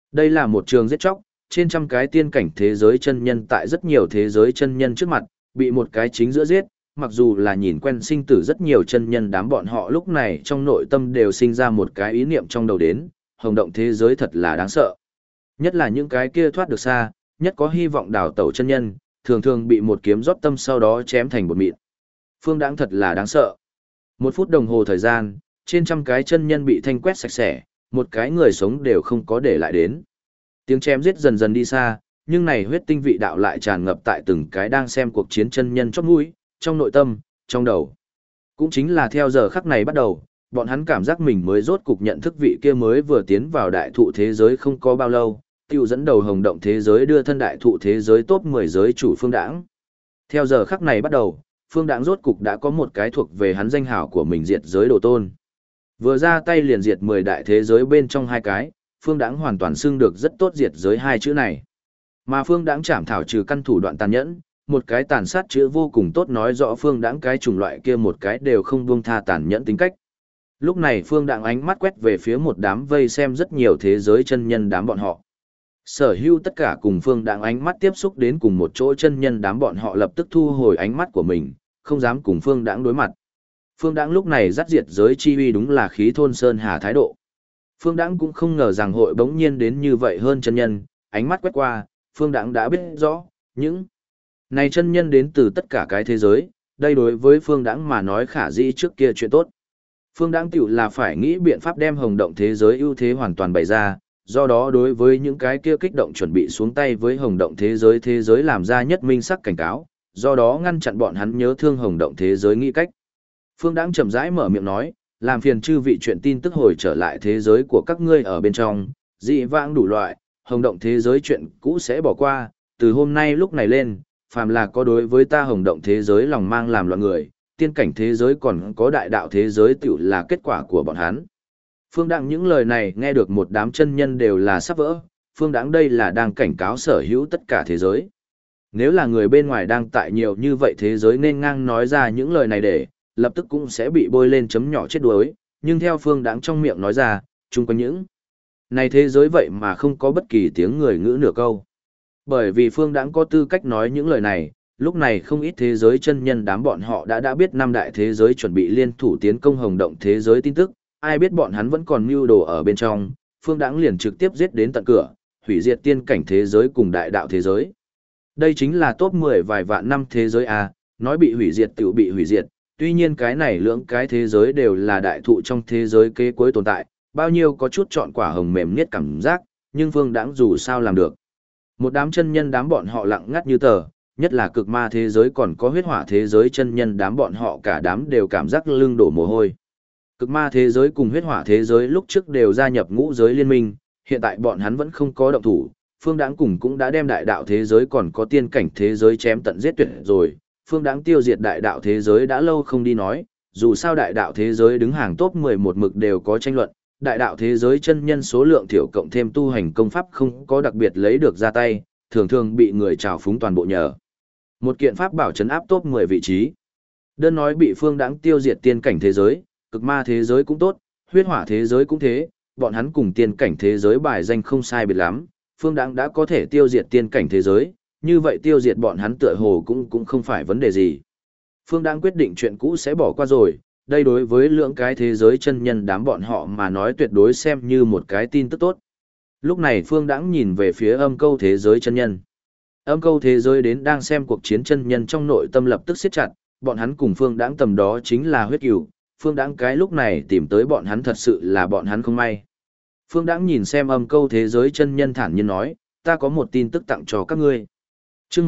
Đây là một trường giết chóc, trên trăm cái tiên cảnh thế giới chân nhân tại rất nhiều thế giới chân nhân trước mặt, bị một cái chính giữa giết, mặc dù là nhìn quen sinh tử rất nhiều chân nhân đám bọn họ lúc này trong nội tâm đều sinh ra một cái ý niệm trong đầu đến, hồng động thế giới thật là đáng sợ. Nhất là những cái kia thoát được xa, nhất có hy vọng đào tẩu chân nhân, thường thường bị một kiếm rót tâm sau đó chém thành bột mịn. Phương Đãng thật là đáng sợ. 1 phút đồng hồ thời gian, trên trăm cái chân nhân bị thanh quét sạch sẽ, một cái người sống đều không có để lại đến. Tiếng chém giết dần dần đi xa, nhưng này huyết tinh vị đạo lại tràn ngập tại từng cái đang xem cuộc chiến chân nhân chót mũi, trong nội tâm, trong đầu. Cũng chính là theo giờ khắc này bắt đầu, bọn hắn cảm giác mình mới rốt cục nhận thức vị kia mới vừa tiến vào đại thụ thế giới không có bao lâu, tiêu dẫn đầu hồng động thế giới đưa thân đại thụ thế giới top 10 giới chủ Phương Đãng. Theo giờ khắc này bắt đầu, Phương Đãng rốt cục đã có một cái thuộc về hắn danh hào của mình diệt giới đồ tôn. Vừa ra tay liền diệt 10 đại thế giới bên trong 2 cái, Phương Đãng hoàn toàn xưng được rất tốt diệt giới 2 chữ này. Mà Phương Đãng chảm thảo trừ căn thủ đoạn tàn nhẫn, một cái tàn sát chữ vô cùng tốt nói rõ Phương Đãng cái chủng loại kia một cái đều không buông tha tàn nhẫn tính cách. Lúc này Phương Đãng ánh mắt quét về phía một đám vây xem rất nhiều thế giới chân nhân đám bọn họ. Sở hữu tất cả cùng Phương Đãng ánh mắt tiếp xúc đến cùng một chỗ chân nhân đám bọn họ lập tức thu hồi ánh mắt của mình, không dám cùng Phương Đãng đối mặt. Phương Đãng lúc này dắt diệt giới chi uy đúng là khí thôn sơn hà thái độ. Phương Đãng cũng không ngờ rằng hội bỗng nhiên đến như vậy hơn chân nhân, ánh mắt quét qua, Phương Đãng đã biết rõ, những này chân nhân đến từ tất cả cái thế giới, đây đối với Phương Đãng mà nói khả dĩ trước kia chuyện tốt. Phương Đãng tiểu là phải nghĩ biện pháp đem hồng động thế giới ưu thế hoàn toàn bày ra, do đó đối với những cái kia kích động chuẩn bị xuống tay với hồng động thế giới làm ra nhất minh sắc cảnh cáo, do đó ngăn chặn bọn hắn nhớ thương hồng động thế giới nghĩ cách. Phương Đãng chậm rãi mở miệng nói, làm phiền chư vị chuyện tin tức hồi trở lại thế giới của các ngươi ở bên trong, dị vãng đủ loại, hồng động thế giới chuyện cũ sẽ bỏ qua, từ hôm nay lúc này lên, phàm là có đối với ta hồng động thế giới lòng mang làm loạn người, tiên cảnh thế giới còn có đại đạo thế giới tiểu là kết quả của bọn hắn. Phương Đãng những lời này nghe được một đám chân nhân đều là sắp vỡ, Phương Đãng đây là đang cảnh cáo sở hữu tất cả thế giới. Nếu là người bên ngoài đang tại nhiều như vậy thế giới nên ngang nói ra những lời này để, lập tức cũng sẽ bị bôi lên chấm nhỏ chết đuối, nhưng theo Phương Đãng trong miệng nói ra, chung quanh những này thế giới vậy mà không có bất kỳ tiếng người ngữ nửa câu. Bởi vì Phương Đãng có tư cách nói những lời này, lúc này không ít thế giới chân nhân đám bọn họ đã biết 5 đại thế giới chuẩn bị liên thủ tiến công hồng động thế giới tin tức, ai biết bọn hắn vẫn còn mưu đồ ở bên trong, Phương Đãng liền trực tiếp giết đến tận cửa, hủy diệt tiên cảnh thế giới cùng đại đạo thế giới. Đây chính là top 10 vài vạn năm thế giới a, nói bị hủy diệt tiểu bị hủy diệt, tuy nhiên cái này lưỡng cái thế giới đều là đại thụ trong thế giới kế cuối tồn tại, bao nhiêu có chút chọn quả hồng mềm niết cảm giác, nhưng Phương Đãng dù sao làm được. Một đám chân nhân đám bọn họ lặng ngắt như tờ, nhất là cực ma thế giới còn có huyết hỏa thế giới chân nhân đám bọn họ cả đám đều cảm giác lưng đổ mồ hôi. Cực ma thế giới cùng huyết hỏa thế giới lúc trước đều gia nhập ngũ giới liên minh, hiện tại bọn hắn vẫn không có động thủ, Phương Đãng cùng cũng đã đem đại đạo thế giới còn có tiên cảnh thế giới chém tận giết tuyệt rồi, Phương Đãng tiêu diệt đại đạo thế giới đã lâu không đi nói, dù sao đại đạo thế giới đứng hàng top 11 mực đều có tranh luận, đại đạo thế giới chân nhân số lượng thiểu cộng thêm tu hành công pháp không có đặc biệt lấy được ra tay, thường thường bị người trào phúng toàn bộ nhờ. Một kiện pháp bảo trấn áp top 10 vị trí. Đơn nói bị Phương Đãng tiêu diệt tiên cảnh thế giới, cực ma thế giới cũng tốt, huyết hỏa thế giới cũng thế, bọn hắn cùng tiên cảnh thế giới bài danh không sai biệt lắm, Phương Đãng đã có thể tiêu diệt tiên cảnh thế giới, như vậy tiêu diệt bọn hắn tựa hồ cũng không phải vấn đề gì. Phương Đãng quyết định chuyện cũ sẽ bỏ qua rồi, đây đối với lưỡng cái thế giới chân nhân đám bọn họ mà nói tuyệt đối xem như một cái tin tức tốt. Lúc này Phương Đãng nhìn về phía âm câu thế giới chân nhân. Âm câu thế giới đến đang xem cuộc chiến chân nhân trong nội tâm lập tức siết chặt, bọn hắn cùng Phương Đãng tầm đó chính là huyết cừu, Phương Đãng cái lúc này tìm tới bọn hắn thật sự là bọn hắn không may. Phương Đãng nhìn xem âm câu thế giới chân nhân thản nhiên nói, ta có một tin tức tặng cho các ngươi. Chương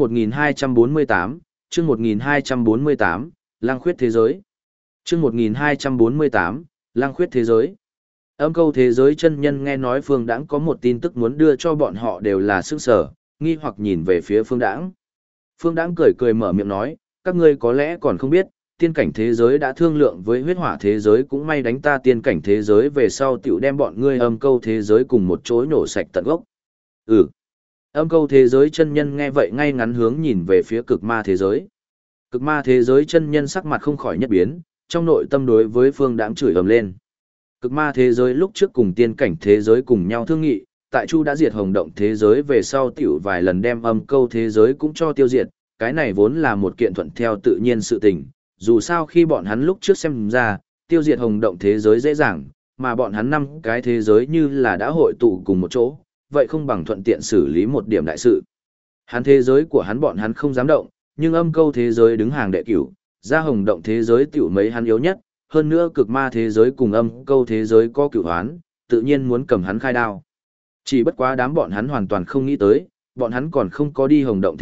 1248, chương 1248, Lang khuyết thế giới. Chương 1248, Lang khuyết thế giới. Âm câu thế giới chân nhân nghe nói Phương Đãng có một tin tức muốn đưa cho bọn họ đều là sửng sở, nghi hoặc nhìn về phía Phương Đãng. Phương Đãng cười cười mở miệng nói, các ngươi có lẽ còn không biết, tiên cảnh thế giới đã thương lượng với huyết hỏa thế giới cũng may đánh ta tiên cảnh thế giới về sau tiểu đem bọn ngươi âm câu thế giới cùng một chỗ nổ sạch tận gốc. Ừ. Âm câu thế giới chân nhân nghe vậy ngay ngắn hướng nhìn về phía cực ma thế giới. Cực ma thế giới chân nhân sắc mặt không khỏi nhất biến, trong nội tâm đối với Phương Đãng chửi ầm lên. Cực ma thế giới lúc trước cùng tiên cảnh thế giới cùng nhau thương nghị, tại Chu đã diệt hồng động thế giới về sau tiểu vài lần đem âm câu thế giới cũng cho tiêu diệt, cái này vốn là một kiện thuận theo tự nhiên sự tình, dù sao khi bọn hắn lúc trước xem ra, tiêu diệt hồng động thế giới dễ dàng, mà bọn hắn 5 cái thế giới như là đã hội tụ cùng một chỗ, vậy không bằng thuận tiện xử lý một điểm đại sự. Hắn thế giới của hắn bọn hắn không dám động, nhưng âm câu thế giới đứng hàng đệ cửu, ra hồng động thế giới tiểu mấy hắn yếu nhất, hơn nữa cực ma thế giới cùng âm câu thế giới có cửu hoán, tự nhiên muốn cầm hắn khai đao. Chỉ bất quá đám bọn hắn hoàn toàn không nghĩ tới, bọn hắn còn không có đi hồng động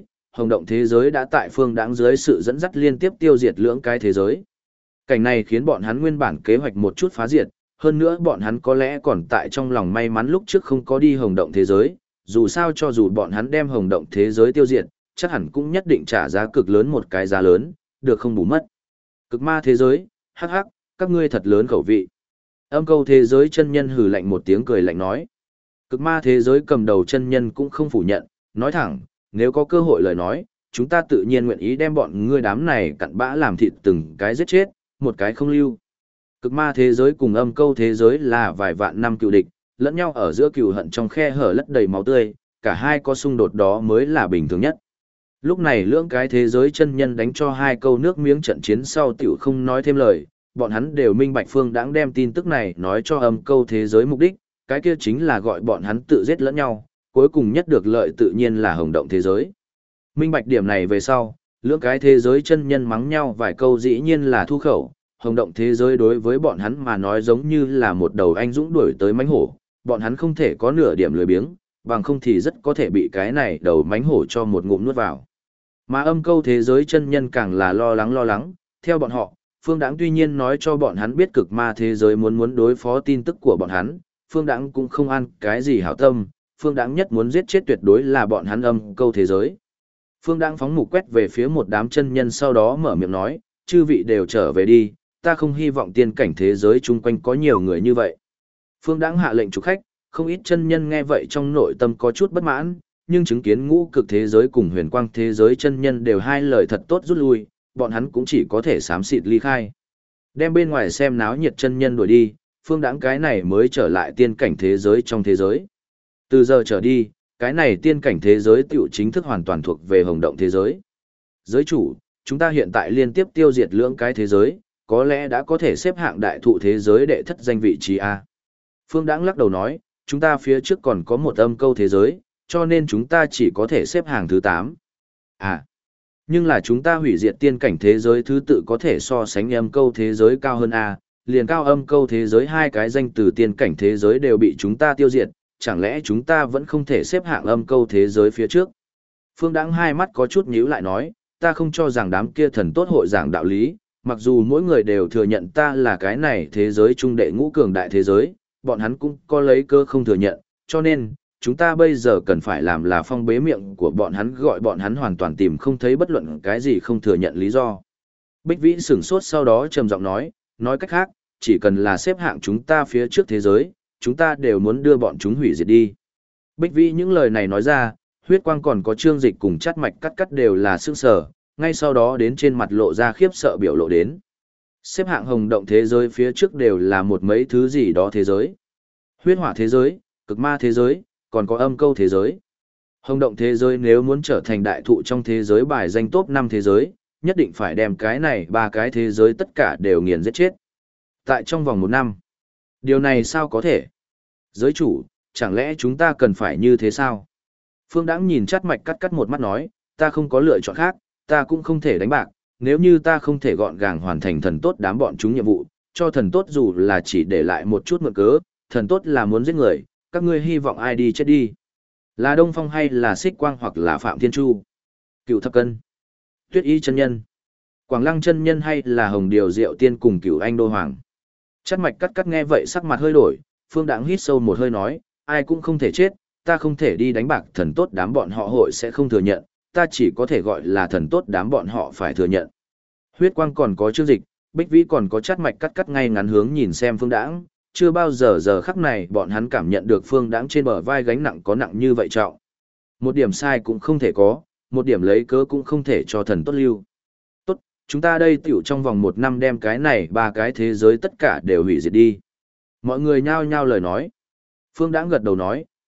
thế giới đã tại phương đãng dưới sự dẫn dắt liên tiếp tiêu diệt lưỡng cái thế giới. Cảnh này khiến bọn hắn nguyên bản kế hoạch một chút phá diệt, hơn nữa bọn hắn có lẽ còn tại trong lòng may mắn lúc trước không có đi hồng động thế giới, dù sao cho dù bọn hắn đem hồng động thế giới tiêu diệt, chắc hẳn cũng nhất định trả giá cực lớn một cái giá lớn, được không bù mất. Cực ma thế giới, hắc hắc, các ngươi thật lớn khẩu vị. Âm câu thế giới chân nhân hừ lạnh một tiếng cười lạnh nói. Cực ma thế giới cầm đầu chân nhân cũng không phủ nhận, nói thẳng, nếu có cơ hội lời nói, chúng ta tự nhiên nguyện ý đem bọn ngươi đám này cặn bã làm thịt từng cái giết chết, một cái không lưu. Cực ma thế giới cùng âm câu thế giới là vài vạn năm cựu địch, lẫn nhau ở giữa cựu hận trong khe hở lất đầy máu tươi, cả hai có xung đột đó mới là bình thường nhất. Lúc này lưỡng cái thế giới chân nhân đánh cho hai câu nước miếng trận chiến sau tiểu không nói thêm lời, bọn hắn đều minh bạch phương đãng đem tin tức này nói cho âm câu thế giới mục đích, cái kia chính là gọi bọn hắn tự giết lẫn nhau, cuối cùng nhất được lợi tự nhiên là hồng động thế giới. Minh bạch điểm này về sau, lưỡng cái thế giới chân nhân mắng nhau vài câu dĩ nhiên là thu khẩu, hồng động thế giới đối với bọn hắn mà nói giống như là một đầu anh dũng đuổi tới mánh hổ, bọn hắn không thể có nửa điểm lười biếng, bằng không thì rất có thể bị cái này đầu mánh hổ cho một ngụm nuốt vào. Mà âm câu thế giới chân nhân càng là lo lắng, theo bọn họ, Phương Đãng tuy nhiên nói cho bọn hắn biết cực ma thế giới muốn đối phó tin tức của bọn hắn, Phương Đãng cũng không ăn cái gì hảo tâm, Phương Đãng nhất muốn giết chết tuyệt đối là bọn hắn âm câu thế giới. Phương Đãng phóng mục quét về phía một đám chân nhân sau đó mở miệng nói, chư vị đều trở về đi, ta không hy vọng tiên cảnh thế giới chung quanh có nhiều người như vậy. Phương Đãng hạ lệnh trục khách, không ít chân nhân nghe vậy trong nội tâm có chút bất mãn, nhưng chứng kiến ngũ cực thế giới cùng huyền quang thế giới chân nhân đều hai lời thật tốt rút lui, bọn hắn cũng chỉ có thể xám xịt ly khai. Đem bên ngoài xem náo nhiệt chân nhân đuổi đi, Phương Đãng cái này mới trở lại tiên cảnh thế giới trong thế giới. Từ giờ trở đi, cái này tiên cảnh thế giới tiểu chính thức hoàn toàn thuộc về hồng động thế giới. Giới chủ, chúng ta hiện tại liên tiếp tiêu diệt lưỡng cái thế giới, có lẽ đã có thể xếp hạng đại thụ thế giới đệ thất danh vị trí A. Phương Đãng lắc đầu nói, chúng ta phía trước còn có một âm câu thế giới, cho nên chúng ta chỉ có thể xếp hàng thứ 8. À, nhưng là chúng ta hủy diệt tiên cảnh thế giới thứ tự có thể so sánh âm câu thế giới cao hơn A, liền cao âm câu thế giới hai cái danh từ tiên cảnh thế giới đều bị chúng ta tiêu diệt, chẳng lẽ chúng ta vẫn không thể xếp hạng âm câu thế giới phía trước? Phương Đãng hai mắt có chút nhíu lại nói, ta không cho rằng đám kia thần tốt hội giảng đạo lý, mặc dù mỗi người đều thừa nhận ta là cái này thế giới trung đệ ngũ cường đại thế giới, bọn hắn cũng có lấy cơ không thừa nhận, cho nên, chúng ta bây giờ cần phải làm là phong bế miệng của bọn hắn, gọi bọn hắn hoàn toàn tìm không thấy bất luận cái gì không thừa nhận lý do. Bích Vĩ sửng sốt sau đó trầm giọng nói cách khác, chỉ cần là xếp hạng chúng ta phía trước thế giới, chúng ta đều muốn đưa bọn chúng hủy diệt đi. Bích Vĩ những lời này nói ra, huyết quang còn có trương dịch cùng chắt mạch cắt đều là sương sở, ngay sau đó đến trên mặt lộ ra khiếp sợ biểu lộ đến. Xếp hạng hồng động thế giới phía trước đều là một mấy thứ gì đó thế giới. Huyết hỏa thế giới, cực ma thế giới, còn có âm câu thế giới. Hồng động thế giới nếu muốn trở thành đại thụ trong thế giới bài danh top 5 thế giới, nhất định phải đem cái này ba cái thế giới tất cả đều nghiền giết chết. Tại trong vòng 1 năm. Điều này sao có thể? Giới chủ, chẳng lẽ chúng ta cần phải như thế sao? Phương Đãng nhìn chắt mạch cắt một mắt nói, ta không có lựa chọn khác, ta cũng không thể đánh bạc, nếu như ta không thể gọn gàng hoàn thành thần tốt đám bọn chúng nhiệm vụ, cho thần tốt dù là chỉ để lại một chút mượn cớ, thần tốt là muốn giết người, các ngươi hy vọng ai đi chết đi. Là Đông Phong hay là Xích Quang hoặc là Phạm Thiên Chu? Cựu Thập Cân, Tuyết Y chân nhân, Quảng Lăng chân nhân hay là Hồng Điều Diệu Tiên cùng Cựu Anh Đô Hoàng? Chắt mạch cắt nghe vậy sắc mặt hơi đổi, Phương Đãng hít sâu một hơi nói, ai cũng không thể chết, ta không thể đi đánh bạc thần tốt đám bọn họ hội sẽ không thừa nhận, ta chỉ có thể gọi là thần tốt đám bọn họ phải thừa nhận. Huyết Quang còn có Trương Dịch, Bích Vĩ còn có chắt mạch cắt ngay ngắn hướng nhìn xem Phương Đãng, chưa bao giờ khắc này bọn hắn cảm nhận được Phương Đãng trên bờ vai gánh nặng có nặng như vậy trọng. Một điểm sai cũng không thể có, một điểm lấy cớ cũng không thể cho thần tốt lưu. Tốt, chúng ta đây tiểu trong vòng 1 năm đem cái này ba cái thế giới tất cả đều hủy diệt đi. Mọi người nhao nhao lời nói. Phương Đãng gật đầu nói,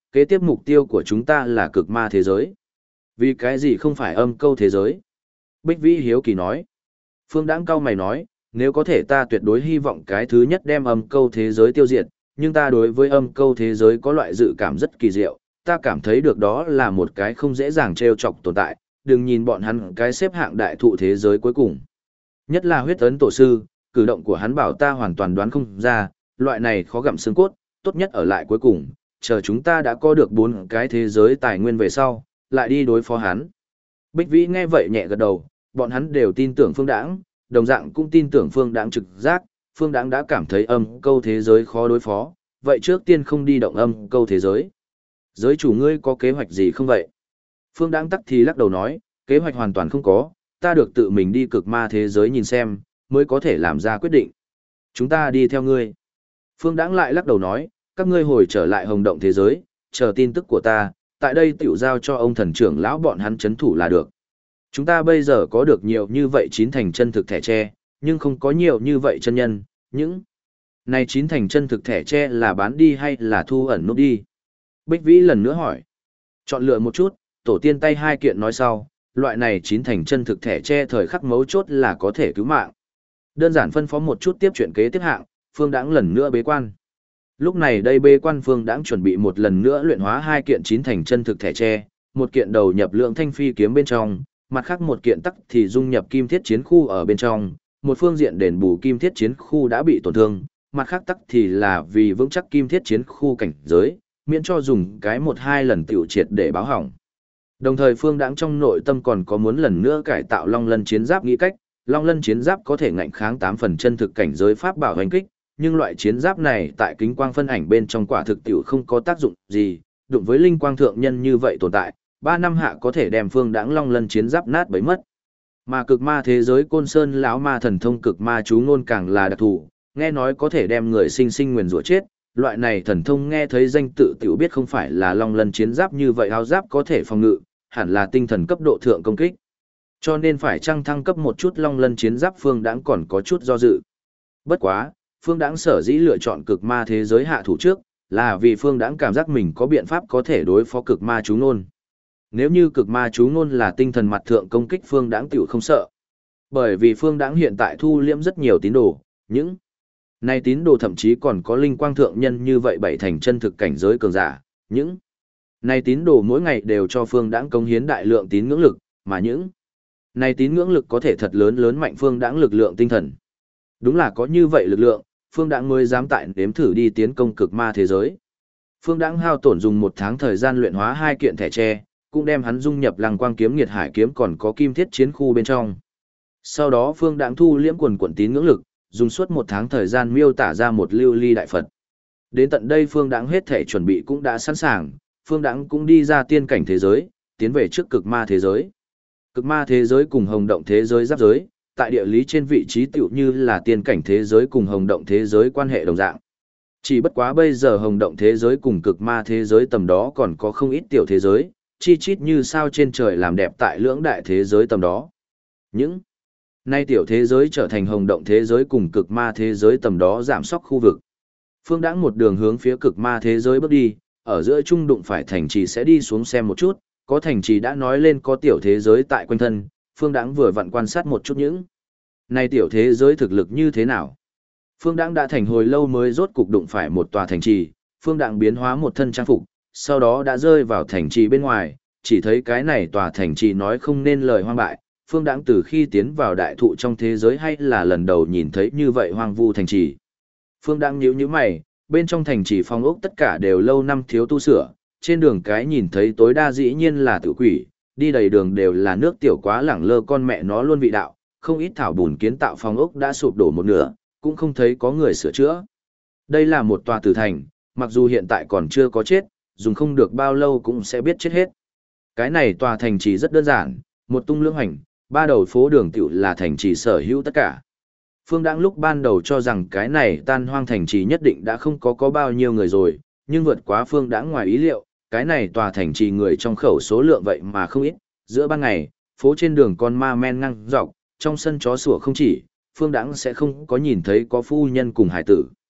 kế tiếp mục tiêu của chúng ta là cực ma thế giới. Vì cái gì không phải âm câu thế giới? Bích Vĩ hiếu kỳ nói. Phương Đãng cau mày nói, nếu có thể ta tuyệt đối hy vọng cái thứ nhất đem âm câu thế giới tiêu diệt, nhưng ta đối với âm câu thế giới có loại dự cảm rất kỳ diệu, ta cảm thấy được đó là một cái không dễ dàng trêu chọc tồn tại, đừng nhìn bọn hắn cái xếp hạng đại thụ thế giới cuối cùng. Nhất là huyết ấn tổ sư, cử động của hắn bảo ta hoàn toàn đoán không ra, loại này khó gặm xương cốt, tốt nhất ở lại cuối cùng, chờ chúng ta đã có được 4 cái thế giới tài nguyên về sau, lại đi đối phó hắn. Bích Vĩ nghe vậy nhẹ gật đầu, bọn hắn đều tin tưởng Phương Đãng, đồng dạng cũng tin tưởng Phương Đãng trực giác, Phương Đãng đã cảm thấy âm câu thế giới khó đối phó, vậy trước tiên không đi động âm câu thế giới. Giới chủ ngươi có kế hoạch gì không vậy? Phương Đãng tắc thì lắc đầu nói, kế hoạch hoàn toàn không có, ta được tự mình đi cực ma thế giới nhìn xem, mới có thể làm ra quyết định. Chúng ta đi theo ngươi. Phương Đãng lại lắc đầu nói, các ngươi hồi trở lại hồng động thế giới, chờ tin tức của ta, tại đây tiểu giao cho ông thần trưởng lão bọn hắn chấn thủ là được. Chúng ta bây giờ có được nhiều như vậy 9 thành chân thực thẻ tre, nhưng không có nhiều như vậy chân nhân, những này 9 thành chân thực thẻ tre là bán đi hay là thu ẩn nút đi? Bích Vĩ lần nữa hỏi. Chọn lựa một chút, tổ tiên tay hai kiện nói sau, loại này 9 thành chân thực thẻ tre thời khắc mấu chốt là có thể cứu mạng. Đơn giản phân phó một chút tiếp chuyện kế tiếp hạng, Phương Đãng lần nữa bế quan. Lúc này đây bế quan Phương Đãng chuẩn bị một lần nữa luyện hóa 2 kiện 9 thành chân thực thẻ tre, một kiện đầu nhập lượng thanh phi kiếm bên trong, mặt khác một kiện tắc thì dung nhập kim thiết chiến khu ở bên trong, một phương diện đền bù kim thiết chiến khu đã bị tổn thương, mặt khác tắc thì là vì vững chắc kim thiết chiến khu cảnh giới, miễn cho dùng cái 1-2 lần tiểu triệt để báo hỏng. Đồng thời Phương Đãng trong nội tâm còn có muốn lần nữa cải tạo Long Lân chiến giáp nghĩ cách, Long Lân chiến giáp có thể ngạnh kháng 8 phần chân thực cảnh giới pháp bảo hoành kích, nhưng loại chiến giáp này tại kính quang phân ảnh bên trong quả thực tiểu không có tác dụng gì, đụng với linh quang thượng nhân như vậy tồn tại, 3 năm hạ có thể đem Phương Đãng Long Lân chiến giáp nát bấy mất. Mà cực ma thế giới Côn Sơn lão ma thần thông cực ma chú ngôn càng là đặc thù, nghe nói có thể đem người sinh sinh nguyền rủa chết, loại này thần thông nghe thấy danh tự tiểu biết không phải là Long Lân chiến giáp như vậy áo giáp có thể phòng ngự, hẳn là tinh thần cấp độ thượng công kích. Cho nên phải chăng thăng cấp một chút Long Lân chiến giáp Phương Đãng còn có chút do dự. Bất quá, Phương Đãng sở dĩ lựa chọn cực ma thế giới hạ thủ trước, là vì Phương Đãng cảm giác mình có biện pháp có thể đối phó cực ma chú ngôn. Nếu như cực ma chú ngôn là tinh thần mặt thượng công kích Phương Đãng tiểu không sợ. Bởi vì Phương Đãng hiện tại thu liễm rất nhiều tín đồ, những này tín đồ thậm chí còn có linh quang thượng nhân như vậy 7 thành chân thực cảnh giới cường giả, những này tín đồ mỗi ngày đều cho Phương Đãng cống hiến đại lượng tín ngưỡng lực, mà những này tín ngưỡng lực có thể thật lớn mạnh Phương Đãng lực lượng tinh thần. Đúng là có như vậy lực lượng, Phương Đãng mới dám tại nếm thử đi tiến công cực ma thế giới. Phương Đãng hao tổn dùng 1 tháng thời gian luyện hóa 2 kiện thẻ tre, cũng đem hắn dung nhập Lăng Quang kiếm Nghiệt Hải kiếm còn có kim thiết chiến khu bên trong. Sau đó Phương Đãng thu liễm quần quần tín ngưỡng lực, dùng suốt 1 tháng thời gian miêu tả ra một lưu ly đại Phật. Đến tận đây Phương Đãng hết thể chuẩn bị cũng đã sẵn sàng, Phương Đãng cũng đi ra tiên cảnh thế giới, tiến về trước cực ma thế giới. Cực ma thế giới cùng hồng động thế giới giáp giới, tại địa lý trên vị trí tựu như là tiên cảnh thế giới cùng hồng động thế giới quan hệ đồng dạng. Chỉ bất quá bây giờ hồng động thế giới cùng cực ma thế giới tầm đó còn có không ít tiểu thế giới, chi chít như sao trên trời làm đẹp tại lưỡng đại thế giới tầm đó. Những nay tiểu thế giới trở thành hồng động thế giới cùng cực ma thế giới tầm đó giảm sóc khu vực. Phương Đãng một đường hướng phía cực ma thế giới bước đi, ở giữa trung đụng phải thành trì sẽ đi xuống xem một chút, có thành trì đã nói lên có tiểu thế giới tại quanh thân, Phương Đãng vừa vặn quan sát một chút những này tiểu thế giới thực lực như thế nào. Phương Đãng đã thành hồi lâu mới rốt cục đụng phải một tòa thành trì, Phương Đãng biến hóa một thân trang phục, sau đó đã rơi vào thành trì bên ngoài, chỉ thấy cái này tòa thành trì nói không nên lời hoang bại, Phương Đãng từ khi tiến vào đại thụ trong thế giới hay là lần đầu nhìn thấy như vậy hoang vu thành trì. Phương Đãng nhíu mày, bên trong thành trì phong ốc tất cả đều lâu năm thiếu tu sửa, trên đường cái nhìn thấy tối đa dĩ nhiên là tử quỷ, đi đầy đường đều là nước tiểu quá lẳng lơ con mẹ nó luôn vị đạo, không ít thảo bùn kiến tạo phong ốc đã sụp đổ một nửa, cũng không thấy có người sửa chữa. Đây là một tòa tử thành, mặc dù hiện tại còn chưa có chết, dùng không được bao lâu cũng sẽ biết chết hết. Cái này tòa thành trì rất đơn giản, một tung lưỡng hành, 3 đầu phố đường tiểu là thành trì sở hữu tất cả. Phương Đãng lúc ban đầu cho rằng cái này tan hoang thành trì nhất định đã không có bao nhiêu người rồi, nhưng vượt quá Phương Đãng ngoài ý liệu, cái này tòa thành trì người trong khẩu số lượng vậy mà không ít, giữa ban ngày, phố trên đường con ma men ngang dọc, trong sân chó sủa không chỉ, Phương Đãng sẽ không có nhìn thấy có phu nhân cùng hải tử.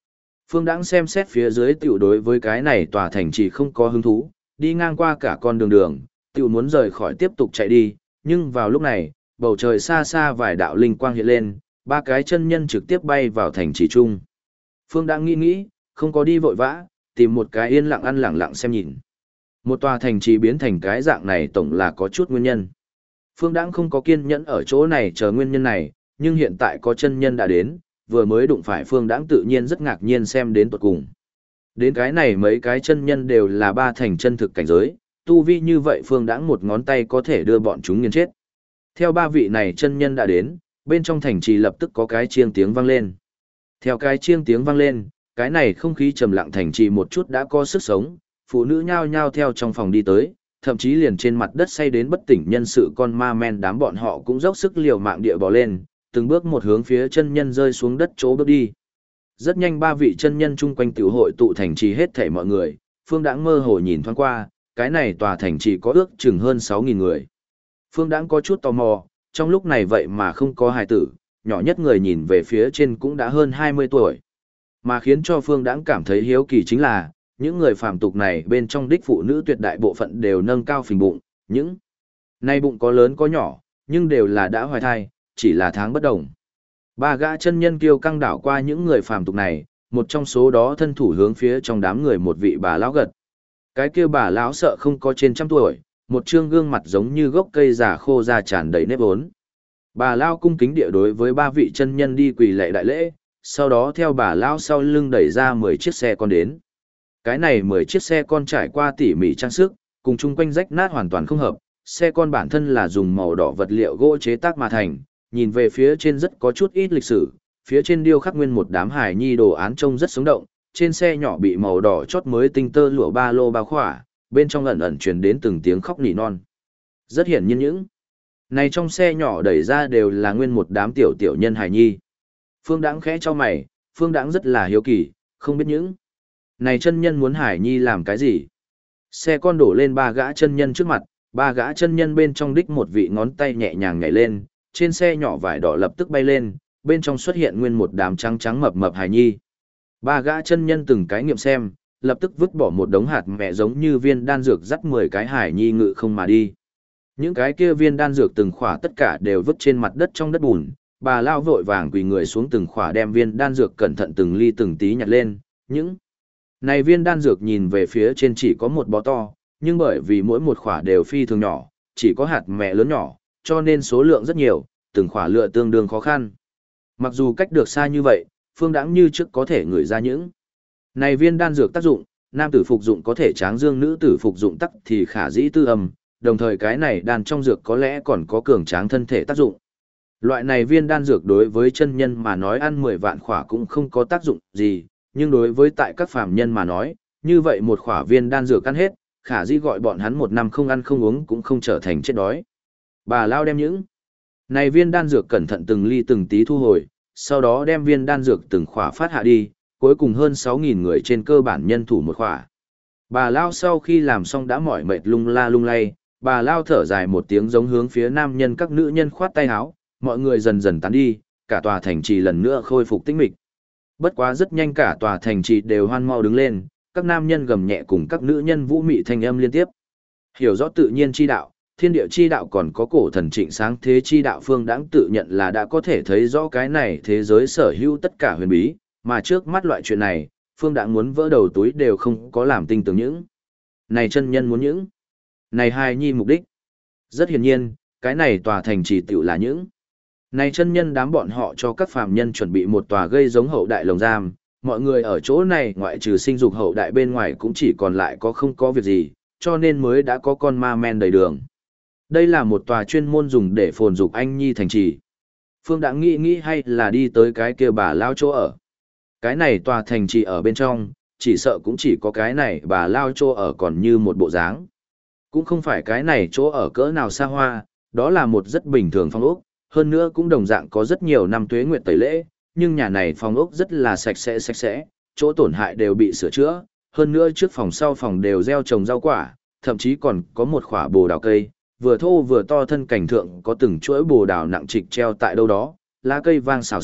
Phương Đãng xem xét phía dưới tiểu đối với cái này tòa thành trì không có hứng thú, đi ngang qua cả con đường, tiểu muốn rời khỏi tiếp tục chạy đi, nhưng vào lúc này, bầu trời xa xa vài đạo linh quang hiện lên, ba cái chân nhân trực tiếp bay vào thành trì chung. Phương Đãng nghĩ, không có đi vội vã, tìm một cái yên lặng ăn lặng lặng xem nhìn. Một tòa thành trì biến thành cái dạng này tổng là có chút nguyên nhân. Phương Đãng không có kiên nhẫn ở chỗ này chờ nguyên nhân này, nhưng hiện tại có chân nhân đã đến, vừa mới đụng phải Phương Đãng tự nhiên rất ngạc nhiên xem đến tuột cùng. Đến cái này mấy cái chân nhân đều là ba thành chân thực cảnh giới, tu vi như vậy Phương Đãng một ngón tay có thể đưa bọn chúng nghiền chết. Theo ba vị này chân nhân đã đến, bên trong thành trì lập tức có cái chiêng tiếng vang lên. Theo cái chiêng tiếng vang lên, cái này không khí trầm lặng thành trì một chút đã có sức sống, phụ nữ nhao nhao theo trong phòng đi tới, thậm chí liền trên mặt đất say đến bất tỉnh nhân sự con ma men đám bọn họ cũng dốc sức liều mạng địa bò lên, từng bước một hướng phía chân nhân rơi xuống đất chỗ bước đi. Rất nhanh ba vị chân nhân chung quanh tiểu hội tụ thành trì hết thảy mọi người, Phương Đãng mơ hồ nhìn thoáng qua, cái này tòa thành trì có ước chừng hơn 6.000 người. Phương Đãng có chút tò mò, trong lúc này vậy mà không có hài tử, nhỏ nhất người nhìn về phía trên cũng đã hơn 20 tuổi. Mà khiến cho Phương Đãng cảm thấy hiếu kỳ chính là, những người phàm tục này bên trong đích phụ nữ tuyệt đại bộ phận đều nâng cao phình bụng, những nay bụng có lớn có nhỏ, nhưng đều là đã hoài thai, chỉ là tháng bất đồng. Ba gã chân nhân kiêu căng đảo qua những người phàm tục này, một trong số đó thân thủ hướng phía trong đám người một vị bà lão gật. Cái kia bà lão sợ không có trên trăm tuổi, một trương gương mặt giống như gốc cây già khô ra tràn đầy nếp vốn. Bà lão cung kính địa đối với ba vị chân nhân đi quỳ lạy đại lễ, sau đó theo bà lão sau lưng đẩy ra 10 chiếc xe con đến. Cái này 10 chiếc xe con trải qua tỉ mỉ trang sức, cùng chung quanh rách nát hoàn toàn không hợp, xe con bản thân là dùng màu đỏ vật liệu gỗ chế tác mà thành, nhìn về phía trên rất có chút ít lịch sử, phía trên điêu khắc nguyên một đám hài nhi đồ án trông rất sống động, trên xe nhỏ bị màu đỏ chót mới tinh tơ lụa ba lô bao khỏa, bên trong ẩn ẩn truyền đến từng tiếng khóc nỉ non. Rất hiển nhiên những này trong xe nhỏ đẩy ra đều là nguyên một đám tiểu tiểu nhân hài nhi. Phương Đãng khẽ cho mày, Phương Đãng rất là hiếu kỳ, không biết những này chân nhân muốn hài nhi làm cái gì. Xe con đổ lên ba gã chân nhân trước mặt, ba gã chân nhân bên trong đích một vị ngón tay nhẹ nhàng nhảy lên, trên xe nhỏ vải đỏ lập tức bay lên, bên trong xuất hiện nguyên một đám trắng trắng mập mập hài nhi. Ba gã chân nhân từng cái nghiệm xem, lập tức vứt bỏ một đống hạt mẹ giống như viên đan dược dắt 10 cái hài nhi ngự không mà đi. Những cái kia viên đan dược từng khỏa tất cả đều vứt trên mặt đất trong đất bùn, bà lao vội vàng quỳ người xuống từng khỏa đem viên đan dược cẩn thận từng ly từng tí nhặt lên, những này viên đan dược nhìn về phía trên chỉ có một bó to, nhưng bởi vì mỗi một khỏa đều phi thường nhỏ, chỉ có hạt mẹ lớn nhỏ, cho nên số lượng rất nhiều, từng khỏa lựa tương đương khó khăn. Mặc dù cách được xa như vậy, Phương Đãng như trước có thể ngửi ra những này viên đan dược tác dụng, nam tử phục dụng có thể tráng dương, nữ tử phục dụng tắc thì khả dĩ tư âm, đồng thời cái này đan trong dược có lẽ còn có cường tráng thân thể tác dụng. Loại này viên đan dược đối với chân nhân mà nói ăn 10 vạn khỏa cũng không có tác dụng gì, nhưng đối với tại các phàm nhân mà nói, như vậy một khỏa viên đan dược ăn hết, khả dĩ gọi bọn hắn một năm không ăn không uống cũng không trở thành chết đói. Bà lao đem những này viên đan dược cẩn thận từng ly từng tí thu hồi, sau đó đem viên đan dược từng khỏa phát hạ đi, cuối cùng hơn 6.000 người trên cơ bản nhân thủ một khỏa. Bà lao sau khi làm xong đã mỏi mệt lung la lung lay, bà lao thở dài một tiếng giống hướng phía nam nhân các nữ nhân khoát tay áo, mọi người dần dần tán đi, cả tòa thành trì lần nữa khôi phục tĩnh mịch. Bất quá rất nhanh cả tòa thành trì đều hoan mau đứng lên, các nam nhân gầm nhẹ cùng các nữ nhân vũ mị thanh âm liên tiếp. Hiểu rõ tự nhiên chi đạo, thiên địa chi đạo còn có cổ thần trịnh sáng thế chi đạo, Phương Đãng tự nhận là đã có thể thấy rõ cái này thế giới sở hữu tất cả huyền bí, mà trước mắt loại chuyện này, Phương Đãng muốn vỡ đầu túi đều không có làm tinh tưởng những. Này chân nhân muốn những. Này hài nhi mục đích. Rất hiển nhiên, cái này tòa thành trì tiểu là những. Này chân nhân đám bọn họ cho các phàm nhân chuẩn bị một tòa gây giống hậu đại lồng giam, mọi người ở chỗ này ngoại trừ sinh dục hậu đại bên ngoài cũng chỉ còn lại có không có việc gì, cho nên mới đã có con ma men đầy đường. Đây là một tòa chuyên môn dùng để phồn dục anh nhi thành trì. Phương Đãng nghĩ hay là đi tới cái kia bà lao chỗ ở. Cái này tòa thành trì ở bên trong, chỉ sợ cũng chỉ có cái này bà lao chỗ ở còn như một bộ dáng. Cũng không phải cái này chỗ ở cỡ nào xa hoa, đó là một rất bình thường phong ốc, hơn nữa cũng đồng dạng có rất nhiều năm tuế nguyệt tẩy lễ, nhưng nhà này phong ốc rất là sạch sẽ, chỗ tổn hại đều bị sửa chữa, hơn nữa trước phòng sau phòng đều gieo trồng rau quả, thậm chí còn có một khỏa bồ đào cây, vừa thô vừa to, thân cảnh thượng có từng chuỗi bồ đào nặng trịch treo tại đâu đó, lá cây vang xào xạc,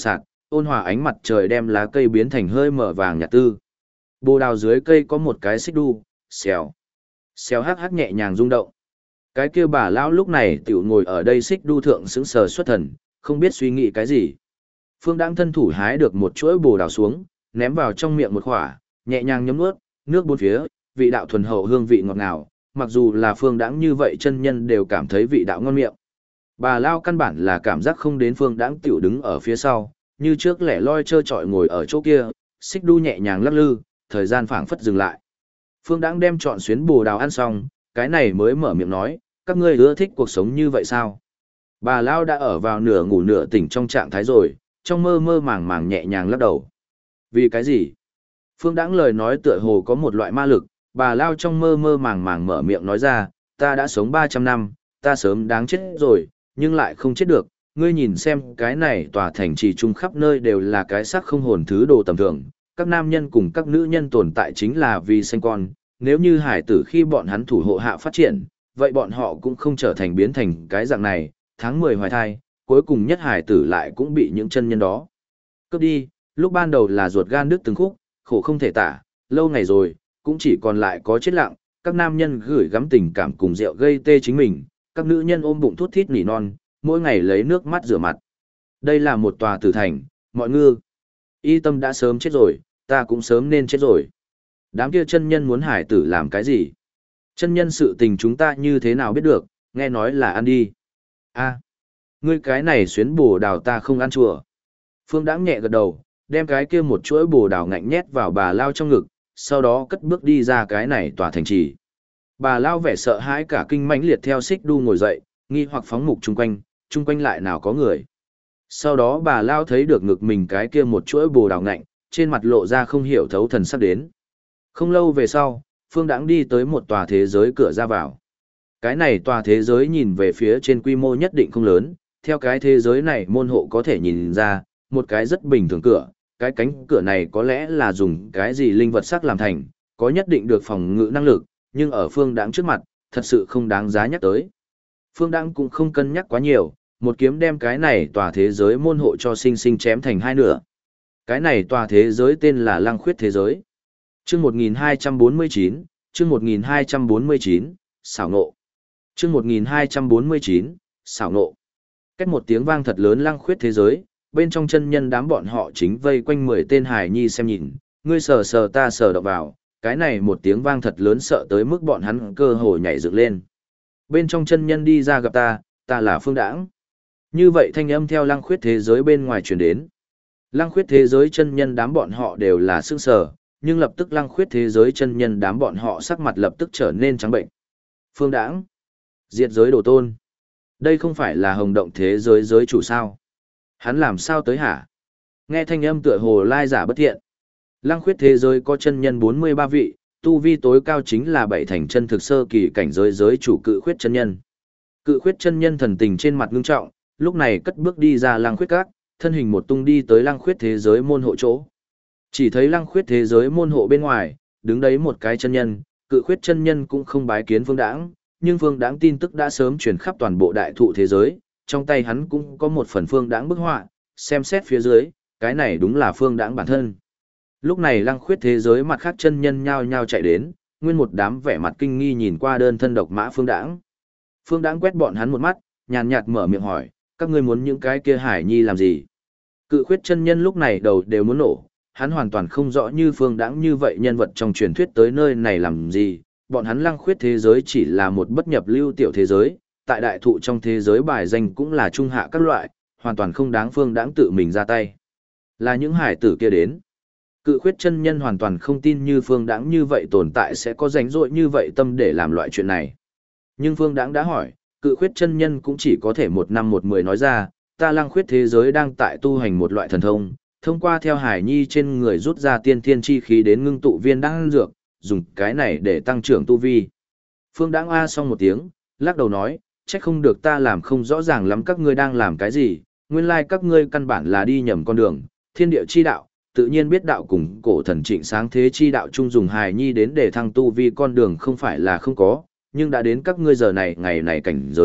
ôn hòa ánh mặt trời đem lá cây biến thành hơi mở vàng nhạt tư. Bồ đào dưới cây có một cái xích đu, xèo. Xèo hắc hắc nhẹ nhàng rung động. Cái kia bà lão lúc này tiểu ngồi ở đây xích đu thượng sững sờ xuất thần, không biết suy nghĩ cái gì. Phương Đãng thân thủ hái được một chuỗi bồ đào xuống, ném vào trong miệng một khỏa, nhẹ nhàng nhấm nuốt, nước bốn phía, vị đạo thuần hậu hương vị ngọt ngào, mặc dù là Phương Đãng như vậy chân nhân đều cảm thấy vị đạo ngon miệng. Bà lão căn bản là cảm giác không đến Phương Đãng tiểu đứng ở phía sau, như trước lẻ loi trơ trọi ngồi ở chỗ kia, xích đu nhẹ nhàng lắc lư, thời gian phảng phất dừng lại. Phương Đãng đem trọn xuyến bồ đào ăn xong, cái này mới mở miệng nói, các ngươi ưa thích cuộc sống như vậy sao? Bà lão đã ở vào nửa ngủ nửa tỉnh trong trạng thái rồi, trong mơ mơ màng màng nhẹ nhàng lắc đầu. Vì cái gì? Phương Đãng lời nói tựa hồ có một loại ma lực, bà lão trong mơ mơ màng màng mở miệng nói ra, ta đã sống 300 năm, ta sớm đáng chết rồi, nhưng lại không chết được. Ngươi nhìn xem cái này tòa thành trì chung khắp nơi đều là cái xác không hồn thứ đồ tầm thường, các nam nhân cùng các nữ nhân tồn tại chính là vì sinh con, nếu như hải tử khi bọn hắn thủ hộ hạ phát triển, vậy bọn họ cũng không trở thành biến thành cái dạng này, tháng 10 hoài thai, cuối cùng nhất hải tử lại cũng bị những chân nhân đó cướp đi, lúc ban đầu là ruột gan đứt từng khúc, khổ không thể tả, lâu ngày rồi, cũng chỉ còn lại có chết lặng, các nam nhân gửi gắm tình cảm cùng rượu gây tê chính mình, các nữ nhân ôm bụng thút thít nỉ non, mỗi ngày lấy nước mắt rửa mặt. Đây là một tòa tử thành, mọi ngư. Y tâm đã sớm chết rồi, ta cũng sớm nên chết rồi. Đám kia chân nhân muốn hải tử làm cái gì? Chân nhân sự tình chúng ta như thế nào biết được, nghe nói là ăn đi. A, ngươi cái này xuyến bồ đào ta không ăn chùa. Phương Đãng nhẹ gật đầu, đem cái kia một chuỗi bồ đào ngạnh nhét vào bà lao trong ngực, sau đó cất bước đi ra cái này tòa thành trì. Bà lao vẻ sợ hãi cả kinh mãnh liệt theo xích đu ngồi dậy, nghi hoặc phóng mục chung quanh lại nào có người. Sau đó bà lao thấy được ngực mình cái kia một chuỗi bồ đào ngạnh, trên mặt lộ ra không hiểu thấu thần sắp đến. Không lâu về sau, Phương Đãng đi tới một tòa thế giới cửa ra vào. Cái này tòa thế giới nhìn về phía trên quy mô nhất định không lớn, theo cái thế giới này môn hộ có thể nhìn ra, một cái rất bình thường cửa, cái cánh cửa này có lẽ là dùng cái gì linh vật sắc làm thành, có nhất định được phòng ngự năng lực, nhưng ở Phương Đãng trước mặt, thật sự không đáng giá nhắc tới. Phương Đãng cũng không cân nhắc quá nhiều, một kiếm đem cái này tòa thế giới môn hộ cho sinh sinh chém thành hai nửa. Cái này tòa thế giới tên là Lăng Khuyết thế giới. Chương 1249, chương 1249, xảo nộ. Chương 1249, xảo nộ. Cách một tiếng vang thật lớn Lăng Khuyết thế giới, bên trong chân nhân đám bọn họ chính vây quanh 10 tên hài nhi xem nhìn, ngươi sờ sờ ta sờ động vào, cái này một tiếng vang thật lớn sợ tới mức bọn hắn cơ hồ nhảy dựng lên. Bên trong chân nhân đi ra gặp ta là Phương Đãng. Như vậy thanh âm theo Lăng Khuyết thế giới bên ngoài truyền đến. Lăng Khuyết thế giới chân nhân đám bọn họ đều là sững sờ, nhưng lập tức Lăng Khuyết thế giới chân nhân đám bọn họ sắc mặt lập tức trở nên trắng bệnh. Phương Đãng, diệt giới đồ tôn. Đây không phải là Hồng Động thế giới giới chủ sao? Hắn làm sao tới hả? Nghe thanh âm tựa hồ lai giả bất thiện. Lăng Khuyết thế giới có chân nhân 43 vị, tu vi tối cao chính là 7 thành chân thực sơ kỳ cảnh giới giới chủ Cự Khuyết chân nhân. Cự Khuyết chân nhân thần tình trên mặt ngưng trọng, lúc này cất bước đi ra Lăng Khuyết các, thân hình một tung đi tới Lăng Khuyết thế giới môn hộ chỗ. Chỉ thấy Lăng Khuyết thế giới môn hộ bên ngoài, đứng đấy một cái chân nhân, Cự Khuyết chân nhân cũng không bái kiến Phương Đãng, nhưng Phương Đãng tin tức đã sớm truyền khắp toàn bộ đại thụ thế giới, trong tay hắn cũng có một phần Phương Đãng bức họa, xem xét phía dưới, cái này đúng là Phương Đãng bản thân. Lúc này Lăng Khuyết thế giới mặt khác chân nhân nhao nhao chạy đến, nguyên một đám vẻ mặt kinh nghi nhìn qua đơn thân độc mã Phương Đãng. Phương Đãng quét bọn hắn một mắt, nhàn nhạt mở miệng hỏi, các ngươi muốn những cái kia hải nhi làm gì? Cự Khuyết chân nhân lúc này đầu đều muốn nổ, hắn hoàn toàn không rõ như Phương Đãng như vậy nhân vật trong truyền thuyết tới nơi này làm gì, bọn hắn Lăng Khuyết thế giới chỉ là một bất nhập lưu tiểu thế giới, tại đại thụ trong thế giới bài danh cũng là trung hạ các loại, hoàn toàn không đáng Phương Đãng tự mình ra tay. Là những hải tử kia đến. Cự Khuyết chân nhân hoàn toàn không tin như Phương Đãng như vậy tồn tại sẽ có rảnh rỗi như vậy tâm để làm loại chuyện này. Nhưng Phương Đãng đã hỏi, Cự Khuyết chân nhân cũng chỉ có thể một năm một mười nói ra, ta Lăng Khuyết thế giới đang tại tu hành một loại thần thông, thông qua theo hải nhi trên người rút ra tiên thiên chi khí đến ngưng tụ viên đan dược, dùng cái này để tăng trưởng tu vi. Phương Đãng a xong một tiếng, lắc đầu nói, trách không được ta làm không rõ ràng lắm các ngươi đang làm cái gì, nguyên lai các ngươi căn bản là đi nhầm con đường, thiên địa chi đạo, tự nhiên biết đạo cùng cổ thần trịnh sáng thế chi đạo chung dùng hài nhi đến để thăng tu vi con đường không phải là không có, nhưng đã đến các ngươi giờ này ngày này cảnh giới,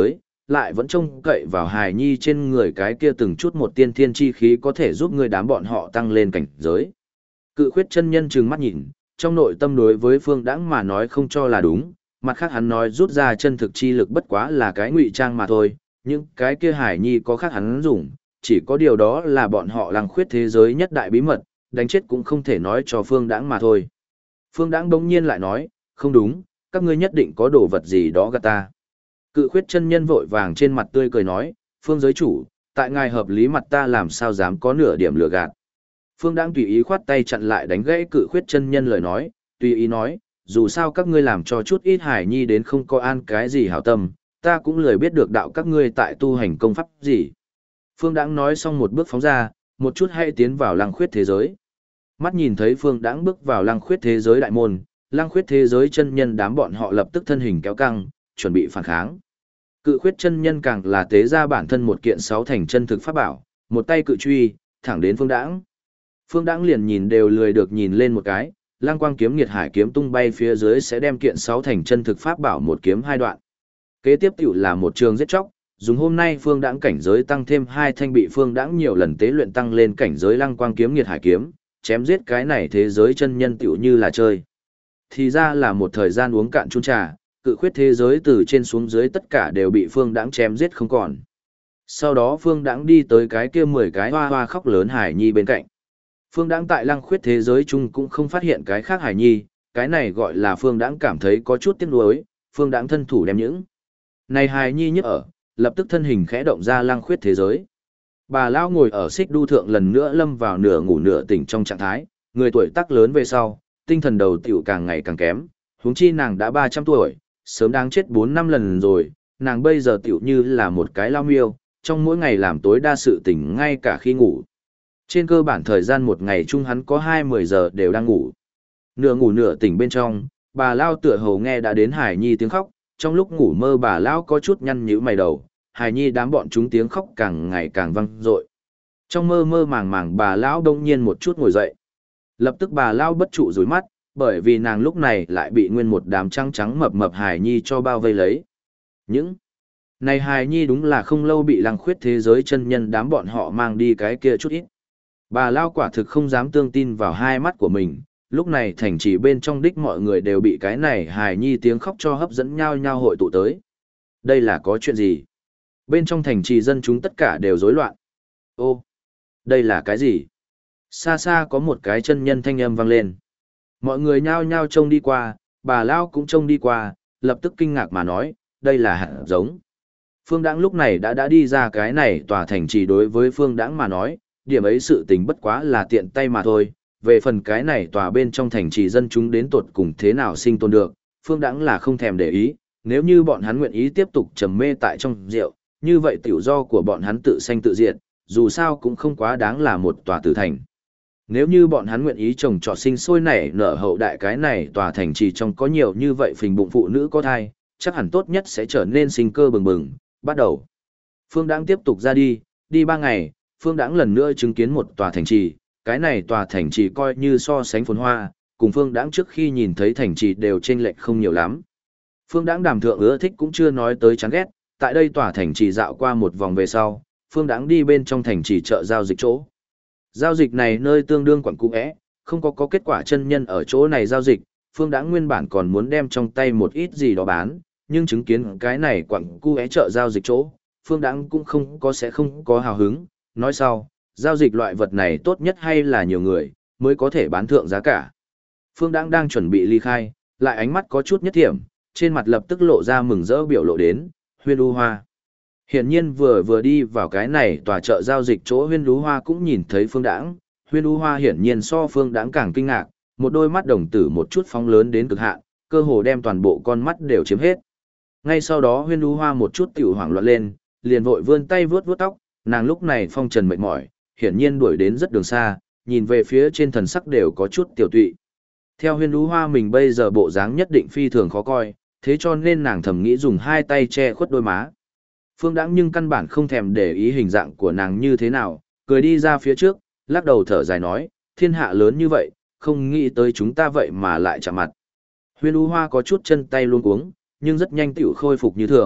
lại vẫn trông cậy vào hài nhi trên người cái kia từng chút một tiên thiên chi khí có thể giúp người đám bọn họ tăng lên cảnh giới. Cự khuyết chân nhân trừng mắt nhìn, trong nội tâm đối với Phương Đãng mà nói không cho là đúng, mặt khác hắn nói rút ra chân thực chi lực bất quá là cái ngụy trang mà thôi, nhưng cái kia hải nhi có khác hắn dùng, chỉ có điều đó là bọn họ lăng khuyết thế giới nhất đại bí mật, đánh chết cũng không thể nói cho Phương Đãng mà thôi. Phương Đãng bỗng nhiên lại nói, không đúng, các ngươi nhất định có đồ vật gì đó gạt ta. Cự khuyết chân nhân vội vàng trên mặt tươi cười nói, Phương giới chủ, tại ngài hợp lý mặt ta làm sao dám có nửa điểm lừa gạt. Phương Đãng tùy ý khoát tay chặn lại đánh gãy cự khuyết chân nhân lời nói, tùy ý nói, dù sao các ngươi làm cho chút ít hải nhi đến không có an cái gì hảo tâm, ta cũng lười biết được đạo các ngươi tại tu hành công pháp gì. Phương Đãng nói xong một bước phóng ra, một chút hay tiến vào lăng khuyết thế giới. Mắt nhìn thấy Phương Đãng bước vào lăng khuyết thế giới đại môn, lăng khuyết thế giới chân nhân đám bọn họ lập tức thân hình kéo căng, chuẩn bị phản kháng. Cự khuyết chân nhân càng là tế ra bản thân một kiện sáu thành chân thực pháp bảo, một tay cự truy, thẳng đến Phương Đãng. Phương Đãng liền nhìn đều lười được nhìn lên một cái, Lăng Quang kiếm nghiệt hải kiếm tung bay phía dưới sẽ đem kiện sáu thành chân thực pháp bảo một kiếm hai đoạn. Kế tiếp tiểu là một trường giết chóc, dùng hôm nay Phương Đãng cảnh giới tăng thêm hai thanh bị Phương Đãng nhiều lần tế luyện tăng lên cảnh giới Lăng Quang kiếm nghiệt hải kiếm, chém giết cái này thế giới chân nhân tiểu như là chơi. Thì ra là một thời gian uống cạn chung trà, cự khuyết thế giới từ trên xuống dưới tất cả đều bị Phương Đãng chém giết không còn. Sau đó Phương Đãng đi tới cái kia 10 cái hoa hoa khóc lớn hải nhi bên cạnh. Phương Đãng tại lăng khuyết thế giới chung cũng không phát hiện cái khác hải nhi, cái này gọi là Phương Đãng cảm thấy có chút tiếc nuối, Phương Đãng thân thủ đem những này hải nhi nhức ở, lập tức thân hình khẽ động ra lăng khuyết thế giới. Bà lão ngồi ở xích đu thượng lần nữa lâm vào nửa ngủ nửa tỉnh trong trạng thái, người tuổi tác lớn về sau, tinh thần đầu tiểu càng ngày càng kém, huống chi nàng đã 300 tuổi, sớm đáng chết 4-5 lần rồi, nàng bây giờ tiểu như là một cái lao miêu, trong mỗi ngày làm tối đa sự tỉnh ngay cả khi ngủ. Trên cơ bản thời gian một ngày chung hắn có 20 giờ đều đang ngủ. Nửa ngủ nửa tỉnh bên trong, bà lao tựa hồ nghe đã đến Hải Nhi tiếng khóc, trong lúc ngủ mơ bà lao có chút nhăn nhíu mày đầu, Hải Nhi đám bọn chúng tiếng khóc càng ngày càng vang dội. Trong mơ mơ màng màng bà lão đông nhiên một chút ngồi dậy. Lập tức bà lao bất trụ rủi mắt, bởi vì nàng lúc này lại bị nguyên một đám trắng trắng mập mập Hải Nhi cho bao vây lấy. Những này Hải Nhi đúng là không lâu bị lăng khuyết thế giới chân nhân đám bọn họ mang đi cái kia chút ít. Bà lao quả thực không dám tương tin vào hai mắt của mình, lúc này thành trì bên trong đích mọi người đều bị cái này Hải Nhi tiếng khóc cho hấp dẫn nhau nhau hội tụ tới. Đây là có chuyện gì? Bên trong thành trì dân chúng tất cả đều rối loạn. Ô, đây là cái gì? Xa xa có một cái chân nhân thanh âm vang lên. Mọi người nhao nhao trông đi qua, bà lao cũng trông đi qua, lập tức kinh ngạc mà nói, đây là hạt giống. Phương Đãng lúc này đã đi ra cái này tòa thành trì đối với Phương Đãng mà nói, điểm ấy sự tình bất quá là tiện tay mà thôi, về phần cái này tòa bên trong thành trì dân chúng đến tột cùng thế nào sinh tồn được, Phương Đãng là không thèm để ý, nếu như bọn hắn nguyện ý tiếp tục trầm mê tại trong rượu, như vậy tiểu do của bọn hắn tự sanh tự diệt, dù sao cũng không quá đáng là một tòa tử thành. Nếu như bọn hắn nguyện ý trồng trọt sinh sôi nảy nở hậu đại cái này tòa thành trì trong có nhiều như vậy phình bụng phụ nữ có thai, chắc hẳn tốt nhất sẽ trở nên sinh cơ bừng bừng, bắt đầu. Phương Đãng tiếp tục ra đi 3 ngày, Phương Đãng lần nữa chứng kiến một tòa thành trì, cái này tòa thành trì coi như so sánh phồn hoa, cùng Phương Đãng trước khi nhìn thấy thành trì đều chênh lệch không nhiều lắm. Phương Đãng đàm thượng ưa thích cũng chưa nói tới chán ghét, tại đây tòa thành trì dạo qua một vòng về sau, Phương Đãng đi bên trong thành trì chợ giao dịch chỗ. Giao dịch này nơi tương đương quặng cũ é, không có kết quả chân nhân ở chỗ này giao dịch, Phương Đãng nguyên bản còn muốn đem trong tay một ít gì đó bán, nhưng chứng kiến cái này quặng cũ é chợ giao dịch chỗ, Phương Đãng cũng không có hào hứng, nói sau, giao dịch loại vật này tốt nhất hay là nhiều người, mới có thể bán thượng giá cả. Phương Đãng đang chuẩn bị ly khai, lại ánh mắt có chút nhất thiểm, trên mặt lập tức lộ ra mừng rỡ biểu lộ đến, Huyên U Hoa. Hiển nhiên vừa đi vào cái này tòa chợ giao dịch chỗ Huyên U Hoa cũng nhìn thấy Phương Đãng, Huyên U Hoa hiển nhiên so Phương Đãng càng kinh ngạc, một đôi mắt đồng tử một chút phóng lớn đến cực hạn, cơ hồ đem toàn bộ con mắt đều chiếm hết. Ngay sau đó Huyên U Hoa một chút tiểu hoảng loạn lên, liền vội vươn tay vuốt vuốt tóc, nàng lúc này phong trần mệt mỏi, hiển nhiên đuổi đến rất đường xa, nhìn về phía trên thần sắc đều có chút tiểu tụy. Theo Huyên U Hoa mình bây giờ bộ dáng nhất định phi thường khó coi, thế cho nên nàng thầm nghĩ dùng hai tay che khuất đôi má. Phương Đãng nhưng căn bản không thèm để ý hình dạng của nàng như thế nào, cười đi ra phía trước, lắc đầu thở dài nói, thiên hạ lớn như vậy, không nghĩ tới chúng ta vậy mà lại chạm mặt. Huyên U Hoa có chút chân tay luống cuống, nhưng rất nhanh tiểu khôi phục như thường,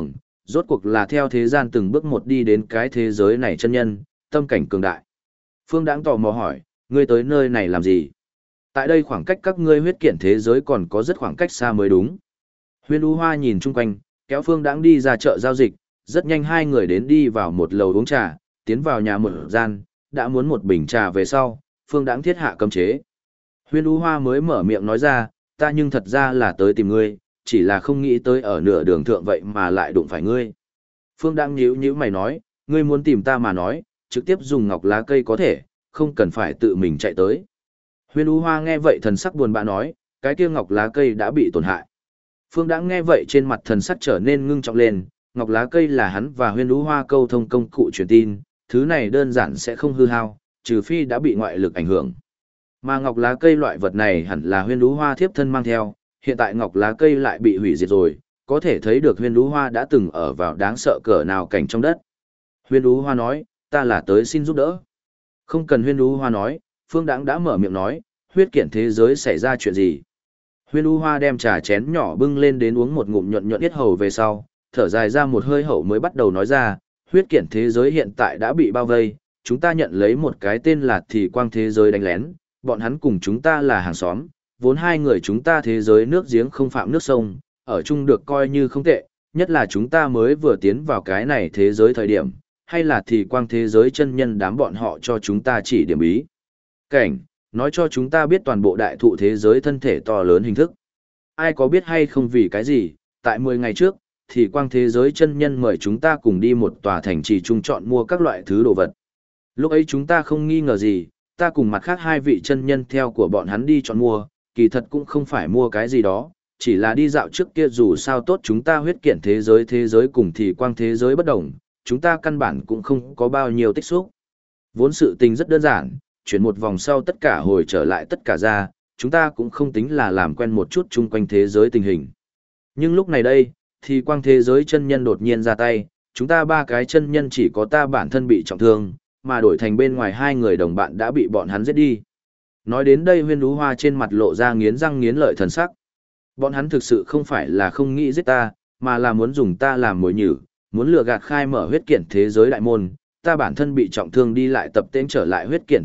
rốt cuộc là theo thế gian từng bước một đi đến cái thế giới này chân nhân, tâm cảnh cường đại. Phương Đãng tò mò hỏi, ngươi tới nơi này làm gì? Tại đây khoảng cách các ngươi huyết kiện thế giới còn có rất khoảng cách xa mới đúng. Huyên Ú Hoa nhìn chung quanh, kéo Phương Đãng đi ra chợ giao dịch, rất nhanh hai người đến đi vào một lầu uống trà, tiến vào nhà một gian, đã muốn một bình trà về sau, Phương Đãng thiết hạ cấm chế. Huyên Ú Hoa mới mở miệng nói ra, ta nhưng thật ra là tới tìm ngươi, chỉ là không nghĩ tới ở nửa đường thượng vậy mà lại đụng phải ngươi. Phương Đãng nhíu nhíu mày nói, ngươi muốn tìm ta mà nói, trực tiếp dùng ngọc lá cây có thể, không cần phải tự mình chạy tới. Huyên Ú Hoa nghe vậy thần sắc buồn bã nói, cái kia ngọc lá cây đã bị tổn hại. Phương Đãng nghe vậy trên mặt thần sắc trở nên ngưng trọng lên, ngọc lá cây là hắn và Huyên Ú Hoa câu thông công cụ truyền tin, thứ này đơn giản sẽ không hư hao, trừ phi đã bị ngoại lực ảnh hưởng. Mà ngọc lá cây loại vật này hẳn là Huyên Ú Hoa thiếp thân mang theo, hiện tại ngọc lá cây lại bị hủy diệt rồi, có thể thấy được Huyên Ú Hoa đã từng ở vào đáng sợ cỡ nào cảnh trong đất. Huyên Ú Hoa nói, ta là tới xin giúp đỡ. Không cần Huyên Ú Hoa nói, Phương Đãng đã mở miệng nói, huyết kiện thế giới xảy ra chuyện gì? Huyên Ú Hoa đem trà chén nhỏ bưng lên đến uống một ngụm nhuận nhuận yết hầu về sau, thở dài ra một hơi hậu mới bắt đầu nói ra, huyết kiện thế giới hiện tại đã bị bao vây, chúng ta nhận lấy một cái tên là Thì Quang thế giới đánh lén, bọn hắn cùng chúng ta là hàng xóm, vốn hai người chúng ta thế giới nước giếng không phạm nước sông, ở chung được coi như không tệ, nhất là chúng ta mới vừa tiến vào cái này thế giới thời điểm, hay là Thì Quang thế giới chân nhân đám bọn họ cho chúng ta chỉ điểm bí cảnh, nói cho chúng ta biết toàn bộ đại thụ thế giới thân thể to lớn hình thức. Ai có biết hay không vì cái gì, tại 10 ngày trước, Thì Quang thế giới chân nhân mời chúng ta cùng đi một tòa thành trì chung chọn mua các loại thứ đồ vật. Lúc ấy chúng ta không nghi ngờ gì, ta cùng mặt khác hai vị chân nhân theo của bọn hắn đi chọn mua, kỳ thật cũng không phải mua cái gì đó, chỉ là đi dạo trước kia dù sao tốt chúng ta huyết kiện thế giới cùng Thì Quang thế giới bất đồng, chúng ta căn bản cũng không có bao nhiêu tích xúc. Vốn sự tình rất đơn giản, chuyển một vòng sau tất cả hồi trở lại tất cả ra, chúng ta cũng không tính là làm quen một chút chung quanh thế giới tình hình. Nhưng lúc này đây, Thì Quang thế giới chân nhân đột nhiên ra tay, chúng ta ba cái chân nhân chỉ có ta bản thân bị trọng thương, mà đổi thành bên ngoài hai người đồng bạn đã bị bọn hắn giết đi. Nói đến đây Huyên Ú Hoa trên mặt lộ ra nghiến răng nghiến lợi thần sắc. Bọn hắn thực sự không phải là không nghĩ giết ta, mà là muốn dùng ta làm mồi nhử, muốn lừa gạt khai mở huyết kiện thế giới đại môn, ta bản thân bị trọng thương đi lại tập tễnh trở lại huyết kiện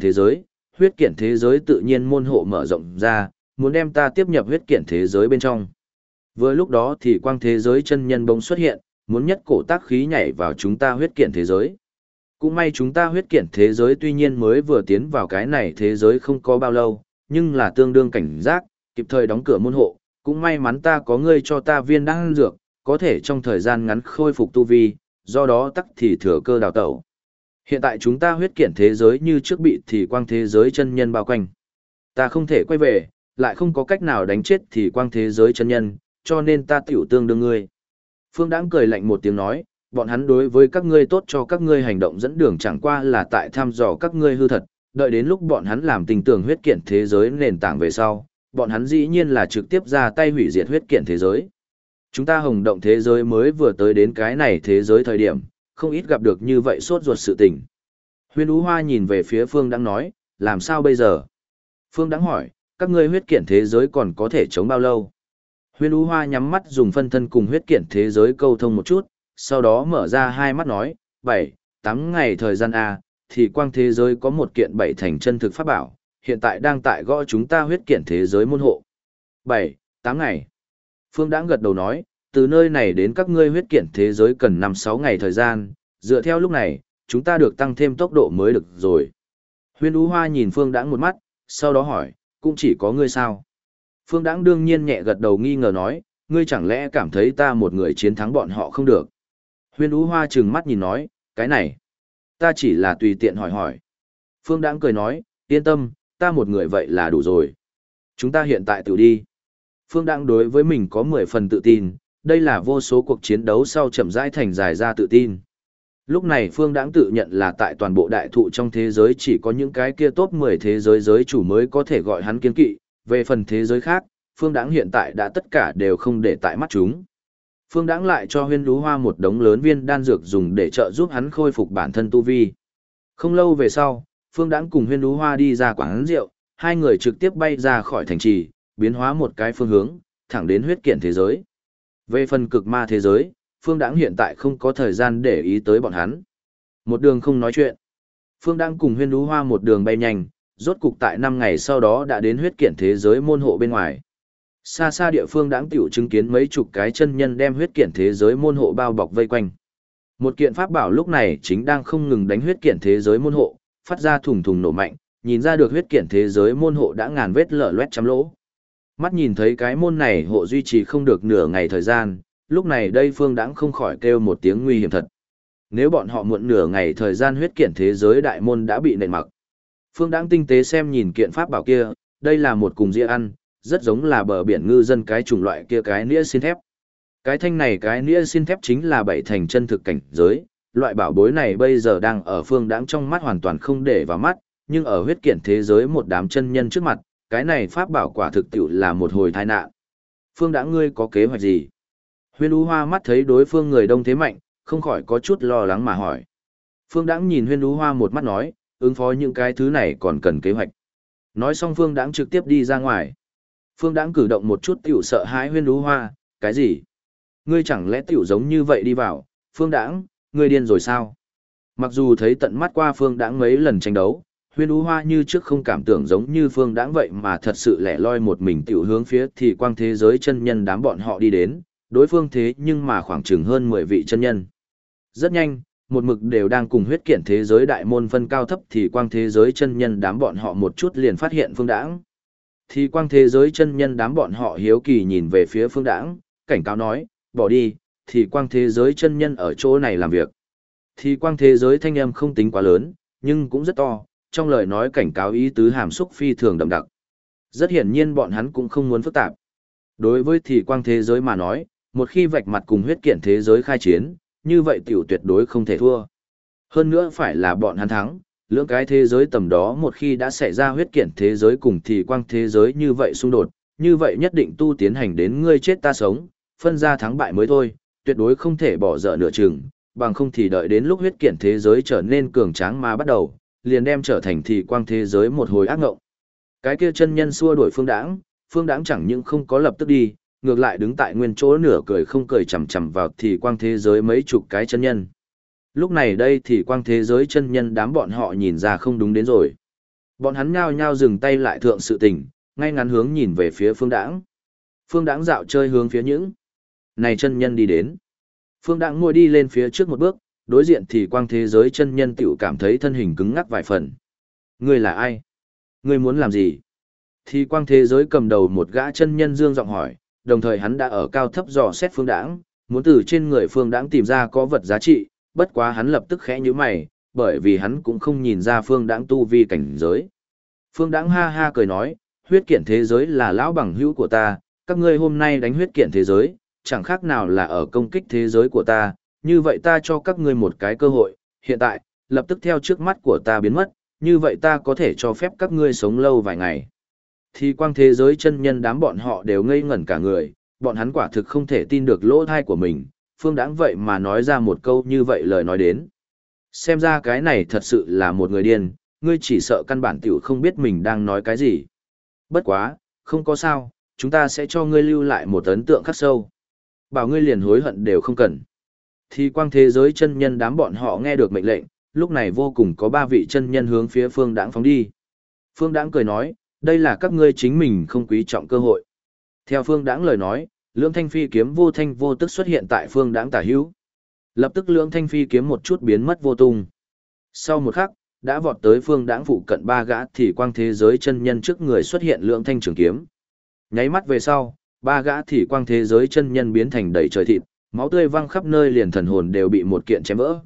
thế giới tự nhiên môn hộ mở rộng ra, muốn đem ta tiếp nhập huyết kiện thế giới bên trong. Vừa lúc đó thì quang thế giới chân nhân bỗng xuất hiện, muốn nhất cổ tác khí nhảy vào chúng ta huyết kiện thế giới. Cũng may chúng ta huyết kiện thế giới tuy nhiên mới vừa tiến vào cái này thế giới không có bao lâu, nhưng là tương đương cảnh giác, kịp thời đóng cửa môn hộ, cũng may mắn ta có ngươi cho ta viên đan dược, có thể trong thời gian ngắn khôi phục tu vi, do đó tắc thì thừa cơ đào tẩu. Hiện tại chúng ta huyết kiện thế giới như trước bị thì quang thế giới chân nhân bao quanh. Ta không thể quay về, lại không có cách nào đánh chết thì quang thế giới chân nhân, cho nên ta tiểu tương đương ngươi. Phương Đãng cười lạnh một tiếng nói, bọn hắn đối với các ngươi tốt cho các ngươi hành động dẫn đường chẳng qua là tại thăm dò các ngươi hư thật, đợi đến lúc bọn hắn làm tình tưởng huyết kiện thế giới nền tảng về sau, bọn hắn dĩ nhiên là trực tiếp ra tay hủy diệt huyết kiện thế giới. Chúng ta hồng động thế giới mới vừa tới đến cái này thế giới thời điểm, không ít gặp được như vậy sốt ruột sự tình. Huyên Ú Hoa nhìn về phía Phương Đãng nói, làm sao bây giờ? Phương Đãng hỏi, các ngươi huyết kiện thế giới còn có thể chống bao lâu? Huyên Ú Hoa nhắm mắt dùng phân thân cùng huyết kiện thế giới câu thông một chút, sau đó mở ra hai mắt nói, 7-8 ngày thời gian A, thì quang thế giới có một kiện 7 thành chân thực pháp bảo, hiện tại đang tại gõ chúng ta huyết kiện thế giới môn hộ. 7-8 ngày. Phương Đãng gật đầu nói, từ nơi này đến các ngươi huyết kiện thế giới cần 5-6 ngày thời gian, dựa theo lúc này, chúng ta được tăng thêm tốc độ mới được rồi. Huyên Ú Hoa nhìn Phương Đãng một mắt, sau đó hỏi, cũng chỉ có ngươi sao? Phương Đãng đương nhiên nhẹ gật đầu nghi ngờ nói, ngươi chẳng lẽ cảm thấy ta một người chiến thắng bọn họ không được? Huyên Ú Hoa trừng mắt nhìn nói, cái này, ta chỉ là tùy tiện hỏi hỏi. Phương Đãng cười nói, yên tâm, ta một người vậy là đủ rồi. Chúng ta hiện tại tự đi. Phương Đãng đối với mình có 10 phần tự tin, đây là vô số cuộc chiến đấu sau chậm rãi thành dài ra tự tin. Lúc này Phương Đãng tự nhận là tại toàn bộ đại thụ trong thế giới chỉ có những cái kia top 10 thế giới giới chủ mới có thể gọi hắn kiên kỵ, về phần thế giới khác, Phương Đãng hiện tại đã tất cả đều không để tại mắt chúng. Phương Đãng lại cho Huyên Ú Hoa một đống lớn viên đan dược dùng để trợ giúp hắn khôi phục bản thân tu vi. Không lâu về sau, Phương Đãng cùng Huyên Ú Hoa đi ra quán rượu, hai người trực tiếp bay ra khỏi thành trì, biến hóa một cái phương hướng, thẳng đến huyết kiện thế giới. Về phần cực ma thế giới, Phương Đãng hiện tại không có thời gian để ý tới bọn hắn. Một đường không nói chuyện. Phương Đãng cùng Huyên Đú Hoa một đường bay nhanh, rốt cục tại 5 ngày sau đó đã đến huyết kiện thế giới môn hộ bên ngoài. Xa xa địa phương Đãng tiểu chứng kiến mấy chục cái chân nhân đem huyết kiện thế giới môn hộ bao bọc vây quanh. Một kiện pháp bảo lúc này chính đang không ngừng đánh huyết kiện thế giới môn hộ, phát ra thùng thùng nổ mạnh, nhìn ra được huyết kiện thế giới môn hộ đã ngàn vết lở loét trăm lỗ. Mắt nhìn thấy cái môn này hộ duy trì không được nửa ngày thời gian, lúc này đây Phương Đãng không khỏi kêu một tiếng nguy hiểm thật. Nếu bọn họ muộn nửa ngày thời gian huyết kiện thế giới đại môn đã bị nện mặc. Phương Đãng tinh tế xem nhìn kiện pháp bảo kia, đây là một cùng dĩa ăn, rất giống là bờ biển ngư dân cái chủng loại kia cái nĩa xin thép. Cái thanh này cái nĩa xin thép chính là bảy thành chân thực cảnh giới, loại bảo bối này bây giờ đang ở Phương Đãng trong mắt hoàn toàn không để vào mắt, nhưng ở huyết kiện thế giới một đám chân nhân trước mặt, cái này pháp bảo quả thực tiệu là một hồi tai nạn. Phương Đãng ngươi có kế hoạch gì? Huyên Ú Hoa mắt thấy đối phương người đông thế mạnh, không khỏi có chút lo lắng mà hỏi. Phương Đãng nhìn Huyên Ú Hoa một mắt nói, ứng phó những cái thứ này còn cần kế hoạch. Nói xong Phương Đãng trực tiếp đi ra ngoài. Phương Đãng cử động một chút tiểu sợ hãi Huyên Ú Hoa, cái gì? Ngươi chẳng lẽ tiểu giống như vậy đi vào, Phương Đãng, ngươi điên rồi sao? Mặc dù thấy tận mắt qua Phương Đãng mấy lần tranh đấu, Huyên Ú Hoa như trước không cảm tưởng giống như Phương Đãng vậy mà thật sự lẻ loi một mình tiểu hướng phía thì quang thế giới chân nhân đám bọn họ đi đến, đối phương thế nhưng mà khoảng chừng hơn 10 vị chân nhân. Rất nhanh, một mực đều đang cùng huyết kiện thế giới đại môn phân cao thấp thì quang thế giới chân nhân đám bọn họ một chút liền phát hiện Phương Đãng. Thì quang thế giới chân nhân đám bọn họ hiếu kỳ nhìn về phía Phương Đãng, cảnh cáo nói, bỏ đi, thì quang thế giới chân nhân ở chỗ này làm việc. Thì quang thế giới thanh âm không tính quá lớn, nhưng cũng rất to, trong lời nói cảnh cáo ý tứ hàm xúc phi thường đậm đặc. Rất hiển nhiên bọn hắn cũng không muốn phức tạp. Đối với thì quang thế giới mà nói, một khi vạch mặt cùng huyết kiện thế giới khai chiến, như vậy tiểu tuyệt đối không thể thua. Hơn nữa phải là bọn hắn thắng, lưỡng cái thế giới tầm đó một khi đã xảy ra huyết kiện thế giới cùng thì quang thế giới như vậy xung đột, như vậy nhất định tu tiến hành đến ngươi chết ta sống, phân ra thắng bại mới thôi, tuyệt đối không thể bỏ dở nửa chừng, bằng không thì đợi đến lúc huyết kiện thế giới trở nên cường tráng mà bắt đầu, liền đem trở thành thì quang thế giới một hồi ác ngộng. Cái kia chân nhân xua đuổi Phương Đãng chẳng những không có lập tức đi, ngược lại đứng tại nguyên chỗ nửa cười không cười chằm chằm vào thì quang thế giới mấy chục cái chân nhân. Lúc này đây thì quang thế giới chân nhân đám bọn họ nhìn ra không đúng đến rồi. Bọn hắn nhao nhao dừng tay lại thượng sự tình, ngay ngắn hướng nhìn về phía Phương Đãng. Phương Đãng dạo chơi hướng phía những này chân nhân đi đến. Phương Đãng ngồi đi lên phía trước một bước, đối diện thì quang thế giới chân nhân tiểu cảm thấy thân hình cứng ngắc vài phần. Ngươi là ai? Ngươi muốn làm gì? Thì quang thế giới cầm đầu một gã chân nhân dương giọng hỏi, đồng thời hắn đã ở cao thấp dò xét Phương Đãng, muốn từ trên người Phương Đãng tìm ra có vật giá trị, bất quá hắn lập tức khẽ nhíu mày, bởi vì hắn cũng không nhìn ra Phương Đãng tu vi cảnh giới. Phương Đãng ha ha cười nói, huyết kiện thế giới là lão bằng hữu của ta, các ngươi hôm nay đánh huyết kiện thế giới, chẳng khác nào là ở công kích thế giới của ta, như vậy ta cho các ngươi một cái cơ hội, hiện tại, lập tức theo trước mắt của ta biến mất, như vậy ta có thể cho phép các ngươi sống lâu vài ngày. Thì quang thế giới chân nhân đám bọn họ đều ngây ngẩn cả người, bọn hắn quả thực không thể tin được lỗ thai của mình, Phương Đãng vậy mà nói ra một câu như vậy lời nói đến. Xem ra cái này thật sự là một người điên, ngươi chỉ sợ căn bản tiểu không biết mình đang nói cái gì. Bất quá, không có sao, chúng ta sẽ cho ngươi lưu lại một ấn tượng khắc sâu. Bảo ngươi liền hối hận đều không cần. Thì quang thế giới chân nhân đám bọn họ nghe được mệnh lệnh, lúc này vô cùng có 3 vị chân nhân hướng phía Phương Đãng phóng đi. Phương Đãng cười nói, đây là các ngươi chính mình không quý trọng cơ hội. Theo Phương Đãng lời nói, lưỡng thanh phi kiếm vô thanh vô tức xuất hiện tại Phương Đãng tả hữu. Lập tức lưỡng thanh phi kiếm một chút biến mất vô tung. Sau một khắc, đã vọt tới Phương Đãng phụ cận 3 gã thì quang thế giới chân nhân trước người xuất hiện lưỡng thanh trường kiếm. Nháy mắt về sau, 3 gã thì quang thế giới chân nhân biến thành đầy trời thịt, máu tươi văng khắp nơi, liền thần hồn đều bị một kiện chém vỡ.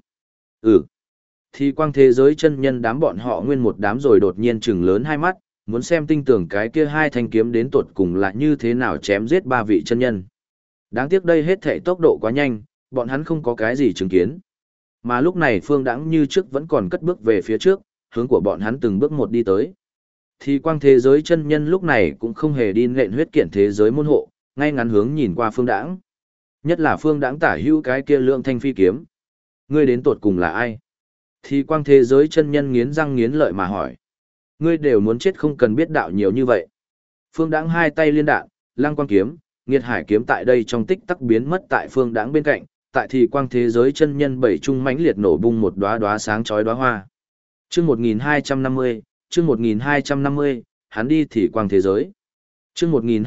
Thì quang thế giới chân nhân đám bọn họ nguyên một đám rồi đột nhiên trừng lớn hai mắt, muốn xem tinh tưởng cái kia hai thanh kiếm đến tột cùng là như thế nào chém giết 3 vị chân nhân. Đáng tiếc đây hết thảy tốc độ quá nhanh, bọn hắn không có cái gì chứng kiến. Mà lúc này Phương Đãng như trước vẫn còn cất bước về phía trước, hướng của bọn hắn từng bước một đi tới. Thì quang thế giới chân nhân lúc này cũng không hề đi nện huyết kiện thế giới môn hộ, ngay ngắn hướng nhìn qua Phương Đãng. Nhất là Phương Đãng tả hữu cái kia lượng thanh phi kiếm. Ngươi đến tột cùng là ai? Thì quang thế giới chân nhân nghiến răng nghiến lợi mà hỏi. Ngươi đều muốn chết không cần biết đạo nhiều như vậy. Phương Đãng hai tay liên đạn, lăng quang kiếm, nghiệt hải kiếm tại đây trong tích tắc biến mất tại Phương Đãng bên cạnh, tại thì quang thế giới chân nhân bảy trung mãnh liệt nổ bung một đóa đóa sáng chói đóa hoa. Chương 1250, chương 1250, hắn đi thì quang thế giới. Chương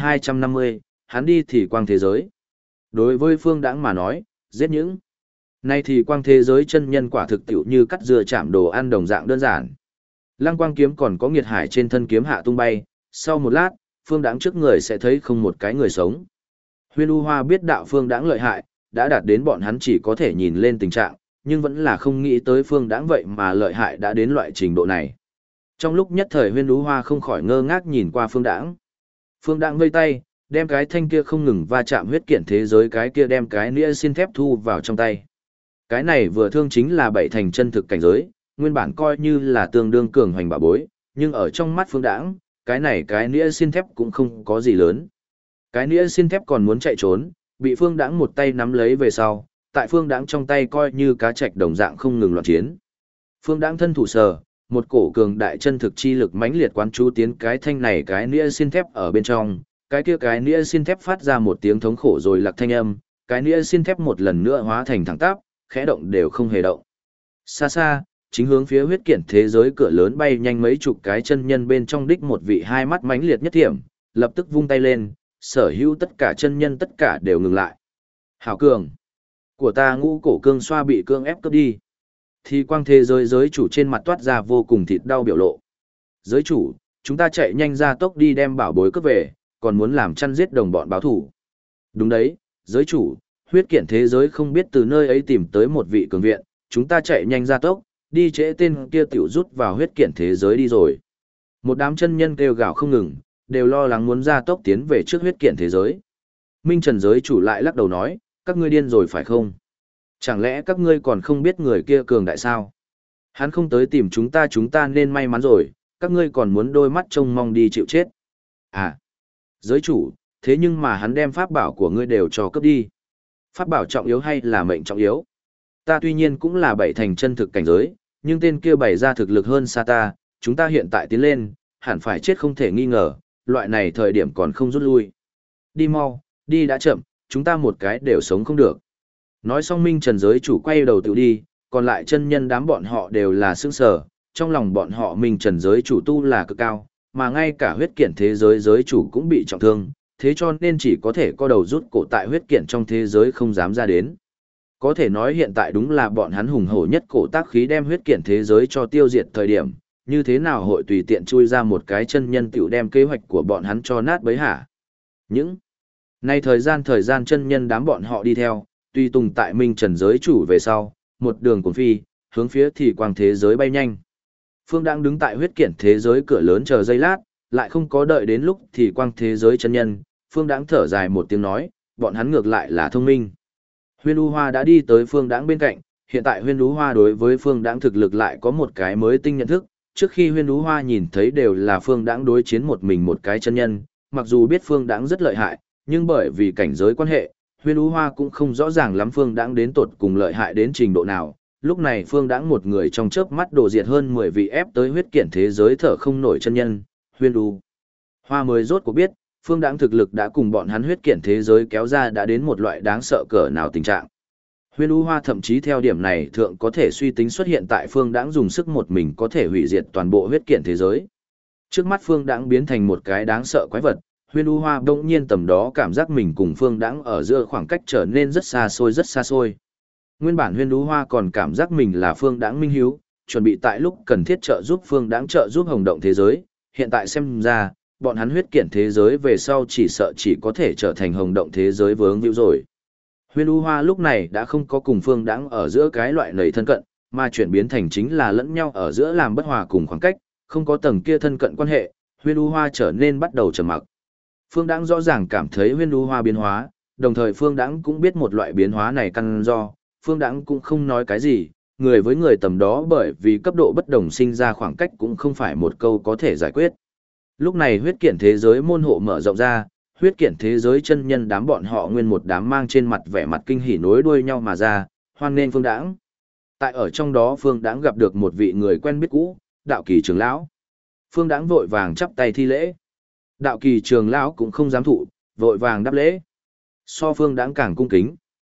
1250, hắn đi thì quang thế giới. Đối với Phương Đãng mà nói, giết những nay thì quang thế giới chân nhân quả thực tiểu như cắt dưa chạm đồ ăn đồng dạng đơn giản. Lăng quang kiếm còn có nghiệt hải trên thân kiếm hạ tung bay, sau một lát, Phương Đãng trước người sẽ thấy không một cái người sống. Huyên U Hoa biết đạo Phương Đãng lợi hại, đã đạt đến bọn hắn chỉ có thể nhìn lên tình trạng, nhưng vẫn là không nghĩ tới Phương Đãng vậy mà lợi hại đã đến loại trình độ này. Trong lúc nhất thời Huyên U Hoa không khỏi ngơ ngác nhìn qua Phương Đãng. Phương Đãng vây tay, đem cái thanh kia không ngừng va chạm huyết kiện thế giới cái kia đem cái nĩa xin thép thu vào trong tay. Cái này vừa thương chính là bảy thành chân thực cảnh giới, nguyên bản coi như là tương đương cường hoành bảo bối, nhưng ở trong mắt Phương Đãng, cái này cái nĩa xin thép cũng không có gì lớn. Cái nĩa xin thép còn muốn chạy trốn, bị Phương Đãng một tay nắm lấy về sau, tại Phương Đãng trong tay coi như cá trạch đồng dạng không ngừng loạn chiến. Phương Đãng thân thủ sờ, một cổ cường đại chân thực chi lực mãnh liệt quán chú tiến cái thanh này cái nĩa xin thép ở bên trong, cái kia cái nĩa xin thép phát ra một tiếng thống khổ rồi lạc thanh âm, cái nĩa xin thép một lần nữa hóa thành thẳng tắp, khẽ động đều không hề động. Xa xa, chính hướng phía huyết kiện thế giới cửa lớn bay nhanh mấy chục cái chân nhân bên trong đích một vị hai mắt mãnh liệt nhất thiểm, lập tức vung tay lên, sở hữu tất cả chân nhân tất cả đều ngừng lại. Hảo cường! Của ta ngũ cổ cương xoa bị cương ép cướp đi. Thì quang thế giới giới chủ trên mặt toát ra vô cùng thịt đau biểu lộ. Giới chủ, chúng ta chạy nhanh ra tốc đi đem bảo bối cướp về, còn muốn làm chăn giết đồng bọn báo thủ. Đúng đấy, giới chủ, huyết kiện thế giới không biết từ nơi ấy tìm tới một vị cường viện, chúng ta chạy nhanh ra tốc, đi trễ tên kia tiểu rút vào huyết kiện thế giới đi rồi. Một đám chân nhân kêu gào không ngừng, đều lo lắng muốn ra tốc tiến về trước huyết kiện thế giới. Minh Trần giới chủ lại lắc đầu nói, các ngươi điên rồi phải không? Chẳng lẽ các ngươi còn không biết người kia cường đại sao? Hắn không tới tìm chúng ta nên may mắn rồi, các ngươi còn muốn đôi mắt trông mong đi chịu chết. À, giới chủ, thế nhưng mà hắn đem pháp bảo của ngươi đều cho cướp đi. Pháp bảo trọng yếu hay là mệnh trọng yếu? Ta tuy nhiên cũng là bảy thành chân thực cảnh giới, nhưng tên kia bày ra thực lực hơn xa ta, chúng ta hiện tại tiến lên, hẳn phải chết không thể nghi ngờ, loại này thời điểm còn không rút lui. Đi mau, đi đã chậm, chúng ta một cái đều sống không được. Nói xong Minh Trần giới chủ quay đầu tự đi, còn lại chân nhân đám bọn họ đều là sững sờ, trong lòng bọn họ Minh Trần giới chủ tu là cực cao, mà ngay cả huyết kiện thế giới giới chủ cũng bị trọng thương, thế cho nên chỉ có thể co đầu rút cổ tại huyết kiện trong thế giới không dám ra đến. Có thể nói hiện tại đúng là bọn hắn hùng hổ nhất cổ tác khí đem huyết kiện thế giới cho tiêu diệt thời điểm, như thế nào hội tùy tiện chui ra một cái chân nhân tiểu đem kế hoạch của bọn hắn cho nát bấy hả? Những nay thời gian chân nhân đám bọn họ đi theo, tùy tùng tại Minh Trần giới chủ về sau, một đường cuốn phi, hướng phía thì quang thế giới bay nhanh. Phương đang đứng tại huyết kiện thế giới cửa lớn chờ giây lát, lại không có đợi đến lúc thì quang thế giới chân nhân, Phương Đãng thở dài một tiếng nói, bọn hắn ngược lại là thông minh. Huyên U Hoa đã đi tới Phương Đãng bên cạnh, hiện tại Huyên U Hoa đối với Phương Đãng thực lực lại có một cái mới tinh nhận thức, trước khi Huyên U Hoa nhìn thấy đều là Phương Đãng đối chiến một mình một cái chân nhân, mặc dù biết Phương Đãng rất lợi hại, nhưng bởi vì cảnh giới quan hệ, Huyên U Hoa cũng không rõ ràng lắm Phương Đãng đến tột cùng lợi hại đến trình độ nào. Lúc này Phương Đãng một người trong chớp mắt đổ diệt hơn 10 vị ép tới huyết kiện thế giới thở không nổi chân nhân, Huyên U Hoa mới rốt cuộc biết, Phương Đãng thực lực đã cùng bọn hắn huyết kiện thế giới kéo ra đã đến một loại đáng sợ cỡ nào tình trạng. Huyên U Hoa thậm chí theo điểm này thượng có thể suy tính xuất hiện tại Phương Đãng dùng sức một mình có thể hủy diệt toàn bộ huyết kiện thế giới. Trước mắt Phương Đãng biến thành một cái đáng sợ quái vật, Huyên U Hoa bỗng nhiên tầm đó cảm giác mình cùng Phương Đãng ở giữa khoảng cách trở nên rất xa xôi rất xa xôi. Nguyên bản Huyên U Hoa còn cảm giác mình là Phương Đãng minh hiếu, chuẩn bị tại lúc cần thiết trợ giúp Phương Đãng trợ giúp hồng động thế giới, hiện tại xem ra, bọn hắn huyết kiện thế giới về sau chỉ sợ chỉ có thể trở thành hồng động thế giới vướng víu rồi. Huyên U Hoa lúc này đã không có cùng Phương Đãng ở giữa cái loại nầy thân cận, mà chuyển biến thành chính là lẫn nhau ở giữa làm bất hòa cùng khoảng cách, không có tầng kia thân cận quan hệ, Huyên U Hoa trở nên bắt đầu trầm mặc. Phương Đãng rõ ràng cảm thấy Huyên U Hoa biến hóa, đồng thời Phương Đãng cũng biết một loại biến hóa này căn do, Phương Đãng cũng không nói cái gì, người với người tầm đó bởi vì cấp độ bất đồng sinh ra khoảng cách cũng không phải một câu có thể giải quyết. Lúc này huyết kiện thế giới môn hộ mở rộng ra, huyết kiện thế giới chân nhân đám bọn họ nguyên một đám mang trên mặt vẻ mặt kinh hỉ nối đuôi nhau mà ra, hoan nghênh Phương Đãng. Tại ở trong đó Phương Đãng gặp được một vị người quen biết cũ, Đạo Kỳ trưởng lão. Phương Đãng vội vàng chắp tay thi lễ. Đạo Kỳ trưởng lão cũng không dám thụ, vội vàng đáp lễ. So Phương Đãng càng cung kính.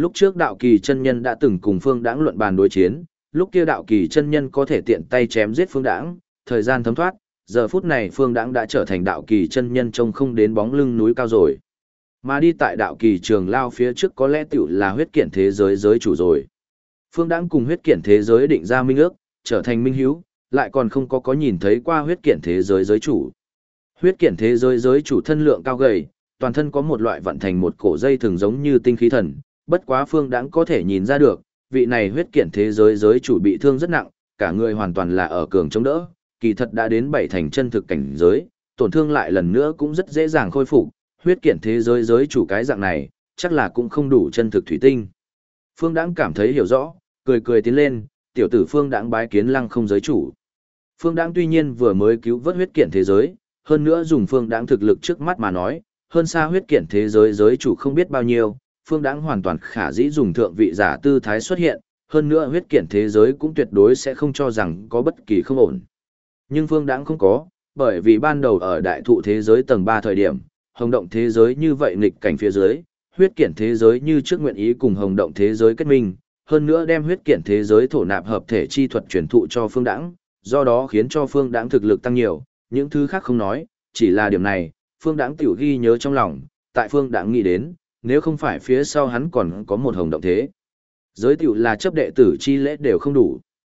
Lúc trước đạo kỳ chân nhân đã từng cùng Phương Đãng luận bàn đối chiến, lúc kia đạo kỳ chân nhân có thể tiện tay chém giết Phương Đãng, thời gian thấm thoát, giờ phút này Phương Đãng đã trở thành đạo kỳ chân nhân trông không đến bóng lưng núi cao rồi. Mà đi tại đạo kỳ trường lao phía trước có lẽ tiểu là huyết kiện thế giới giới chủ rồi. Phương Đãng cùng huyết kiện thế giới định ra minh ước, trở thành minh hữu, lại còn không có nhìn thấy qua huyết kiện thế giới giới chủ. Huyết kiện thế giới giới chủ thân lượng cao gầy, toàn thân có một loại vận thành một cổ dây thường giống như tinh khí thần, bất quá Phương Đãng có thể nhìn ra được, vị này huyết kiện thế giới giới chủ bị thương rất nặng, cả người hoàn toàn là ở cường chống đỡ, kỳ thật đã đến bảy thành chân thực cảnh giới, tổn thương lại lần nữa cũng rất dễ dàng khôi phục, huyết kiện thế giới giới chủ cái dạng này, chắc là cũng không đủ chân thực thủy tinh. Phương Đãng cảm thấy hiểu rõ, cười cười tiến lên, tiểu tử Phương Đãng bái kiến Lăng Không giới chủ. Phương Đãng tuy nhiên vừa mới cứu vớt huyết kiện thế giới, hơn nữa dùng Phương Đãng thực lực trước mắt mà nói, hơn xa huyết kiện thế giới giới chủ không biết bao nhiêu, Phương Đãng hoàn toàn khả dĩ dùng thượng vị giả tư thái xuất hiện, hơn nữa huyết kiện thế giới cũng tuyệt đối sẽ không cho rằng có bất kỳ không ổn. Nhưng Phương Đãng không có, bởi vì ban đầu ở đại thụ thế giới tầng 3 thời điểm, hồng động thế giới như vậy nghịch cảnh phía dưới, huyết kiện thế giới như trước nguyện ý cùng hồng động thế giới kết minh, hơn nữa đem huyết kiện thế giới thổ nạp hợp thể chi thuật truyền thụ cho Phương Đãng, do đó khiến cho Phương Đãng thực lực tăng nhiều, những thứ khác không nói, chỉ là điểm này, Phương Đãng tiểu ghi nhớ trong lòng, tại Phương Đãng nghĩ đến, nếu không phải phía sau hắn còn có một hồng động thế. Giới tiểu là chấp đệ tử chi lễ đều không đủ.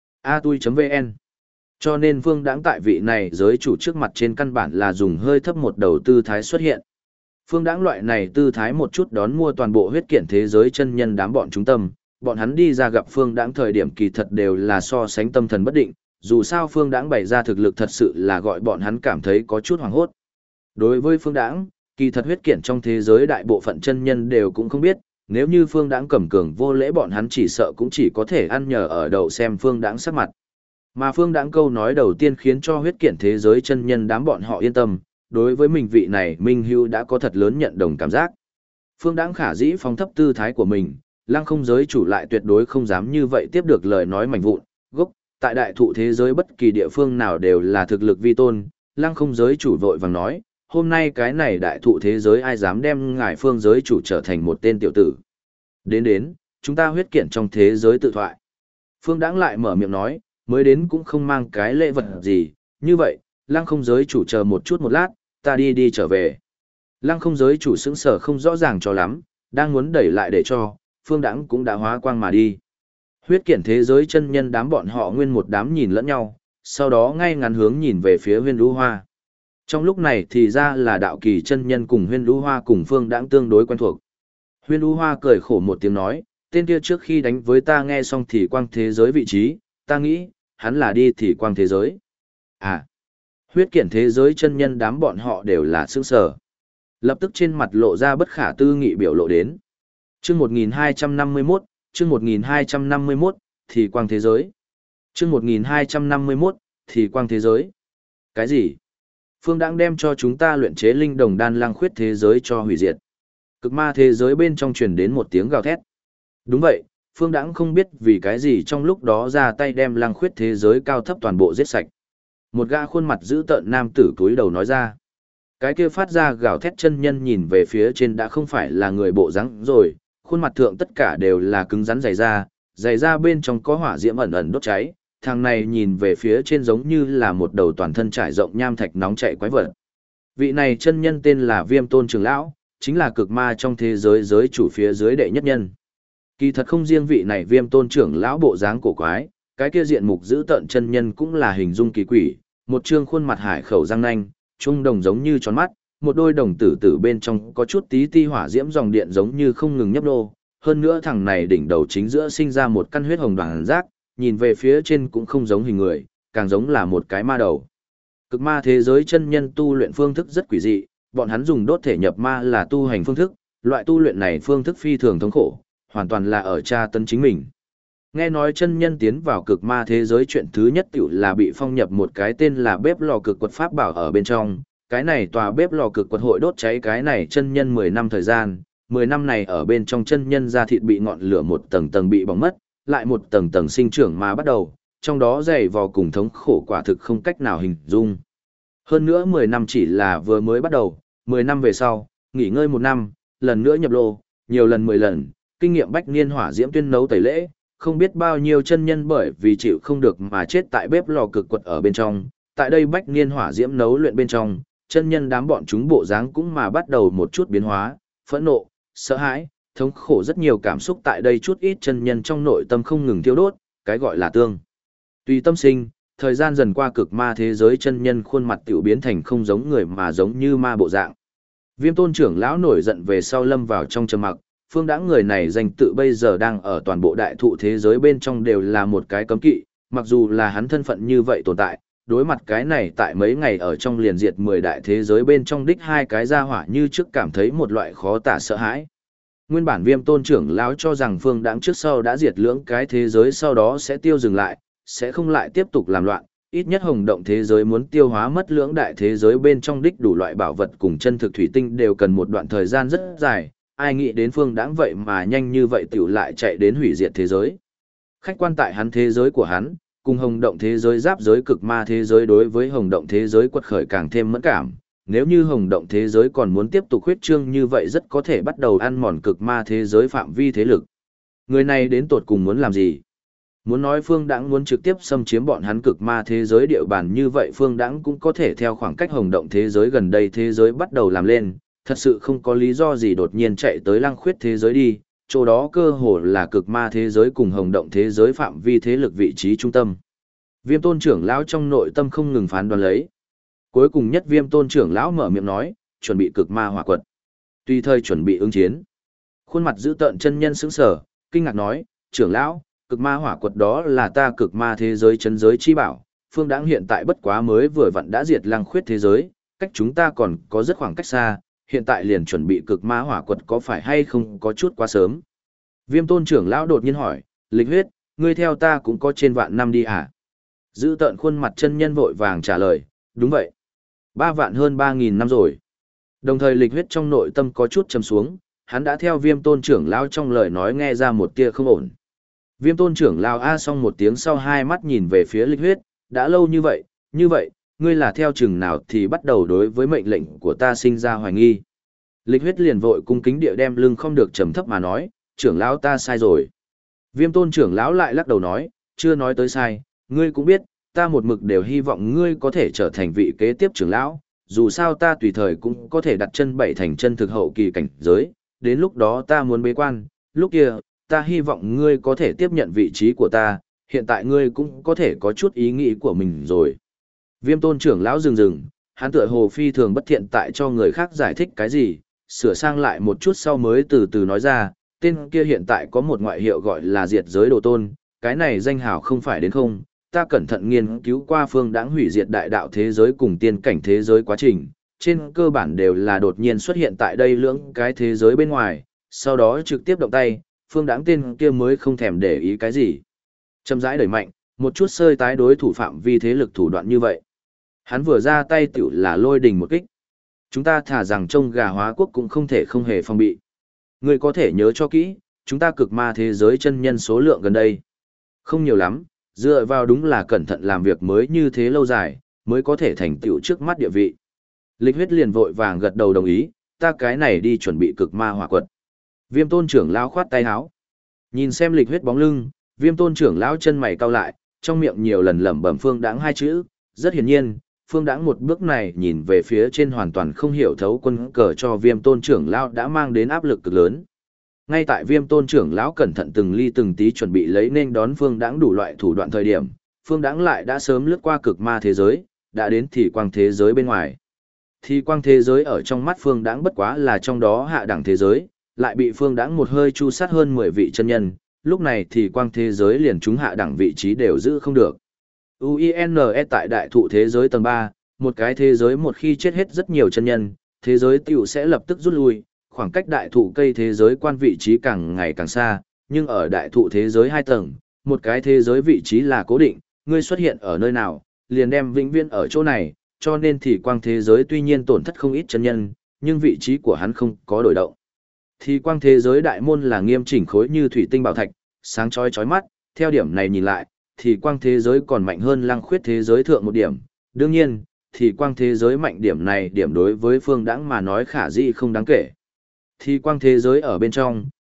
atui.vn. Cho nên Phương Đãng tại vị này giới chủ trước mặt trên căn bản là dùng hơi thấp một đầu tư thái xuất hiện. Phương Đãng loại này tư thái một chút đón mua toàn bộ huyết kiện thế giới chân nhân đám bọn chúng tâm, bọn hắn đi ra gặp Phương Đãng thời điểm kỳ thật đều là so sánh tâm thần bất định, dù sao Phương Đãng bày ra thực lực thật sự là gọi bọn hắn cảm thấy có chút hoảng hốt. Đối với Phương Đãng, kỳ thật huyết kiện trong thế giới đại bộ phận chân nhân đều cũng không biết, nếu như Phương Đãng cầm cường vô lễ bọn hắn chỉ sợ cũng chỉ có thể ăn nhờ ở đậu xem Phương Đãng sắc mặt. Mà Phương Đãng câu nói đầu tiên khiến cho huyết kiện thế giới chân nhân đám bọn họ yên tâm, đối với mình vị này Minh Hữu đã có thật lớn nhận đồng cảm giác. Phương Đãng khả dĩ phóng thấp tư thái của mình, Lăng Không giới chủ lại tuyệt đối không dám như vậy tiếp được lời nói mảnh vụn, gốc, tại đại thụ thế giới bất kỳ địa phương nào đều là thực lực vi tôn, Lăng Không giới chủ vội vàng nói, hôm nay cái này đại thụ thế giới ai dám đem ngài Phương giới chủ trở thành một tên tiểu tử. Đến, chúng ta huyết kiện trong thế giới tự thoại. Phương Đãng lại mở miệng nói, mới đến cũng không mang cái lễ vật gì, như vậy, Lăng Không giới chủ chờ một chút một lát, ta đi trở về. Lăng Không giới chủ sững sờ không rõ ràng cho lắm, đang muốn đẩy lại để cho, Phương Đãng cũng đã hóa quang mà đi. Huyết kiện thế giới chân nhân đám bọn họ nguyên một đám nhìn lẫn nhau, sau đó ngay ngắn hướng nhìn về phía Huyên Lũ Hoa. Trong lúc này thì ra là đạo kỳ chân nhân cùng Huyên Lũ Hoa cùng Phương Đãng tương đối quen thuộc. Huyên Lũ Hoa cười khổ một tiếng nói, tên kia trước khi đánh với ta nghe xong thì quang thế giới vị trí, ta nghĩ, hắn là đi thì quang thế giới. À, huyết kiện thế giới chân nhân đám bọn họ đều là sững sờ. Lập tức trên mặt lộ ra bất khả tư nghị biểu lộ đến. Chương 1251, chương 1251, thì quang thế giới. Chương 1251, thì quang thế giới. Cái gì? Phương Đãng đem cho chúng ta luyện chế linh đồng đan lang khuyết thế giới cho hủy diệt. Cực ma thế giới bên trong truyền đến một tiếng gào thét. Đúng vậy, Phương Đãng không biết vì cái gì trong lúc đó ra tay đem lang khuyết thế giới cao thấp toàn bộ giết sạch. Một gã khuôn mặt dữ tợn nam tử cúi đầu nói ra. Cái kia phát ra gào thét chân nhân nhìn về phía trên đã không phải là người bộ dáng rồi, khuôn mặt thượng tất cả đều là cứng rắn dày da bên trong có hỏa diễm ẩn ẩn đốt cháy, thằng này nhìn về phía trên giống như là một đầu toàn thân trải rộng nham thạch nóng chảy quái vật. Vị này chân nhân tên là Viêm Tôn Trường Lão, chính là cực ma trong thế giới giới chủ phía dưới đệ nhất nhân. Kỳ thật không riêng vị này Viêm Tôn Trưởng Lão bộ dáng cổ quái, cái kia diện mục giữ tợn chân nhân cũng là hình dung kỳ quỷ, một trương khuôn mặt hải khẩu răng nanh, trung đồng giống như tròn mắt, một đôi đồng tử tử bên trong có chút tí ti hỏa diễm dòng điện giống như không ngừng nhấp nô, hơn nữa thằng này đỉnh đầu chính giữa sinh ra một căn huyết hồng đoàn giác, nhìn về phía trên cũng không giống hình người, càng giống là một cái ma đầu. Cực ma thế giới chân nhân tu luyện phương thức rất quỷ dị, bọn hắn dùng đốt thể nhập ma là tu hành phương thức, loại tu luyện này phương thức phi thường thống khổ, hoàn toàn là ở tra tấn chính mình. Nghe nói chân nhân tiến vào cực ma thế giới chuyện thứ nhất tiểu là bị phong nhập một cái tên là bếp lò cực quật pháp bảo ở bên trong, cái này tòa bếp lò cực quật hội đốt cháy cái này chân nhân 10 năm thời gian, 10 năm này ở bên trong chân nhân da thịt bị ngọn lửa một tầng tầng bị bỏng mất, lại một tầng tầng sinh trưởng mà bắt đầu, trong đó dày vò cùng thống khổ quả thực không cách nào hình dung. Hơn nữa 10 năm chỉ là vừa mới bắt đầu, 10 năm về sau, nghỉ ngơi 1 năm, lần nữa nhập lô, nhiều lần 10 lần, kinh nghiệm bách niên hỏa diễm tuyên nấu tẩy lễ, không biết bao nhiêu chân nhân bởi vì chịu không được mà chết tại bếp lò cực quật ở bên trong, tại đây bách niên hỏa diễm nấu luyện bên trong, chân nhân đám bọn chúng bộ dáng cũng mà bắt đầu một chút biến hóa, phẫn nộ, sợ hãi, thống khổ rất nhiều cảm xúc tại đây chút ít chân nhân trong nội tâm không ngừng thiêu đốt, cái gọi là tương. Tùy tâm sinh, thời gian dần qua cực ma thế giới chân nhân khuôn mặt tiểu biến thành không giống người mà giống như ma bộ dạng. Viêm Tôn trưởng lão nổi giận về sau lâm vào trong trầm mặc, Phương Đãng người này danh tự bây giờ đang ở toàn bộ đại thụ thế giới bên trong đều là một cái cấm kỵ, mặc dù là hắn thân phận như vậy tồn tại, đối mặt cái này tại mấy ngày ở trong liền diệt 10 đại thế giới bên trong đích hai cái gia hỏa như trước cảm thấy một loại khó tả sợ hãi. Nguyên bản Viêm Tôn trưởng lão cho rằng Phương Đãng trước sau đã diệt lưỡng cái thế giới sau đó sẽ tiêu dừng lại, sẽ không lại tiếp tục làm loạn, ít nhất hồng động thế giới muốn tiêu hóa mất lưỡng đại thế giới bên trong đích đủ loại bảo vật cùng chân thực thủy tinh đều cần một đoạn thời gian rất dài, ai nghĩ đến Phương Đãng vậy mà nhanh như vậy tiểu lại chạy đến hủy diệt thế giới. Khách quan tại hắn thế giới của hắn, cùng hồng động thế giới giáp giới cực ma thế giới đối với hồng động thế giới quật khởi càng thêm mẫn cảm, nếu như hồng động thế giới còn muốn tiếp tục huyết trương như vậy rất có thể bắt đầu ăn mòn cực ma thế giới phạm vi thế lực. Người này đến tột cùng muốn làm gì? Muốn nói Phương Đãng muốn trực tiếp xâm chiếm bọn hắn cực ma thế giới địa bàn như vậy Phương Đãng cũng có thể theo khoảng cách hồng động thế giới gần đây thế giới bắt đầu làm lên, thật sự không có lý do gì đột nhiên chạy tới lăng khuyết thế giới đi, chỗ đó cơ hồ là cực ma thế giới cùng hồng động thế giới phạm vi thế lực vị trí trung tâm. Viêm Tôn trưởng lão trong nội tâm không ngừng phán đoán lấy. Cuối cùng nhất Viêm Tôn trưởng lão mở miệng nói, chuẩn bị cực ma hỏa quật. Tùy thời chuẩn bị ứng chiến. Khuôn mặt giữ tợn chân nhân sững sờ, kinh ngạc nói, trưởng lão, cực ma hỏa quật đó là ta cực ma thế giới chấn giới chi bảo, Phương Đãng hiện tại bất quá mới vừa vặn đã diệt lăng khuyết thế giới, cách chúng ta còn có rất khoảng cách xa, hiện tại liền chuẩn bị cực ma hỏa quật có phải hay không có chút quá sớm. Viêm Tôn trưởng lão đột nhiên hỏi, Lịch Huyết, ngươi theo ta cũng có trên vạn năm đi à? Giữ tợn khuôn mặt chân nhân vội vàng trả lời, đúng vậy. 3 vạn hơn 3.000 năm rồi. Đồng thời Lịch Huyết trong nội tâm có chút trầm xuống, hắn đã theo Viêm Tôn trưởng lão trong lời nói nghe ra một tia không ổn. Viêm Tôn trưởng lão a xong một tiếng sau hai mắt nhìn về phía Lịch Huyết, đã lâu như vậy, ngươi là theo chừng nào thì bắt đầu đối với mệnh lệnh của ta sinh ra hoài nghi. Lịch Huyết liền vội cung kính địa đem lưng không được trầm thấp mà nói, trưởng lão ta sai rồi. Viêm Tôn trưởng lão lại lắc đầu nói, chưa nói tới sai, ngươi cũng biết, ta một mực đều hy vọng ngươi có thể trở thành vị kế tiếp trưởng lão, dù sao ta tùy thời cũng có thể đặt chân bảy thành chân thực hậu kỳ cảnh giới, đến lúc đó ta muốn bế quan, lúc kia, ta hy vọng ngươi có thể tiếp nhận vị trí của ta, hiện tại ngươi cũng có thể có chút ý nghĩ của mình rồi. Viêm Tôn trưởng lão dừng, hắn tựa hồ phi thường bất thiện tại cho người khác giải thích cái gì, sửa sang lại một chút sau mới từ từ nói ra, tên kia hiện tại có một ngoại hiệu gọi là diệt giới đồ tôn, cái này danh hào không phải đến không, ta cẩn thận nghiên cứu qua Phương Đãng hủy diệt đại đạo thế giới cùng tiên cảnh thế giới quá trình, trên cơ bản đều là đột nhiên xuất hiện tại đây lưỡng cái thế giới bên ngoài, sau đó trực tiếp động tay, Phương Đãng tên kia mới không thèm để ý cái gì. Châm rãi đẩy mạnh, một chút sơi tái đối thủ phạm vi thế lực thủ đoạn như vậy. Hắn vừa ra tay tiểu là lôi đình một kích. Chúng ta thả rằng trông gà hóa quốc cũng không thể không hề phòng bị. Ngươi có thể nhớ cho kỹ, chúng ta cực ma thế giới chân nhân số lượng gần đây. Không nhiều lắm, dựa vào đúng là cẩn thận làm việc mới như thế lâu dài, mới có thể thành tựu trước mắt địa vị. Lịch Huyết liền vội vàng gật đầu đồng ý, ta cái này đi chuẩn bị cực ma hỏa quật. Viêm Tôn trưởng lão khoát tay áo. Nhìn xem Lịch Huyết bóng lưng, Viêm Tôn trưởng lão chân mày cau lại, trong miệng nhiều lần lẩm bẩm Phương Đãng hai chữ, rất hiển nhiên, Phương Đãng một bước này nhìn về phía trên hoàn toàn không hiểu thấu quân cờ cho Viêm Tôn trưởng lão đã mang đến áp lực cực lớn. Ngay tại Viêm Tôn trưởng lão cẩn thận từng ly từng tí chuẩn bị lấy nên đón Phương Đãng đủ loại thủ đoạn thời điểm, Phương Đãng lại đã sớm lướt qua cực ma thế giới, đã đến thì quang thế giới bên ngoài. Thì quang thế giới ở trong mắt Phương Đãng bất quá là trong đó hạ đẳng thế giới, lại bị Phương Đãng một hơi chu sát hơn 10 vị chân nhân, lúc này thì quang thế giới liền chúng hạ đẳng vị trí đều giữ không được. UINE tại đại thụ thế giới tầng 3, một cái thế giới một khi chết hết rất nhiều chân nhân, thế giới tiểu sẽ lập tức rút lui, khoảng cách đại thụ cây thế giới quan vị trí càng ngày càng xa, nhưng ở đại thụ thế giới 2 tầng, một cái thế giới vị trí là cố định, ngươi xuất hiện ở nơi nào, liền đem vĩnh viễn ở chỗ này, cho nên thì quang thế giới tuy nhiên tổn thất không ít chân nhân, nhưng vị trí của hắn không có đổi động. Thì quang thế giới đại môn là nghiêm chỉnh khối như thủy tinh bảo thạch, sáng chói chói mắt, theo điểm này nhìn lại, thì quang thế giới còn mạnh hơn lăng khuyết thế giới thượng một điểm. Đương nhiên, thì quang thế giới mạnh điểm này điểm đối với Phương Đãng mà nói khả dĩ không đáng kể. Thì quang thế giới ở bên trong,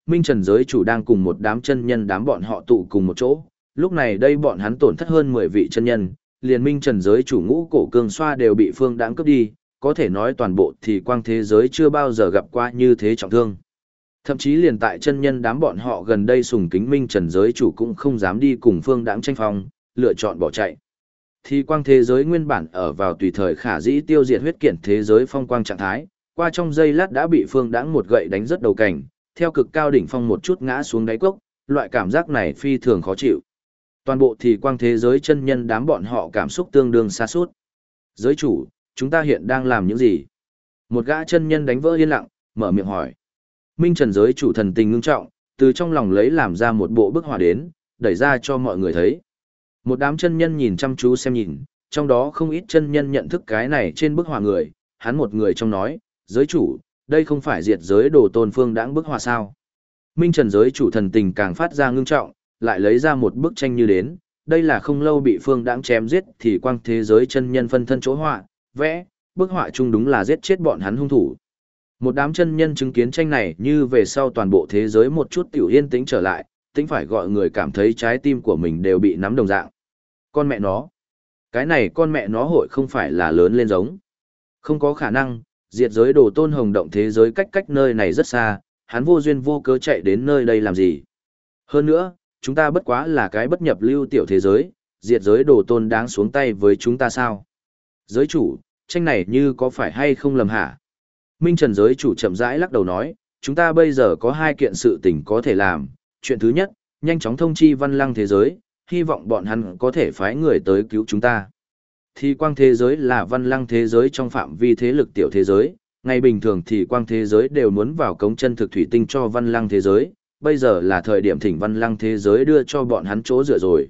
Minh Trần giới chủ đang cùng một đám chân nhân đám bọn họ tụ cùng một chỗ. Lúc này đây bọn hắn tổn thất hơn 10 vị chân nhân, liền Minh Trần giới chủ Ngũ Cổ Cương Xoa đều bị Phương Đãng cướp đi, có thể nói toàn bộ thì quang thế giới chưa bao giờ gặp qua như thế trọng thương. Thậm chí liền tại chân nhân đám bọn họ gần đây sùng kính Minh Trần giới chủ cũng không dám đi cùng Phương Đãng tranh phong, lựa chọn bỏ chạy. Thì quang thế giới nguyên bản ở vào tùy thời khả dĩ tiêu diệt huyết kiện thế giới phong quang trạng thái, qua trong giây lát đã bị Phương Đãng một gậy đánh rất đầu cảnh, theo cực cao đỉnh phong một chút ngã xuống đáy cốc, loại cảm giác này phi thường khó chịu. Toàn bộ thì quang thế giới chân nhân đám bọn họ cảm xúc tương đương xa suốt. Giới chủ, chúng ta hiện đang làm những gì? Một gã chân nhân đánh vỡ yên lặng, mở miệng hỏi. Minh Trần giới chủ thần tình ngưng trọng, từ trong lòng lấy làm ra một bộ bức họa đến, đẩy ra cho mọi người thấy. Một đám chân nhân nhìn chăm chú xem nhìn, trong đó không ít chân nhân nhận thức cái này trên bức họa người, hắn một người trong nói, giới chủ, đây không phải diệt giới đồ tôn Phương Đãng bức họa sao? Minh Trần giới chủ thần tình càng phát ra ngưng trọng, lại lấy ra một bức tranh như đến, đây là không lâu bị Phương Đãng chém giết thì quang thế giới chân nhân phân thân chỗ họa, vẽ, bức họa chung đúng là giết chết bọn hắn hung thủ. Một đám chân nhân chứng kiến tranh này như về sau toàn bộ thế giới một chút tiểu yên tĩnh trở lại, tĩnh phải gọi người cảm thấy trái tim của mình đều bị nắm đồng dạng. Con mẹ nó. Cái này con mẹ nó hội không phải là lớn lên giống. Không có khả năng, diệt giới đồ tôn hồng động thế giới cách nơi này rất xa, hắn vô duyên vô cớ chạy đến nơi đây làm gì. Hơn nữa, chúng ta bất quá là cái bất nhập lưu tiểu thế giới, diệt giới đồ tôn đáng xuống tay với chúng ta sao? Giới chủ, tranh này như có phải hay không lầm hả? Minh Trần giới chủ chậm rãi lắc đầu nói, chúng ta bây giờ có hai kiện sự tình có thể làm. Chuyện thứ nhất, nhanh chóng thông chi Văn Lăng thế giới, hy vọng bọn hắn có thể phái người tới cứu chúng ta. Thì quang thế giới là Văn Lăng thế giới trong phạm vi thế lực tiểu thế giới, ngày bình thường thì quang thế giới đều muốn vào cống chân thực thủy tinh cho Văn Lăng thế giới, bây giờ là thời điểm thỉnh Văn Lăng thế giới đưa cho bọn hắn chỗ dựa rồi.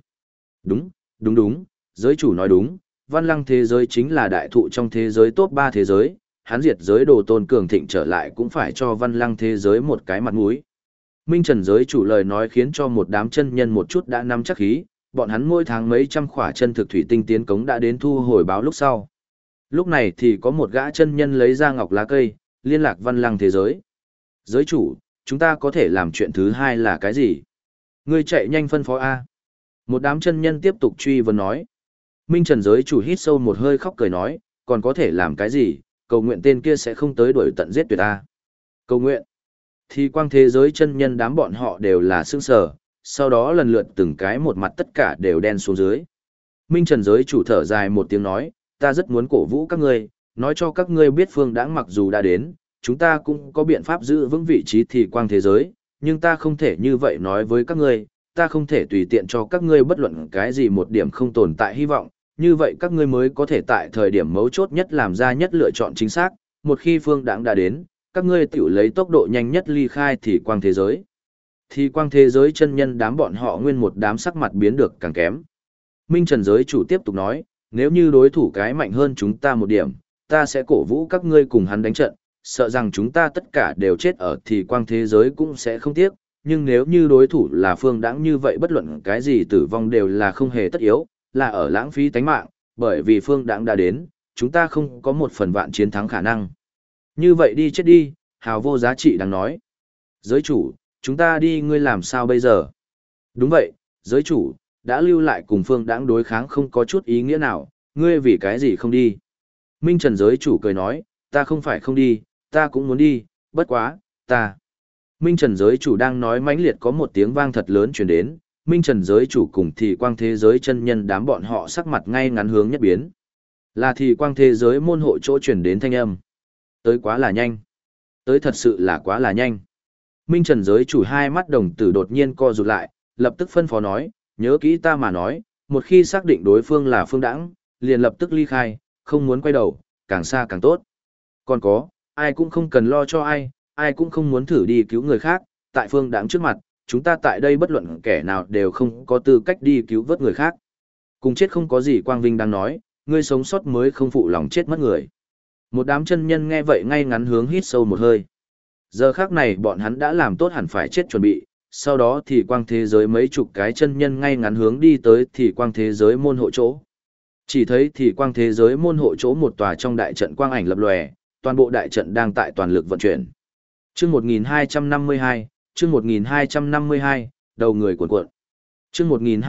Đúng, giới chủ nói đúng, Văn Lăng thế giới chính là đại thụ trong thế giới top 3 thế giới, hắn diệt giới đồ tôn cường thịnh trở lại cũng phải cho Văn Lăng thế giới một cái mặt mũi. Minh Trần giới chủ lời nói khiến cho một đám chân nhân một chút đã nắm chắc khí, bọn hắn mỗi tháng mấy trăm khỏa chân thực thủy tinh tiến cống đã đến thu hồi báo lúc sau. Lúc này thì có một gã chân nhân lấy ra ngọc lá cây, liên lạc Văn Lăng thế giới. Giới chủ, chúng ta có thể làm chuyện thứ hai là cái gì? Ngươi chạy nhanh phân phó A. Một đám chân nhân tiếp tục truy vấn nói. Minh Trần giới chủ hít sâu một hơi khóc cười nói, còn có thể làm cái gì, cầu nguyện tên kia sẽ không tới đuổi tận giết tuyệt A. Cầu nguyện. Thì quang thế giới chân nhân đám bọn họ đều là sương sở, sau đó lần lượt từng cái một mặt tất cả đều đen xuống dưới. Minh Trần giới chủ thở dài một tiếng nói, ta rất muốn cổ vũ các ngươi, nói cho các ngươi biết Phương Đãng mặc dù đã đến, chúng ta cũng có biện pháp giữ vững vị trí thì quang thế giới, nhưng ta không thể như vậy nói với các ngươi, ta không thể tùy tiện cho các ngươi bất luận cái gì một điểm không tồn tại hy vọng, như vậy các ngươi mới có thể tại thời điểm mấu chốt nhất làm ra nhất lựa chọn chính xác, một khi Phương Đãng đã đến, các ngươi tiểu lấy tốc độ nhanh nhất ly khai thì quang thế giới. Thì quang thế giới chân nhân đám bọn họ nguyên một đám sắc mặt biến được càng kém. Minh Trần giới chủ tiếp tục nói, nếu như đối thủ cái mạnh hơn chúng ta một điểm, ta sẽ cổ vũ các ngươi cùng hắn đánh trận, sợ rằng chúng ta tất cả đều chết ở thì quang thế giới cũng sẽ không tiếc, nhưng nếu như đối thủ là Phương Đãng như vậy bất luận cái gì tử vong đều là không hề tất yếu, là ở lãng phí tánh mạng, bởi vì Phương Đãng đã đến, chúng ta không có một phần vạn chiến thắng khả năng. Như vậy đi chết đi, hào vô giá trị đáng nói. Giới chủ, chúng ta đi ngươi làm sao bây giờ? Đúng vậy, giới chủ, đã lưu lại cùng Phương Đãng đối kháng không có chút ý nghĩa nào, ngươi vì cái gì không đi? Minh Trần giới chủ cười nói, ta không phải không đi, ta cũng muốn đi, bất quá, ta. Minh Trần giới chủ đang nói mãnh liệt có một tiếng vang thật lớn truyền đến, Minh Trần giới chủ cùng thì quang thế giới chân nhân đám bọn họ sắc mặt ngay ngắn hướng nhất biến. Là thì quang thế giới môn hộ chỗ truyền đến thanh âm. Tới quá là nhanh. Tới thật sự là quá là nhanh. Minh Trần giới chủ hai mắt đồng tử đột nhiên co rụt lại, lập tức phân phó nói, nhớ kỹ ta mà nói, một khi xác định đối phương là Phương Đãng, liền lập tức ly khai, không muốn quay đầu, càng xa càng tốt. Còn có, ai cũng không cần lo cho ai, ai cũng không muốn thử đi cứu người khác, tại Phương Đãng trước mặt, chúng ta tại đây bất luận kẻ nào đều không có tư cách đi cứu vớt người khác. Cùng chết không có gì quang vinh đang nói, ngươi sống sót mới không phụ lòng chết mất người. Một đám chân nhân nghe vậy ngay ngắn hướng hít sâu một hơi. Giờ khác này bọn hắn đã làm tốt hẳn phải chết chuẩn bị, sau đó thì quang thế giới mấy chục cái chân nhân ngay ngắn hướng đi tới thì quang thế giới môn hộ chỗ. Chỉ thấy thì quang thế giới môn hộ chỗ một tòa trong đại trận quang ảnh lập lòe, toàn bộ đại trận đang tại toàn lực vận chuyển. Chương 1252, chương 1252, đầu người cuộn cuộn. Chương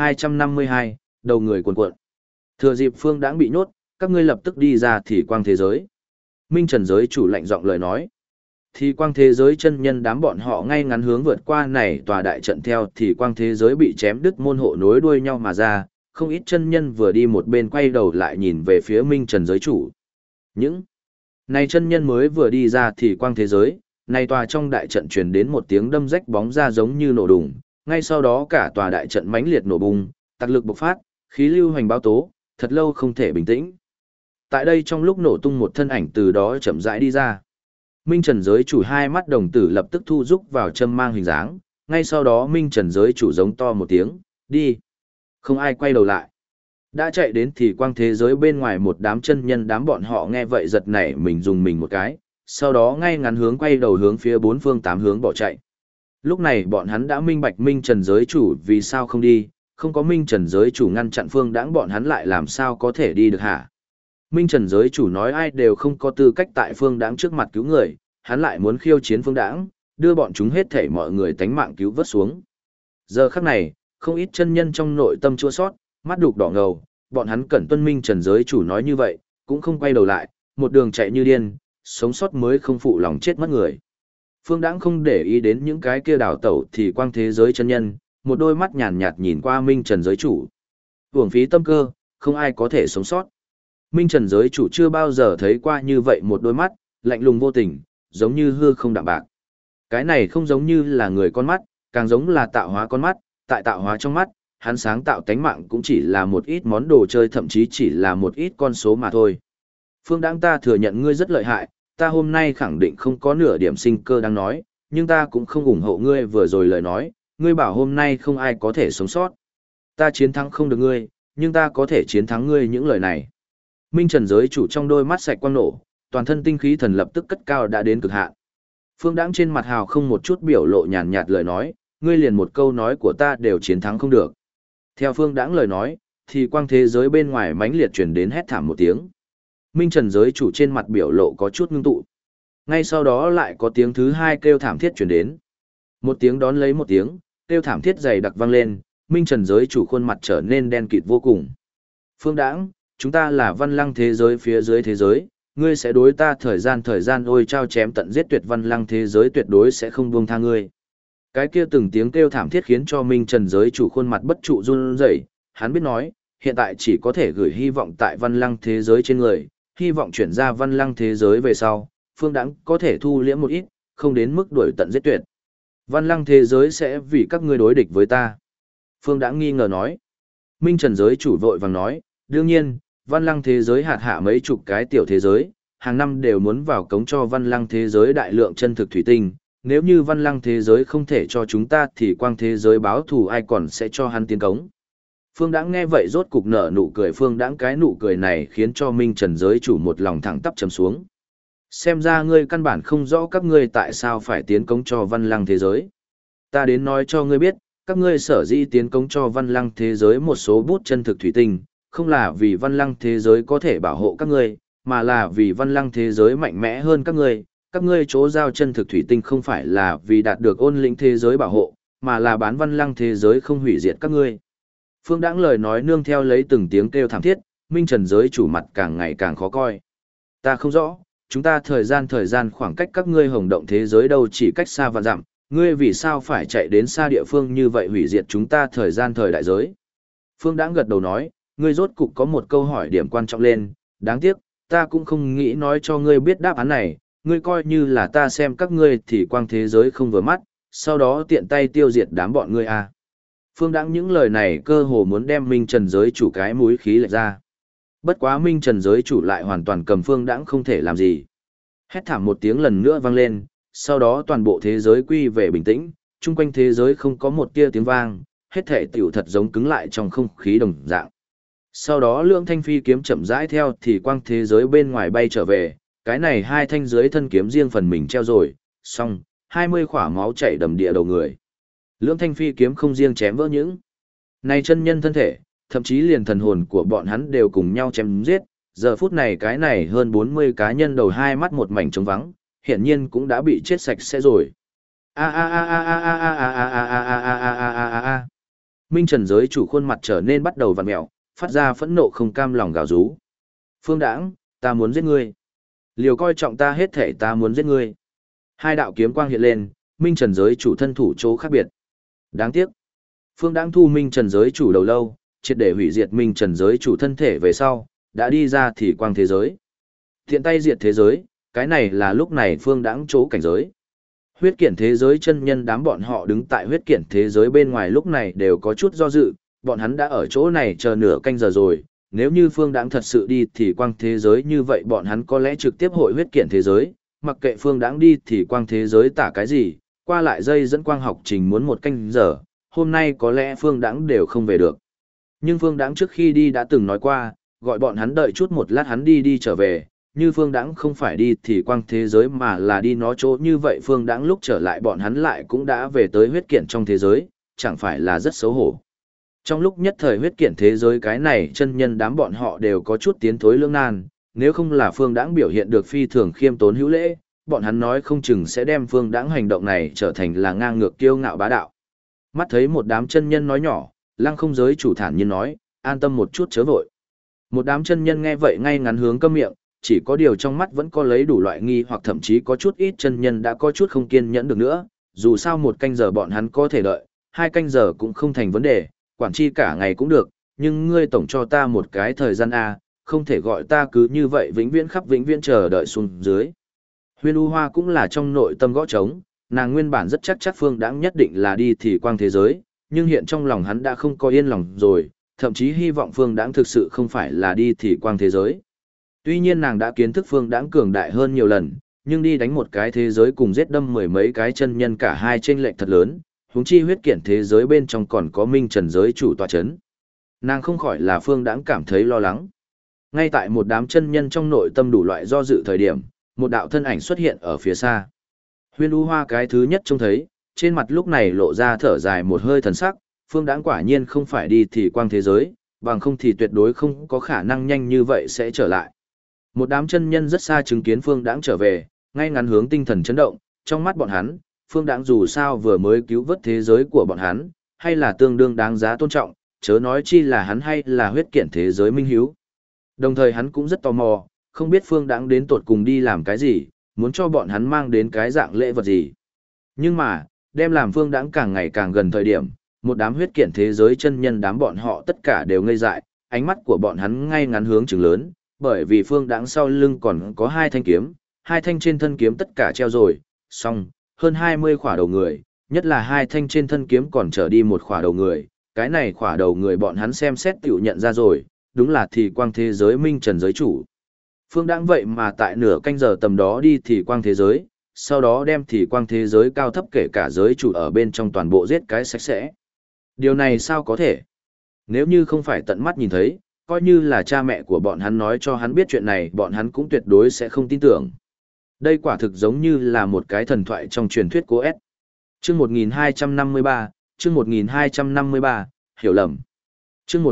1252, đầu người cuộn cuộn. Thừa dịp Phương Đãng bị nhốt, các ngươi lập tức đi ra thì quang thế giới. Minh Trần giới chủ lạnh giọng lời nói. Thì quang thế giới chân nhân đám bọn họ ngay ngắn hướng vượt qua này tòa đại trận theo thì quang thế giới bị chém đứt môn hộ nối đuôi nhau mà ra, không ít chân nhân vừa đi một bên quay đầu lại nhìn về phía Minh Trần giới chủ. Những này chân nhân mới vừa đi ra thì quang thế giới, này tòa trong đại trận truyền đến một tiếng đâm rách bóng ra giống như nổ đùng, ngay sau đó cả tòa đại trận mãnh liệt nổ bùng, tạc lực bộc phát, khí lưu hoành báo tố, thật lâu không thể bình tĩnh. Tại đây trong lúc nổ tung một thân ảnh từ đó chậm rãi đi ra. Minh Trần giới chủ hai mắt đồng tử lập tức thu rúc vào châm mang hình dáng, ngay sau đó Minh Trần giới chủ giống to một tiếng, đi. Không ai quay đầu lại. Đã chạy đến thì quang thế giới bên ngoài một đám chân nhân đám bọn họ nghe vậy giật nảy mình dùng mình một cái, sau đó ngay ngắn hướng quay đầu hướng phía bốn phương tám hướng bỏ chạy. Lúc này bọn hắn đã minh bạch Minh Trần giới chủ vì sao không đi, không có Minh Trần giới chủ ngăn chặn Phương Đãng bọn hắn lại làm sao có thể đi được hả? Minh Trần giới chủ nói ai đều không có tư cách tại Phương Đãng trước mặt cứu người, hắn lại muốn khiêu chiến Phương Đãng, đưa bọn chúng hết thảy mọi người tánh mạng cứu vớt xuống. Giờ khắc này, không ít chân nhân trong nội tâm chua sót, mắt đục đỏ ngầu, bọn hắn cẩn tuân Minh Trần giới chủ nói như vậy, cũng không quay đầu lại, một đường chạy như điên, sống sót mới không phụ lòng chết mất người. Phương Đãng không để ý đến những cái kia đảo tẩu thì quang thế giới chân nhân, một đôi mắt nhàn nhạt nhìn qua Minh Trần giới chủ. Uổng phí tâm cơ, không ai có thể sống sót. Minh Trần giới chủ chưa bao giờ thấy qua như vậy một đôi mắt, lạnh lùng vô tình, giống như hư không đạm bạc. Cái này không giống như là người con mắt, càng giống là tạo hóa con mắt, tại tạo hóa trong mắt, hắn sáng tạo tánh mạng cũng chỉ là một ít món đồ chơi thậm chí chỉ là một ít con số mà thôi. Phương Đãng ta thừa nhận ngươi rất lợi hại, ta hôm nay khẳng định không có nửa điểm sinh cơ đang nói, nhưng ta cũng không ủng hộ ngươi vừa rồi lời nói, ngươi bảo hôm nay không ai có thể sống sót. Ta chiến thắng không được ngươi, nhưng ta có thể chiến thắng ngươi những lời này. Minh Trần giới chủ trong đôi mắt sạch quang nổ, toàn thân tinh khí thần lập tức cất cao đã đến cực hạn. Phương Đãng trên mặt hào không một chút biểu lộ nhàn nhạt lời nói, ngươi liền một câu nói của ta đều chiến thắng không được. Theo Phương Đãng lời nói, thì quang thế giới bên ngoài mãnh liệt truyền đến hét thảm một tiếng. Minh Trần giới chủ trên mặt biểu lộ có chút ngưng tụ. Ngay sau đó lại có tiếng thứ hai kêu thảm thiết truyền đến. Một tiếng đón lấy một tiếng, kêu thảm thiết dày đặc vang lên, Minh Trần giới chủ khuôn mặt trở nên đen kịt vô cùng. Phương Đãng, chúng ta là văn lăng thế giới phía dưới thế giới, ngươi sẽ đối ta thời gian ôi trao chém tận giết tuyệt văn lăng thế giới tuyệt đối sẽ không buông tha ngươi. Cái kia từng tiếng kêu thảm thiết khiến cho Minh Trần giới chủ khuôn mặt bất trụ run rẩy, hắn biết nói, hiện tại chỉ có thể gửi hy vọng tại văn lăng thế giới trên người, hy vọng chuyển ra văn lăng thế giới về sau, Phương Đãng có thể thu liễm một ít, không đến mức đuổi tận giết tuyệt. Văn lăng thế giới sẽ vì các ngươi đối địch với ta. Phương Đãng nghi ngờ nói. Minh Trần giới chủ vội vàng nói, đương nhiên, văn lăng thế giới hạt hạ mấy chục cái tiểu thế giới, hàng năm đều muốn vào cống cho văn lăng thế giới đại lượng chân thực thủy tinh. Nếu như văn lăng thế giới không thể cho chúng ta thì quang thế giới báo thù ai còn sẽ cho hắn tiến cống. Phương Đãng nghe vậy rốt cục nở nụ cười, Phương Đãng cái nụ cười này khiến cho Minh Trần giới chủ một lòng thẳng tắp trầm xuống. Xem ra ngươi căn bản không rõ các ngươi tại sao phải tiến cống cho văn lăng thế giới. Ta đến nói cho ngươi biết, các ngươi sở dĩ tiến cống cho văn lăng thế giới một số bút chân thực thủy tinh, không là vì văn lăng thế giới có thể bảo hộ các ngươi, mà là vì văn lăng thế giới mạnh mẽ hơn các ngươi chỗ giao chân thực thủy tinh không phải là vì đạt được ôn lĩnh thế giới bảo hộ, mà là bán văn lăng thế giới không hủy diệt các ngươi. Phương Đãng lời nói nương theo lấy từng tiếng kêu thảm thiết, Minh Trần giới chủ mặt càng ngày càng khó coi. Ta không rõ, chúng ta thời gian khoảng cách các ngươi hồng động thế giới đâu chỉ cách xa vạn dặm, ngươi vì sao phải chạy đến xa địa phương như vậy hủy diệt chúng ta thời đại giới. Phương Đãng gật đầu nói, ngươi rốt cục có một câu hỏi điểm quan trọng lên, đáng tiếc, ta cũng không nghĩ nói cho ngươi biết đáp án này, ngươi coi như là ta xem các ngươi thì quang thế giới không vừa mắt, sau đó tiện tay tiêu diệt đám bọn ngươi à. Phương Đãng những lời này cơ hồ muốn đem Minh Trần giới chủ cái mũi khí lệch ra. Bất quá Minh Trần giới chủ lại hoàn toàn cầm Phương Đãng không thể làm gì. Hét thảm một tiếng lần nữa vang lên, sau đó toàn bộ thế giới quy về bình tĩnh, chung quanh thế giới không có một tia tiếng vang, hết thể tiểu thật giống cứng lại trong không khí đồng dạng. Sau đó lượng thanh phi kiếm chậm rãi theo thì quang thế giới bên ngoài bay trở về, cái này hai thanh dưới thân kiếm riêng phần mình treo rồi, xong, 20 khỏa máu chảy đầm địa đầu người. Lưỡng thanh phi kiếm không riêng chém vỡ những này chân nhân thân thể, thậm chí liền thần hồn của bọn hắn đều cùng nhau chém giết. Giờ phút này cái này hơn 40 cá nhân đầu hai mắt một mảnh trống vắng, hiển nhiên cũng đã bị chết sạch sẽ rồi. A a a a a a a a a a a a a a a a. Minh Trần giới chủ khuôn mặt trở nên bắt đầu vặn mẹo, phát ra phẫn nộ không cam lòng gào rú. Phương Đãng, ta muốn giết ngươi. Liều coi trọng ta hết thể ta muốn giết ngươi. Hai đạo kiếm quang hiện lên, Minh Trần giới chủ thân thủ chỗ khác biệt. Đáng tiếc. Phương Đãng thu Minh Trần giới chủ đầu lâu, triệt để hủy diệt Minh Trần giới chủ thân thể về sau, đã đi ra thì quang thế giới. Thiện tay diệt thế giới, cái này là lúc này Phương Đãng chỗ cảnh giới. Huyết Kiển thế giới chân nhân đám bọn họ đứng tại Huyết Kiển thế giới bên ngoài lúc này đều có chút do dự, bọn hắn đã ở chỗ này chờ nửa canh giờ rồi, nếu như Phương Đãng thật sự đi thì quang thế giới như vậy bọn hắn có lẽ trực tiếp hội Huyết Kiển thế giới, mặc kệ Phương Đãng đi thì quang thế giới tả cái gì, qua lại dây dẫn quang học trình muốn một canh giờ, hôm nay có lẽ Phương Đãng đều không về được. Nhưng Phương Đãng trước khi đi đã từng nói qua, gọi bọn hắn đợi chút một lát hắn đi trở về, như Phương Đãng không phải đi thì quang thế giới mà là đi nó chỗ như vậy Phương Đãng lúc trở lại bọn hắn lại cũng đã về tới Huyết Kiển trong thế giới, chẳng phải là rất xấu hổ. Trong lúc nhất thời Huyết Kiển thế giới cái này chân nhân đám bọn họ đều có chút tiến thối lưỡng nan, nếu không là Phương Đãng biểu hiện được phi thường khiêm tốn hữu lễ, bọn hắn nói không chừng sẽ đem Phương Đãng hành động này trở thành là ngang ngược kiêu ngạo bá đạo. Mắt thấy một đám chân nhân nói nhỏ, Lăng Không giới chủ thản nhiên nói, an tâm một chút chớ vội. Một đám chân nhân nghe vậy ngay ngắn hướng câm miệng, chỉ có điều trong mắt vẫn có lấy đủ loại nghi hoặc thậm chí có chút ít chân nhân đã có chút không kiên nhẫn được nữa, dù sao một canh giờ bọn hắn có thể đợi, 2 canh giờ cũng không thành vấn đề, quản chi cả ngày cũng được, nhưng ngươi tổng cho ta một cái thời gian A, không thể gọi ta cứ như vậy vĩnh viễn chờ đợi xuống dưới. Huyên U Hoa cũng là trong nội tâm gõ trống, nàng nguyên bản rất chắc Phương Đãng nhất định là đi thì quang thế giới, nhưng hiện trong lòng hắn đã không có yên lòng rồi, thậm chí hy vọng Phương Đãng thực sự không phải là đi thì quang thế giới. Tuy nhiên nàng đã kiến thức Phương Đãng cường đại hơn nhiều lần, nhưng đi đánh một cái thế giới cùng giết đâm mười mấy cái chân nhân cả hai chênh lệch thật lớn, huống chi Huyết Kiển thế giới bên trong còn có Minh Trần giới chủ tọa chấn. Nàng không khỏi là Phương Đãng cảm thấy lo lắng. Ngay tại một đám chân nhân trong nội tâm đủ loại do dự thời điểm, một đạo thân ảnh xuất hiện ở phía xa. Huyên U Hoa cái thứ nhất trông thấy, trên mặt lúc này lộ ra thở dài một hơi thần sắc, Phương Đãng quả nhiên không phải đi thì quang thế giới, bằng không thì tuyệt đối không có khả năng nhanh như vậy sẽ trở lại. Một đám chân nhân rất xa chứng kiến Phương Đãng trở về, ngay ngắn hướng tinh thần chấn động, trong mắt bọn hắn, Phương Đãng dù sao vừa mới cứu vớt thế giới của bọn hắn, hay là tương đương đáng giá tôn trọng, chớ nói chi là hắn hay là Huyết Kiển thế giới minh hiếu. Đồng thời hắn cũng rất tò mò, không biết Phương Đãng đến tột cùng đi làm cái gì, muốn cho bọn hắn mang đến cái dạng lễ vật gì. Nhưng mà, đem làm Phương Đãng càng ngày càng gần thời điểm, một đám Huyết Kiển thế giới chân nhân đám bọn họ tất cả đều ngây dại, ánh mắt của bọn hắn ngay ngắn hướng trừng lớn, bởi vì Phương Đãng sau lưng còn có 2 thanh kiếm, 2 thanh trên thân kiếm tất cả treo rồi, xong, hơn 20 khỏa đầu người, nhất là 2 thanh trên thân kiếm còn trở đi một khỏa đầu người, cái này khỏa đầu người bọn hắn xem xét tiểu nhận ra rồi, đúng là thì quang thế giới Minh Trần giới chủ. Phương Đãng vậy mà tại nửa canh giờ tầm đó đi thì quang thế giới, sau đó đem thì quang thế giới cao thấp kể cả giới chủ ở bên trong toàn bộ giết cái sạch sẽ. Điều này sao có thể? Nếu như không phải tận mắt nhìn thấy, coi như là cha mẹ của bọn hắn nói cho hắn biết chuyện này bọn hắn cũng tuyệt đối sẽ không tin tưởng. Đây quả thực giống như là một cái thần thoại trong truyền thuyết của S. Chương 1253, chương 1253, hiểu lầm. Chương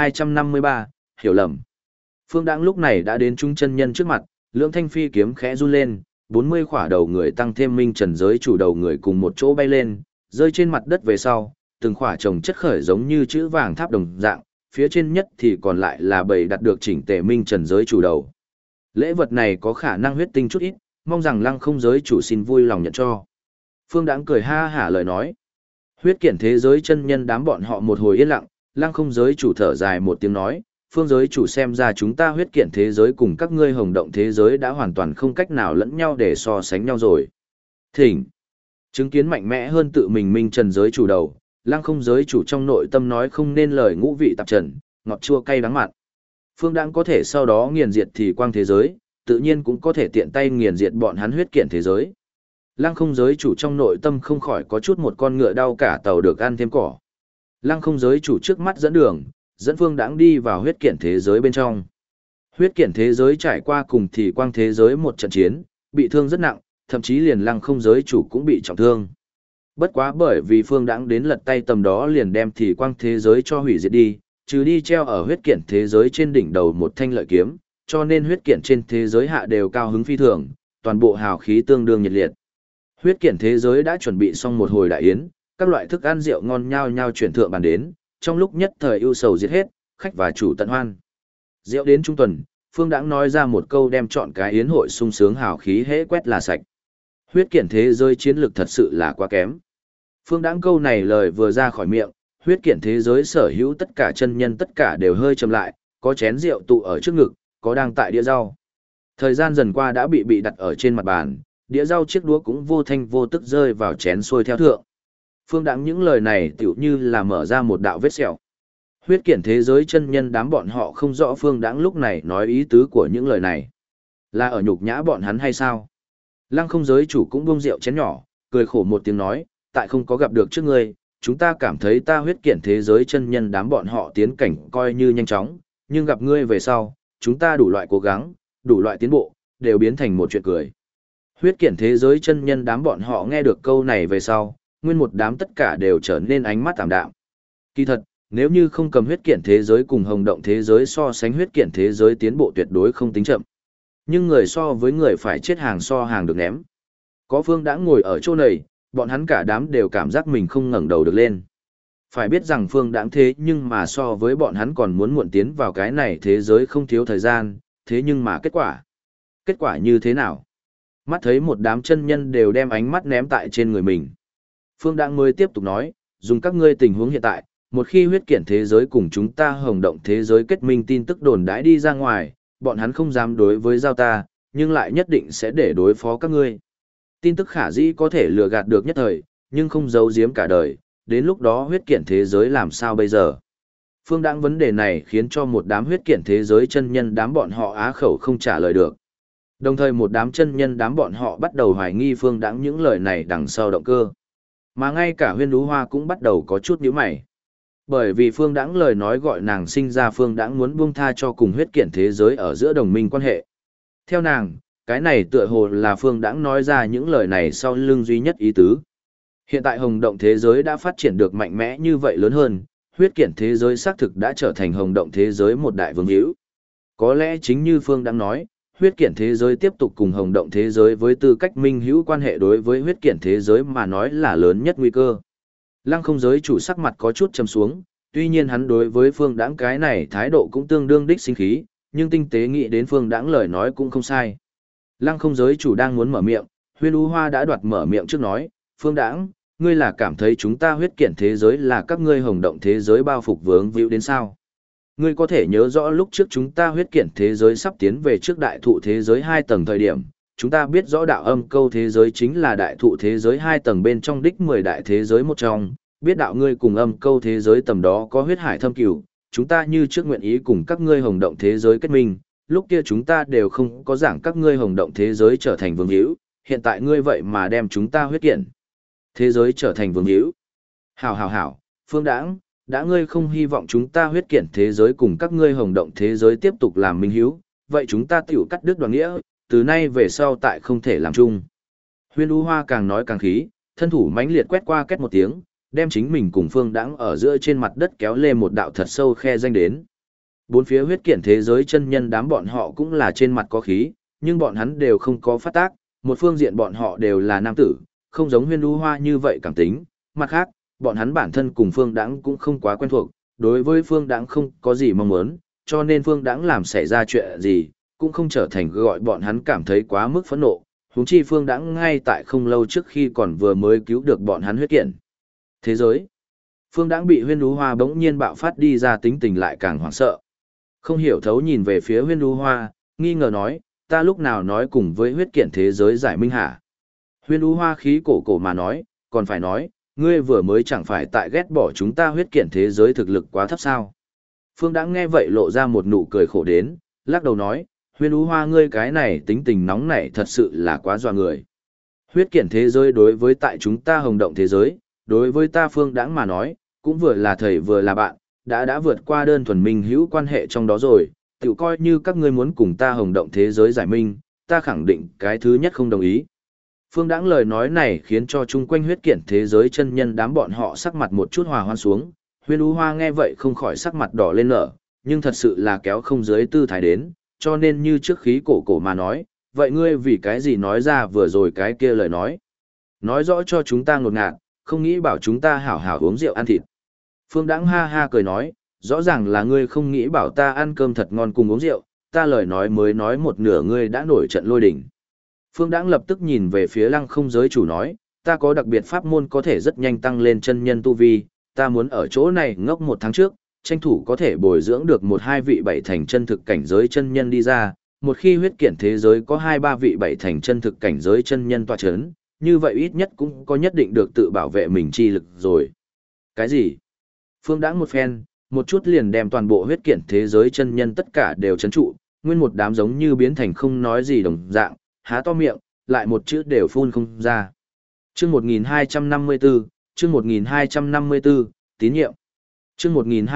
1253, hiểu lầm. Phương Đãng lúc này đã đến trung chân nhân trước mặt, lưỡng thanh phi kiếm khẽ run lên, 40 khỏa đầu người tăng thêm Minh Trần giới chủ đầu người cùng một chỗ bay lên, rơi trên mặt đất về sau, từng khỏa chồng chất khởi giống như chữ vàng tháp đồng dạng, phía trên nhất thì còn lại là bầy đặt được chỉnh tề Minh Trần giới chủ đầu. Lễ vật này có khả năng huyết tinh chút ít, mong rằng Lăng Không giới chủ xin vui lòng nhận cho. Phương Đãng cười ha hả lời nói. Huyết Kiển thế giới chân nhân đám bọn họ một hồi yên lặng, Lăng Không giới chủ thở dài một tiếng nói, Phương giới chủ xem ra chúng ta Huyết Kiển thế giới cùng các ngươi Hồng Động thế giới đã hoàn toàn không cách nào lẫn nhau để so sánh nhau rồi. Thỉnh. Chứng kiến mạnh mẽ hơn tự mình Minh Trần giới chủ đầu, Lăng Không giới chủ trong nội tâm nói không nên lời ngũ vị tạp trần, ngọt chua cay đắng mặn. Phương Đãng có thể sau đó nghiền diệt thì quang thế giới, tự nhiên cũng có thể tiện tay nghiền diệt bọn hắn Huyết Kiển thế giới. Lăng Không giới chủ trong nội tâm không khỏi có chút một con ngựa đau cả tàu được ăn thêm cỏ. Lăng Không giới chủ trước mắt dẫn đường, dẫn Phương Đãng đi vào Huyết Kiển thế giới bên trong. Huyết Kiển thế giới trải qua cùng thì quang thế giới một trận chiến, bị thương rất nặng, thậm chí liền Lăng Không giới chủ cũng bị trọng thương. Bất quá bởi vì Phương Đãng đến lật tay tầm đó liền đem thì quang thế giới cho hủy diệt đi, trừ đi treo ở Huyết Kiển thế giới trên đỉnh đầu một thanh lợi kiếm, cho nên Huyết Kiển trên thế giới hạ đều cao hứng phi thường, toàn bộ hào khí tương đương nhiệt liệt. Huyết kiển thế giới đã chuẩn bị xong một hồi đại yến, các loại thức ăn rượu ngon nhao nhao chuyển thượng bàn đến, trong lúc nhất thời ưu sầu diệt hết, khách và chủ tận hoan. Rượu đến trung tuần, Phương Đãng nói ra một câu đem chọn cái yến hội sung sướng hào khí hễ quét là sạch. Huyết kiển thế giới chiến lược thật sự là quá kém. Phương Đãng câu này lời vừa ra khỏi miệng, huyết kiển thế giới sở hữu tất cả chân nhân tất cả đều hơi chậm lại, có chén rượu tụ ở trước ngực, có đang tại đĩa rau. Thời gian dần qua đã bị đặt ở trên mặt bàn, đĩa rau chiếc đũa cũng vô thanh vô tức rơi vào chén xuôi theo thượng. Phương Đãng những lời này tựu như là mở ra một đạo vết sẹo. Huyết kiển thế giới chân nhân đám bọn họ không rõ Phương Đãng lúc này nói ý tứ của những lời này. Là ở nhục nhã bọn hắn hay sao? Lăng không giới chủ cũng buông rượu chén nhỏ, cười khổ một tiếng nói, tại không có gặp được trước ngươi, chúng ta cảm thấy ta huyết kiển thế giới chân nhân đám bọn họ tiến cảnh coi như nhanh chóng, nhưng gặp ngươi về sau, chúng ta đủ loại cố gắng, đủ loại tiến bộ, đều biến thành một chuyện cười. Huyết kiển thế giới chân nhân đám bọn họ nghe được câu này về sau, nguyên một đám tất cả đều trở nên ánh mắt tạm đạm. Kỳ thật, nếu như không cầm huyết kiển thế giới cùng hồng động thế giới so sánh, huyết kiển thế giới tiến bộ tuyệt đối không tính chậm. Nhưng người so với người phải chết hàng so hàng được ném. Có Phương đã ngồi ở chỗ này, bọn hắn cả đám đều cảm giác mình không ngẩng đầu được lên. Phải biết rằng Phương Đãng thế nhưng mà so với bọn hắn còn muốn muộn tiến vào cái này thế giới không thiếu thời gian, thế nhưng mà kết quả như thế nào? Mắt thấy một đám chân nhân đều đem ánh mắt ném tại trên người mình. Phương Đãng mới tiếp tục nói, dùng các ngươi tình huống hiện tại, một khi huyết kiển thế giới cùng chúng ta hồng động thế giới kết minh tin tức đồn đãi đi ra ngoài, bọn hắn không dám đối với giao ta, nhưng lại nhất định sẽ để đối phó các ngươi. Tin tức khả dĩ có thể lừa gạt được nhất thời, nhưng không giấu giếm cả đời, đến lúc đó huyết kiển thế giới làm sao bây giờ? Phương Đãng vấn đề này khiến cho một đám huyết kiển thế giới chân nhân đám bọn họ á khẩu không trả lời được. Đồng thời một đám chân nhân đám bọn họ bắt đầu hoài nghi Phương Đãng những lời này đằng sau động cơ. Mà ngay cả Huyên Đú Hoa cũng bắt đầu có chút nhíu mày. Bởi vì Phương Đãng lời nói gọi nàng sinh ra Phương Đãng muốn buông tha cho cùng huyết kiển thế giới ở giữa đồng minh quan hệ. Theo nàng, cái này tựa hồ là Phương Đãng nói ra những lời này sau lưng duy nhất ý tứ. Hiện tại hồng động thế giới đã phát triển được mạnh mẽ như vậy lớn hơn, huyết kiển thế giới xác thực đã trở thành hồng động thế giới một đại vương hữu. Có lẽ chính như Phương Đãng nói, huyết kiển thế giới tiếp tục cùng hồng động thế giới với tư cách minh hữu quan hệ đối với huyết kiển thế giới mà nói là lớn nhất nguy cơ. Lăng không giới chủ sắc mặt có chút trầm xuống, tuy nhiên hắn đối với Phương Đãng cái này thái độ cũng tương đương đích sinh khí, nhưng tinh tế nghĩ đến Phương Đãng lời nói cũng không sai. Lăng không giới chủ đang muốn mở miệng, Huyên Đú Hoa đã đoạt mở miệng trước nói, Phương Đãng, ngươi là cảm thấy chúng ta huyết kiển thế giới là các ngươi hồng động thế giới bao phục vướng víu đến sao? Ngươi có thể nhớ rõ lúc trước chúng ta huyết kiển thế giới sắp tiến về trước đại thụ thế giới 2 tầng thời điểm, chúng ta biết rõ đạo âm câu thế giới chính là đại thụ thế giới 2 tầng bên trong đích 10 đại thế giới một trong, biết đạo ngươi cùng âm câu thế giới tầm đó có huyết hải thâm cửu, chúng ta như trước nguyện ý cùng các ngươi hồng động thế giới kết minh, lúc kia chúng ta đều không có giảng các ngươi hồng động thế giới trở thành vương hữu, hiện tại ngươi vậy mà đem chúng ta huyết kiển thế giới trở thành vương hữu. Hảo, Phương Đãng, đã ngươi không hy vọng chúng ta huyết kiển thế giới cùng các ngươi hồng động thế giới tiếp tục làm minh hữu, vậy chúng ta tiểu cắt đứt đoàn nghĩa, từ nay về sau tại không thể làm chung. Huyên Đú Hoa càng nói càng khí, thân thủ mãnh liệt quét qua két một tiếng, đem chính mình cùng Phương Đãng ở giữa trên mặt đất kéo lên một đạo thật sâu khe danh đến. Bốn phía huyết kiển thế giới chân nhân đám bọn họ cũng là trên mặt có khí, nhưng bọn hắn đều không có phát tác, một phương diện bọn họ đều là nam tử, không giống Huyên Đú Hoa như vậy cảm tính, mặt khác, bọn hắn bản thân cùng Phương Đãng cũng không quá quen thuộc, đối với Phương Đãng không có gì mong muốn, cho nên Phương Đãng làm xảy ra chuyện gì, cũng không trở thành gọi bọn hắn cảm thấy quá mức phẫn nộ, huống chi Phương Đãng ngay tại không lâu trước khi còn vừa mới cứu được bọn hắn huyết kiển thế giới. Phương Đãng bị Huyên Đú Hoa bỗng nhiên bạo phát đi ra tính tình lại càng hoảng sợ. Không hiểu thấu nhìn về phía Huyên Đú Hoa, nghi ngờ nói, ta lúc nào nói cùng với huyết kiển thế giới giải minh hả? Huyên Đú Hoa khí cổ mà nói, còn phải nói, ngươi vừa mới chẳng phải tại ghét bỏ chúng ta huyết kiển thế giới thực lực quá thấp sao? Phương Đãng nghe vậy lộ ra một nụ cười khổ đến, lắc đầu nói, Huyên Đú Hoa ngươi cái này tính tình nóng nảy thật sự là quá dọa người. Huyết kiển thế giới đối với tại chúng ta hồng động thế giới, đối với ta Phương Đãng mà nói, cũng vừa là thầy vừa là bạn, đã vượt qua đơn thuần minh hữu quan hệ trong đó rồi, tự coi như các ngươi muốn cùng ta hồng động thế giới giải minh, ta khẳng định cái thứ nhất không đồng ý. Phương Đãng lời nói này khiến cho chung quanh huyết kiển thế giới chân nhân đám bọn họ sắc mặt một chút hòa hoan xuống, Huyên Đú Hoa nghe vậy không khỏi sắc mặt đỏ lên nở, nhưng thật sự là kéo không dưới tư thái đến, cho nên như trước khí cổ mà nói, vậy ngươi vì cái gì nói ra vừa rồi cái kia lời nói. Nói rõ cho chúng ta ngột ngạt, không nghĩ bảo chúng ta hảo hảo uống rượu ăn thịt. Phương Đãng ha ha cười nói, rõ ràng là ngươi không nghĩ bảo ta ăn cơm thật ngon cùng uống rượu, ta lời nói mới nói một nửa ngươi đã nổi trận lôi đình. Phương Đãng lập tức nhìn về phía Lăng Không giới chủ nói, ta có đặc biệt pháp môn có thể rất nhanh tăng lên chân nhân tu vi, ta muốn ở chỗ này ngốc 1 tháng trước, tranh thủ có thể bồi dưỡng được 1-2 vị 7 thành chân thực cảnh giới chân nhân đi ra, một khi huyết kiện thế giới có 2-3 vị 7 thành chân thực cảnh giới chân nhân tọa chấn, như vậy ít nhất cũng có nhất định được tự bảo vệ mình chi lực rồi. Cái gì? Phương Đãng một phen, một chút liền đem toàn bộ huyết kiện thế giới chân nhân tất cả đều chấn trụ, nguyên một đám giống như biến thành không nói gì đồng dạng, há to miệng, lại một chữ đều phun không ra. Chương 1254, chương 1254, tín nhiệm. Chương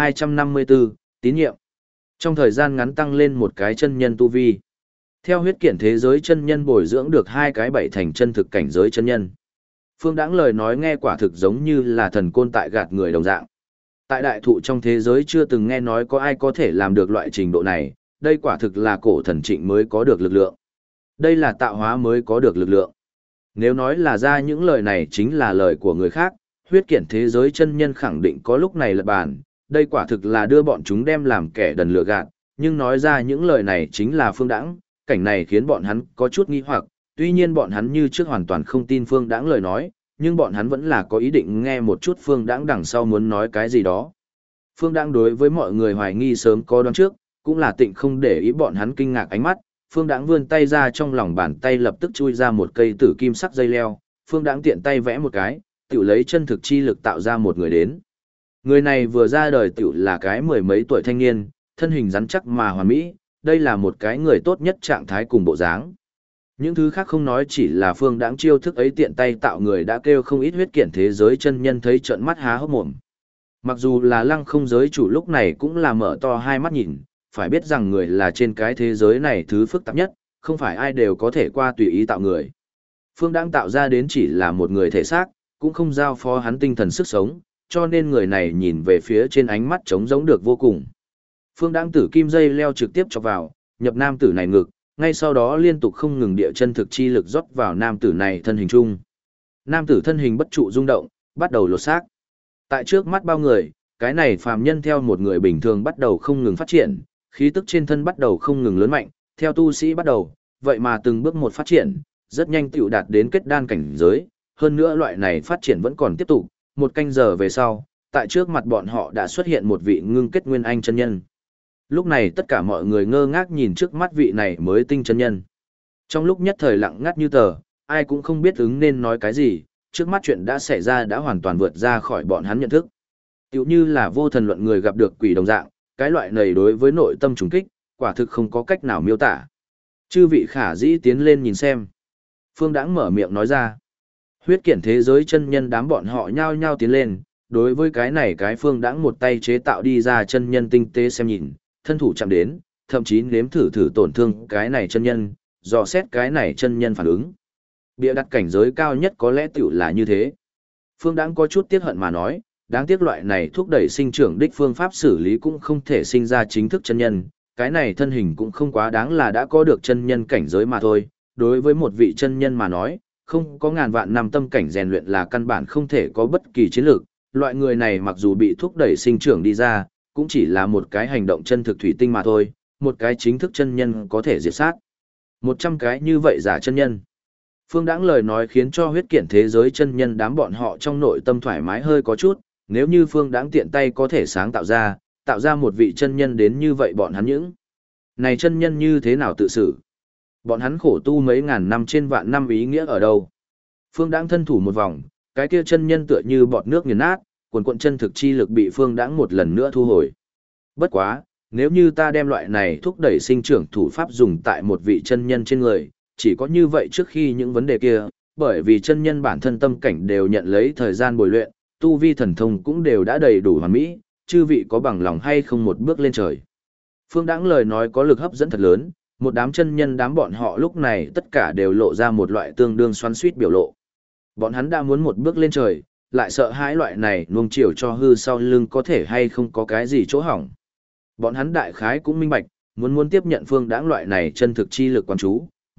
1254, tín nhiệm. Trong thời gian ngắn tăng lên một cái chân nhân tu vi. Theo huyết kiện thế giới chân nhân bồi dưỡng được 2 cái 7 thành chân thực cảnh giới chân nhân. Phương Đãng lời nói nghe quả thực giống như là thần côn tại gạt người đồng dạng. Tại đại thụ trong thế giới chưa từng nghe nói có ai có thể làm được loại trình độ này, đây quả thực là cổ thần trịnh mới có được lực lượng. Đây là tạo hóa mới có được lực lượng. Nếu nói là ra những lời này chính là lời của người khác, huyết kiện thế giới chân nhân khẳng định có lúc này lật bàn, đây quả thực là đưa bọn chúng đem làm kẻ đần lừa gạt, nhưng nói ra những lời này chính là Phương Đãng, cảnh này khiến bọn hắn có chút nghi hoặc, tuy nhiên bọn hắn như trước hoàn toàn không tin Phương Đãng lời nói, nhưng bọn hắn vẫn là có ý định nghe một chút Phương Đãng đằng sau muốn nói cái gì đó. Phương Đãng đối với mọi người hoài nghi sớm có đoán trước, cũng là tịnh không để ý bọn hắn kinh ngạc ánh mắt, Phương Đãng vươn tay ra trong lòng bàn tay lập tức chui ra một cây tử kim sắc dây leo, Phương Đãng tiện tay vẽ một cái, tiểu lấy chân thực chi lực tạo ra một người đến. Người này vừa ra đời tiểu là cái 10 mấy tuổi thanh niên, thân hình rắn chắc mà hoàn mỹ, đây là một cái người tốt nhất trạng thái cùng bộ dáng. Những thứ khác không nói chỉ là Phương Đãng chiêu thức ấy tiện tay tạo người đã kêu không ít huyết kiện thế giới chân nhân thấy trợn mắt há hốc mồm. Mặc dù là Lăng Không giới chủ lúc này cũng là mở to hai mắt nhìn, phải biết rằng người là trên cái thế giới này thứ phức tạp nhất, không phải ai đều có thể qua tùy ý tạo người. Phương Đãng tạo ra đến chỉ là một người thể xác, cũng không giao phó hắn tinh thần sức sống, cho nên người này nhìn về phía trên ánh mắt trống rỗng được vô cùng. Phương Đãng tử kim dây leo trực tiếp chọc vào, nhập nam tử này ngực, ngay sau đó liên tục không ngừng địa chân thực chi lực rót vào nam tử này thân hình chung. Nam tử thân hình bất trụ rung động, bắt đầu lột xác. Tại trước mắt bao người, cái này phàm nhân theo một người bình thường bắt đầu không ngừng phát triển, khí tức trên thân bắt đầu không ngừng lớn mạnh, theo tu sĩ bắt đầu, vậy mà từng bước một phát triển, rất nhanh tựu đạt đến kết đan cảnh giới, hơn nữa loại này phát triển vẫn còn tiếp tục, 1 canh giờ về sau, tại trước mặt bọn họ đã xuất hiện một vị ngưng kết nguyên anh chân nhân. Lúc này tất cả mọi người ngơ ngác nhìn trước mắt vị này mới tinh chân nhân. Trong lúc nhất thời lặng ngắt như tờ, ai cũng không biết ứng nên nói cái gì, trước mắt chuyện đã xảy ra đã hoàn toàn vượt ra khỏi bọn hắn nhận thức. Tiểu như là vô thần luận người gặp được quỷ đồng dạng, cái loại này đối với nội tâm trùng kích, quả thực không có cách nào miêu tả. Chư vị khả dĩ tiến lên nhìn xem. Phương Đãng mở miệng nói ra. Huyết kiện thế giới chân nhân đám bọn họ nhao nhao tiến lên, đối với cái này cái Phương Đãng một tay chế tạo đi ra chân nhân tinh tế xem nhìn, thân thủ chạm đến, thậm chí nếm thử tổn thương cái này chân nhân, dò xét cái này chân nhân phản ứng. Bịa đặt cảnh giới cao nhất có lẽ tiểu là như thế. Phương Đãng có chút tiếc hận mà nói, đáng tiếc loại này thúc đẩy sinh trưởng đích phương pháp xử lý cũng không thể sinh ra chính thức chân nhân, cái này thân hình cũng không quá đáng là đã có được chân nhân cảnh giới mà thôi, đối với một vị chân nhân mà nói, không có ngàn vạn năm tâm cảnh rèn luyện là căn bản không thể có bất kỳ chiến lược, loại người này mặc dù bị thúc đẩy sinh trưởng đi ra, cũng chỉ là một cái hành động chân thực thủy tinh mà thôi, một cái chính thức chân nhân có thể diệt sát 100 cái như vậy giả chân nhân. Phương Đãng lời nói khiến cho huyết kiện thế giới chân nhân đám bọn họ trong nội tâm thoải mái hơi có chút, nếu như Phương Đãng tiện tay có thể sáng tạo ra một vị chân nhân đến như vậy bọn hắn những này chân nhân như thế nào tự xử? Bọn hắn khổ tu mấy ngàn năm trên vạn năm ý nghĩa ở đâu? Phương Đãng thân thủ một vòng, cái kia chân nhân tựa như bọt nước nghiền nát, quần quận chân thực chi lực bị Phương Đãng một lần nữa thu hồi. Bất quá, nếu như ta đem loại này thúc đẩy sinh trưởng thủ pháp dùng tại một vị chân nhân trên người, chỉ có như vậy trước khi những vấn đề kia, bởi vì chân nhân bản thân tâm cảnh đều nhận lấy thời gian bồi luyện, tu vi thần thông cũng đều đã đầy đủ hoàn mỹ, chư vị có bằng lòng hay không một bước lên trời. Phương Đãng lời nói có lực hấp dẫn thật lớn, một đám chân nhân đám bọn họ lúc này tất cả đều lộ ra một loại tương đương xoắn xuýt biểu lộ. Bọn hắn đã muốn một bước lên trời, lại sợ hãi loại này nuông chiều cho hư sau lưng có thể hay không có cái gì chỗ hỏng. Bọn hắn đại khái cũng minh bạch, muốn tiếp nhận Phương Đãng loại này chân thực chi lực quan chú,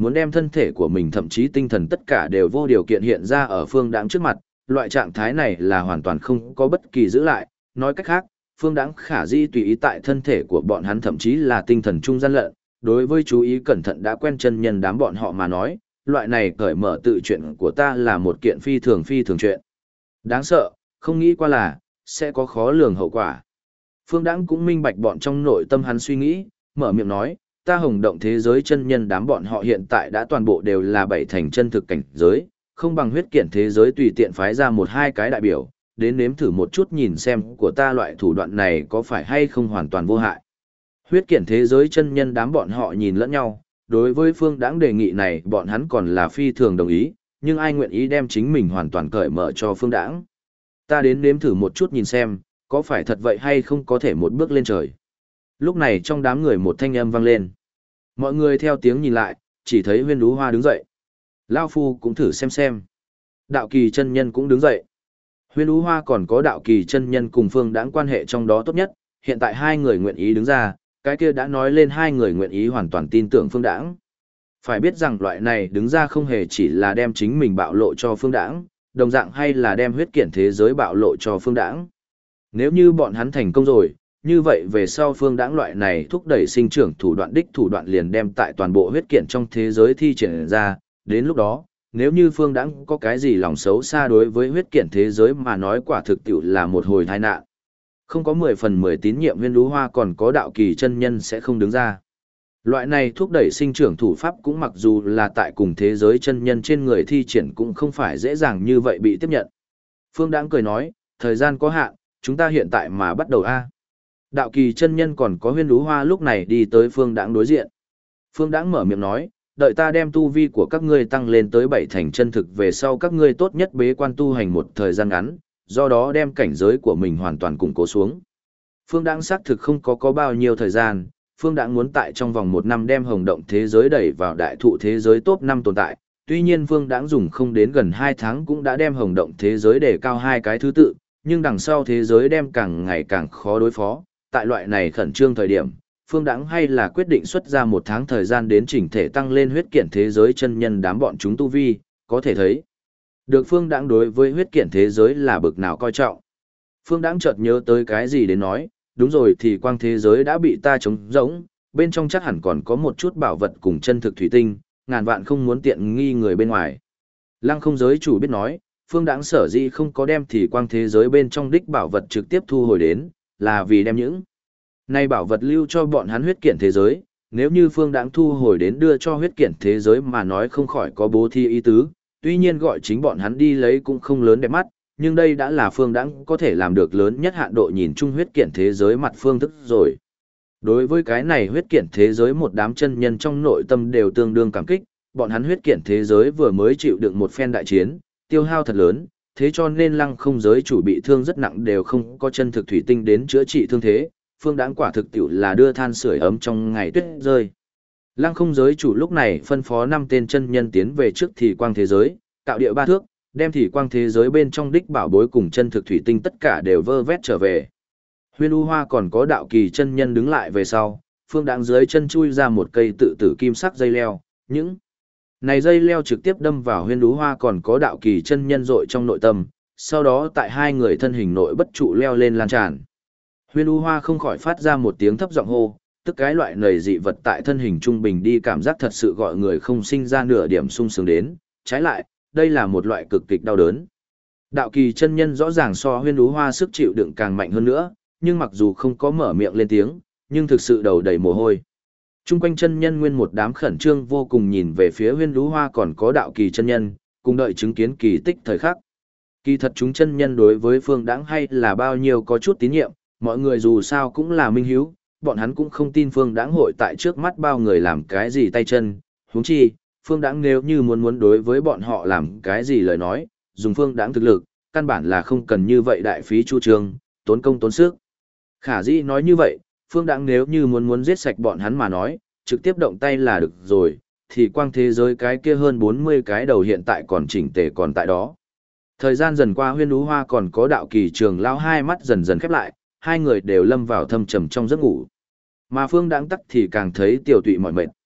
muốn đem thân thể của mình thậm chí tinh thần tất cả đều vô điều kiện hiện ra ở Phương Đãng trước mặt, loại trạng thái này là hoàn toàn không có bất kỳ giữ lại, nói cách khác, Phương Đãng khả dĩ tùy ý tại thân thể của bọn hắn thậm chí là tinh thần trung gian lận, đối với chú ý cẩn thận đã quen chân nhân đám bọn họ mà nói, loại này cởi mở tự chuyện của ta là một kiện phi thường chuyện. Đáng sợ, không nghĩ qua là, sẽ có khó lường hậu quả. Phương Đãng cũng minh bạch bọn trong nội tâm hắn suy nghĩ, mở miệng nói, ta Hồng Động thế giới chân nhân đám bọn họ hiện tại đã toàn bộ đều là bảy thành chân thực cảnh giới, không bằng huyết kiện thế giới tùy tiện phái ra một hai cái đại biểu, đến nếm thử một chút nhìn xem của ta loại thủ đoạn này có phải hay không hoàn toàn vô hại. Huyết kiện thế giới chân nhân đám bọn họ nhìn lẫn nhau, đối với Phương Đãng đề nghị này bọn hắn còn là phi thường đồng ý, nhưng ai nguyện ý đem chính mình hoàn toàn cởi mở cho Phương Đãng. Ta đến nếm thử một chút nhìn xem, có phải thật vậy hay không có thể một bước lên trời. Lúc này trong đám người một thanh âm vang lên. Mọi người theo tiếng nhìn lại, chỉ thấy Huyên Đú Hoa đứng dậy. Lao Phu cũng thử xem. Đạo Kỳ chân nhân cũng đứng dậy. Huyên Đú Hoa còn có Đạo Kỳ chân nhân cùng Phương Đãng quan hệ trong đó tốt nhất, hiện tại hai người nguyện ý đứng ra, cái kia đã nói lên hai người nguyện ý hoàn toàn tin tưởng Phương Đãng. Phải biết rằng loại này đứng ra không hề chỉ là đem chính mình bạo lộ cho Phương Đãng, đồng dạng hay là đem huyết kiện thế giới bạo lộ cho Phương Đãng. Nếu như bọn hắn thành công rồi, như vậy về sau Phương Đãng loại này thúc đẩy sinh trưởng thủ đoạn liền đem tại toàn bộ huyết kiện trong thế giới thi triển ra, đến lúc đó, nếu như Phương Đãng có cái gì lòng xấu xa đối với huyết kiện thế giới mà nói quả thực tiệu là một hồi tai nạn. Không có 10/10 tín nhiệm Huyên Đú Hoa còn có Đạo Kỳ chân nhân sẽ không đứng ra. Loại này thúc đẩy sinh trưởng thủ pháp cũng mặc dù là tại cùng thế giới chân nhân trên người thi triển cũng không phải dễ dàng như vậy bị tiếp nhận. Phương Đãng cười nói, thời gian có hạn, chúng ta hiện tại mà bắt đầu a. Đạo Kỳ chân nhân còn có Huyên Đú Hoa lúc này đi tới Phương Đãng đối diện. Phương Đãng mở miệng nói, đợi ta đem tu vi của các ngươi tăng lên tới 7 thành chân thực về sau các ngươi tốt nhất bế quan tu hành một thời gian ngắn, do đó đem cảnh giới của mình hoàn toàn củng cố xuống. Phương Đãng xác thực không có bao nhiêu thời gian, Phương Đãng muốn tại trong vòng 1 năm đem Hồng Động thế giới đẩy vào đại thụ thế giới top 5 tồn tại. Tuy nhiên Phương Đãng dùng không đến gần 2 tháng cũng đã đem Hồng Động thế giới để cao 2 cái thứ tự, nhưng đằng sau thế giới đem càng ngày càng khó đối phó. Tại loại này khẩn trương thời điểm, Phương Đãng hay là quyết định xuất ra 1 tháng thời gian đến chỉnh thể tăng lên huyết kiện thế giới chân nhân đám bọn chúng tu vi, có thể thấy được Phương Đãng đối với huyết kiện thế giới là bực nào coi trọng. Phương Đãng chợt nhớ tới cái gì đến nói, đúng rồi thì quang thế giới đã bị ta trống rỗng, bên trong chắc hẳn còn có một chút bảo vật cùng chân thực thủy tinh, ngàn vạn không muốn tiện nghi người bên ngoài. Lăng Không giới chủ biết nói, Phương Đãng sở dĩ không có đem thì quang thế giới bên trong đích bảo vật trực tiếp thu hồi đến, là vì đem những nay bảo vật lưu cho bọn hắn huyết kiện thế giới, nếu như Phương Đãng thu hồi đến đưa cho huyết kiện thế giới mà nói không khỏi có bố thí ý tứ, tuy nhiên gọi chính bọn hắn đi lấy cũng không lớn đẹp mắt, nhưng đây đã là Phương Đãng có thể làm được lớn nhất hạn độ nhìn chung huyết kiện thế giới mặt phương thức rồi. Đối với cái này huyết kiện thế giới một đám chân nhân trong nội tâm đều tương đương cảm kích, bọn hắn huyết kiện thế giới vừa mới chịu đựng một phen đại chiến, tiêu hao thật lớn, thế cho nên Lăng Không giới chủ bị thương rất nặng đều không có chân thực thủy tinh đến chữa trị thương thế, Phương Đãng quả thực tiểu là đưa than sưởi ấm trong ngày tuyết rơi. Lăng Không giới chủ lúc này phân phó 5 tên chân nhân tiến về trước thì quang thế giới, tạo địa 3 thước, đem thì quang thế giới bên trong đích bảo bối cùng chân thực thủy tinh tất cả đều vơ vét trở về. Huyên Đú Hoa còn có Đạo Kỳ chân nhân đứng lại về sau, Phương Đãng dưới chân chui ra một cây tự tử kim sắc dây leo, những này dây leo trực tiếp đâm vào Huyên Đú Hoa còn có Đạo Kỳ chân nhân rội trong nội tâm, sau đó tại hai người thân hình nội bất trụ leo lên lan tràn. Huyên Đú Hoa không khỏi phát ra một tiếng thấp giọng hô, tức cái loại nầy dị vật tại thân hình trung bình đi cảm giác thật sự gọi người không sinh ra nửa điểm sung sướng đến, trái lại, đây là một loại cực kịch đau đớn. Đạo Kỳ chân nhân rõ ràng so Huyên Đú Hoa sức chịu đựng càng mạnh hơn nữa, nhưng mặc dù không có mở miệng lên tiếng, nhưng thực sự đầu đầy mồ hôi. Trung quanh chân nhân nguyên một đám khẩn trương vô cùng nhìn về phía Huyên Đú Hoa còn có Đạo Kỳ chân nhân, cùng đợi chứng kiến kỳ tích thời khắc. Kỳ thật chúng chân nhân đối với Phương Đãng hay là bao nhiêu có chút tín nhiệm, mọi người dù sao cũng là minh hiếu, bọn hắn cũng không tin Phương Đãng hội tại trước mắt bao người làm cái gì tay chân, huống chi, Phương Đãng nếu như muốn đối với bọn họ làm cái gì lời nói, dùng Phương Đãng thực lực, căn bản là không cần như vậy đại phí chu trương, tốn công tốn sức. Khả dĩ nói như vậy, Phương Đãng nếu như muốn giết sạch bọn hắn mà nói, trực tiếp động tay là được rồi, thì quang thế giới cái kia hơn 40 cái đầu hiện tại còn chỉnh tề còn tại đó. Thời gian dần qua Huyên Đú Hoa còn có Đạo Kỳ trường lao hai mắt dần dần khép lại, hai người đều lâm vào thâm trầm trong giấc ngủ. Mà Phương Đãng tắc thì càng thấy tiểu tụy mỏi mệt.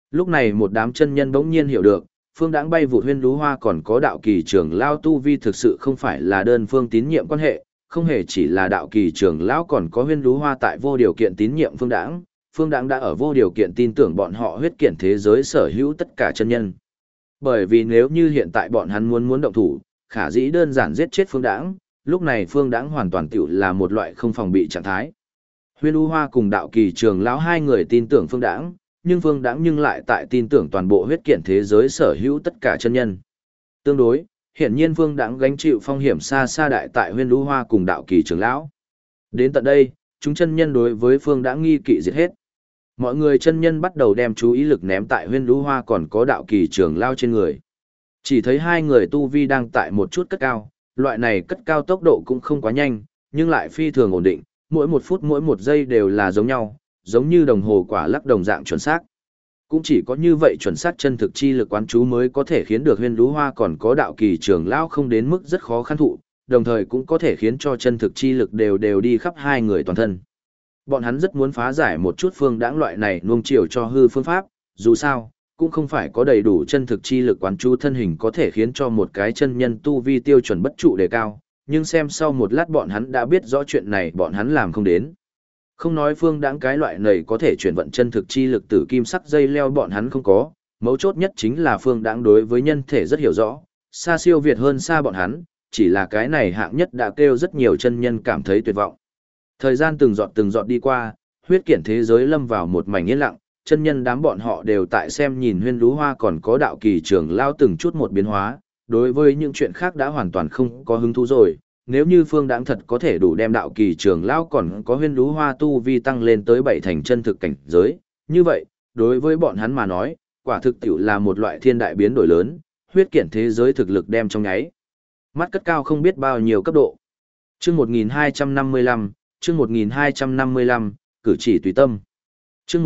Lúc này một đám chân nhân bỗng nhiên hiểu được, phương đãng bay vụt Huyên Đú Hoa còn có đạo kỳ trưởng lao tu vi thực sự không phải là đơn phương tín nhiệm quan hệ, không hề chỉ là đạo kỳ trưởng lão còn có Huyên Đú Hoa tại vô điều kiện tín nhiệm phương đãng đã ở vô điều kiện tin tưởng bọn họ huyết kiện thế giới sở hữu tất cả chân nhân. Bởi vì nếu như hiện tại bọn hắn muốn động thủ, khả dĩ đơn giản giết chết phương đãng, lúc này phương đãng hoàn toàn tiểu là một loại không phòng bị trạng thái. Huyên Đú Hoa cùng đạo kỳ trưởng lão hai người tin tưởng phương đãng, nhưng phương đãng nhưng lại tại tin tưởng toàn bộ huyết kiện thế giới sở hữu tất cả chân nhân. Tương đối, hiển nhiên phương đãng gánh chịu phong hiểm xa xa đại tại Huyên Đú Hoa cùng đạo kỳ trưởng lão. Đến tận đây, chúng chân nhân đối với phương đãng nghi kỵ diệt hết. Mọi người chân nhân bắt đầu đem chú ý lực ném tại Huyên Đú Hoa còn có đạo kỳ trưởng lão trên người. Chỉ thấy hai người tu vi đang tại một chút cất cao, loại này cất cao tốc độ cũng không quá nhanh, nhưng lại phi thường ổn định, mỗi một phút mỗi một giây đều là giống nhau, giống như đồng hồ quả lắc đồng dạng chuẩn xác. Cũng chỉ có như vậy chuẩn xác chân thực chi lực quán chú mới có thể khiến được Huyên Đú Hoa còn có đạo kỳ trưởng lão không đến mức rất khó khăn thụ, đồng thời cũng có thể khiến cho chân thực chi lực đều đi khắp hai người toàn thân. Bọn hắn rất muốn phá giải một chút phương đãng loại này nuông chiều cho hư phương pháp, dù sao, cũng không phải có đầy đủ chân thực chi lực quán chú thân hình có thể khiến cho một cái chân nhân tu vi tiêu chuẩn bất trụ đề cao, nhưng xem sau một lát bọn hắn đã biết rõ chuyện này bọn hắn làm không đến. Không nói phương đãng cái loại này có thể chuyển vận chân thực chi lực từ kim sắc dây leo bọn hắn không có, mấu chốt nhất chính là phương đãng đối với nhân thể rất hiểu rõ, xa siêu việt hơn xa bọn hắn, chỉ là cái này hạng nhất đã kêu rất nhiều chân nhân cảm thấy tuyệt vọng. Thời gian từng giọt đi qua, huyết kiện thế giới lâm vào một mảnh yên lặng, chân nhân đám bọn họ đều tại xem nhìn Huyên Đú Hoa còn có đạo kỳ trưởng lao từng chút một biến hóa, đối với những chuyện khác đã hoàn toàn không có hứng thú rồi. Nếu như phương đãng thật có thể đủ đem đạo kỳ trưởng lao còn có Huyên Đú Hoa tu vi tăng lên tới 7 thành chân thực cảnh giới, như vậy, đối với bọn hắn mà nói, quả thực tiểu là một loại thiên đại biến đổi lớn, huyết kiện thế giới thực lực đem trong nháy mắt cất cao không biết bao nhiêu cấp độ. Chương 1255, chương 1255, cử chỉ tùy tâm. Chương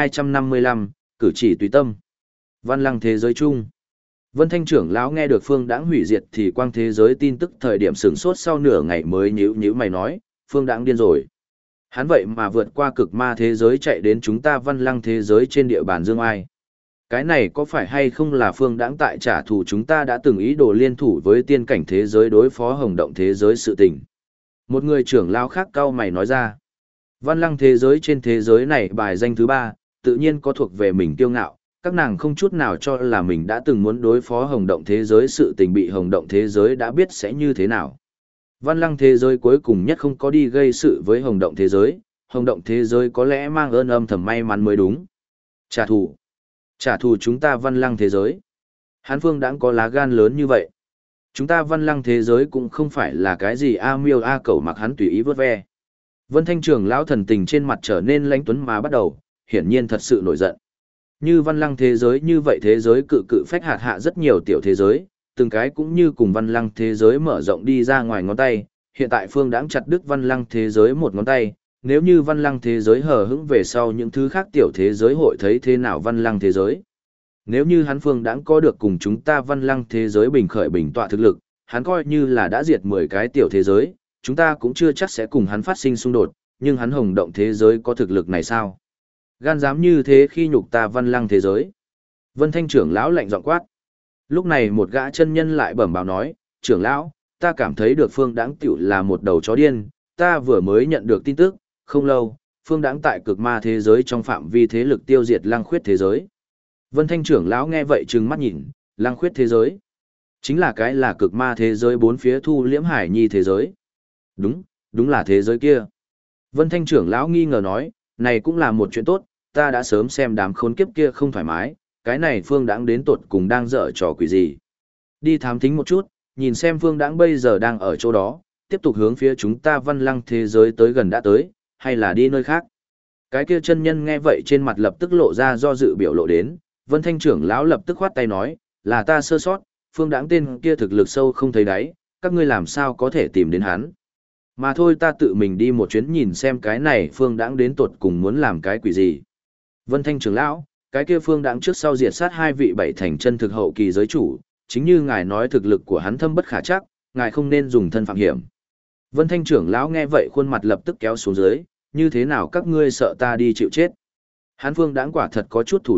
1255, cử chỉ tùy tâm. Văn lăng thế giới chung. Vân Thanh trưởng lão nghe được phương đãng hủy diệt thì quang thế giới tin tức thời điểm sửng sốt sau nửa ngày mới nhíu mày nói, phương đãng điên rồi. Hắn vậy mà vượt qua cực ma thế giới chạy đến chúng ta văn lăng thế giới trên địa bàn Dương Ai. Cái này có phải hay không là phương đãng tại trả thù chúng ta đã từng ý đồ liên thủ với tiên cảnh thế giới đối phó hồng động thế giới sự tình. Một người trưởng lão khác cau mày nói ra. Văn lăng thế giới trên thế giới này bài danh thứ 3, tự nhiên có thuộc về mình kiêu ngạo, các nàng không chút nào cho là mình đã từng muốn đối phó hồng động thế giới sự tình bị hồng động thế giới đã biết sẽ như thế nào. Văn lăng thế giới cuối cùng nhất không có đi gây sự với hồng động thế giới có lẽ mang ơn âm thầm may mắn mới đúng. Trả thù chúng ta văn lăng thế giới. Hán phương đãng có lá gan lớn như vậy. Chúng ta văn lăng thế giới cũng không phải là cái gì a miêu a cẩu mặc hắn tùy ý vớt ve. Vân Thanh trưởng lão thần tình trên mặt trở nên lãnh tuấn mà bắt đầu, hiển nhiên thật sự nổi giận. Như văn lăng thế giới như vậy thế giới cự phách hạt hạ rất nhiều tiểu thế giới, từng cái cũng như cùng văn lăng thế giới mở rộng đi ra ngoài ngón tay, hiện tại phương đãng chặt đứt văn lăng thế giới một ngón tay, nếu như văn lăng thế giới hờ hững về sau những thứ khác tiểu thế giới hội thấy thế nào văn lăng thế giới. Nếu như hắn phương đãng có được cùng chúng ta văn lăng thế giới bình khởi bình tọa thực lực, hắn coi như là đã diệt 10 cái tiểu thế giới, chúng ta cũng chưa chắc sẽ cùng hắn phát sinh xung đột, nhưng hắn hồng động thế giới có thực lực này sao? Gan dám như thế khi nhục ta văn lăng thế giới. Vân Thanh trưởng lão lạnh giọng quát. Lúc này một gã chân nhân lại bẩm báo nói, trưởng lão, ta cảm thấy được phương đãng tiểu là một đầu chó điên, ta vừa mới nhận được tin tức, không lâu, phương đãng tại cực ma thế giới trong phạm vi thế lực tiêu diệt lăng khuyết thế giới. Vân Thanh trưởng lão nghe vậy trừng mắt nhìn, lăng khuyết thế giới. Chính là cái là cực ma thế giới bốn phía thu liễm hải nhi thế giới. Đúng là thế giới kia. Vân Thanh trưởng lão nghi ngờ nói, này cũng là một chuyện tốt, ta đã sớm xem đám khốn kiếp kia không thoải mái, cái này phương đãng đến tột cùng đang dở trò quỷ gì. Đi thám thính một chút, nhìn xem phương đãng bây giờ đang ở chỗ đó, tiếp tục hướng phía chúng ta văn lăng thế giới tới gần đã tới, hay là đi nơi khác. Cái kia chân nhân nghe vậy trên mặt lập tức lộ ra do dự biểu lộ đến, Vân Thanh trưởng lão lập tức khoát tay nói, là ta sơ sót, phương đãng tên kia thực lực sâu không thấy đáy, các ngươi làm sao có thể tìm đến hắn. Mà thôi ta tự mình đi một chuyến nhìn xem cái này phương đãng đến tột cùng muốn làm cái quỷ gì. Vân Thanh trưởng lão, cái kia phương đãng trước sau diệt sát 2 vị 7 thành chân thực hậu kỳ giới chủ, chính như ngài nói thực lực của hắn thâm bất khả trắc, ngài không nên dùng thân phạm hiểm. Vân Thanh trưởng lão nghe vậy khuôn mặt lập tức kéo xuống dưới, như thế nào các ngươi sợ ta đi chịu chết. Hắn phương đãng quả thật có chút thủ đoạn,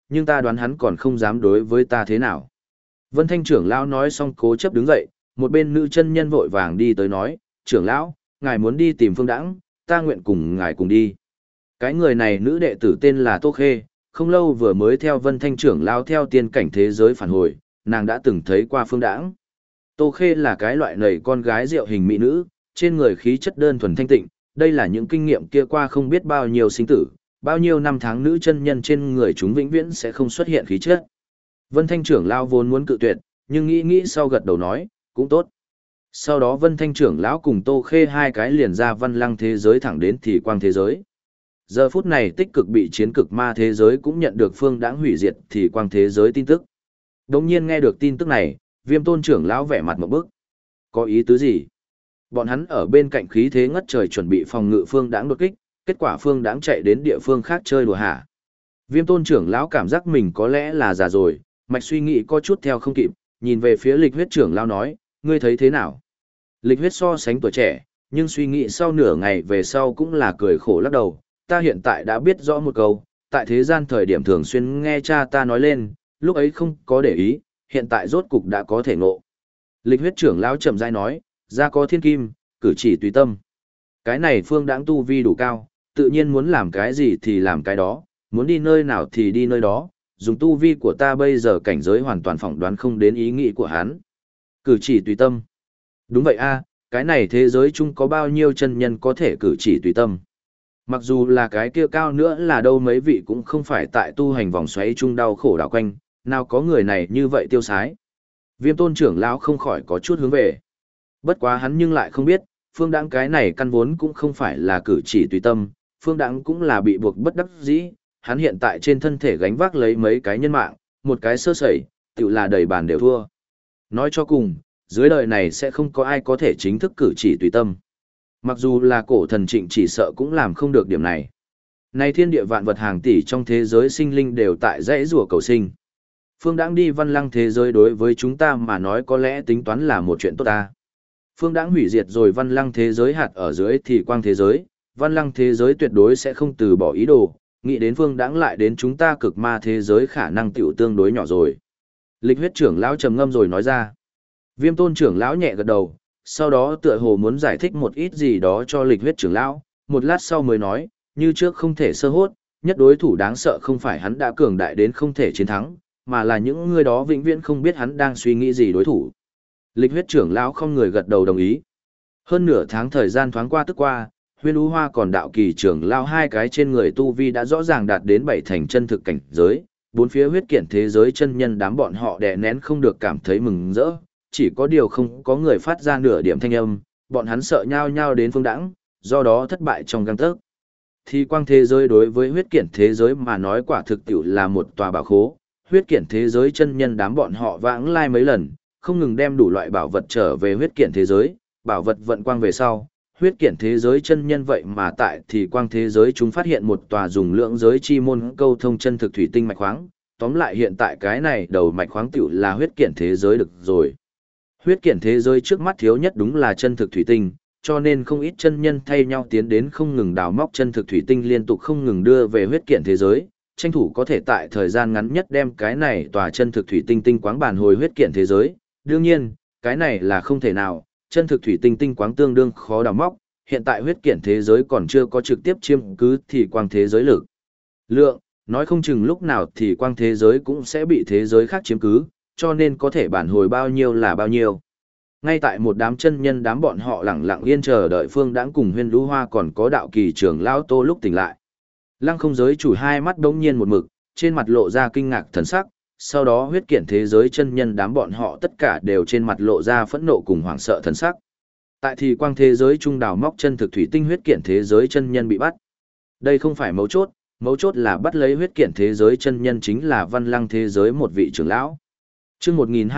nhưng ta đoán hắn còn không dám đối với ta thế nào. Vân Thanh trưởng lão nói xong cố chấp đứng dậy, một bên nữ chân nhân vội vàng đi tới nói, trưởng lão, ngài muốn đi tìm Phương Đãng, ta nguyện cùng ngài cùng đi. Cái người này nữ đệ tử tên là Tô Khê, không lâu vừa mới theo Vân Thanh trưởng lão theo tiên cảnh thế giới phản hồi, nàng đã từng thấy qua Phương Đãng. Tô Khê là cái loại nầy con gái rượu hình mỹ nữ, trên người khí chất đơn thuần thanh tịnh, đây là những kinh nghiệm kia qua không biết bao nhiêu sinh tử, bao nhiêu năm tháng nữ chân nhân trên người chúng vĩnh viễn sẽ không xuất hiện khí chất. Vân Thanh trưởng lão vốn muốn cự tuyệt, nhưng nghĩ sau gật đầu nói, cũng tốt. Sau đó Vân Thanh trưởng lão cùng Tô Khê hai cái liền ra Văn Lăng thế giới thẳng đến Thì Quang thế giới. Giờ phút này tích cực bị chiến cực ma thế giới cũng nhận được Phương Đãng hủy diệt Thì Quang thế giới tin tức. Đống nhiên nghe được tin tức này, Viêm Tôn trưởng lão vẻ mặt ngộp bức. Có ý tứ gì? Bọn hắn ở bên cạnh khí thế ngất trời chuẩn bị phòng ngự Phương Đãng đột kích, kết quả Phương Đãng chạy đến địa phương khác chơi đùa hả? Viêm Tôn trưởng lão cảm giác mình có lẽ là già rồi, mạch suy nghĩ có chút theo không kịp, nhìn về phía Lịch Huyết trưởng lão nói, ngươi thấy thế nào? Lịch Huyết so sánh tuổi trẻ, nhưng suy nghĩ sau nửa ngày về sau cũng là cười khổ lắc đầu, ta hiện tại đã biết rõ một câu, tại thế gian thời điểm thường xuyên nghe cha ta nói lên, lúc ấy không có để ý, hiện tại rốt cục đã có thể ngộ. Lịch Huyết trưởng lão chậm rãi nói, ra có thiên kim, cử chỉ tùy tâm. Cái này Phương Đãng tu vi đủ cao, tự nhiên muốn làm cái gì thì làm cái đó, muốn đi nơi nào thì đi nơi đó, dùng tu vi của ta bây giờ cảnh giới hoàn toàn phỏng đoán không đến ý nghĩ của hắn. Cử chỉ tùy tâm. Đúng vậy a, cái này thế giới chung có bao nhiêu chân nhân có thể cử chỉ tùy tâm. Mặc dù là cái kia cao nữa là đâu mấy vị cũng không phải tại tu hành vòng xoáy chung đau khổ đảo quanh, nào có người này như vậy tiêu sái. Viêm Tôn trưởng lão không khỏi có chút hướng về. Bất quá hắn nhưng lại không biết, Phương Đãng cái này căn vốn cũng không phải là cử chỉ tùy tâm, Phương Đãng cũng là bị buộc bất đắc dĩ, hắn hiện tại trên thân thể gánh vác lấy mấy cái nhân mạng, một cái sơ sẩy, tự là đầy bàn đều thua. Nói cho cùng, dưới đời này sẽ không có ai có thể chính thức cử chỉ tùy tâm. Mặc dù là cổ thần Trịnh chỉ sợ cũng làm không được điểm này. Này thiên địa vạn vật hàng tỷ trong thế giới sinh linh đều tại dãy rùa cầu sinh. Phương Đãng đi Văn Lăng thế giới đối với chúng ta mà nói có lẽ tính toán là một chuyện tốt ta. Phương Đãng hủy diệt rồi Văn Lăng thế giới hạt ở dưới Thì Quang thế giới, Văn Lăng thế giới tuyệt đối sẽ không từ bỏ ý đồ, nghĩ đến Phương Đãng lại đến chúng ta cực ma thế giới khả năng tiểu tương đối nhỏ rồi. Lịch Huyết trưởng lão trầm ngâm rồi nói ra. Viêm Tôn trưởng lão nhẹ gật đầu, sau đó tựa hồ muốn giải thích một ít gì đó cho Lịch Huyết trưởng lão, một lát sau mới nói, như trước không thể sơ hốt, nhất đối thủ đáng sợ không phải hắn đã cường đại đến không thể chiến thắng, mà là những người đó vĩnh viễn không biết hắn đang suy nghĩ gì đối thủ. Lịch Huyết trưởng lão không người gật đầu đồng ý. Hơn nửa tháng thời gian thoáng qua tức qua, Huyên Ú Hoa còn Đạo Kỳ trưởng lão hai cái trên người tu vi đã rõ ràng đạt đến 7 thành chân thực cảnh giới, bốn phía huyết kiện thế giới chân nhân đám bọn họ đè nén không được cảm thấy mừng rỡ, chỉ có điều không có người phát ra nửa điểm thanh âm, bọn hắn sợ nhao nhao đến Phương Đãng, do đó thất bại trong gang tấc. Thì quang thế giới đối với huyết kiện thế giới mà nói quả thực tiểu là một tòa bảo khố, huyết kiện thế giới chân nhân đám bọn họ vãng lai mấy lần, không ngừng đem đủ loại bảo vật trở về huyết kiện thế giới, bảo vật vận quang về sau, huyết kiện thế giới chân nhân vậy mà tại thì quang thế giới chúng phát hiện một tòa dùng lượng giới chi môn câu thông chân thực thủy tinh mạch khoáng, tóm lại hiện tại cái này đầu mạch khoáng tiểu là huyết kiện thế giới được rồi. Huyết kiện thế giới trước mắt thiếu nhất đúng là chân thực thủy tinh, cho nên không ít chân nhân thay nhau tiến đến không ngừng đào móc chân thực thủy tinh liên tục không ngừng đưa về huyết kiện thế giới, tranh thủ có thể tại thời gian ngắn nhất đem cái này tòa chân thực thủy tinh tinh quáng bản hồi huyết kiện thế giới. Đương nhiên, cái này là không thể nào, chân thực thủy tinh tinh quáng tương đương khó đào móc, hiện tại huyết kiện thế giới còn chưa có trực tiếp chiếm cứ thì quang thế giới lực lượng, nói không chừng lúc nào thì quang thế giới cũng sẽ bị thế giới khác chiếm cứ, cho nên có thể bản hồi bao nhiêu là bao nhiêu. Ngay tại một đám chân nhân đám bọn họ lặng lặng yên chờ đợi Phương Đãng cùng Huyên Lũ Hoa còn có Đạo Kỳ trưởng lão Tô lúc tỉnh lại. Lăng Không giới chủ hai mắt đống nhiên một mực, trên mặt lộ ra kinh ngạc thần sắc, sau đó huyết kiện thế giới chân nhân đám bọn họ tất cả đều trên mặt lộ ra phẫn nộ cùng hoảng sợ thần sắc. Tại thì quang thế giới trung đào móc chân thực thủy tinh huyết kiện thế giới chân nhân bị bắt. Đây không phải mấu chốt là bắt lấy huyết kiện thế giới chân nhân chính là Văn Lăng thế giới một vị trưởng lão. Chương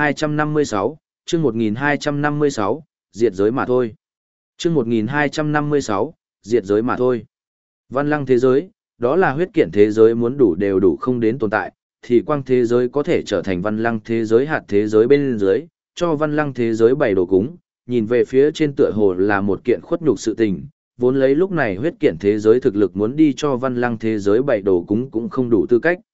1256, chương 1256, diệt giới mà thôi. Chương 1256, diệt giới mà thôi. Văn Lăng thế giới, đó là huyết kiện thế giới muốn đủ đều đủ không đến tồn tại, thì quang thế giới có thể trở thành Văn Lăng thế giới hạt thế giới bên dưới, cho Văn Lăng thế giới bày đồ cúng, nhìn về phía trên tựa hồ là một kiện khuất nhục sự tình, vốn lấy lúc này huyết kiện thế giới thực lực muốn đi cho Văn Lăng thế giới bày đồ cúng cũng không đủ tư cách.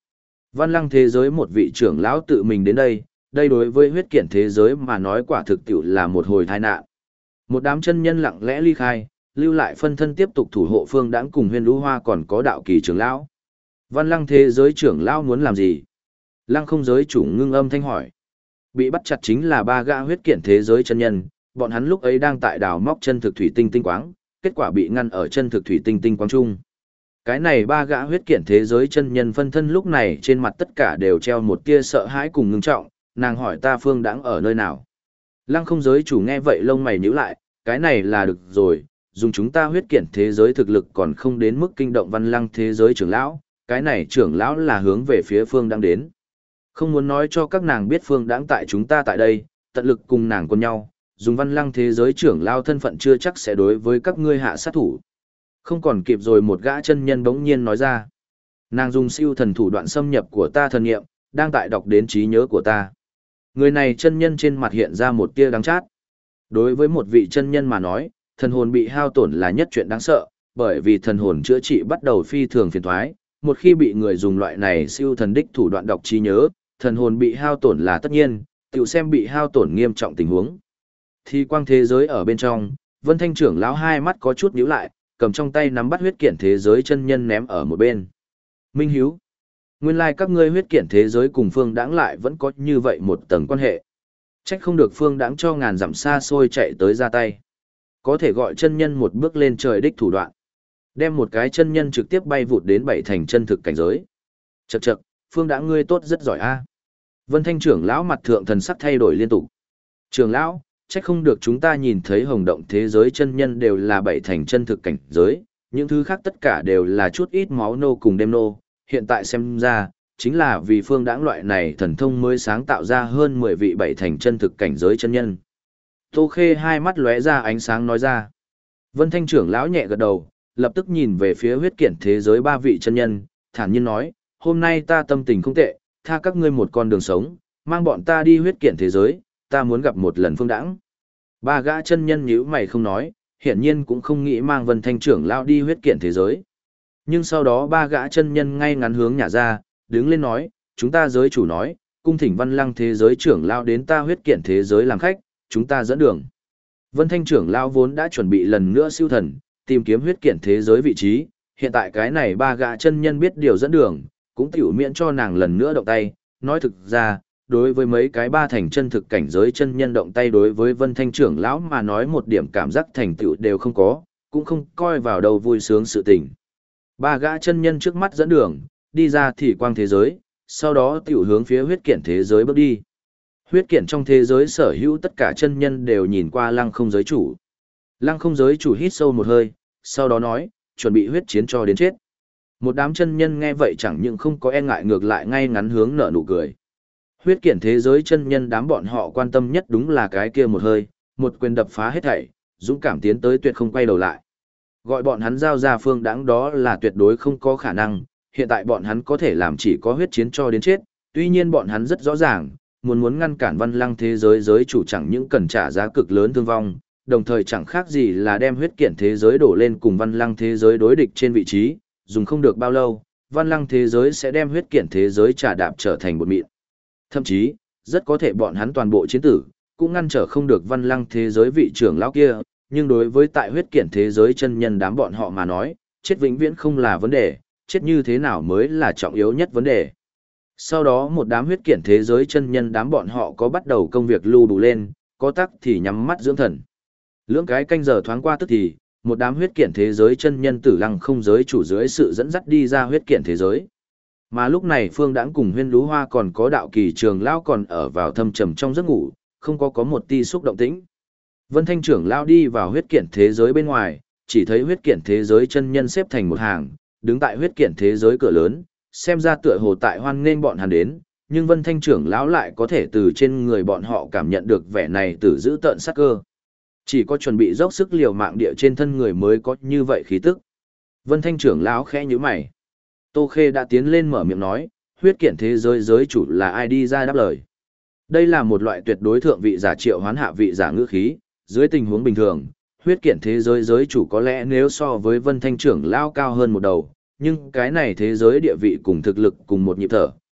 Văn Lăng thế giới một vị trưởng lão tự mình đến đây, đây đối với huyết kiện thế giới mà nói quả thực tiệu là một hồi tai nạn. Một đám chân nhân lặng lẽ ly khai, lưu lại phân thân tiếp tục thủ hộ Phương Đãng cùng Huyên Lũ Hoa còn có đạo kỳ trưởng lão. Văn Lăng thế giới trưởng lão muốn làm gì? Lăng không giới chủ ngưng âm thanh hỏi. Bị bắt chặt chính là ba gã huyết kiện thế giới chân nhân, bọn hắn lúc ấy đang tại đào móc chân thực thủy tinh tinh quáng, kết quả bị ngăn ở chân thực thủy tinh tinh quáng trung. Cái này ba gã huyết kiện thế giới chân nhân phân thân lúc này trên mặt tất cả đều treo một tia sợ hãi cùng ngưng trọng, nàng hỏi ta Phương Đãng ở nơi nào. Lăng không giới chủ nghe vậy lông mày nhíu lại, cái này là được rồi, dùng chúng ta huyết kiện thế giới thực lực còn không đến mức kinh động Văn Lăng thế giới trưởng lão, cái này trưởng lão là hướng về phía Phương Đãng đến. Không muốn nói cho các nàng biết Phương Đãng tại chúng ta tại đây, tận lực cùng nàng quân nhau, dùng Văn Lăng thế giới trưởng lão thân phận chưa chắc sẽ đối với các ngươi hạ sát thủ. Không còn kịp rồi, một gã chân nhân bỗng nhiên nói ra. Nàng dùng siêu thần thủ đoạn xâm nhập của ta thần nghiệm, đang tại đọc đến trí nhớ của ta. Người này chân nhân trên mặt hiện ra một tia đắng chát. Đối với một vị chân nhân mà nói, thần hồn bị hao tổn là nhất chuyện đáng sợ, bởi vì thần hồn chữa trị bắt đầu phi thường phiền toái. Một khi bị người dùng loại này siêu thần đích thủ đoạn đọc trí nhớ, thần hồn bị hao tổn là tất nhiên, tiểu xem bị hao tổn nghiêm trọng tình huống. Thì quang thế giới ở bên trong, Vân Thanh trưởng lão hai mắt có chút nhíu lại, cầm trong tay nắm bắt huyết kiện thế giới chân nhân ném ở một bên. Minh Hiếu, nguyên lai các ngươi huyết kiện thế giới cùng Phương Đãng lại vẫn có như vậy một tầng quan hệ. Trách không được Phương Đãng cho ngàn dặm xa xôi chạy tới ra tay. Có thể gọi chân nhân một bước lên trời đích thủ đoạn. Đem một cái chân nhân trực tiếp bay vụt đến bảy thành chân thực cảnh giới. Chậc chậc, Phương Đãng ngươi tốt rất giỏi a. Vân Thanh trưởng lão mặt thượng thần sắc thay đổi liên tục. Trưởng lão, trách không được chúng ta nhìn thấy hồng động thế giới chân nhân đều là bảy thành chân thực cảnh giới, những thứ khác tất cả đều là chút ít máu nô cùng đêm nô, hiện tại xem ra, chính là vì Phương Đãng loại này thần thông mới sáng tạo ra hơn 10 vị bảy thành chân thực cảnh giới chân nhân. Tô Khê hai mắt lóe ra ánh sáng nói ra. Vân Thanh trưởng lão nhẹ gật đầu, lập tức nhìn về phía huyết kiện thế giới ba vị chân nhân, thản nhiên nói, hôm nay ta tâm tình không tệ, tha các ngươi một con đường sống, mang bọn ta đi huyết kiện thế giới, ta muốn gặp một lần Phương Đãng. Ba gã chân nhân nhíu mày không nói, hiển nhiên cũng không nghĩ mang Vân Thanh trưởng lão đi huyết kiện thế giới. Nhưng sau đó ba gã chân nhân ngay ngắn hướng nhả ra, đứng lên nói, chúng ta giới chủ nói, cung thỉnh Văn Lăng thế giới trưởng lão đến ta huyết kiện thế giới làm khách, chúng ta dẫn đường. Vân Thanh trưởng lão vốn đã chuẩn bị lần nữa siêu thần, tìm kiếm huyết kiện thế giới vị trí, hiện tại cái này ba gã chân nhân biết điều dẫn đường, cũng tiểu miễn cho nàng lần nữa động tay, nói thực ra, đối với mấy cái ba thành chân thực cảnh giới chân nhân động tay đối với Vân Thanh trưởng lão mà nói một điểm cảm giác thành tựu đều không có, cũng không coi vào đâu vui sướng sự tình. Ba gã chân nhân trước mắt dẫn đường, đi ra thì quang thế giới, sau đó tiểu hướng phía huyết kiện thế giới bước đi. Huyết kiện trong thế giới sở hữu tất cả chân nhân đều nhìn qua lăng không giới chủ. Lăng không giới chủ hít sâu một hơi, sau đó nói, chuẩn bị huyết chiến cho đến chết. Một đám chân nhân nghe vậy chẳng những không có e ngại, ngược lại ngay ngắn hướng nở nụ cười. Huyết kiện thế giới chân nhân đám bọn họ quan tâm nhất đúng là cái kia một hơi, một quyền đập phá hết thảy, dũng cảm tiến tới tuyệt không quay đầu lại. Gọi bọn hắn giao ra Phương Đãng đó là tuyệt đối không có khả năng, hiện tại bọn hắn có thể làm chỉ có huyết chiến cho đến chết, tuy nhiên bọn hắn rất rõ ràng, muốn ngăn cản Văn Lăng thế giới giới chủ chẳng những cần trả giá cực lớn thương vong, đồng thời chẳng khác gì là đem huyết kiện thế giới đổ lên cùng Văn Lăng thế giới đối địch trên vị trí, dùng không được bao lâu, Văn Lăng thế giới sẽ đem huyết kiện thế giới trả đạp trở thành bột mịn. Thậm chí, rất có thể bọn hắn toàn bộ chiến tử, cũng ngăn trở không được Văn Lăng thế giới vị trưởng lão kia, nhưng đối với tại huyết kiện thế giới chân nhân đám bọn họ mà nói, chết vĩnh viễn không là vấn đề, chết như thế nào mới là trọng yếu nhất vấn đề. Sau đó một đám huyết kiện thế giới chân nhân đám bọn họ có bắt đầu công việc lưu đủ lên, có tắc thì nhắm mắt dưỡng thần. Lưỡng cái canh giờ thoáng qua tức thì, một đám huyết kiện thế giới chân nhân tử lăng không giới chủ dưới sự dẫn dắt đi ra huyết kiện thế giới. Mà lúc này Phương Đãng cùng Huyên Lũ Hoa còn có đạo kỳ trường lão còn ở vào thâm trầm trong giấc ngủ, không có một ti xúc động tĩnh. Vân Thanh trưởng lão đi vào huyết kiện thế giới bên ngoài, chỉ thấy huyết kiện thế giới chân nhân xếp thành một hàng, đứng tại huyết kiện thế giới cửa lớn, xem ra tựa hồ tại hoan nghênh bọn hắn đến, nhưng Vân Thanh trưởng lão lại có thể từ trên người bọn họ cảm nhận được vẻ này tử giữ tợn sắc cơ. Chỉ có chuẩn bị dốc sức liều mạng địa trên thân người mới có như vậy khí tức. Vân Thanh trưởng lão khẽ nhíu mày. Tô Khê đã tiến lên mở miệng nói, huyết kiện thế giới giới chủ là ai đi ra đáp lời. Đây là một loại tuyệt đối thượng vị giả triệu hoán hạ vị giả ngữ khí, dưới tình huống bình thường, huyết kiện thế giới giới chủ có lẽ nếu so với Vân Thanh trưởng lão cao hơn một đầu, nhưng cái này thế giới địa vị cùng thực lực cùng một nhịp thở,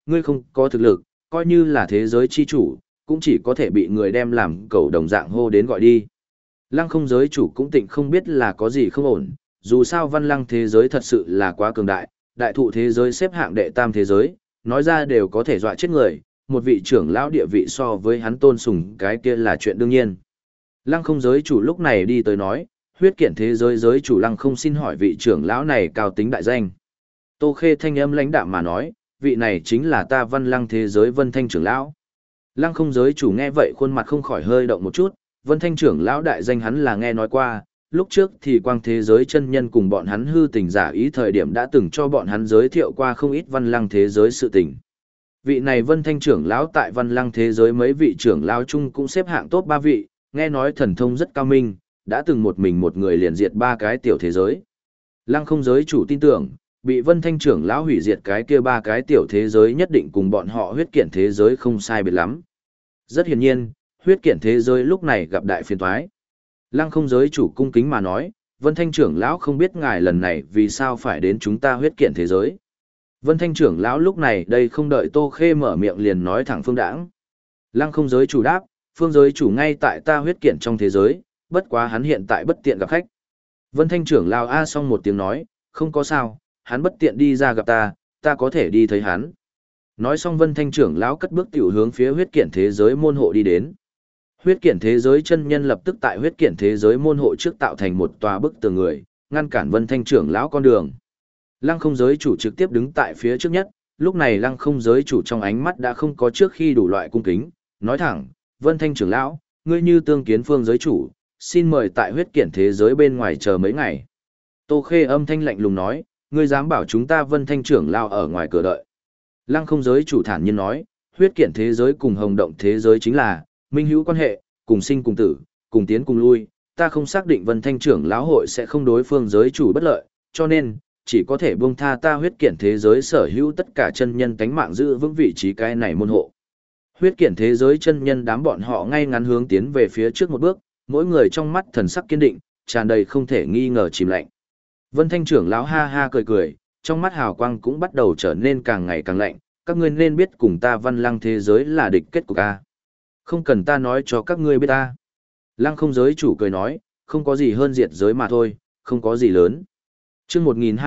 ngươi không có thực lực, coi như là thế giới chi chủ, cũng chỉ có thể bị người đem làm cầu đồng dạng hô đến gọi đi. Lăng không giới chủ cũng tịnh không biết là có gì không ổn, dù sao văn lăng thế giới thật sự là quá cường đại, đại thụ thế giới xếp hạng đệ tam thế giới, nói ra đều có thể dọa chết người, một vị trưởng lão địa vị so với hắn tôn sùng cái kia là chuyện đương nhiên. Lăng không giới chủ lúc này đi tới nói, huyết kiện thế giới giới chủ lăng không xin hỏi vị trưởng lão này cao tính đại danh. Tô Khê thanh âm lãnh đạm mà nói, vị này chính là ta văn lăng thế giới Vân Thanh trưởng lão. Lăng không giới chủ nghe vậy khuôn mặt không khỏi hơi động một chút, Vân Thanh trưởng lão đại danh hắn là nghe nói qua, lúc trước thì quang thế giới chân nhân cùng bọn hắn hư tình giả ý thời điểm đã từng cho bọn hắn giới thiệu qua không ít văn lăng thế giới sự tình. Vị này Vân Thanh trưởng lão tại văn lăng thế giới mấy vị trưởng lão chung cũng xếp hạng top 3 vị, nghe nói thần thông rất cao minh, đã từng một mình một người liền diệt 3 cái tiểu thế giới. Lăng không giới chủ tin tưởng, bị Vân Thanh trưởng lão hủy diệt cái kia 3 cái tiểu thế giới nhất định cùng bọn họ huyết kiện thế giới không sai biệt lắm. Rất hiển nhiên, huyết kiện thế giới lúc này gặp đại phiền toái. Lăng không giới chủ cung kính mà nói, Vân Thanh trưởng lão không biết ngài lần này vì sao phải đến chúng ta huyết kiện thế giới. Vân Thanh trưởng lão lúc này đây không đợi Tô Khê mở miệng liền nói thẳng Phương Đãng. Lăng không giới chủ đáp, Phương giới chủ ngay tại ta huyết kiện trong thế giới, bất quá hắn hiện tại bất tiện gặp khách. Vân Thanh trưởng lão a xong một tiếng nói, không có sao, hắn bất tiện đi ra gặp ta, ta có thể đi thấy hắn. Nói xong Vân Thanh trưởng lão cất bước tiểu hướng phía huyết kiện thế giới môn hộ đi đến. Huyết kiện thế giới chân nhân lập tức tại huyết kiện thế giới môn hộ trước tạo thành một tòa bức tường người, ngăn cản Vân Thanh trưởng lão con đường. Lăng không giới chủ trực tiếp đứng tại phía trước nhất, lúc này lăng không giới chủ trong ánh mắt đã không có trước khi đủ loại cung kính, nói thẳng, Vân Thanh trưởng lão, ngươi như tương kiến Phương giới chủ, xin mời tại huyết kiện thế giới bên ngoài chờ mấy ngày. Tô Khê âm thanh lạnh lùng nói, ngươi dám bảo chúng ta Vân Thanh trưởng lão ở ngoài cửa đợi. Lăng không giới chủ thản nhiên nói, huyết kiện thế giới cùng hồng động thế giới chính là minh hữu quan hệ, cùng sinh cùng tử, cùng tiến cùng lui, ta không xác định Vân Thanh trưởng lão hội sẽ không đối phương giới chủ bất lợi, cho nên chỉ có thể buông tha ta huyết kiện thế giới sở hữu tất cả chân nhân tánh mạng giữ vững vị trí cái này môn hộ. Huyết kiện thế giới chân nhân đám bọn họ ngay ngắn hướng tiến về phía trước một bước, mỗi người trong mắt thần sắc kiên định, tràn đầy không thể nghi ngờ chìm lạnh. Vân Thanh trưởng lão ha ha cười cười, trong mắt hào quang cũng bắt đầu trở nên càng ngày càng lạnh, các ngươi nên biết cùng ta văn lăng thế giới là địch kết của ta. Không cần ta nói cho các ngươi biết ta. Lăng không giới chủ cười nói, không có gì hơn diệt giới mà thôi, không có gì lớn. Chương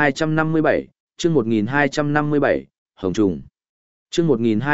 1257, chương 1257, Hồng Trùng. Chương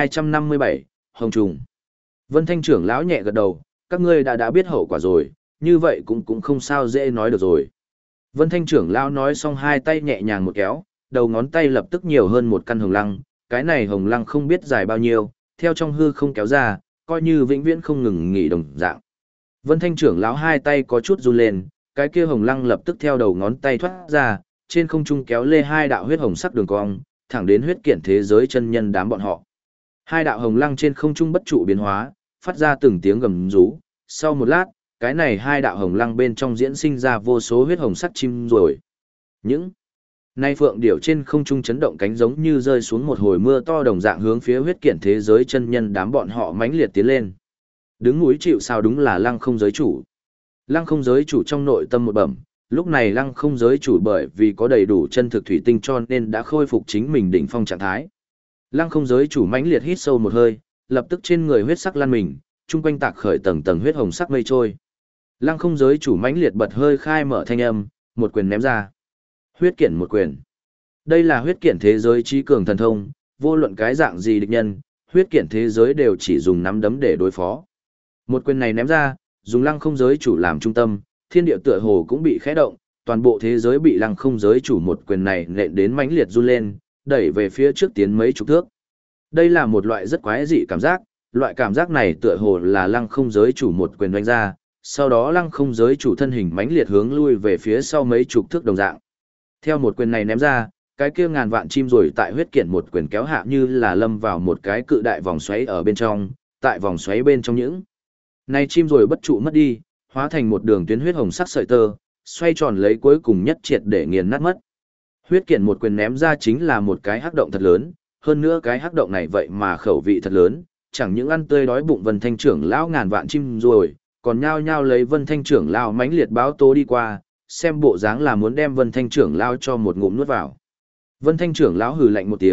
1257, Hồng Trùng. Vân Thanh trưởng lão nhẹ gật đầu, các ngươi đã biết hậu quả rồi, như vậy cũng không sao dễ nói được rồi. Vân Thanh trưởng lão nói xong hai tay nhẹ nhàng một kéo, đầu ngón tay lập tức nhiều hơn một căn hồng lăng, cái này hồng lăng không biết dài bao nhiêu, theo trong hư không kéo ra, coi như vĩnh viễn không ngừng nghỉ đồng dạng. Vân Thanh trưởng lão hai tay có chút run lên, cái kia hồng lăng lập tức theo đầu ngón tay thoát ra, trên không trung kéo lê hai đạo huyết hồng sắc đường cong, thẳng đến huyết kiện thế giới chân nhân đám bọn họ. Hai đạo hồng lăng trên không trung bất trụ biến hóa, phát ra từng tiếng gầm rú. Sau một lát, cái này hai đạo hồng lăng bên trong diễn sinh ra vô số huyết hồng sắc chim rồi. Những nay phượng điểu trên không trung chấn động cánh giống như rơi xuống một hồi mưa to đồng dạng hướng phía huyết kiện thế giới chân nhân đám bọn họ mãnh liệt tiến lên. Đứng núi chịu sao đúng là lăng không giới chủ. Lăng không giới chủ trong nội tâm một bẩm, lúc này lăng không giới chủ bởi vì có đầy đủ chân thực thủy tinh cho nên đã khôi phục chính mình đỉnh phong trạng thái. Lăng không giới chủ mãnh liệt hít sâu một hơi, lập tức trên người huyết sắc lan mình, chung quanh tạc khởi tầng tầng huyết hồng sắc mây trôi. Lăng không giới chủ mãnh liệt bật hơi khai mở thanh âm, một quyền ném ra. Huyết kiện một quyền. Đây là huyết kiện thế giới trí cường thần thông, vô luận cái dạng gì địch nhân, huyết kiện thế giới đều chỉ dùng nắm đấm để đối phó. Một quyền này ném ra, dùng lăng không giới chủ làm trung tâm, thiên địa tựa hồ cũng bị khẽ động, toàn bộ thế giới bị lăng không giới chủ một quyền này nện đến mãnh liệt run lên, đẩy về phía trước tiến mấy chục thước. Đây là một loại rất quái dị cảm giác, loại cảm giác này tựa hồ là lăng không giới chủ một quyền đánh ra, sau đó lăng không giới chủ thân hình mãnh liệt hướng lui về phía sau mấy chục thước đồng dạng. Theo một quyền này ném ra, cái kia ngàn vạn chim rồi tại huyết kiện một quyền kéo hạ như là lâm vào một cái cự đại vòng xoáy ở bên trong, tại vòng xoáy bên trong những này chim rồi bất trụ mất đi, hóa thành một đường tuyến huyết hồng sắc sợi tơ, xoay tròn lấy cuối cùng nhất triệt để nghiền nát mất. Huyết kiện một quyền ném ra chính là một cái hắc động thật lớn, hơn nữa cái hắc động này vậy mà khẩu vị thật lớn, chẳng những ăn tươi đói bụng Vân Thanh trưởng lão ngàn vạn chim rồi, còn nhao nhao lấy Vân Thanh trưởng lão mãnh liệt báo tố đi qua, xem bộ dáng là muốn đem Vân Thanh trưởng lão cho một ngụm nuốt vào. Vân Thanh trưởng lão hừ lạnh một tiếng,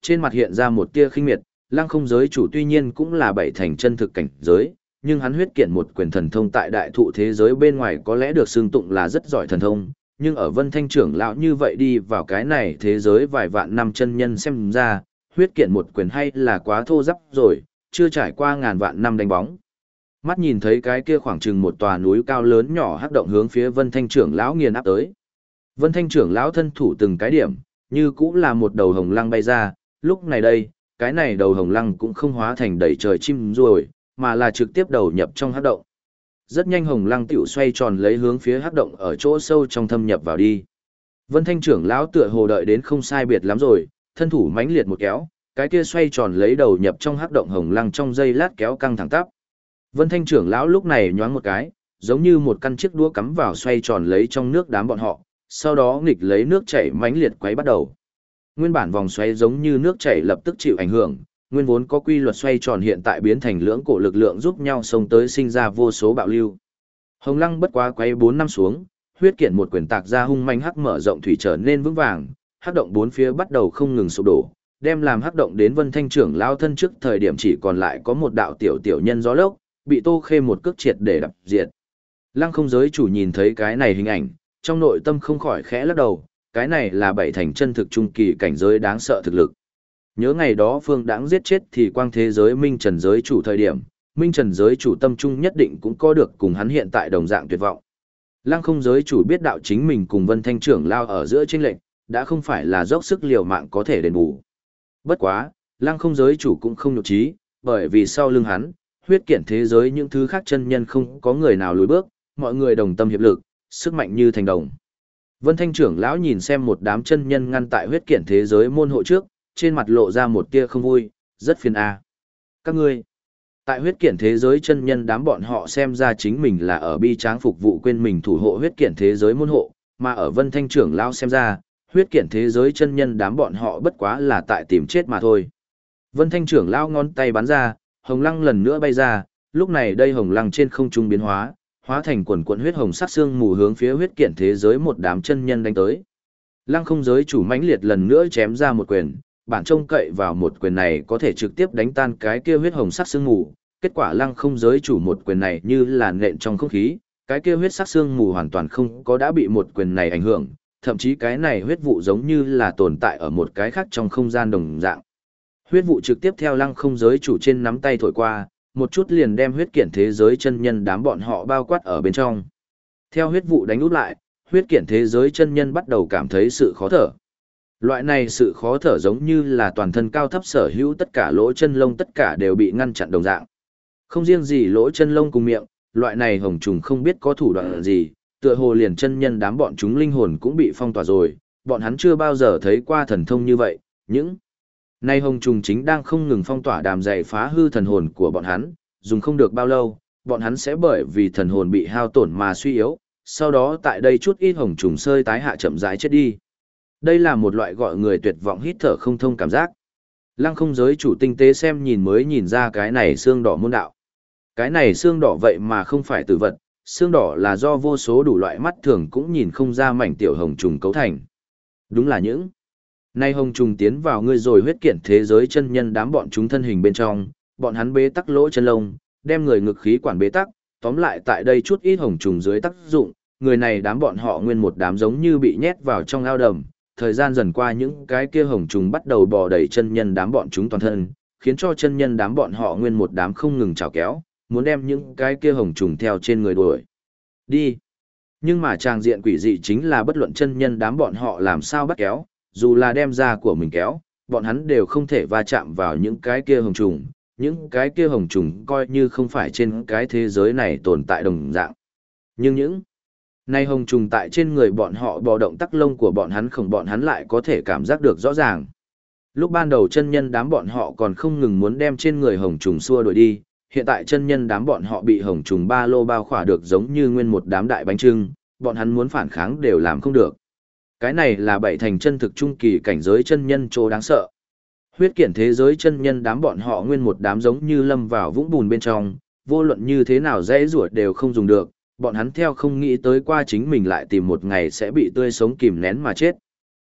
trên mặt hiện ra một tia khinh miệt, Lăng Không giới chủ tuy nhiên cũng là bảy thành chân thực cảnh giới, nhưng hắn huyết kiện một quyền thần thông tại đại thụ thế giới bên ngoài có lẽ được xưng tụng là rất giỏi thần thông, nhưng ở Vân Thanh trưởng lão như vậy đi vào cái này thế giới vài vạn năm chân nhân xem ra, huyết kiện một quyền hay là quá thô ráp rồi, chưa trải qua ngàn vạn năm đánh bóng. Mắt nhìn thấy cái kia khoảng chừng một tòa núi cao lớn nhỏ hắc động hướng phía Vân Thanh trưởng lão nghiền áp tới. Vân Thanh trưởng lão thân thủ từng cái điểm, như cũng là một đầu hồng lăng bay ra, lúc này đây, cái này đầu hồng lăng cũng không hóa thành đầy trời chim ruồi, mà là trực tiếp đầu nhập trong hắc động. Rất nhanh hồng lăng tiểu xoay tròn lấy hướng phía hắc động ở chỗ sâu trong thâm nhập vào đi. Vân Thanh trưởng lão tựa hồ đợi đến không sai biệt lắm rồi, thân thủ mãnh liệt một kéo, cái kia xoay tròn lấy đầu nhập trong hắc động hồng lăng trong giây lát kéo căng thẳng tắp. Vân Thanh trưởng lão lúc này nhoáng một cái, giống như một căn chiếc đũa cắm vào xoay tròn lấy trong nước đám bọn họ, sau đó nghịch lấy nước chảy mãnh liệt quấy bắt đầu. Nguyên bản vòng xoáy giống như nước chảy lập tức chịu ảnh hưởng, nguyên vốn có quy luật xoay tròn hiện tại biến thành lưỡng cổ lực lượng giúp nhau xông tới sinh ra vô số bạo lưu. Hồng lăng bất quá quấy 4 năm xuống, huyết kiện một quyền tạc ra hung manh hắc mở rộng thủy trở nên vững vàng, hắc động bốn phía bắt đầu không ngừng sụp đổ, đem làm hắc động đến Vân Thanh trưởng lao thân trước thời điểm chỉ còn lại có một đạo tiểu tiểu nhân gió lốc, bị Tô Khê một cước triệt để đập diệt. Lăng Không giới chủ nhìn thấy cái này hình ảnh, trong nội tâm không khỏi khẽ lắc đầu, cái này là bảy thành chân thực trung kỳ cảnh giới đáng sợ thực lực. Nhớ ngày đó Phương Đãng giết chết thì quang thế giới Minh Trần giới chủ thời điểm, Minh Trần giới chủ tâm trung nhất định cũng có được cùng hắn hiện tại đồng dạng tuyệt vọng. Lăng Không giới chủ biết đạo chính mình cùng Vân Thanh trưởng lao ở giữa chênh lệch, đã không phải là dốc sức liều mạng có thể đền bù. Bất quá, Lăng Không giới chủ cũng không nhục trí, bởi vì sau lưng hắn, huyết kiện thế giới những thứ khác chân nhân không có người nào lùi bước, mọi người đồng tâm hiệp lực, sức mạnh như thành đồng. Vân Thanh trưởng lão nhìn xem một đám chân nhân ngăn tại huyết kiện thế giới môn hộ trước, trên mặt lộ ra một tia không vui, rất phiền a. Các ngươi, tại huyết kiện thế giới chân nhân đám bọn họ xem ra chính mình là ở bi tráng phục vụ quên mình thủ hộ huyết kiện thế giới môn hộ, mà ở Vân Thanh trưởng lão xem ra, huyết kiện thế giới chân nhân đám bọn họ bất quá là tại tìm chết mà thôi. Vân Thanh trưởng lão ngón tay bắn ra, hồng lăng lần nữa bay ra, lúc này đây hồng lăng trên không trung biến hóa, hóa thành quần quần huyết hồng sắc xương mù hướng phía huyết kiện thế giới một đám chân nhân đánh tới. Lăng Không giới chủ mãnh liệt lần nữa chém ra một quyền, bản trông cậy vào một quyền này có thể trực tiếp đánh tan cái kia huyết hồng sắc xương mù, kết quả Lăng Không giới chủ một quyền này như là nện trong không khí, cái kia huyết sắc xương mù hoàn toàn không có đã bị một quyền này ảnh hưởng, thậm chí cái này huyết vụ giống như là tồn tại ở một cái khác trong không gian đồng dạng. Huyết vụ trực tiếp theo Lăng Không giới chủ trên nắm tay thổi qua, một chút liền đem huyết kiện thế giới chân nhân đám bọn họ bao quát ở bên trong. Theo huyết vụ đánh úp lại, huyết kiện thế giới chân nhân bắt đầu cảm thấy sự khó thở. Loại này sự khó thở giống như là toàn thân cao thấp sở hữu tất cả lỗ chân lông tất cả đều bị ngăn chặn đồng dạng. Không riêng gì lỗ chân lông cùng miệng, loại này hồng trùng không biết có thủ đoạn gì, tựa hồ liền chân nhân đám bọn chúng linh hồn cũng bị phong tỏa rồi, bọn hắn chưa bao giờ thấy qua thần thông như vậy, những nay hồng trùng chính đang không ngừng phong tỏa đàm dày phá hư thần hồn của bọn hắn, dùng không được bao lâu, bọn hắn sẽ bởi vì thần hồn bị hao tổn mà suy yếu, sau đó tại đây chút ít hồng trùng sơi tái hạ chậm rãi chết đi. Đây là một loại gọi người tuyệt vọng hít thở không thông cảm giác. Lăng Không giới chủ tinh tế xem nhìn mới nhìn ra cái này xương đỏ môn đạo. Cái này xương đỏ vậy mà không phải tử vật, xương đỏ là do vô số đủ loại mắt thường cũng nhìn không ra mảnh tiểu hồng trùng cấu thành. Đúng là những nay hồng trùng tiến vào ngươi rồi huyết kiện thế giới chân nhân đám bọn chúng thân hình bên trong, bọn hắn bế tắc lỗ chân lông, đem người ngực khí quản bế tắc, tóm lại tại đây chút ít hồng trùng dưới tác dụng, người này đám bọn họ nguyên một đám giống như bị nhét vào trong ao đầm, thời gian dần qua những cái kia hồng trùng bắt đầu bò đầy chân nhân đám bọn chúng toàn thân, khiến cho chân nhân đám bọn họ nguyên một đám không ngừng chảo kéo, muốn đem những cái kia hồng trùng theo trên người đuổi đi. Nhưng mà tràng diện quỷ dị chính là bất luận chân nhân đám bọn họ làm sao bắt kéo, dù là đem ra của mình kéo, bọn hắn đều không thể va chạm vào những cái kia hồng trùng, những cái kia hồng trùng coi như không phải trên cái thế giới này tồn tại đồng dạng. Nhưng những nay hồng trùng tại trên người bọn họ bò động tắc lông của bọn hắn không bọn hắn lại có thể cảm giác được rõ ràng. Lúc ban đầu chân nhân đám bọn họ còn không ngừng muốn đem trên người hồng trùng xua đuổi đi, hiện tại chân nhân đám bọn họ bị hồng trùng ba lô bao khỏa được giống như nguyên một đám đại bánh trưng, bọn hắn muốn phản kháng đều làm không được. Cái này là bảy thành chân thực trung kỳ cảnh giới chân nhân chỗ đáng sợ. Huyết kiện thế giới chân nhân đám bọn họ nguyên một đám giống như lâm vào vũng bùn bên trong, vô luận như thế nào dễ ruột đều không dùng được, bọn hắn theo không nghĩ tới qua chính mình lại tìm một ngày sẽ bị tươi sống kìm nén mà chết.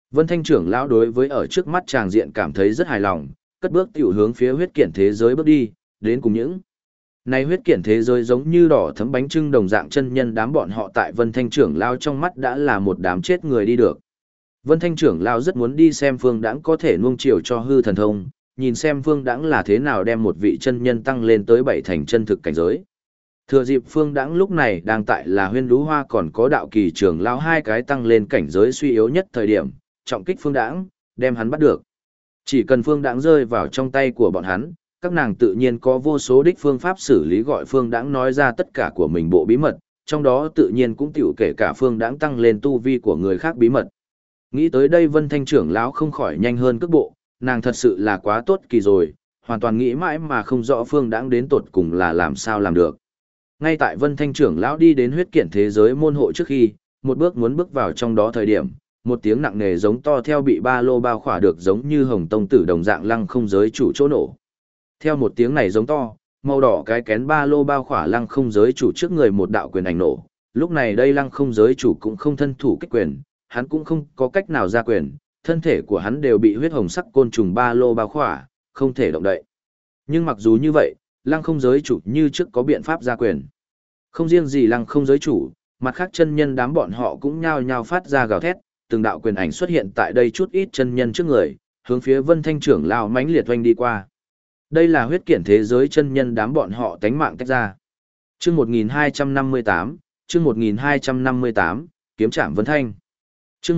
Vân Thanh trưởng lão đối với ở trước mắt tràng diện cảm thấy rất hài lòng, cất bước tiểu hướng phía huyết kiện thế giới bước đi, đến cùng những này huyết kiện thế giới giống như đỏ thấm bánh trưng đồng dạng chân nhân đám bọn họ tại Vân Thanh trưởng lão trong mắt đã là một đám chết người đi được. Vân Thanh trưởng lão rất muốn đi xem Phương Đãng có thể nuông chiều cho hư thần thông, nhìn xem Phương Đãng là thế nào đem một vị chân nhân tăng lên tới bảy thành chân thực cảnh giới. Thừa dịp Phương Đãng lúc này đang tại là Huyên Lũ Hoa còn có đạo kỳ trưởng lão hai cái tăng lên cảnh giới suy yếu nhất thời điểm, trọng kích Phương Đãng, đem hắn bắt được. Chỉ cần Phương Đãng rơi vào trong tay của bọn hắn, các nàng tự nhiên có vô số đích phương pháp xử lý gọi Phương Đãng nói ra tất cả của mình bộ bí mật, trong đó tự nhiên cũng tiểu kể cả Phương Đãng tăng lên tu vi của người khác bí mật. Nghĩ tới đây Vân Thanh trưởng lão không khỏi nhanh hơn cước bộ, nàng thật sự là quá tốt kỳ rồi, hoàn toàn nghĩ mãi mà không rõ Phương Đãng đến tột cùng là làm sao làm được. Ngay tại Vân Thanh trưởng lão đi đến huyết kiện thế giới môn hộ trước khi, một bước muốn bước vào trong đó thời điểm, một tiếng nặng nề giống to theo bị ba lô bao khỏa được giống như hồng tông tử đồng dạng lăng không giới chủ chỗ nổ. Theo một tiếng này giống to, màu đỏ cái kén ba lô bao khỏa lăng không giới chủ trước người một đạo quyền ảnh nổ. Lúc này đây lăng không giới chủ cũng không thân thủ kích quyền, hắn cũng không có cách nào ra quyền, thân thể của hắn đều bị huyết hồng sắc côn trùng ba lô bao khỏa, không thể động đậy. Nhưng mặc dù như vậy, lăng không giới chủ như trước có biện pháp ra quyền. Không riêng gì lăng không giới chủ, mặt khác chân nhân đám bọn họ cũng nhao nhao phát ra gào thét, từng đạo quyền ảnh xuất hiện tại đây chút ít chân nhân trước người, hướng phía Vân Thanh trưởng lão mãnh liệt oanh đi qua. Đây là huyết kiện thế giới chân nhân đám bọn họ tánh mạng tách ra. Chương 1258, chương 1258, kiếm trảm Vân Thanh. Chương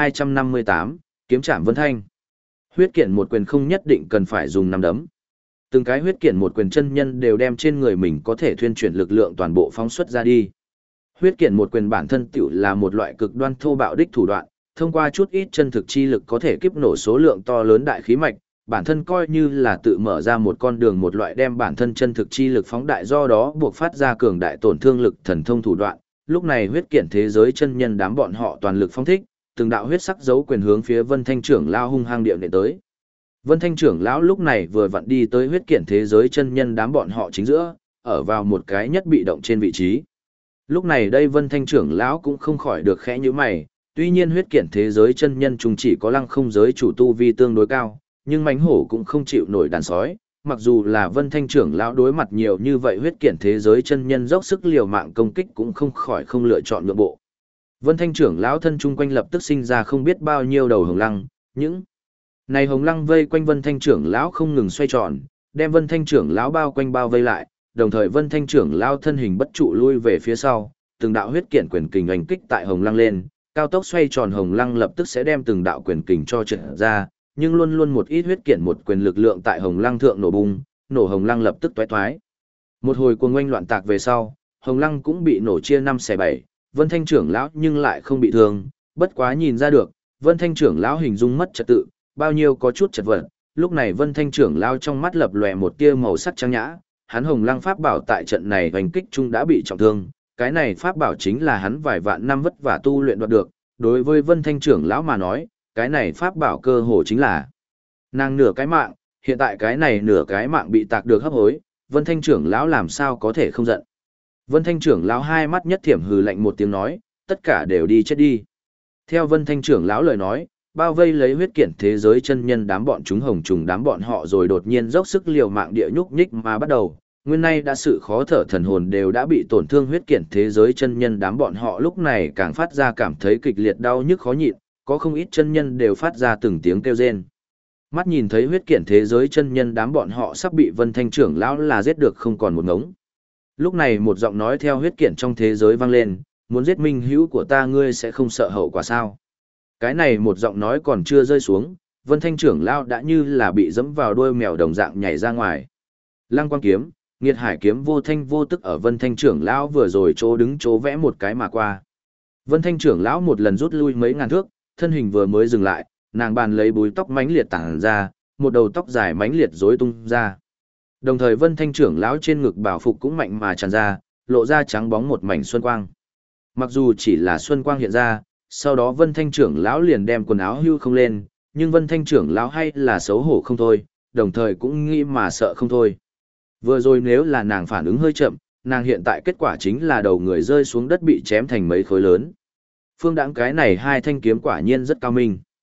1258, kiếm trảm Vân Thanh. Huyết kiện một quyền không nhất định cần phải dùng nắm đấm. Từng cái huyết kiện một quyền chân nhân đều đem trên người mình có thể thuyên chuyển lực lượng toàn bộ phóng xuất ra đi. Huyết kiện một quyền bản thân tiểu là một loại cực đoan thô bạo đích thủ đoạn, thông qua chút ít chân thực chi lực có thể kiếp nổ số lượng to lớn đại khí mạch, bản thân coi như là tự mở ra một con đường một loại đem bản thân chân thực chi lực phóng đại do đó buộc phát ra cường đại tổn thương lực thần thông thủ đoạn. Lúc này huyết kiện thế giới chân nhân đám bọn họ toàn lực phóng thích, từng đạo huyết sắc dấu quyền hướng phía Vân Thanh trưởng lão hung hăng điệu nện tới. Vân Thanh trưởng lão lúc này vừa vặn đi tới huyết kiện thế giới chân nhân đám bọn họ chính giữa, ở vào một cái nhất bị động trên vị trí. Lúc này đây Vân Thanh trưởng lão cũng không khỏi được khẽ như mày, tuy nhiên huyết kiện thế giới chân nhân chúng chỉ có lăng không giới chủ tu vi tương đối cao, nhưng mãnh hổ cũng không chịu nổi đàn sói, mặc dù là Vân Thanh trưởng lão đối mặt nhiều như vậy huyết kiện thế giới chân nhân dốc sức liều mạng công kích cũng không khỏi không lựa chọn nhượng bộ. Vân Thanh trưởng lão thân chung quanh lập tức sinh ra không biết bao nhiêu đầu hồng lăng, những này hồng lăng vây quanh Vân Thanh trưởng lão không ngừng xoay tròn, đem Vân Thanh trưởng lão bao quanh bao vây lại, đồng thời Vân Thanh trưởng lão thân hình bất trụ lui về phía sau, từng đạo huyết kiện quyền kình hành kích tại hồng lăng lên, cao tốc xoay tròn hồng lăng lập tức sẽ đem từng đạo quyền kình cho trượt ra, nhưng luôn luôn một ít huyết kiện một quyền lực lượng tại hồng lăng thượng nổ bung, nổ hồng lăng lập tức toái toái. Một hồi cuồng oanh loạn tạc về sau, hồng lăng cũng bị nổ chia 5 xẻ 7, Vân Thanh trưởng lão nhưng lại không bị thương, bất quá nhìn ra được, Vân Thanh trưởng lão hình dung mất trật tự, bao nhiêu có chút chật vật. Lúc này Vân Thanh trưởng lão trong mắt lập lòe một tia màu sắc trắng nhã, hắn hồng lăng pháp bảo tại trận này hoành kích chung đã bị trọng thương, cái này pháp bảo chính là hắn vài vạn năm vất vả tu luyện đoạt được, đối với Vân Thanh trưởng lão mà nói, cái này pháp bảo cơ hồ chính là nàng nửa cái mạng, hiện tại cái này nửa cái mạng bị tạc được hấp hối, Vân Thanh trưởng lão làm sao có thể không giận. Vân Thanh trưởng lão hai mắt nhất thiểm hừ lạnh một tiếng nói, tất cả đều đi chết đi. Theo Vân Thanh trưởng lão lời nói, bao vây lấy huyết kiện thế giới chân nhân đám bọn chúng hồng trùng đám bọn họ rồi đột nhiên dốc sức liều mạng địa nhúc nhích mà bắt đầu. Nguyên nay đã sự khó thở thần hồn đều đã bị tổn thương huyết kiện thế giới chân nhân đám bọn họ lúc này càng phát ra cảm thấy kịch liệt đau nhức khó nhịn, có không ít chân nhân đều phát ra từng tiếng kêu rên. Mắt nhìn thấy huyết kiện thế giới chân nhân đám bọn họ sắp bị Vân Thanh trưởng lão là giết được không còn một ngống. Lúc này một giọng nói theo huyết kiện trong thế giới vang lên, muốn giết minh hữu của ta ngươi sẽ không sợ hậu quả sao? Cái này một giọng nói còn chưa rơi xuống, Vân Thanh trưởng lão đã như là bị dẫm vào đuôi mèo đồng dạng nhảy ra ngoài. Lăng quang kiếm, nghiệt hải kiếm vô thanh vô tức ở Vân Thanh trưởng lão vừa rồi chỗ đứng chỗ vẽ một cái mà qua. Vân Thanh trưởng lão một lần rút lui mấy ngàn thước, thân hình vừa mới dừng lại, nàng bàn lấy búi tóc mánh liệt tản ra, một đầu tóc dài mánh liệt rối tung ra. Đồng thời Vân Thanh trưởng lão trên ngực bảo phục cũng mạnh mà tràn ra, lộ ra trắng bóng một mảnh xuân quang. Mặc dù chỉ là xuân quang hiện ra, sau đó Vân Thanh trưởng lão liền đem quần áo hưu không lên, nhưng Vân Thanh trưởng lão hay là xấu hổ không thôi, đồng thời cũng nghĩ mà sợ không thôi. Vừa rồi nếu là nàng phản ứng hơi chậm, nàng hiện tại kết quả chính là đầu người rơi xuống đất bị chém thành mấy khối lớn. Phương Đãng cái này hai thanh kiếm quả nhiên rất cao minh.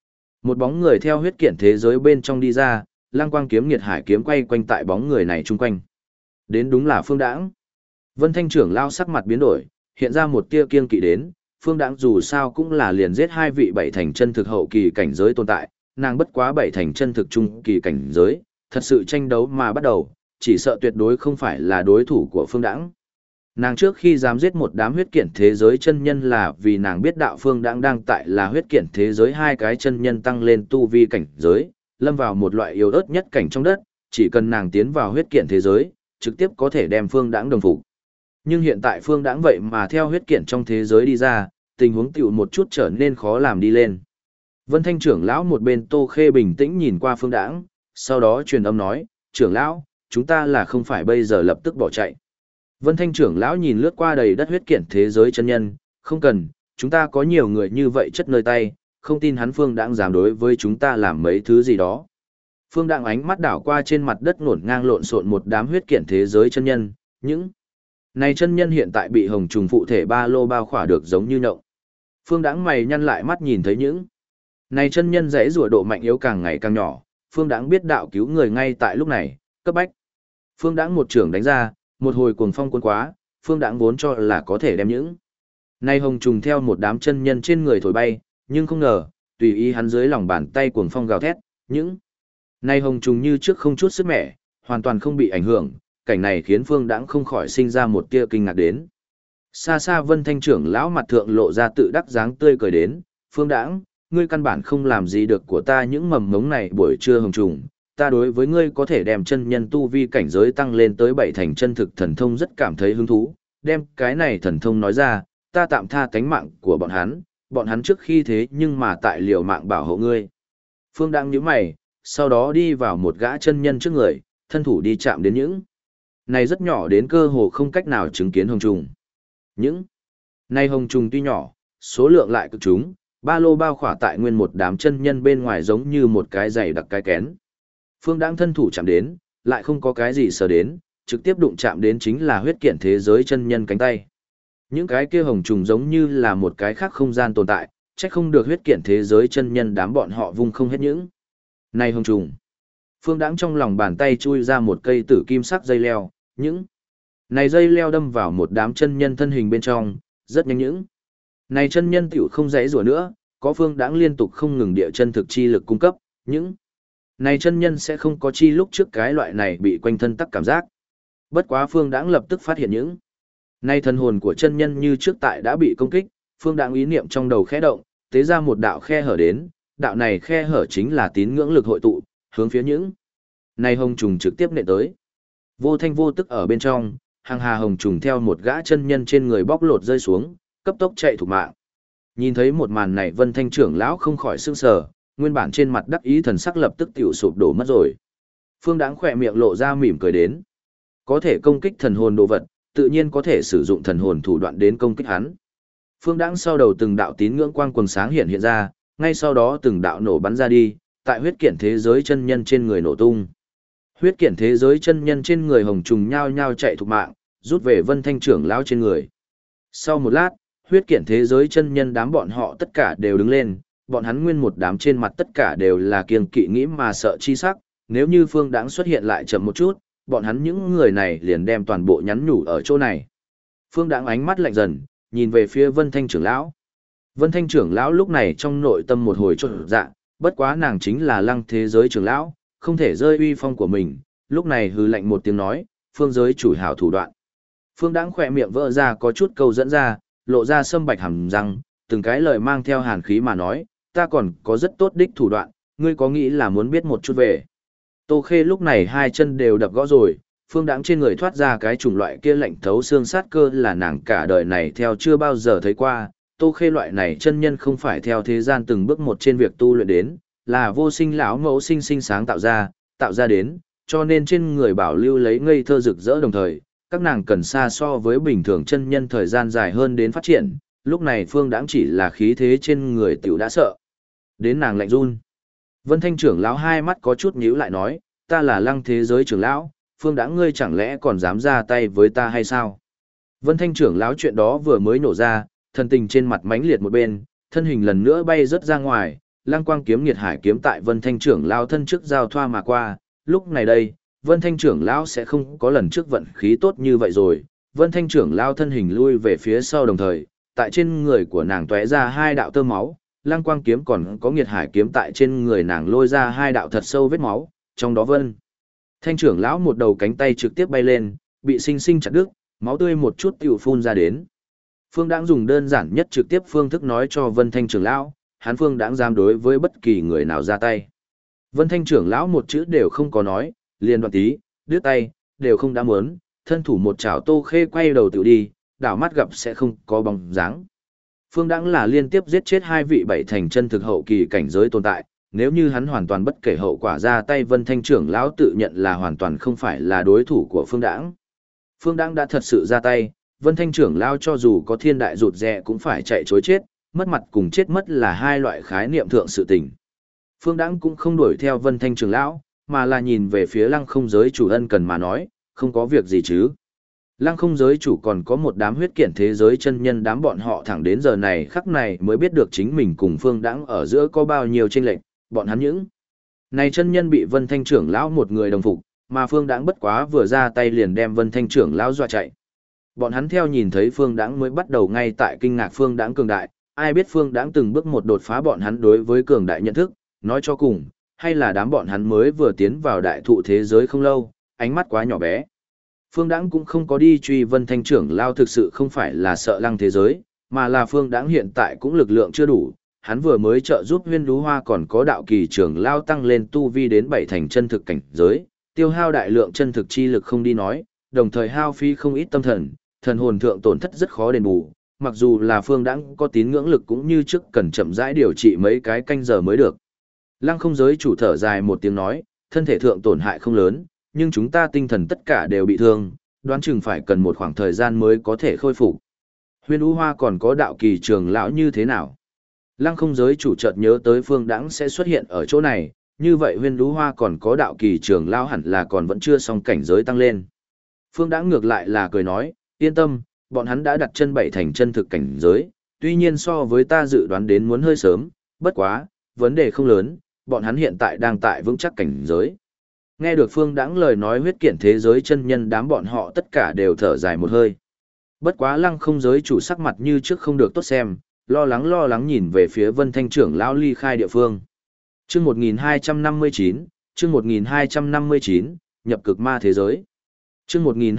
Một bóng người theo huyết kiện thế giới bên trong đi ra, Lăng Quang kiếm nghiệt hải kiếm quay quanh tại bóng người này chung quanh. Đến đúng là Phương Đãng. Vân Thanh trưởng lao sắc mặt biến đổi, hiện ra một tia kiêng kỵ đến, Phương Đãng dù sao cũng là liền giết hai vị bảy thành chân thực hậu kỳ cảnh giới tồn tại, nàng bất quá bảy thành chân thực trung kỳ cảnh giới, thật sự tranh đấu mà bắt đầu, chỉ sợ tuyệt đối không phải là đối thủ của Phương Đãng. Nàng trước khi dám giết một đám huyết kiện thế giới chân nhân là vì nàng biết đạo Phương Đãng đang tại là huyết kiện thế giới hai cái chân nhân tăng lên tu vi cảnh giới, lâm vào một loại yếu ớt nhất cảnh trong đất, chỉ cần nàng tiến vào huyết kiện thế giới, trực tiếp có thể đem Phương Đãng đồng phục. Nhưng hiện tại Phương Đãng vậy mà theo huyết kiện trong thế giới đi ra, tình huống tiểu một chút trở nên khó làm đi lên. Vân Thanh trưởng lão một bên Tô Khê bình tĩnh nhìn qua Phương Đãng, sau đó truyền âm nói, trưởng lão, chúng ta là không phải bây giờ lập tức bỏ chạy. Vân Thanh trưởng lão nhìn lướt qua đầy đất huyết kiện thế giới chân nhân, không cần, chúng ta có nhiều người như vậy chất nơi tay, không tin hắn Phương Đãng dám đối với chúng ta làm mấy thứ gì đó. Phương Đãng ánh mắt đảo qua trên mặt đất ngổn ngang lộn xộn một đám huyết kiện thế giới chân nhân, những này chân nhân hiện tại bị hồng trùng phụ thể ba lô bao khỏa được giống như nhộng. Phương Đãng mày nhăn lại mắt nhìn thấy những này chân nhân rẽ rùa độ mạnh yếu càng ngày càng nhỏ, Phương Đãng biết đạo cứu người ngay tại lúc này, cấp bách. Phương Đãng một trưởng đánh ra, một hồi cuồng phong cuốn quá, Phương Đãng vốn cho là có thể đem những này hồng trùng theo một đám chân nhân trên người thổi bay, nhưng không ngờ, tùy ý hắn dưới lòng bàn tay cuồng phong gào thét, những này hồng trùng như trước không chút sức mẻ, hoàn toàn không bị ảnh hưởng, cảnh này khiến Phương Đãng không khỏi sinh ra một tia kinh ngạc đến. Xa xa Vân Thanh trưởng lão mặt thượng lộ ra tự đắc dáng tươi cười đến, Phương Đãng, ngươi căn bản không làm gì được của ta những mầm ngống này buổi trưa hồng trùng, ta đối với ngươi có thể đem chân nhân tu vi cảnh giới tăng lên tới bảy thành chân thực thần thông rất cảm thấy hứng thú, đem cái này thần thông nói ra, ta tạm tha tánh mạng của bọn hắn trước khi thế nhưng mà tại liều mạng bảo hộ ngươi. Phương Đãng nhíu mày, sau đó đi vào một gã chân nhân trước người, thân thủ đi chạm đến những này rất nhỏ đến cơ hồ không cách nào chứng kiến hồng trùng. Những này hồng trùng tuy nhỏ, số lượng lại cực chúng, ba lô bao khỏa tại nguyên một đám chân nhân bên ngoài giống như một cái giày đặc cái kén. Phương Đãng thân thủ chạm đến, lại không có cái gì sờ đến, trực tiếp đụng chạm đến chính là huyết kiện thế giới chân nhân cánh tay. Những cái kia hồng trùng giống như là một cái khác không gian tồn tại, chắc không được huyết kiện thế giới chân nhân đám bọn họ vung không hết những này hồng trùng. Phương Đãng trong lòng bàn tay chui ra một cây tử kim sắc dây leo, những này dây leo đâm vào một đám chân nhân thân hình bên trong, rất nhanh những này chân nhân tiểu không dãy rủa nữa, có Phương Đãng liên tục không ngừng địa chân thực chi lực cung cấp, những này chân nhân sẽ không có chi lúc trước cái loại này bị quanh thân tắc cảm giác. Bất quá Phương Đãng lập tức phát hiện những này thần hồn của chân nhân như trước tại đã bị công kích, Phương Đãng ý niệm trong đầu khẽ động, tế ra một đạo khe hở đến, đạo này khe hở chính là tín ngưỡng lực hội tụ, hướng phía những này hồng trùng trực tiếp nện tới. Vô thanh vô tức ở bên trong, hàng hà hồng trùng theo một gã chân nhân trên người bóc lột rơi xuống, cấp tốc chạy thục mạng. Nhìn thấy một màn này Vân Thanh trưởng lão không khỏi sửng sở, nguyên bản trên mặt đắc ý thần sắc lập tức tiểu sụp đổ mất rồi. Phương Đãng khỏe miệng lộ ra mỉm cười đến. Có thể công kích thần hồn đồ vật, tự nhiên có thể sử dụng thần hồn thủ đoạn đến công kích hắn. Phương Đãng sau đầu từng đạo tín ngưỡng quang quần sáng hiện ra, ngay sau đó từng đạo nổ bắn ra đi, tại huyết kiện thế giới chân nhân trên người nổ tung. Huyết kiện thế giới chân nhân trên người hồng trùng nhao nhao chạy thục mạng, rút về Vân Thanh trưởng lão trên người. Sau một lát, huyết kiện thế giới chân nhân đám bọn họ tất cả đều đứng lên, bọn hắn nguyên một đám trên mặt tất cả đều là kiêng kỵ nghĩ mà sợ chi sắc, nếu như Phương Đãng xuất hiện lại chậm một chút, bọn hắn những người này liền đem toàn bộ nhắn nhủ ở chỗ này. Phương Đãng ánh mắt lạnh dần, nhìn về phía Vân Thanh trưởng lão. Vân Thanh trưởng lão lúc này trong nội tâm một hồi chột dạ, bất quá nàng chính là Lăng thế giới trưởng lão, không thể rơi uy phong của mình, lúc này hừ lạnh một tiếng nói, phương giới chủ hảo thủ đoạn. Phương Đãng khỏe miệng vỡ ra có chút câu dẫn ra, lộ ra sâm bạch hàm răng, từng cái lời mang theo hàn khí mà nói, ta còn có rất tốt đích thủ đoạn, ngươi có nghĩ là muốn biết một chút về. Tô Khê lúc này hai chân đều đập gõ rồi, Phương Đãng trên người thoát ra cái chủng loại kia lạnh thấu xương sát cơ là nàng cả đời này theo chưa bao giờ thấy qua. Tô Khê loại này chân nhân không phải theo thế gian từng bước một trên việc tu luyện đến, là vô sinh lão mẫu sinh sinh sáng tạo ra đến, cho nên trên người bảo lưu lấy ngây thơ rực rỡ đồng thời, các nàng cần xa so với bình thường chân nhân thời gian dài hơn đến phát triển, lúc này Phương Đãng chỉ là khí thế trên người tiểu đã sợ. Đến nàng lạnh run. Vân Thanh trưởng lão hai mắt có chút nhíu lại nói, ta là Lăng thế giới trưởng lão, Phương Đãng ngươi chẳng lẽ còn dám ra tay với ta hay sao? Vân Thanh trưởng lão chuyện đó vừa mới nổ ra, thần tình trên mặt mãnh liệt một bên, thân hình lần nữa bay rất ra ngoài, Lăng Quang kiếm nghiệt hải kiếm tại Vân Thanh trưởng lão thân trước giao thoa mà qua, lúc này đây, Vân Thanh trưởng lão sẽ không có lần trước vận khí tốt như vậy rồi. Vân Thanh trưởng lão thân hình lui về phía sau đồng thời, tại trên người của nàng tóe ra hai đạo tơ máu, Lăng Quang kiếm còn có nghiệt hải kiếm tại trên người nàng lôi ra hai đạo thật sâu vết máu, trong đó Vân Thanh trưởng lão một đầu cánh tay trực tiếp bay lên, bị sinh sinh chặt đứt, máu tươi một chút tiểu phun ra đến. Phương Đãng dùng đơn giản nhất trực tiếp phương thức nói cho Vân Thanh trưởng lão, hắn Phương Đãng dám đối với bất kỳ người nào ra tay. Vân Thanh trưởng lão một chữ đều không có nói, liền đoạn tí, đứt tay, đều không đã muốn, thân thủ một chảo Tô Khê quay đầu tự đi, đảo mắt gặp sẽ không có bóng dáng. Phương Đãng là liên tiếp giết chết hai vị bảy thành chân thực hậu kỳ cảnh giới tồn tại, nếu như hắn hoàn toàn bất kể hậu quả ra tay, Vân Thanh trưởng lão tự nhận là hoàn toàn không phải là đối thủ của Phương Đãng. Phương Đãng đã thật sự ra tay, Vân Thanh trưởng lão cho dù có thiên đại rụt rè cũng phải chạy trối chết, mất mặt cùng chết mất là hai loại khái niệm thượng sự tình. Phương Đãng cũng không đuổi theo Vân Thanh trưởng lão, mà là nhìn về phía Lăng Không giới chủ ân cần mà nói, không có việc gì chứ. Lăng Không giới chủ còn có một đám huyết kiện thế giới chân nhân, đám bọn họ thẳng đến giờ này khắc này mới biết được chính mình cùng Phương Đãng ở giữa có bao nhiêu chênh lệch, bọn hắn những này chân nhân bị Vân Thanh trưởng lão một người đồng phục, mà Phương Đãng bất quá vừa ra tay liền đem Vân Thanh trưởng lão dọa chạy. Bọn hắn theo nhìn thấy Phương Đãng mới bắt đầu ngay tại kinh ngạc Phương Đãng cường đại, ai biết Phương Đãng từng bước một đột phá bọn hắn đối với cường đại nhận thức, nói cho cùng, hay là đám bọn hắn mới vừa tiến vào đại thụ thế giới không lâu, ánh mắt quá nhỏ bé. Phương Đãng cũng không có đi truy Vân Thanh trưởng lão, thực sự không phải là sợ Lăng thế giới, mà là Phương Đãng hiện tại cũng lực lượng chưa đủ, hắn vừa mới trợ giúp Huyên Đú Hoa còn có đạo kỳ trưởng lão tăng lên tu vi đến bảy thành chân thực cảnh giới, tiêu hao đại lượng chân thực chi lực không đi nói, đồng thời hao phí không ít tâm thần, thần hồn thượng tổn thất rất khó đền bù, mặc dù là Phương Đãng có tín ngưỡng lực cũng như trước cần chậm rãi điều trị mấy cái canh giờ mới được. Lăng Không giới chủ thở dài một tiếng nói, thân thể thượng tổn hại không lớn, nhưng chúng ta tinh thần tất cả đều bị thương, đoán chừng phải cần một khoảng thời gian mới có thể khôi phục. Huyên Ú Hoa còn có đạo kỳ trường lão như thế nào? Lăng Không giới chủ chợt nhớ tới Phương Đãng sẽ xuất hiện ở chỗ này, như vậy Huyên Ú Hoa còn có đạo kỳ trường lão hẳn là còn vẫn chưa xong cảnh giới tăng lên. Phương Đãng ngược lại là cười nói, yên tâm, bọn hắn đã đặt chân bảy thành chân thực cảnh giới, tuy nhiên so với ta dự đoán đến muốn hơi sớm, bất quá, vấn đề không lớn, bọn hắn hiện tại đang tại vững chắc cảnh giới. Nghe được Phương Đãng lời nói, huyết kiện thế giới chân nhân đám bọn họ tất cả đều thở dài một hơi. Bất quá Lăng Không giới chủ sắc mặt như trước không được tốt xem, lo lắng nhìn về phía Vân Thanh trưởng lão ly khai địa phương. Chương 1259, chương 1259, nhập cực ma thế giới. Chương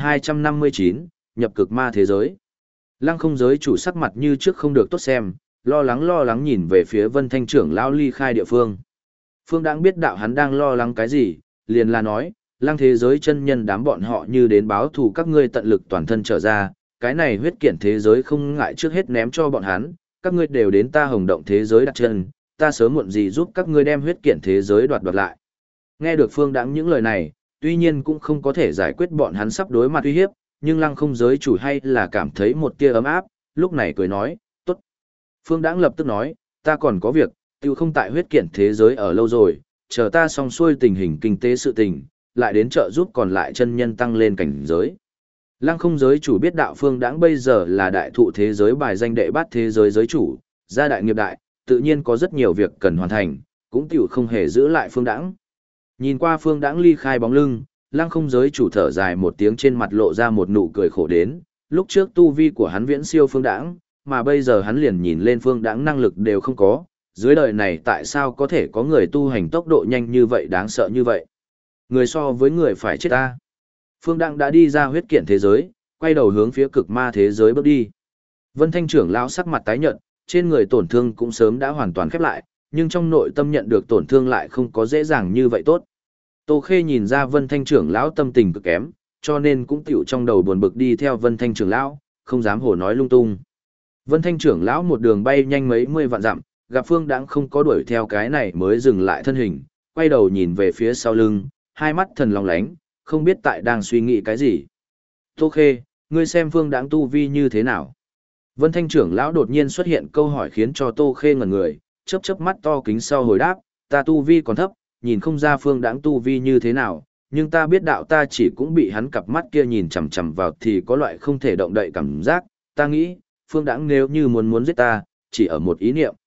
1259, nhập cực ma thế giới. Lăng Không giới chủ sắc mặt như trước không được tốt xem, lo lắng nhìn về phía Vân Thanh trưởng lão ly khai địa phương. Phương Đãng biết đạo hắn đang lo lắng cái gì, liền là nói, Lăng thế giới chân nhân đám bọn họ như đến báo thù các ngươi tận lực toàn thân trở ra, cái này huyết kiện thế giới không ngại trước hết ném cho bọn hắn, các ngươi đều đến ta Hồng Động thế giới đặt chân, ta sớm muộn gì giúp các ngươi đem huyết kiện thế giới đoạt lại. Nghe được Phương Đãng những lời này, tuy nhiên cũng không có thể giải quyết bọn hắn sắp đối mặt uy hiếp, nhưng Lăng Không giới chủ hay là cảm thấy một tia ấm áp, lúc này cười nói, tốt. Phương Đãng lập tức nói, ta còn có việc, tiêu không tại huyết kiện thế giới ở lâu rồi, chờ ta xong xuôi tình hình kinh tế sự tình, lại đến trợ giúp còn lại chân nhân tăng lên cảnh giới. Lăng Không giới chủ biết đạo Phương Đãng bây giờ là đại thụ thế giới bài danh đệ bát thế giới giới chủ, gia đại nghiệp đại, tự nhiên có rất nhiều việc cần hoàn thành, cũng tiểu không hề giữ lại Phương Đãng. Nhìn qua Phương Đãng ly khai bóng lưng, Lăng Không giới chủ thở dài một tiếng, trên mặt lộ ra một nụ cười khổ đến, lúc trước tu vi của hắn viễn siêu Phương Đãng, mà bây giờ hắn liền nhìn lên Phương Đãng năng lực đều không có, dưới đời này tại sao có thể có người tu hành tốc độ nhanh như vậy, đáng sợ như vậy. Người so với người phải chết ta. Phương Đãng đã đi ra huyết kiện thế giới, quay đầu hướng phía cực ma thế giới bước đi. Vân Thanh trưởng lão sắc mặt tái nhợt, trên người tổn thương cũng sớm đã hoàn toàn khép lại, nhưng trong nội tâm nhận được tổn thương lại không có dễ dàng như vậy tốt. Tô Khê nhìn ra Vân Thanh trưởng lão tâm tình cực kém, cho nên cũng tiểu trong đầu buồn bực đi theo Vân Thanh trưởng lão, không dám hồ nói lung tung. Vân Thanh trưởng lão một đường bay nhanh mấy mươi vạn dặm, gặp Phương Đãng không có đuổi theo cái này mới dừng lại thân hình, quay đầu nhìn về phía sau lưng, hai mắt thần long lánh, không biết tại đang suy nghĩ cái gì. Tô Khê, ngươi xem Phương Đãng tu vi như thế nào? Vân Thanh trưởng lão đột nhiên xuất hiện câu hỏi khiến cho Tô Khê ngẩn người, chớp mắt to kính sau hồi đáp, ta tu vi còn thấp, nhìn không ra Phương Đãng tu vi như thế nào, nhưng ta biết đạo ta chỉ cũng bị hắn cặp mắt kia nhìn chằm chằm vào thì có loại không thể động đậy cảm giác, ta nghĩ, Phương Đãng nếu như muốn giết ta, chỉ ở một ý niệm.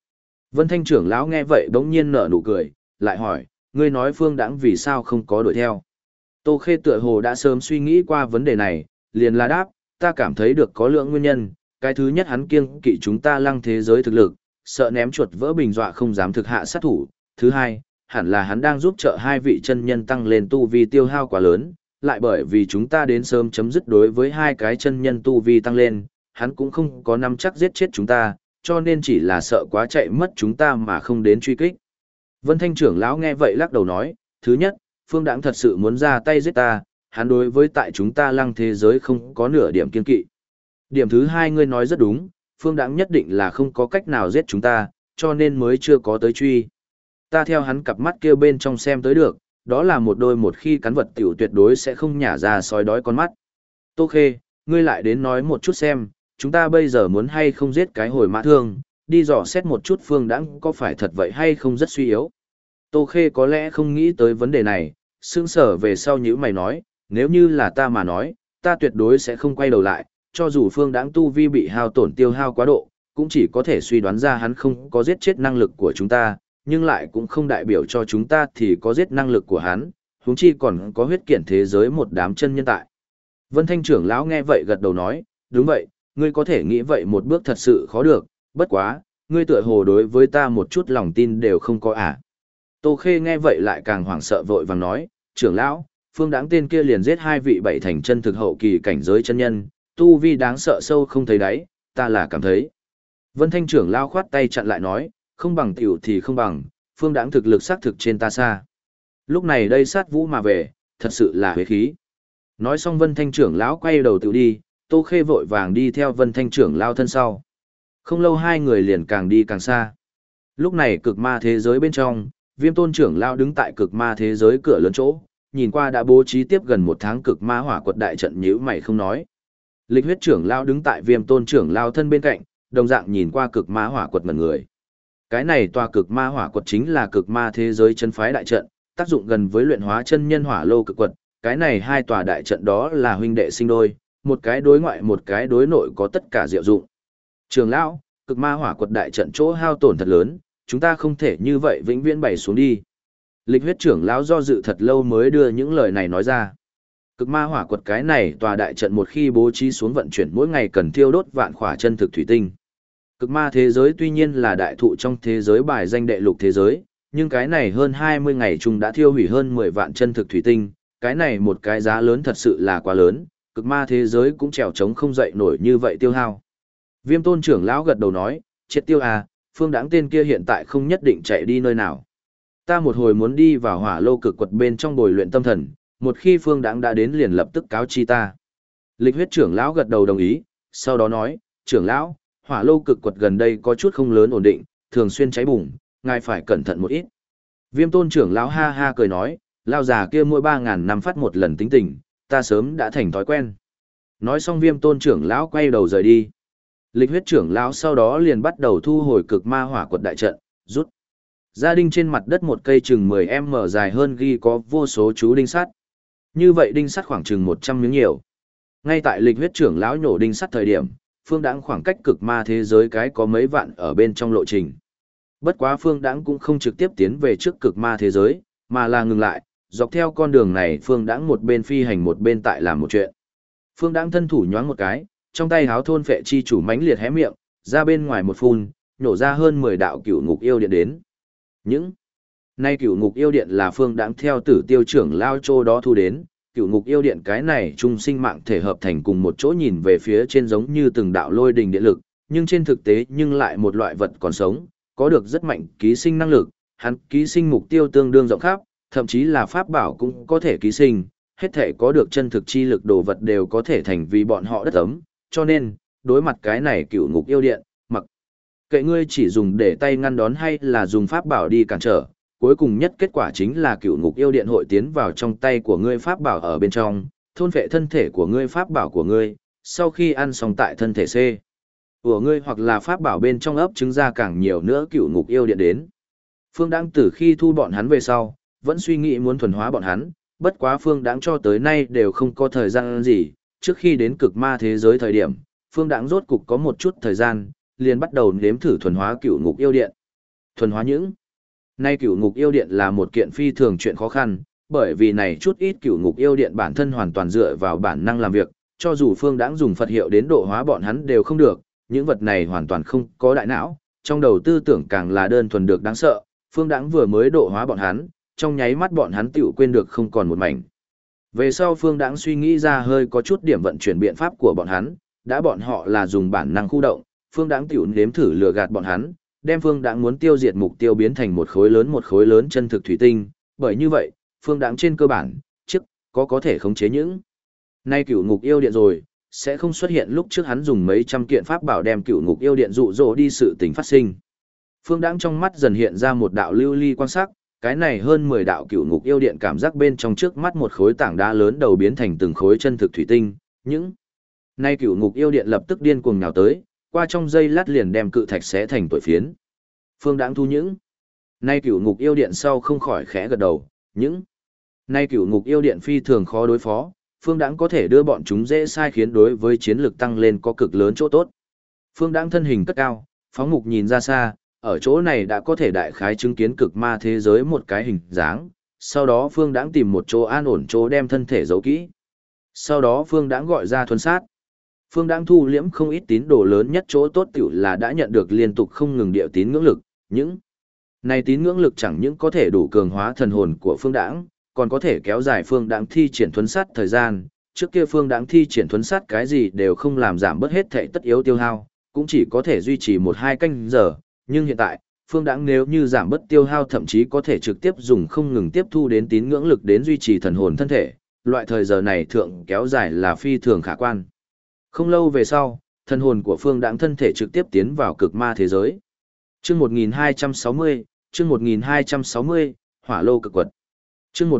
Vân Thanh trưởng lão nghe vậy bỗng nhiên nở nụ cười, lại hỏi, ngươi nói Phương Đãng vì sao không có đuổi theo? Tô Khê tựa hồ đã sớm suy nghĩ qua vấn đề này, liền là đáp, ta cảm thấy được có lượng nguyên nhân, cái thứ nhất hắn kiêng kỵ chúng ta lăng thế giới thực lực, sợ ném chuột vỡ bình dọa không dám thực hạ sát thủ. Thứ hai, hẳn là hắn đang giúp trợ hai vị chân nhân tăng lên tu vi tiêu hao quá lớn, lại bởi vì chúng ta đến sớm chấm dứt đối với hai cái chân nhân tu vi tăng lên, hắn cũng không có nắm chắc giết chết chúng ta, cho nên chỉ là sợ quá chạy mất chúng ta mà không đến truy kích. Vân Thanh trưởng lão nghe vậy lắc đầu nói, thứ nhất, Phương Đãng thật sự muốn ra tay giết ta, hắn đối với tại chúng ta lăng thế giới không có nửa điểm kiên kỵ. Điểm thứ hai ngươi nói rất đúng, Phương Đãng nhất định là không có cách nào giết chúng ta, cho nên mới chưa có tới truy. Ta theo hắn cặp mắt kia bên trong xem tới được, đó là một đôi một khi cắn vật tiểu tuyệt đối sẽ không nhả ra sói đói con mắt. Tô Khê, ngươi lại đến nói một chút xem, chúng ta bây giờ muốn hay không giết cái hồi mã thương, đi dò xét một chút Phương Đãng có phải thật vậy hay không rất suy yếu. Tô Khê có lẽ không nghĩ tới vấn đề này, sững sờ về sau nhữ mày nói, nếu như là ta mà nói, ta tuyệt đối sẽ không quay đầu lại, cho dù Phương Đãng tu vi bị hao tổn tiêu hao quá độ, cũng chỉ có thể suy đoán ra hắn không có giết chết năng lực của chúng ta, nhưng lại cũng không đại biểu cho chúng ta thì có giết năng lực của hắn, huống chi còn có huyết kiện thế giới một đám chân nhân tại. Vân Thanh trưởng lão nghe vậy gật đầu nói, đúng vậy, ngươi có thể nghĩ vậy một bước thật sự khó được, bất quá, ngươi tựa hồ đối với ta một chút lòng tin đều không có à. Tô Khê nghe vậy lại càng hoảng sợ vội vàng nói, trưởng lão, Phương Đãng tên kia liền giết hai vị bảy thành chân thực hậu kỳ cảnh giới chân nhân, tu vi đáng sợ sâu không thấy đáy, ta là cảm thấy. Vân Thanh trưởng lão khoát tay chặn lại nói, không bằng tiểu thì không bằng, Phương Đãng thực lực xác thực trên ta xa. Lúc này đây sát vũ mà về, thật sự là huế khí. Nói xong Vân Thanh trưởng lão quay đầu tiểu đi, Tô Khê vội vàng đi theo Vân Thanh trưởng lão thân sau. Không lâu hai người liền càng đi càng xa. Lúc này cực ma thế giới bên trong, Viêm Tôn trưởng lão đứng tại cực ma thế giới cửa lớn chỗ, nhìn qua đã bố trí tiếp gần một tháng cực ma hỏa quật đại trận nhíu mày không nói. Lịch Huyết trưởng lão đứng tại Viêm Tôn trưởng lão thân bên cạnh, đồng dạng nhìn qua cực ma hỏa quật mẩn người. Cái này tòa cực ma hỏa quật chính là cực ma thế giới chân phái đại trận, tác dụng gần với luyện hóa chân nhân hỏa lô cực quật. Cái này hai tòa đại trận đó là huynh đệ sinh đôi, một cái đối ngoại một cái đối nội có tất cả diệu dụng. Trưởng lão, cực ma hỏa quật đại trận chỗ hao tổn thật lớn, chúng ta không thể như vậy vĩnh viễn bày xuống đi. Lịch Huyết trưởng lão do dự thật lâu mới đưa những lời này nói ra. Cực ma hỏa quật cái này tòa đại trận một khi bố trí xuống vận chuyển mỗi ngày cần thiêu đốt vạn khỏa chân thực thủy tinh. Cực ma thế giới tuy nhiên là đại thụ trong thế giới bài danh đệ lục thế giới, nhưng cái này hơn 20 ngày chung đã thiêu hủy hơn 10 vạn chân thực thủy tinh, cái này một cái giá lớn thật sự là quá lớn, cực ma thế giới cũng trèo trống không dậy nổi như vậy tiêu hao. Viêm Tôn trưởng lão gật đầu nói, triệt tiêu à, Phương Đãng tên kia hiện tại không nhất định chạy đi nơi nào. Ta một hồi muốn đi vào hỏa lô cực quật bên trong bồi luyện tâm thần, một khi Phương Đãng đã đến liền lập tức cáo chi ta. Lịch Huyết trưởng lão gật đầu đồng ý, sau đó nói, trưởng lão, hỏa lô cực quật gần đây có chút không lớn ổn định, thường xuyên cháy bùng, ngài phải cẩn thận một ít. Viêm Tôn trưởng lão ha ha cười nói, lao già kia mỗi 3.000 năm phát một lần tính tình, ta sớm đã thành thói quen. Nói xong Viêm Tôn trưởng lão quay đầu rời đi. Lịch Huyết trưởng lão sau đó liền bắt đầu thu hồi cực ma hỏa quật đại trận, rút. Gia đinh trên mặt đất một cây chừng 10m dài hơn ghi có vô số chú đinh sắt. Như vậy đinh sắt khoảng chừng 100 miếng nhiều. Ngay tại Lịch Huyết trưởng lão nhổ đinh sắt thời điểm, Phương Đãng khoảng cách cực ma thế giới cái có mấy vạn ở bên trong lộ trình. Bất quá Phương Đãng cũng không trực tiếp tiến về trước cực ma thế giới, mà là ngừng lại, dọc theo con đường này Phương Đãng một bên phi hành một bên tại làm một chuyện. Phương Đãng thân thủ nhoáng một cái, trong tay háo thôn phệ chi chủ mãnh liệt hé miệng, ra bên ngoài một phun, nhổ ra hơn 10 đạo cửu ngục yêu điện đến. Những nay cửu ngục yêu điện là Phương Đãng theo Tử Tiêu trưởng lao châu đó thu đến, cửu ngục yêu điện cái này trung sinh mạng thể hợp thành cùng một chỗ nhìn về phía trên giống như từng đạo lôi đình điện lực, nhưng trên thực tế nhưng lại một loại vật còn sống, có được rất mạnh ký sinh năng lực, hắn ký sinh mục tiêu tương đương rộng khắp, thậm chí là pháp bảo cũng có thể ký sinh, hết thể có được chân thực chi lực đồ vật đều có thể thành vì bọn họ đất ấm, cho nên, đối mặt cái này cửu ngục yêu điện, mặc kệ ngươi chỉ dùng để tay ngăn đón hay là dùng pháp bảo đi cản trở, cuối cùng nhất kết quả chính là cửu ngục yêu điện hội tiến vào trong tay của ngươi pháp bảo ở bên trong, thôn phệ thân thể của ngươi pháp bảo của ngươi, sau khi ăn xong tại thân thể C của ngươi hoặc là pháp bảo bên trong ấp trứng ra càng nhiều nữa cửu ngục yêu điện đến. Phương Đãng từ khi thu bọn hắn về sau, vẫn suy nghĩ muốn thuần hóa bọn hắn, bất quá Phương Đãng cho tới nay đều không có thời gian gì, trước khi đến cực ma thế giới thời điểm, Phương Đãng rốt cục có một chút thời gian, liền bắt đầu nếm thử thuần hóa cửu ngục yêu điện. Thuần hóa những. Nay cửu ngục yêu điện là một kiện phi thường chuyện khó khăn, bởi vì này chút ít cửu ngục yêu điện bản thân hoàn toàn dựa vào bản năng làm việc, cho dù Phương Đãng dùng Phật hiệu đến độ hóa bọn hắn đều không được, những vật này hoàn toàn không có đại não, trong đầu tư tưởng càng là đơn thuần được đáng sợ, Phương Đãng vừa mới độ hóa bọn hắn, trong nháy mắt bọn hắn tiểu quên được không còn một mảnh. Về sau Phương Đãng suy nghĩ ra hơi có chút điểm vận chuyển biện pháp của bọn hắn, đã bọn họ là dùng bản năng khu động, Phương Đãng tiểu nếm thử lừa gạt bọn hắn, đem Phương Đãng muốn tiêu diệt mục tiêu biến thành một khối lớn chân thực thủy tinh, bởi như vậy, Phương Đãng trên cơ bản, trước, có thể khống chế những. Nay cửu ngục yêu điện rồi, sẽ không xuất hiện lúc trước hắn dùng mấy trăm kiện pháp bảo đem cửu ngục yêu điện dụ dỗ đi sự tình phát sinh. Phương Đãng trong mắt dần hiện ra một đạo lưu ly quan sắc, cái này hơn 10 đạo cửu ngục yêu điện cảm giác bên trong trước mắt một khối tảng đá lớn đầu biến thành từng khối chân thực thủy tinh, những. Nay cửu ngục yêu điện lập tức điên cuồng nhào tới, qua trong giây lát liền đem cự thạch xé thành tội phiến. Phương Đãng thu những. Nay cửu ngục yêu điện sau không khỏi khẽ gật đầu, những. Nay cửu ngục yêu điện phi thường khó đối phó, Phương Đãng có thể đưa bọn chúng dễ sai khiến đối với chiến lực tăng lên có cực lớn chỗ tốt. Phương Đãng thân hình cất cao, phóng mục nhìn ra xa, ở chỗ này đã có thể đại khái chứng kiến cực ma thế giới một cái hình dáng, sau đó Phương Đãng tìm một chỗ an ổn chỗ đem thân thể giấu kỹ. Sau đó Phương Đãng gọi ra thuần sát. Phương Đãng thu liễm không ít tín đồ lớn nhất chỗ tốt tiểu là đã nhận được liên tục không ngừng điệu tín ngưỡng lực, những này tín ngưỡng lực chẳng những có thể đủ cường hóa thần hồn của Phương Đãng, còn có thể kéo dài Phương Đãng thi triển thuần sát thời gian. Trước kia Phương Đãng thi triển thuần sát cái gì đều không làm giảm bớt hết thảy tất yếu tiêu hao, cũng chỉ có thể duy trì 1-2 canh giờ, nhưng hiện tại, Phương Đãng nếu như giảm bớt tiêu hao thậm chí có thể trực tiếp dùng không ngừng tiếp thu đến tín ngưỡng lực đến duy trì thần hồn thân thể, loại thời giờ này thượng kéo dài là phi thường khả quan. Không lâu về sau, thần hồn của Phương Đãng thân thể trực tiếp tiến vào cực ma thế giới. Chương 1260, chương 1260, Hỏa Lô Cực Quật. Chương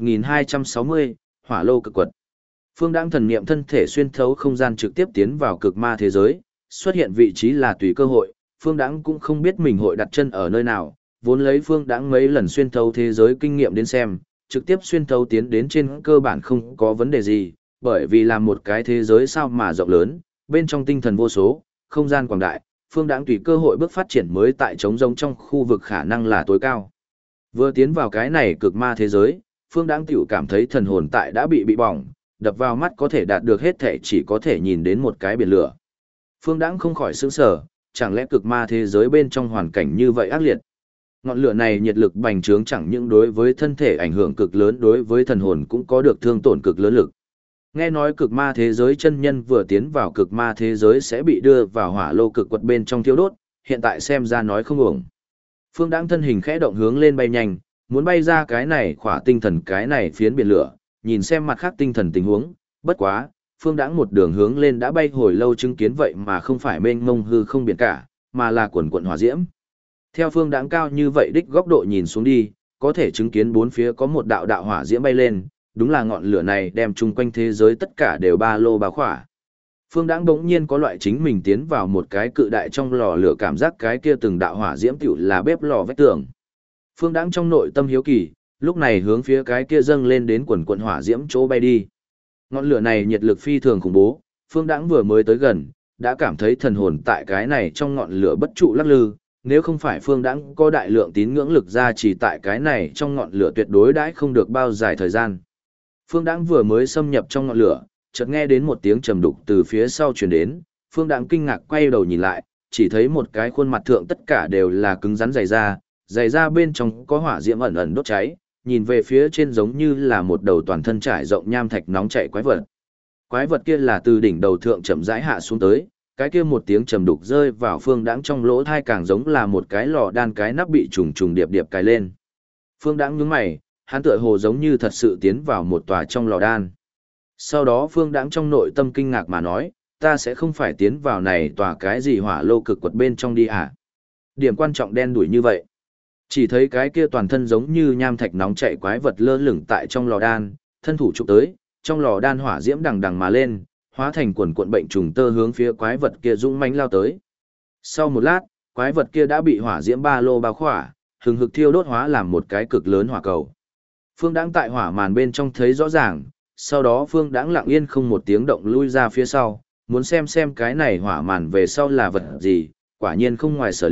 1260, Hỏa Lô Cực Quật. Phương Đãng thần niệm thân thể xuyên thấu không gian trực tiếp tiến vào cực ma thế giới, xuất hiện vị trí là tùy cơ hội, Phương Đãng cũng không biết mình hội đặt chân ở nơi nào, vốn lấy Phương Đãng mấy lần xuyên thấu thế giới kinh nghiệm đến xem, trực tiếp xuyên thấu tiến đến trên cơ bản không có vấn đề gì, bởi vì là một cái thế giới sao mà rộng lớn, bên trong tinh thần vô số, không gian quảng đại, Phương Đãng tùy cơ hội bước phát triển mới tại trống rỗng trong khu vực khả năng là tối cao. Vừa tiến vào cái này cực ma thế giới, Phương Đãng tiểu cảm thấy thần hồn tại đã bị bỏng, đập vào mắt có thể đạt được hết thể chỉ có thể nhìn đến một cái biển lửa. Phương Đãng không khỏi sửng sở, chẳng lẽ cực ma thế giới bên trong hoàn cảnh như vậy ác liệt. Ngọn lửa này nhiệt lực bành trướng chẳng những đối với thân thể ảnh hưởng cực lớn, đối với thần hồn cũng có được thương tổn cực lớn lực. Nghe nói cực ma thế giới chân nhân vừa tiến vào cực ma thế giới sẽ bị đưa vào hỏa lô cực quật bên trong thiêu đốt, hiện tại xem ra nói không ổng. Phương Đãng thân hình khẽ động hướng lên bay nhanh, muốn bay ra cái này khỏa tinh thần cái này phiến biển lửa, nhìn xem mặt khác tinh thần tình huống, bất quá, Phương Đãng một đường hướng lên đã bay hồi lâu chứng kiến vậy mà không phải mênh mông hư không biển cả, mà là quần quần hỏa diễm. Theo Phương Đãng cao như vậy đích góc độ nhìn xuống đi, có thể chứng kiến bốn phía có một đạo đạo hỏa diễm bay lên, đúng là ngọn lửa này đem chung quanh thế giới tất cả đều ba lô bao khỏa. Phương Đãng bỗng nhiên có loại chính mình tiến vào một cái cự đại trong lò lửa cảm giác cái kia từng đạo hỏa diễm tiểu là bếp lò vách tường. Phương Đãng trong nội tâm hiếu kỳ, lúc này hướng phía cái kia dâng lên đến quần quần hỏa diễm chỗ bay đi. Ngọn lửa này nhiệt lực phi thường khủng bố, Phương Đãng vừa mới tới gần, đã cảm thấy thần hồn tại cái này trong ngọn lửa bất trụ lắc lư, nếu không phải Phương Đãng có đại lượng tín ngưỡng lực ra chỉ tại cái này trong ngọn lửa tuyệt đối đãi không được bao dài thời gian. Phương Đãng vừa mới xâm nhập trong ngọn lửa, chợt nghe đến một tiếng trầm đục từ phía sau truyền đến, Phương Đãng kinh ngạc quay đầu nhìn lại, chỉ thấy một cái khuôn mặt thượng tất cả đều là cứng rắn dày da bên trong có hỏa diễm ẩn ẩn đốt cháy, nhìn về phía trên giống như là một đầu toàn thân trải rộng nham thạch nóng chảy quái vật. Quái vật kia là từ đỉnh đầu thượng chậm rãi hạ xuống tới, cái kia một tiếng trầm đục rơi vào Phương Đãng trong lỗ tai càng giống là một cái lò đan cái nắp bị trùng trùng điệp điệp cài lên. Phương Đãng nhướng mày, hắn tựa hồ giống như thật sự tiến vào một tòa trong lò đan. Sau đó Phương Đãng trong nội tâm kinh ngạc mà nói, ta sẽ không phải tiến vào này tòa cái gì hỏa lô cực quật bên trong đi à? Điểm quan trọng đen đuổi như vậy. Chỉ thấy cái kia toàn thân giống như nham thạch nóng chảy quái vật lơ lửng tại trong lò đan, thân thủ chụp tới, trong lò đan hỏa diễm đằng đằng mà lên, hóa thành quần cuộn bệnh trùng tơ hướng phía quái vật kia dũng mãnh lao tới. Sau một lát, quái vật kia đã bị hỏa diễm ba lô bao khỏa, hừng hực thiêu đốt hóa làm một cái cực lớn hỏa cầu. Phương Đãng tại hỏa màn bên trong thấy rõ ràng, sau đó Phương Đãng lặng yên không một tiếng động lui ra phía sau, muốn xem cái này hỏa màn về sau là vật gì, quả nhiên không ngoài sở liệu,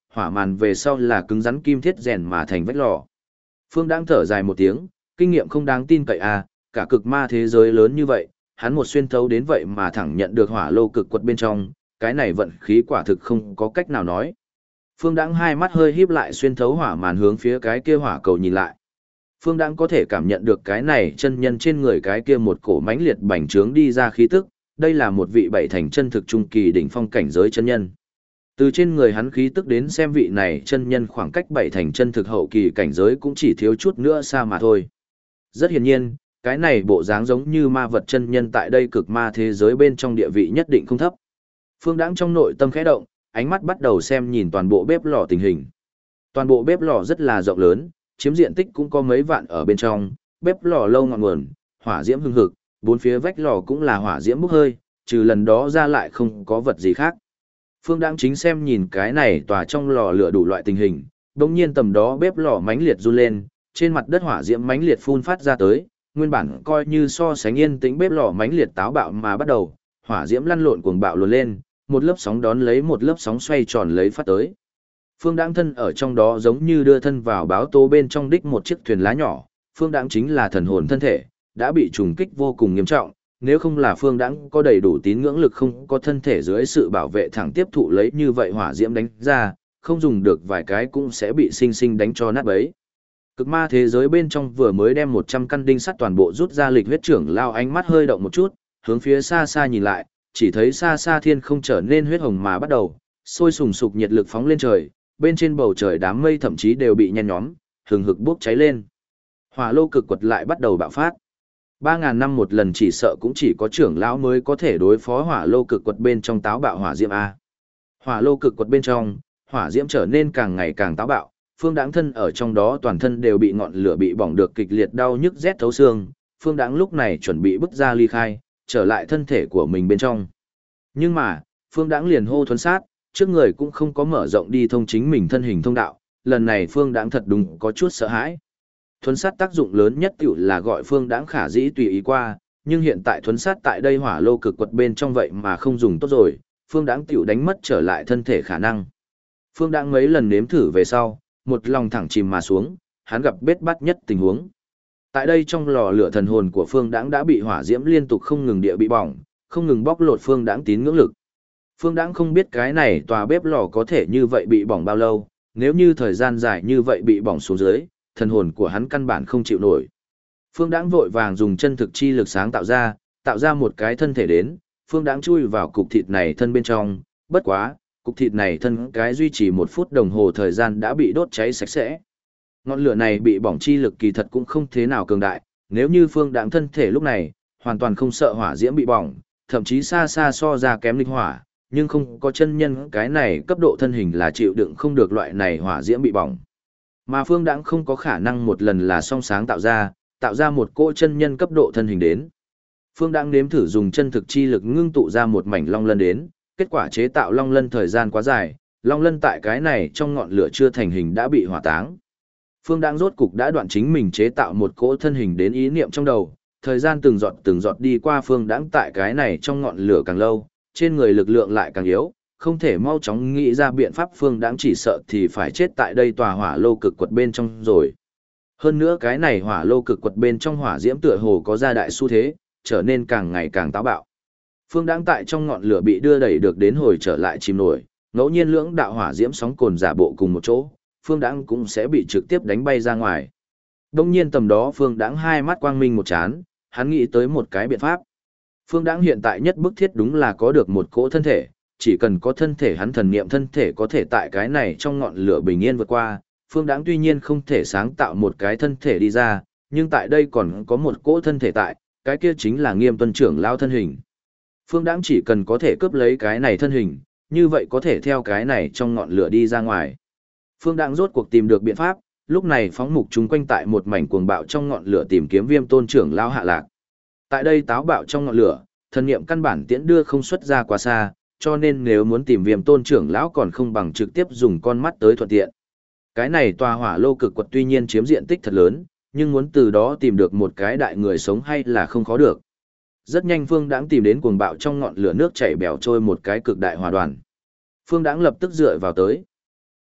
hỏa màn về sau là cứng rắn kim thiết rèn mà thành vách lò. Phương Đãng thở dài một tiếng, kinh nghiệm không đáng tin cậy à, cả cực ma thế giới lớn như vậy, hắn một xuyên thấu đến vậy mà thẳng nhận được hỏa lô cực quật bên trong, cái này vận khí quả thực không có cách nào nói. Phương Đãng hai mắt hơi híp lại xuyên thấu hỏa màn hướng phía cái kia hỏa cầu nhìn lại. Phương Đãng có thể cảm nhận được cái này chân nhân trên người cái kia một cổ mãnh liệt bành trướng đi ra khí tức, đây là một vị bảy thành chân thực trung kỳ đỉnh phong cảnh giới chân nhân. Từ trên người hắn khí tức đến xem vị này chân nhân khoảng cách bảy thành chân thực hậu kỳ cảnh giới cũng chỉ thiếu chút nữa xa mà thôi. Rất hiển nhiên, cái này bộ dáng giống như ma vật chân nhân tại đây cực ma thế giới bên trong địa vị nhất định không thấp. Phương Đãng trong nội tâm khẽ động, ánh mắt bắt đầu xem nhìn toàn bộ bếp lò tình hình. Toàn bộ bếp lò rất là rộng lớn, chiếm diện tích cũng có mấy vạn ở bên trong, bếp lò lâu ngọn nguồn, hỏa diễm hừng hực, bốn phía vách lò cũng là hỏa diễm bốc hơi, trừ lần đó ra lại không có vật gì khác. Phương Đãng chính xem nhìn cái này tòa trong lò lửa đủ loại tình hình, đột nhiên tầm đó bếp lò mãnh liệt run lên, trên mặt đất hỏa diễm mãnh liệt phun phát ra tới, nguyên bản coi như so sánh yên tĩnh bếp lò mãnh liệt táo bạo mà bắt đầu, hỏa diễm lăn lộn cuồng bạo luồn lên, một lớp sóng đón lấy một lớp sóng xoay tròn lấy phát tới. Phương Đãng thân ở trong đó giống như đưa thân vào báo tố bên trong đích một chiếc thuyền lá nhỏ, Phương Đãng chính là thần hồn thân thể, đã bị trùng kích vô cùng nghiêm trọng, nếu không là Phương Đãng có đầy đủ tín ngưỡng lực không có thân thể dưới sự bảo vệ thẳng tiếp thụ lấy như vậy hỏa diễm đánh ra, không dùng được vài cái cũng sẽ bị sinh sinh đánh cho nát bấy. Cực ma thế giới bên trong vừa mới đem 100 căn đinh sắt toàn bộ rút ra lịch huyết trưởng lao ánh mắt hơi động một chút, hướng phía xa xa nhìn lại, chỉ thấy xa xa thiên không trở nên huyết hồng mà bắt đầu, sôi sùng sục nhiệt lực phóng lên trời, bên trên bầu trời đám mây thậm chí đều bị nhen nhóm, hừng hực bốc cháy lên. Hỏa lô cực quật lại bắt đầu bạo phát. 3.000 năm một lần chỉ sợ cũng chỉ có trưởng lão mới có thể đối phó hỏa lô cực quật bên trong táo bạo hỏa diễm A. Hỏa lô cực quật bên trong, hỏa diễm trở nên càng ngày càng táo bạo, Phương Đãng thân ở trong đó toàn thân đều bị ngọn lửa bị bỏng được kịch liệt đau nhức rét thấu xương, Phương Đãng lúc này chuẩn bị bước ra ly khai, trở lại thân thể của mình bên trong. Nhưng mà, Phương Đãng liền hô thuấn sát, trước người cũng không có mở rộng đi thông chính mình thân hình thông đạo, lần này Phương Đãng thật đúng có chút sợ hãi. Thuấn sát tác dụng lớn nhất tiểu là gọi Phương Đãng khả dĩ tùy ý qua, nhưng hiện tại thuấn sát tại đây hỏa lô cực quật bên trong vậy mà không dùng tốt rồi, Phương Đãng tiểu đánh mất trở lại thân thể khả năng. Phương Đãng mấy lần nếm thử về sau, một lòng thẳng chìm mà xuống, hắn gặp bết bát nhất tình huống. Tại đây trong lò lửa thần hồn của Phương Đãng đã bị hỏa diễm liên tục không ngừng địa bị bỏng, không ngừng bóc lột Phương Đãng tín ngưỡng lực. Phương Đãng không biết cái này tòa bếp lò có thể như vậy bị bỏng bao lâu, nếu như thời gian dài như vậy bị bỏng xuống dưới, thần hồn của hắn căn bản không chịu nổi. Phương Đãng vội vàng dùng chân thực chi lực sáng tạo ra một cái thân thể đến, Phương Đãng chui vào cục thịt này thân bên trong, bất quá, cục thịt này thân cái duy trì 1 phút đồng hồ thời gian đã bị đốt cháy sạch sẽ. Ngọn lửa này bị bỏng chi lực kỳ thật cũng không thế nào cường đại, nếu như Phương Đãng thân thể lúc này, hoàn toàn không sợ hỏa diễm bị bỏng, thậm chí xa xa so ra kém linh hỏa, nhưng không có chân nhân cái này cấp độ thân hình là chịu đựng không được loại này hỏa diễm bị bỏng. Mà Phương Đãng không có khả năng một lần là song sáng tạo ra một cỗ chân nhân cấp độ thân hình đến. Phương Đãng nếm thử dùng chân thực chi lực ngưng tụ ra một mảnh long lân đến, kết quả chế tạo long lân thời gian quá dài, long lân tại cái này trong ngọn lửa chưa thành hình đã bị hỏa táng. Phương Đãng rốt cục đã đoạn chính mình chế tạo một cỗ thân hình đến ý niệm trong đầu, thời gian từng giọt đi qua Phương Đãng tại cái này trong ngọn lửa càng lâu, trên người lực lượng lại càng yếu, không thể mau chóng nghĩ ra biện pháp. Phương Đãng chỉ sợ thì phải chết tại đây tòa hỏa lô cực quật bên trong rồi. Hơn nữa cái này hỏa lô cực quật bên trong hỏa diễm tựa hồ có gia đại xu thế, trở nên càng ngày càng táo bạo. Phương Đãng tại trong ngọn lửa bị đưa đẩy được đến hồi trở lại chìm nổi, ngẫu nhiên lưỡng đạo hỏa diễm sóng cồn giả bộ cùng một chỗ, Phương Đãng cũng sẽ bị trực tiếp đánh bay ra ngoài. Đông nhiên tầm đó Phương Đãng hai mắt quang minh một chán, hắn nghĩ tới một cái biện pháp. Phương Đãng hiện tại nhất bức thiết đúng là có được một cỗ thân thể, chỉ cần có thân thể hắn thần niệm thân thể có thể tại cái này trong ngọn lửa bình yên vượt qua. Phương Đãng tuy nhiên không thể sáng tạo một cái thân thể đi ra, nhưng tại đây còn có một cỗ thân thể tại, cái kia chính là Nghiêm Tuân trưởng lao thân hình. Phương Đãng chỉ cần có thể cướp lấy cái này thân hình, như vậy có thể theo cái này trong ngọn lửa đi ra ngoài. Phương Đãng rốt cuộc tìm được biện pháp, lúc này phóng mục chúng quanh tại một mảnh cuồng bạo trong ngọn lửa tìm kiếm Viêm Tôn trưởng lao hạ lạc. Tại đây táo bạo trong ngọn lửa, thần niệm căn bản tiễn đưa không xuất ra quá xa, cho nên nếu muốn tìm Viêm Tôn trưởng lão còn không bằng trực tiếp dùng con mắt tới thuận tiện. Cái này tòa hỏa lô cực quật tuy nhiên chiếm diện tích thật lớn, nhưng muốn từ đó tìm được một cái đại người sống hay là không khó được. Rất nhanh Phương Đãng tìm đến cuồng bạo trong ngọn lửa nước chảy bèo trôi một cái cực đại hỏa đoàn. Phương Đãng lập tức dựa vào tới.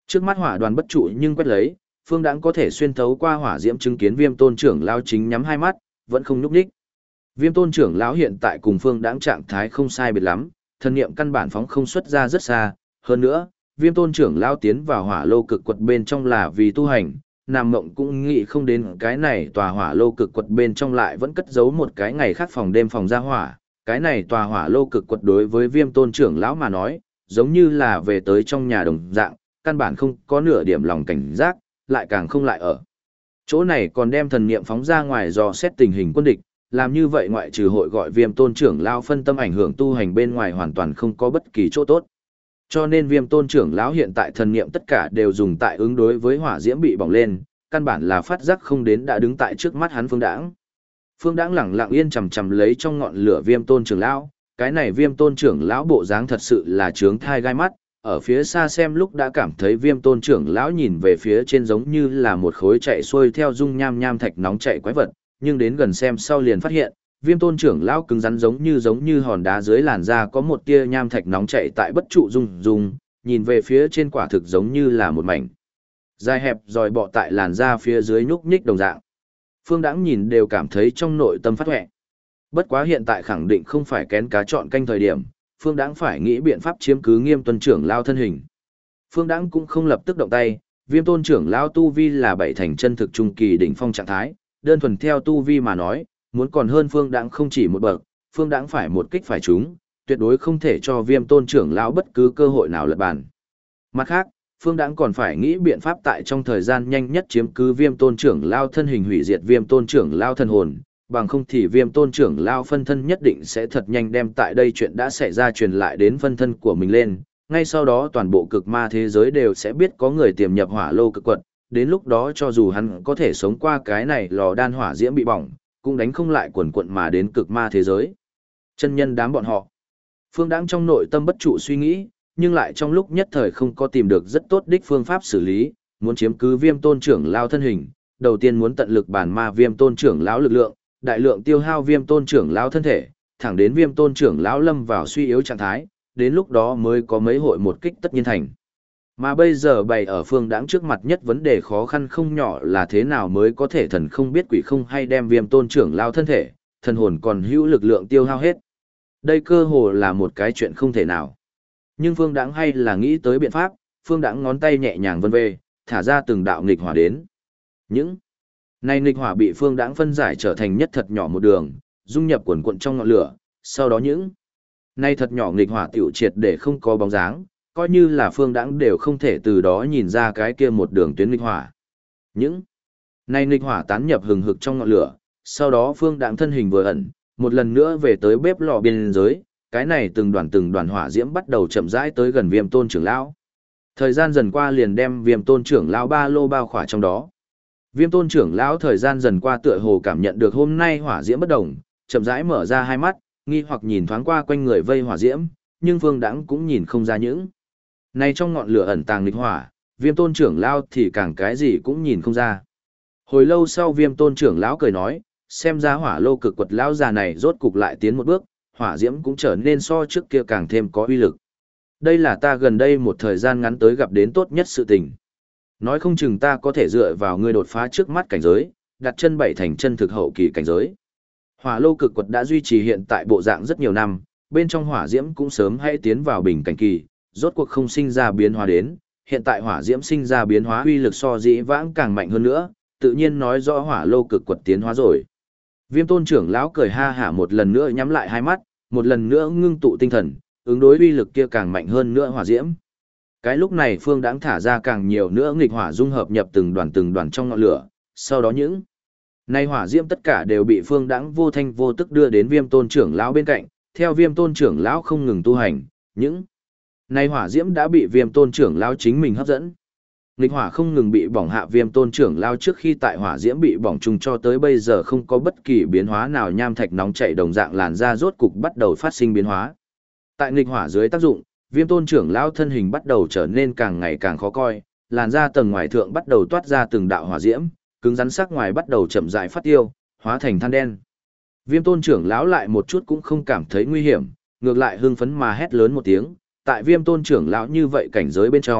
Trước mắt hỏa đoàn bất trụ nhưng quét lấy, Phương Đãng có thể xuyên thấu qua hỏa diễm chứng kiến Viêm Tôn trưởng lão chính nhắm hai mắt, vẫn không nhúc nhích. Viêm Tôn trưởng lão hiện tại cùng Phương Đãng trạng thái không sai biệt lắm, thần niệm căn bản phóng không xuất ra rất xa, hơn nữa, Viêm Tôn trưởng lão tiến vào hỏa lô cực quật bên trong là vì tu hành, Nam Mộng cũng nghĩ không đến cái này tòa hỏa lô cực quật bên trong lại vẫn cất giấu một cái ngày khác phòng đêm phòng ra hỏa, cái này tòa hỏa lô cực quật đối với Viêm Tôn trưởng lão mà nói, giống như là về tới trong nhà đồng dạng, căn bản không có nửa điểm lòng cảnh giác, lại càng không lại ở. Chỗ này còn đem thần niệm phóng ra ngoài dò xét tình hình quân địch, làm như vậy ngoại trừ hội gọi Viêm Tôn trưởng lão phân tâm ảnh hưởng tu hành bên ngoài hoàn toàn không có bất kỳ chỗ tốt. Cho nên Viêm Tôn trưởng lão hiện tại thần niệm tất cả đều dùng tại ứng đối với hỏa diễm bị bỏng lên, căn bản là phát giác không đến đã đứng tại trước mắt hắn Phương Đãng. Phương Đãng lẳng lặng yên chằm chằm lấy trong ngọn lửa Viêm Tôn trưởng lão, cái này Viêm Tôn trưởng lão bộ dáng thật sự là trướng thai gai mắt, ở phía xa xem lúc đã cảm thấy Viêm Tôn trưởng lão nhìn về phía trên giống như là một khối chạy xuôi theo dung nham nham thạch nóng chạy quái vật, nhưng đến gần xem sau liền phát hiện, Viêm Tôn trưởng lão cứng rắn giống như hòn đá dưới làn da có một tia nham thạch nóng chạy tại bất trụ rung, nhìn về phía trên quả thực giống như là một mảnh dài hẹp dòi bọ tại làn da phía dưới nhúc nhích đồng dạng. Phương Đãng nhìn đều cảm thấy trong nội tâm phát hoẹ. Bất quá hiện tại khẳng định không phải kén cá chọn canh thời điểm, Phương Đãng phải nghĩ biện pháp chiếm cứ Nghiêm Tuân trưởng lao thân hình. Phương Đãng cũng không lập tức động tay, Viêm Tôn trưởng lao tu vi là bảy thành chân thực trung kỳ đỉnh phong trạng thái, đơn thuần theo tu vi mà nói, muốn còn hơn Phương Đãng không chỉ một bậc, Phương Đãng phải một kích phải trúng, tuyệt đối không thể cho Viêm Tôn trưởng lão bất cứ cơ hội nào lật bàn. Mặt khác, Phương Đãng còn phải nghĩ biện pháp tại trong thời gian nhanh nhất chiếm cứ Viêm Tôn trưởng lao thân hình hủy diệt Viêm Tôn trưởng lao thân hồn, bằng không thì Viêm Tôn trưởng lao phân thân nhất định sẽ thật nhanh đem tại đây chuyện đã xảy ra truyền lại đến phân thân của mình lên, ngay sau đó toàn bộ cực ma thế giới đều sẽ biết có người tiềm nhập hỏa lô cực quật, đến lúc đó cho dù hắn có thể sống qua cái này lò đan hỏa diễm bị bỏng, cũng đánh không lại quần quận mà đến cực ma thế giới. Chân nhân đám bọn họ. Phương Đãng trong nội tâm bất trụ suy nghĩ, nhưng lại trong lúc nhất thời không có tìm được rất tốt đích phương pháp xử lý, muốn chiếm cứ Viêm Tôn trưởng lao thân hình, đầu tiên muốn tận lực bản ma Viêm Tôn trưởng lão lực lượng, đại lượng tiêu hao Viêm Tôn trưởng lão thân thể, thẳng đến Viêm Tôn trưởng lão lâm vào suy yếu trạng thái, đến lúc đó mới có mấy hội một kích tất nhiên thành. Mà bây giờ bày ở Phương Đãng trước mặt nhất vấn đề khó khăn không nhỏ là thế nào mới có thể thần không biết quỷ không hay đem Viêm Tôn trưởng lao thân thể, thần hồn còn hữu lực lượng tiêu hao hết. Đây cơ hồ là một cái chuyện không thể nào. Nhưng Phương Đãng hay là nghĩ tới biện pháp, Phương Đãng ngón tay nhẹ nhàng vân về, thả ra từng đạo nghịch hỏa đến. Những này nghịch hỏa bị Phương Đãng phân giải trở thành nhất thật nhỏ một đường, dung nhập quần quần trong ngọn lửa, sau đó những này thật nhỏ nghịch hỏa tiểu triệt để không có bóng dáng, coi như là Phương Đãng đều không thể từ đó nhìn ra cái kia một đường tuyến nghịch hỏa. Những này nghịch hỏa tán nhập hừng hực trong ngọn lửa, sau đó Phương Đãng thân hình vừa ẩn, một lần nữa về tới bếp lò biên giới, cái này từng đoàn hỏa diễm bắt đầu chậm rãi tới gần Viêm Tôn trưởng lão. Thời gian dần qua liền đem Viêm Tôn trưởng lão ba lô bao khỏa trong đó. Viêm Tôn trưởng lão thời gian dần qua tựa hồ cảm nhận được hôm nay hỏa diễm bất đồng, chậm rãi mở ra hai mắt, nghi hoặc nhìn thoáng qua quanh người vây hỏa diễm, nhưng Phương Đãng cũng nhìn không ra những này trong ngọn lửa ẩn tàng nghịch hỏa, Viêm Tôn trưởng lão thì càng cái gì cũng nhìn không ra. Hồi lâu sau Viêm Tôn trưởng lão cười nói, xem ra hỏa lô cực quật lão già này rốt cục lại tiến một bước, hỏa diễm cũng trở nên so trước kia càng thêm có uy lực. Đây là ta gần đây một thời gian ngắn tới gặp đến tốt nhất sự tình. Nói không chừng ta có thể dựa vào ngươi đột phá trước mắt cảnh giới, đặt chân bảy thành chân thực hậu kỳ cảnh giới. Hỏa lô cực quật đã duy trì hiện tại bộ dạng rất nhiều năm, bên trong hỏa diễm cũng sớm hay tiến vào bình cảnh kỳ, rốt cuộc không sinh ra biến hóa đến, hiện tại hỏa diễm sinh ra biến hóa uy lực so dĩ vãng càng mạnh hơn nữa, tự nhiên nói rõ hỏa lô cực quật tiến hóa rồi. Viêm Tôn trưởng lão cười ha hả một lần nữa nhắm lại hai mắt, một lần nữa ngưng tụ tinh thần, ứng đối uy lực kia càng mạnh hơn nữa hỏa diễm. Cái lúc này Phương Đãng thả ra càng nhiều nữa nghịch hỏa dung hợp nhập từng đoàn trong ngọn lửa, sau đó những nay hỏa diễm tất cả đều bị Phương Đãng vô thanh vô tức đưa đến Viêm Tôn trưởng lão bên cạnh, theo Viêm Tôn trưởng lão không ngừng tu hành, những nay hỏa diễm đã bị Viêm Tôn trưởng lão chính mình hấp dẫn. Nghịch hỏa không ngừng bị bỏng hạ Viêm Tôn trưởng lão trước khi tại hỏa diễm bị bỏng trùng cho tới bây giờ không có bất kỳ biến hóa nào, nham thạch nóng chảy đồng dạng làn da rốt cục bắt đầu phát sinh biến hóa. Tại nghịch hỏa dưới tác dụng, Viêm Tôn trưởng lão thân hình bắt đầu trở nên càng ngày càng khó coi, làn da tầng ngoài thượng bắt đầu toát ra từng đạo hỏa diễm, cứng rắn sắc ngoài bắt đầu chậm rãi phát tiêu, hóa thành than đen. Viêm Tôn trưởng lão lại một chút cũng không cảm thấy nguy hiểm, ngược lại hưng phấn mà hét lớn một tiếng, tại Viêm Tôn trưởng lão như vậy cảnh giới bên trong,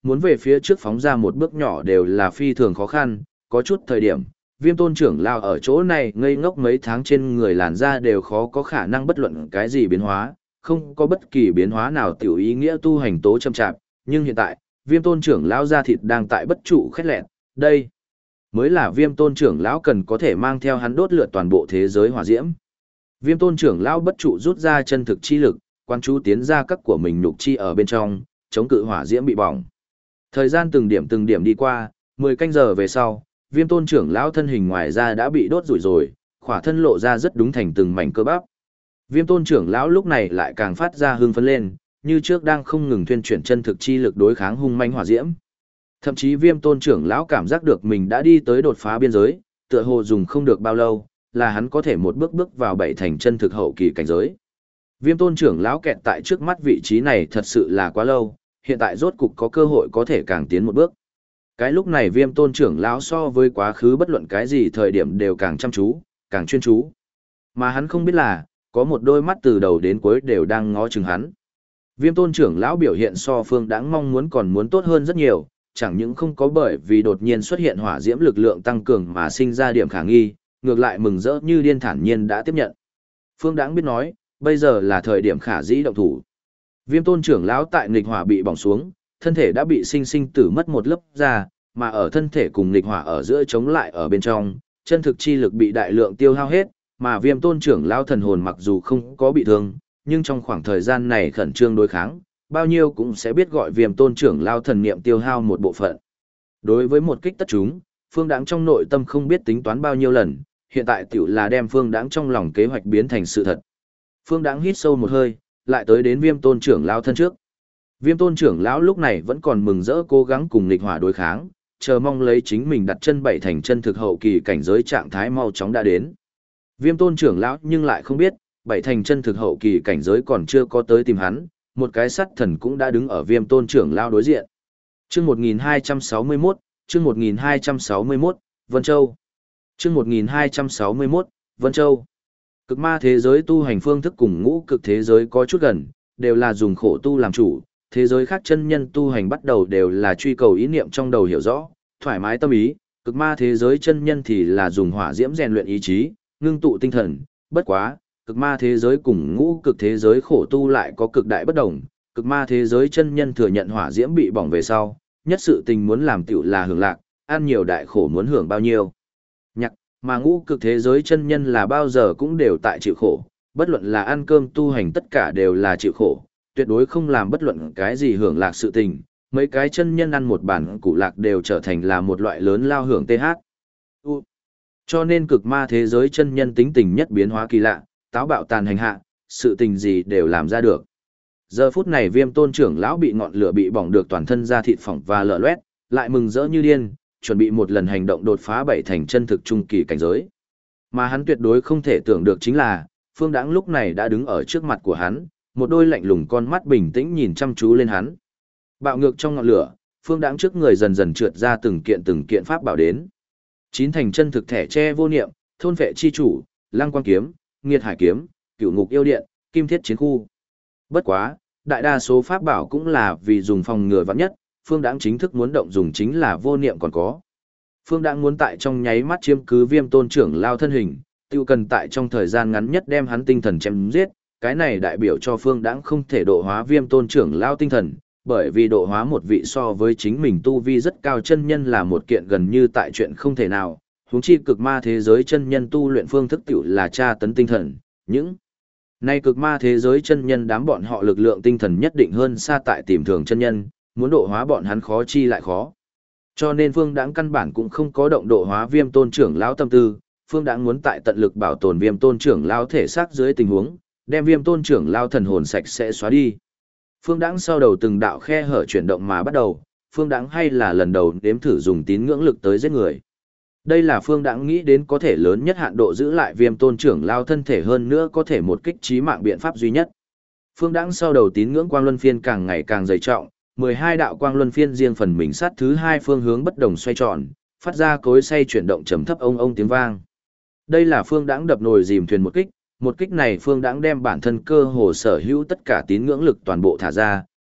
muốn về phía trước phóng ra một bước nhỏ đều là phi thường khó khăn, có chút thời điểm, Viêm Tôn trưởng lão ở chỗ này ngây ngốc mấy tháng trên người làn da đều khó có khả năng bất luận cái gì biến hóa, không có bất kỳ biến hóa nào tiểu ý nghĩa tu hành tố châm chạp, nhưng hiện tại, Viêm Tôn trưởng lão da thịt đang tại bất trụ khét lẹn, đây mới là Viêm Tôn trưởng lão cần có thể mang theo hắn đốt lượt toàn bộ thế giới hỏa diễm. Viêm Tôn trưởng lão bất trụ rút ra chân thực chi lực, quan chú tiến ra các của mình nhục chi ở bên trong, chống cự hỏa diễm bị bỏng. Thời gian từng điểm đi qua, 10 canh giờ về sau, Viêm Tôn trưởng lão thân hình ngoài ra đã bị đốt rủi rồi, khỏa thân lộ ra rất đúng thành từng mảnh cơ bắp. Viêm Tôn trưởng lão lúc này lại càng phát ra hưng phấn lên, như trước đang không ngừng thuyên chuyển chân thực chi lực đối kháng hung manh hỏa diễm. Thậm chí Viêm Tôn trưởng lão cảm giác được mình đã đi tới đột phá biên giới, tựa hồ dùng không được bao lâu, là hắn có thể một bước bước vào bảy thành chân thực hậu kỳ cảnh giới. Viêm Tôn trưởng lão kẹt tại trước mắt vị trí này thật sự là quá lâu, hiện tại rốt cục có cơ hội có thể càng tiến một bước. Cái lúc này Viêm Tôn trưởng lão so với quá khứ bất luận cái gì thời điểm đều càng chăm chú, càng chuyên chú. Mà hắn không biết là, có một đôi mắt từ đầu đến cuối đều đang ngó chừng hắn. Viêm Tôn trưởng lão biểu hiện so Phương Đãng mong muốn còn muốn tốt hơn rất nhiều, chẳng những không có bởi vì đột nhiên xuất hiện hỏa diễm lực lượng tăng cường mà sinh ra điểm khả nghi, ngược lại mừng rỡ như điên thản nhiên đã tiếp nhận. Phương Đãng biết nói, bây giờ là thời điểm khả dĩ động thủ. Viêm Tôn trưởng lão tại nghịch hỏa bị bỏng xuống, thân thể đã bị sinh sinh tử mất một lớp da, mà ở thân thể cùng nghịch hỏa ở giữa chống lại ở bên trong, chân thực chi lực bị đại lượng tiêu hao hết, mà Viêm Tôn trưởng lão thần hồn mặc dù không có bị thương, nhưng trong khoảng thời gian này khẩn trương đối kháng, bao nhiêu cũng sẽ biết gọi Viêm Tôn trưởng lão thần niệm tiêu hao một bộ phận. Đối với một kích tất chúng, Phương Đãng trong nội tâm không biết tính toán bao nhiêu lần, hiện tại tiểu là đem Phương Đãng trong lòng kế hoạch biến thành sự thật. Phương Đãng hít sâu một hơi, lại tới đến Viêm Tôn trưởng lão thân trước. Viêm Tôn trưởng lão lúc này vẫn còn mừng rỡ cố gắng cùng nghịch hỏa đối kháng, chờ mong lấy chính mình đặt chân bảy thành chân thực hậu kỳ cảnh giới trạng thái mau chóng đã đến. Viêm Tôn trưởng lão nhưng lại không biết, bảy thành chân thực hậu kỳ cảnh giới còn chưa có tới tìm hắn, một cái sắt thần cũng đã đứng ở Viêm Tôn trưởng lão đối diện. Chương 1261, chương 1261, Vân Châu. Chương 1261, Vân Châu. Cực ma thế giới tu hành phương thức cùng ngũ cực thế giới có chút gần, đều là dùng khổ tu làm chủ, thế giới khác chân nhân tu hành bắt đầu đều là truy cầu ý niệm trong đầu hiểu rõ, thoải mái tâm ý, cực ma thế giới chân nhân thì là dùng hỏa diễm rèn luyện ý chí, ngưng tụ tinh thần, bất quá, cực ma thế giới cùng ngũ cực thế giới khổ tu lại có cực đại bất đồng, cực ma thế giới chân nhân thừa nhận hỏa diễm bị bỏng về sau, nhất sự tình muốn làm tiểu là hưởng lạc, ăn nhiều đại khổ muốn hưởng bao nhiêu. Nhạc, mà ngũ cực thế giới chân nhân là bao giờ cũng đều tại chịu khổ, bất luận là ăn cơm tu hành tất cả đều là chịu khổ, tuyệt đối không làm bất luận cái gì hưởng lạc sự tình, mấy cái chân nhân ăn một bản củ lạc đều trở thành là một loại lớn lao hưởng TH. Cho nên cực ma thế giới chân nhân tính tình nhất biến hóa kỳ lạ, táo bạo tàn hành hạ, sự tình gì đều làm ra được. Giờ phút này Viêm Tôn trưởng lão bị ngọn lửa bị bỏng được toàn thân da thịt phỏng và lở loét, lại mừng rỡ như điên, chuẩn bị một lần hành động đột phá bảy thành chân thực trung kỳ cảnh giới. Mà hắn tuyệt đối không thể tưởng được chính là, Phương Đãng lúc này đã đứng ở trước mặt của hắn, một đôi lạnh lùng con mắt bình tĩnh nhìn chăm chú lên hắn. Bạo ngược trong ngọn lửa, Phương Đãng trước người dần dần trượt ra từng kiện pháp bảo đến. Chín thành chân thực thẻ che vô niệm, thôn vệ chi chủ, lăng quang kiếm, nghiệt hải kiếm, cửu ngục yêu điện, kim thiết chiến khu. Bất quá, đại đa số pháp bảo cũng là vì dùng phòng ngừa vạn nhất, Phương Đãng chính thức muốn động dùng chính là vô niệm còn có. Phương Đãng muốn tại trong nháy mắt chiếm cứ Viêm Tôn trưởng lao thân hình, tiêu cần tại trong thời gian ngắn nhất đem hắn tinh thần chém giết, cái này đại biểu cho Phương Đãng không thể độ hóa Viêm Tôn trưởng lao tinh thần, bởi vì độ hóa một vị so với chính mình tu vi rất cao chân nhân là một kiện gần như tại chuyện không thể nào, huống chi cực ma thế giới chân nhân tu luyện phương thức tiểu là tra tấn tinh thần, những nay cực ma thế giới chân nhân đám bọn họ lực lượng tinh thần nhất định hơn xa tại tìm thường chân nhân, muốn độ hóa bọn hắn khó chi lại khó. Cho nên Phương Đãng căn bản cũng không có động độ hóa Viêm Tôn trưởng lão tâm tư, Phương Đãng muốn tại tận lực bảo tồn Viêm Tôn trưởng lão thể xác dưới tình huống, đem Viêm Tôn trưởng lão thần hồn sạch sẽ xóa đi. Phương Đãng sau đầu từng đạo khe hở chuyển động mà bắt đầu, Phương Đãng hay là lần đầu nếm thử dùng tín ngưỡng lực tới giết người. Đây là Phương Đãng nghĩ đến có thể lớn nhất hạn độ giữ lại Viêm Tôn trưởng lão thân thể hơn nữa có thể một kích chí mạng biện pháp duy nhất. Phương Đãng sau đầu tín ngưỡng quang luân phiên càng ngày càng dày trọng, 12 đạo quang luân phiên riêng phần mình sát thứ hai phương hướng bất đồng xoay tròn, phát ra cối xay chuyển động trầm thấp ông ông tiếng vang. Đây là Phương Đãng đập nồi dìm thuyền một kích này Phương Đãng đem bản thân cơ hồ sở hữu tất cả tín ngưỡng lực toàn bộ thả ra,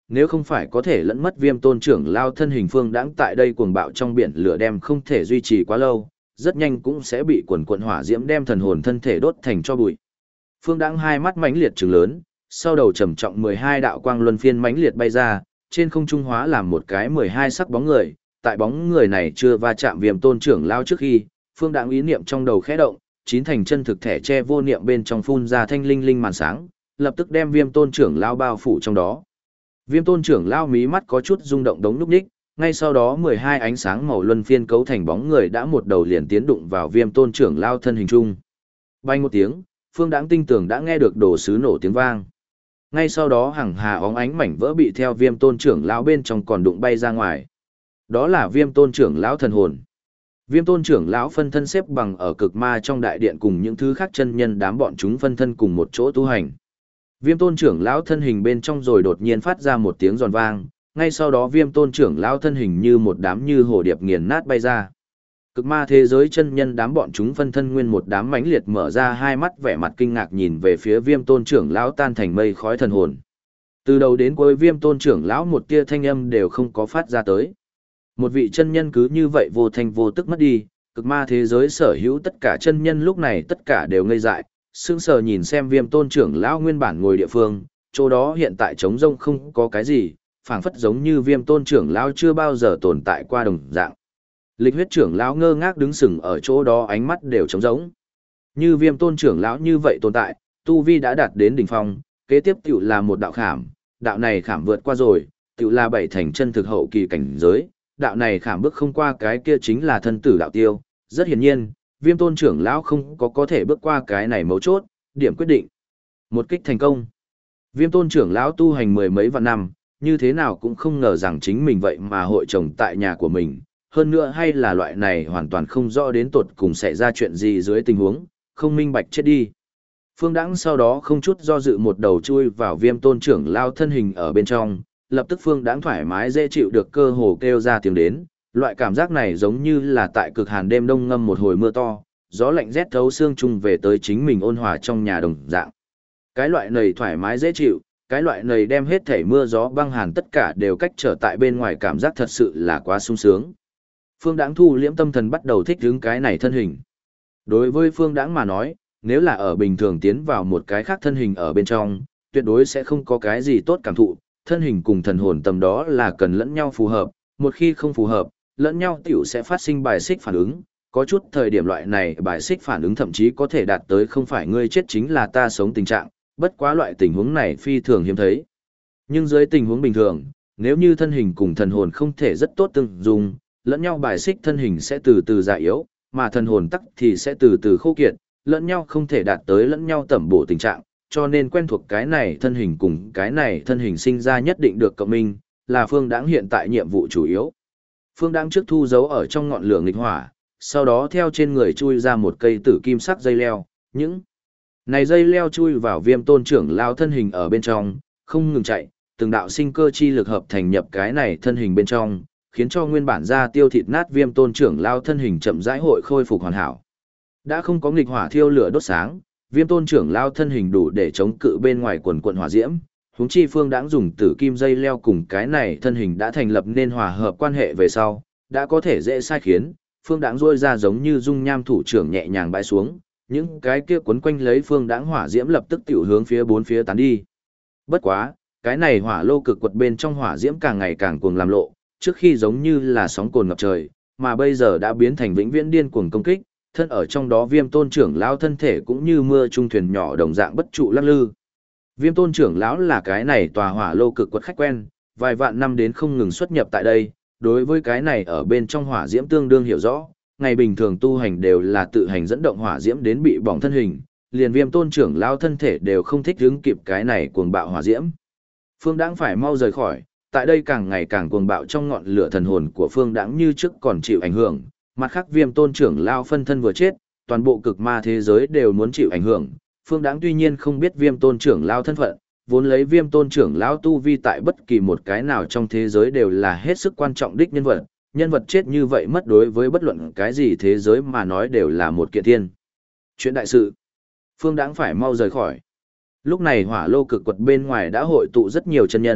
nếu không phải có thể lẫn mất Viêm Tôn trưởng lao thân hình, Phương Đãng tại đây cuồng bạo trong biển lửa đem không thể duy trì quá lâu, rất nhanh cũng sẽ bị quần quần hỏa diễm đem thần hồn thân thể đốt thành tro bụi. Phương Đãng hai mắt mãnh liệt trừng lớn, sau đầu trầm trọng 12 đạo quang luân phiên mãnh liệt bay ra, trên không trung hóa làm một cái 12 sắc bóng người, tại bóng người này chưa va chạm Viêm Tôn trưởng lao trước khi, Phương Đãng ý niệm trong đầu khẽ động, chín thành chân thực thẻ che vô niệm bên trong phun ra thanh linh linh màn sáng, lập tức đem Viêm Tôn trưởng lao bao phủ trong đó. Viêm Tôn trưởng lao mí mắt có chút rung động đống lúc ních, ngay sau đó 12 ánh sáng màu luân phiên cấu thành bóng người đã một đầu liền tiến đụng vào Viêm Tôn trưởng lao thân hình chung. Bay một tiếng, Phương Đãng tinh tường đã nghe được đồ sứ nổ tiếng vang. Ngay sau đó hằng hà óng ánh mảnh vỡ bị theo Viêm Tôn trưởng lão bên trong còn đụng bay ra ngoài. Đó là Viêm Tôn trưởng lão thần hồn. Viêm Tôn trưởng lão phân thân xếp bằng ở cực ma trong đại điện cùng những thứ khác chân nhân đám bọn chúng phân thân cùng một chỗ tu hành. Viêm Tôn trưởng lão thân hình bên trong rồi đột nhiên phát ra một tiếng giòn vang, ngay sau đó Viêm Tôn trưởng lão thân hình như một đám như hồ điệp nghiền nát bay ra. Cực ma thế giới chân nhân đám bọn chúng phân thân nguyên một đám mãnh liệt mở ra hai mắt vẻ mặt kinh ngạc nhìn về phía Viêm Tôn trưởng lão tan thành mây khói thần hồn. Từ đầu đến cuối Viêm Tôn trưởng lão một tia thanh âm đều không có phát ra tới. Một vị chân nhân cứ như vậy vô thanh vô tức mất đi, cực ma thế giới sở hữu tất cả chân nhân lúc này tất cả đều ngây dại, sững sờ nhìn xem Viêm Tôn trưởng lão nguyên bản ngồi địa phương, chỗ đó hiện tại trống rông không có cái gì, phảng phất giống như Viêm Tôn trưởng lão chưa bao giờ tồn tại qua đồng dạng. Lịch huyết trưởng lão ngơ ngác đứng sừng ở chỗ đó, ánh mắt đều trống rỗng. Như Viêm Tôn trưởng lão như vậy tồn tại, tu vi đã đạt đến đỉnh phong, kế tiếp tiểu là một đạo khảm, đạo này khảm vượt qua rồi, tiểu là bảy thành chân thực hậu kỳ cảnh giới, đạo này khảm bước không qua cái kia chính là thân tử đạo tiêu. Rất hiển nhiên, Viêm Tôn trưởng lão không có thể bước qua cái này mấu chốt, điểm quyết định. Một kích thành công. Viêm Tôn trưởng lão tu hành mười mấy vạn năm, như thế nào cũng không ngờ rằng chính mình vậy mà hội trồng tại nhà của mình. Hơn nữa hay là loại này hoàn toàn không rõ đến tột cùng xảy ra chuyện gì dưới tình huống, không minh bạch chết đi. Phương Đãng sau đó không chút do dự một đầu chui vào Viêm Tôn trưởng lao thân hình ở bên trong, lập tức Phương Đãng thoải mái dễ chịu được cơ hồ kêu ra tiếng đến, loại cảm giác này giống như là tại cực hàn đêm đông ngâm một hồi mưa to, gió lạnh rét thấu xương chung về tới chính mình ôn hòa trong nhà đồng dạng. Cái loại này thoải mái dễ chịu, cái loại này đem hết thảy mưa gió băng hàn tất cả đều cách trở tại bên ngoài, cảm giác thật sự là quá sung sướng. Phương Đãng thu liễm tâm thần bắt đầu thích ứng cái này thân hình. Đối với Phương Đãng mà nói, nếu là ở bình thường tiến vào một cái khác thân hình ở bên trong, tuyệt đối sẽ không có cái gì tốt cảm thụ, thân hình cùng thần hồn tầm đó là cần lẫn nhau phù hợp, một khi không phù hợp, lẫn nhau tiểu sẽ phát sinh bài xích phản ứng, có chút thời điểm loại này bài xích phản ứng thậm chí có thể đạt tới không phải ngươi chết chính là ta sống tình trạng, bất quá loại tình huống này phi thường hiếm thấy. Nhưng dưới tình huống bình thường, nếu như thân hình cùng thần hồn không thể rất tốt tương dung, lẫn nhau bài xích, thân hình sẽ từ từ già yếu, mà thần hồn tắc thì sẽ từ từ khô kiệt, lẫn nhau không thể đạt tới lẫn nhau tẩm bổ tình trạng, cho nên quen thuộc cái này thân hình cùng cái này thân hình sinh ra nhất định được cộng minh, là Phương Đãng hiện tại nhiệm vụ chủ yếu. Phương Đãng trước thu giấu ở trong ngọn lửa nghịch hỏa, sau đó theo trên người chui ra một cây tử kim sắc dây leo, những này dây leo chui vào Viêm Tôn trưởng lao thân hình ở bên trong, không ngừng chạy, từng đạo sinh cơ chi lực hợp thành nhập cái này thân hình bên trong, khiến cho nguyên bản da tiêu thịt nát Viêm Tôn trưởng lao thân hình chậm rãi hội khôi phục hoàn hảo. Đã không có nghịch hỏa thiêu lửa đốt sáng, Viêm Tôn trưởng lao thân hình đủ để chống cự bên ngoài quần quần hỏa diễm, huống chi Phương Đãng dùng tử kim dây leo cùng cái này thân hình đã thành lập nên hòa hợp quan hệ về sau, đã có thể dễ sai khiến, Phương Đãng rôi ra giống như dung nham thủ trưởng nhẹ nhàng bãi xuống, những cái kia quấn quanh lấy Phương Đãng hỏa diễm lập tức tiểu hướng phía bốn phía tán đi. Bất quá, cái này hỏa lô cực quật bên trong hỏa diễm càng ngày càng cuồng làm lộ, trước khi giống như là sóng cồn ngập trời, mà bây giờ đã biến thành vĩnh viễn điên cuồng công kích, thân ở trong đó Viêm Tôn trưởng lão thân thể cũng như mưa trung thuyền nhỏ đồng dạng bất trụ lắc lư. Viêm Tôn trưởng lão là cái này tòa hỏa lô cực quật khách quen, vài vạn năm đến không ngừng xuất nhập tại đây, đối với cái này ở bên trong hỏa diễm tương đương hiểu rõ, ngày bình thường tu hành đều là tự hành dẫn động hỏa diễm đến bị bỏng thân hình, liền Viêm Tôn trưởng lão thân thể đều không thích ứng kịp cái này cuồng bạo hỏa diễm. Phương Đãng phải mau rời khỏi, tại đây càng ngày càng cuồng bạo trong ngọn lửa thần hồn của Phương Đãng như trước còn chịu ảnh hưởng, mặt khác Viêm Tôn trưởng lão phân thân vừa chết, toàn bộ cực ma thế giới đều muốn chịu ảnh hưởng. Phương Đãng tuy nhiên không biết Viêm Tôn trưởng lão thân phận, vốn lấy Viêm Tôn trưởng lão tu vi tại bất kỳ một cái nào trong thế giới đều là hết sức quan trọng đích nhân vật chết như vậy mất đối với bất luận cái gì thế giới mà nói đều là một kiện thiên chuyện đại sự. Phương Đãng phải mau rời khỏi. Lúc này hỏa lô cực quật bên ngoài đã hội tụ rất nhiều chân nhân,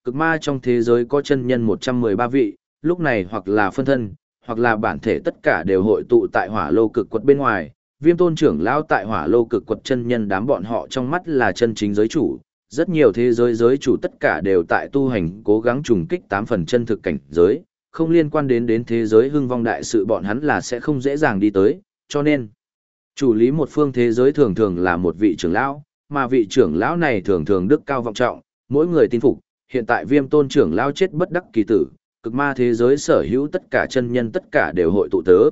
Cực ma trong thế giới có chân nhân 113 vị, lúc này hoặc là phân thân, hoặc là bản thể tất cả đều hội tụ tại hỏa lô cực quật bên ngoài. Viêm tôn trưởng lão tại hỏa lô cực quật chân nhân đám bọn họ trong mắt là chân chính giới chủ, rất nhiều thế giới giới chủ tất cả đều tại tu hành cố gắng trùng kích 8 phần chân thực cảnh giới, không liên quan đến thế giới hưng vong đại sự bọn hắn là sẽ không dễ dàng đi tới, cho nên chủ lý một phương thế giới thường thường là một vị trưởng lão, mà vị trưởng lão này thường thường đức cao vọng trọng, mỗi người tin phục. Hiện tại Viêm tôn trưởng lão chết bất đắc kỳ tử, cực ma thế giới sở hữu tất cả chân nhân tất cả đều hội tụ tớ.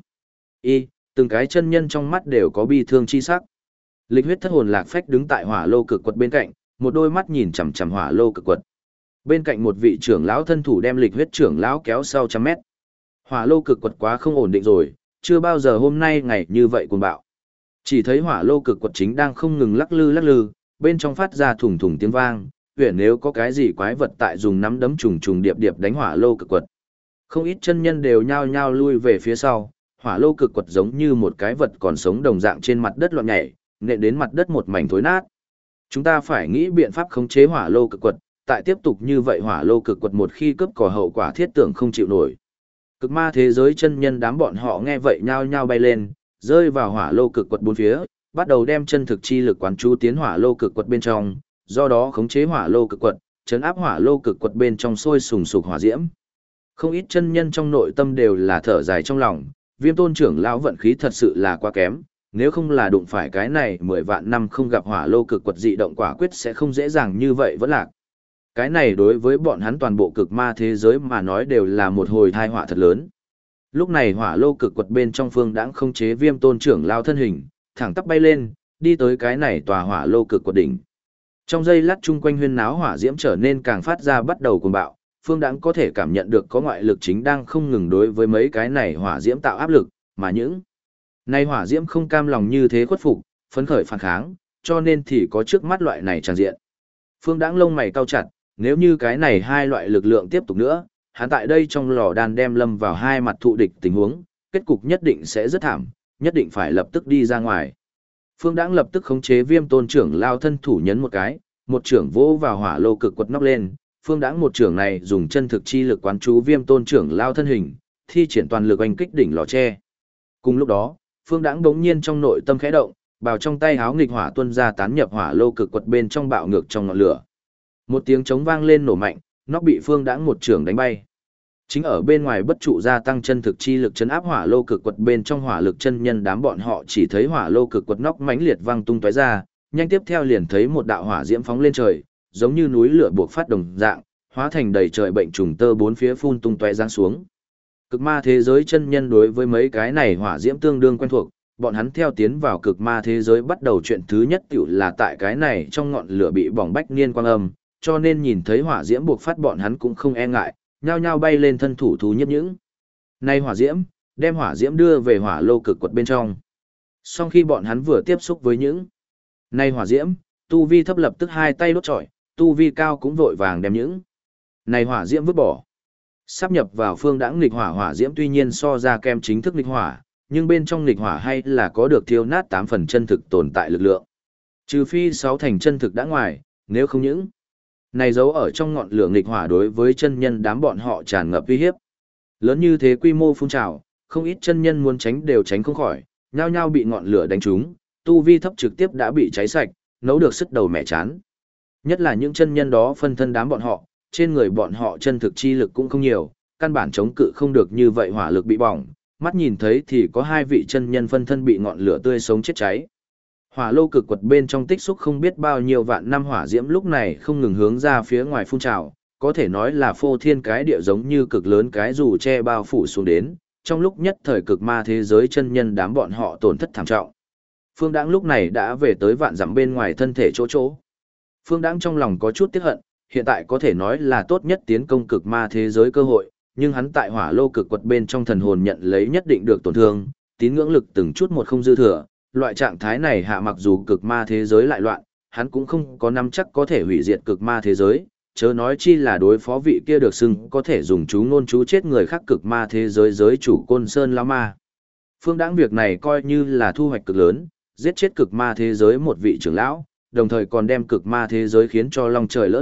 Từng cái chân nhân trong mắt đều có bi thương chi sắc. Lịch huyết thất hồn lạc phách đứng tại hỏa lô cực quật bên cạnh, một đôi mắt nhìn chằm chằm hỏa lô cực quật. Bên cạnh một vị trưởng lão thân thủ đem lịch huyết trưởng lão kéo sau trăm mét. Hỏa lô cực quật quá không ổn định rồi, chưa bao giờ hôm nay ngày như vậy cuồng bạo. Chỉ thấy hỏa lô cực quật chính đang không ngừng lắc lư, bên trong phát ra thùng thùng tiếng vang, huyền nếu có cái gì quái vật tại dùng nắm đấm trùng trùng điệp điệp đánh hỏa lô cực quật. Không ít chân nhân đều nhao nhao lui về phía sau, hỏa lô cực quật giống như một cái vật còn sống đồng dạng trên mặt đất loạn nhảy, nện đến mặt đất một mảnh thối nát. Chúng ta phải nghĩ biện pháp khống chế hỏa lô cực quật, tại tiếp tục như vậy hỏa lô cực quật một khi cướp cỏ hậu quả thiết tưởng không chịu nổi. Cực ma thế giới chân nhân đám bọn họ nghe vậy nhao nhao bay lên, rơi vào hỏa lô cực quật bốn phía, bắt đầu đem chân thực chi lực quán chú tiến hỏa lô cực quật bên trong, do đó khống chế hỏa lô cực quật, trấn áp hỏa lô cực quật bên trong sôi sùng sục hỏa diễm. Không ít chân nhân trong nội tâm đều là thở dài trong lòng, Viêm tôn trưởng lão vận khí thật sự là quá kém, nếu không là đụng phải cái này 10 vạn năm không gặp hỏa lô cực quật dị động quả quyết sẽ không dễ dàng như vậy vẫn lạc. Cái này đối với bọn hắn toàn bộ cực ma thế giới mà nói đều là một hồi tai họa thật lớn. Lúc này hỏa lô cực quật bên trong phương đãng không chế Viêm tôn trưởng lão thân hình, thẳng tắp bay lên, đi tới cái này tòa hỏa lô cực quật đỉnh. Trong giây lát chung quanh huyên náo hỏa diễm trở nên càng phát ra bắt đầu cuồng bạo, phương đãng có thể cảm nhận được có ngoại lực chính đang không ngừng đối với mấy cái này hỏa diễm tạo áp lực, mà những này hỏa diễm không cam lòng như thế khuất phục, phấn khởi phản kháng, cho nên thì có trước mắt loại này tràn diện. Phương đãng lông mày cau chặt, nếu như cái này hai loại lực lượng tiếp tục nữa, hắn tại đây trong lò đan đem lâm vào hai mặt thụ địch tình huống, kết cục nhất định sẽ rất thảm, nhất định phải lập tức đi ra ngoài. Phương đãng lập tức khống chế Viêm tôn trưởng lao thân thủ nhấn một cái, một trưởng vỗ vào hỏa lô cực quật nóc lên. Phương đãng một trưởng này dùng chân thực chi lực quán chú Viêm tôn trưởng lao thân hình, thi triển toàn lực oanh kích đỉnh lò tre. Cùng lúc đó, Phương đãng đống nhiên trong nội tâm khẽ động, bào trong tay háo nghịch hỏa tuôn ra tán nhập hỏa lô cực quật bên trong bạo ngược trong ngọn lửa. Một tiếng trống vang lên nổ mạnh, nóc bị Phương đãng một trưởng đánh bay. Chính ở bên ngoài bất trụ gia tăng chân thực chi lực chấn áp hỏa lô cực quật bên trong hỏa lực chân nhân đám bọn họ chỉ thấy hỏa lô cực quật nóc mãnh liệt vang tung tóe ra, nhanh tiếp theo liền thấy một đạo hỏa diễm phóng lên trời, giống như núi lửa buộc phát đồng dạng, hóa thành đầy trời bệnh trùng tơ bốn phía phun tung tóe giáng xuống. Cực ma thế giới chân nhân đối với mấy cái này hỏa diễm tương đương quen thuộc, bọn hắn theo tiến vào cực ma thế giới bắt đầu chuyện thứ nhất tiểu là tại cái này trong ngọn lửa bị bỏng bách niên quang âm, cho nên nhìn thấy hỏa diễm buộc phát bọn hắn cũng không e ngại, nhao nhao bay lên thân thủ thú nhiếp những. Nay hỏa diễm, đem hỏa diễm đưa về hỏa lô cực quật bên trong. Sau khi bọn hắn vừa tiếp xúc với những nay hỏa diễm, tu vi thấp lập tức hai tay đốt chọi, tu vi cao cũng vội vàng đem những này hỏa diễm vứt bỏ. Sáp nhập vào phương đãng nghịch hỏa hỏa diễm tuy nhiên so ra kem chính thức nghịch hỏa, nhưng bên trong nghịch hỏa hay là có được thiêu nát 8 phần chân thực tồn tại lực lượng. Trừ phi 6 thành chân thực đã ngoài, nếu không những này giấu ở trong ngọn lửa nghịch hỏa đối với chân nhân đám bọn họ tràn ngập uy hiếp. Lớn như thế quy mô phun trào, không ít chân nhân muốn tránh đều tránh không khỏi, nhao nhao bị ngọn lửa đánh trúng, tu vi thấp trực tiếp đã bị cháy sạch, nấu được sức đầu mẹ chán. Nhất là những chân nhân đó phân thân đám bọn họ, trên người bọn họ chân thực chi lực cũng không nhiều, căn bản chống cự không được như vậy hỏa lực bị bỏng, mắt nhìn thấy thì có hai vị chân nhân phân thân bị ngọn lửa tươi sống chết cháy. Hỏa lô cực quật bên trong tích xúc không biết bao nhiêu vạn năm hỏa diễm lúc này không ngừng hướng ra phía ngoài phun trào, có thể nói là phô thiên cái địa giống như cực lớn cái dù che bao phủ xuống đến, trong lúc nhất thời cực ma thế giới chân nhân đám bọn họ tổn thất thảm trọng. Phương Đãng lúc này đã về tới vạn dặm bên ngoài thân thể chỗ. Phương Đãng trong lòng có chút tiếc hận, hiện tại có thể nói là tốt nhất tiến công cực ma thế giới cơ hội, nhưng hắn tại hỏa lô cực quật bên trong thần hồn nhận lấy nhất định được tổn thương, tín ngưỡng lực từng chút một không dư thừa, loại trạng thái này hạ mặc dù cực ma thế giới lại loạn, hắn cũng không có nắm chắc có thể hủy diệt cực ma thế giới, chớ nói chi là đối phó vị kia được xưng có thể dùng chú ngôn chú chết người khác cực ma thế giới giới chủ Côn Sơn Lão Ma. Phương Đãng việc này coi như là thu hoạch cực lớn, giết chết cực ma thế giới một vị trưởng lão, đồng thời còn đem cực ma thế giới khiến cho long trời lỡ đất,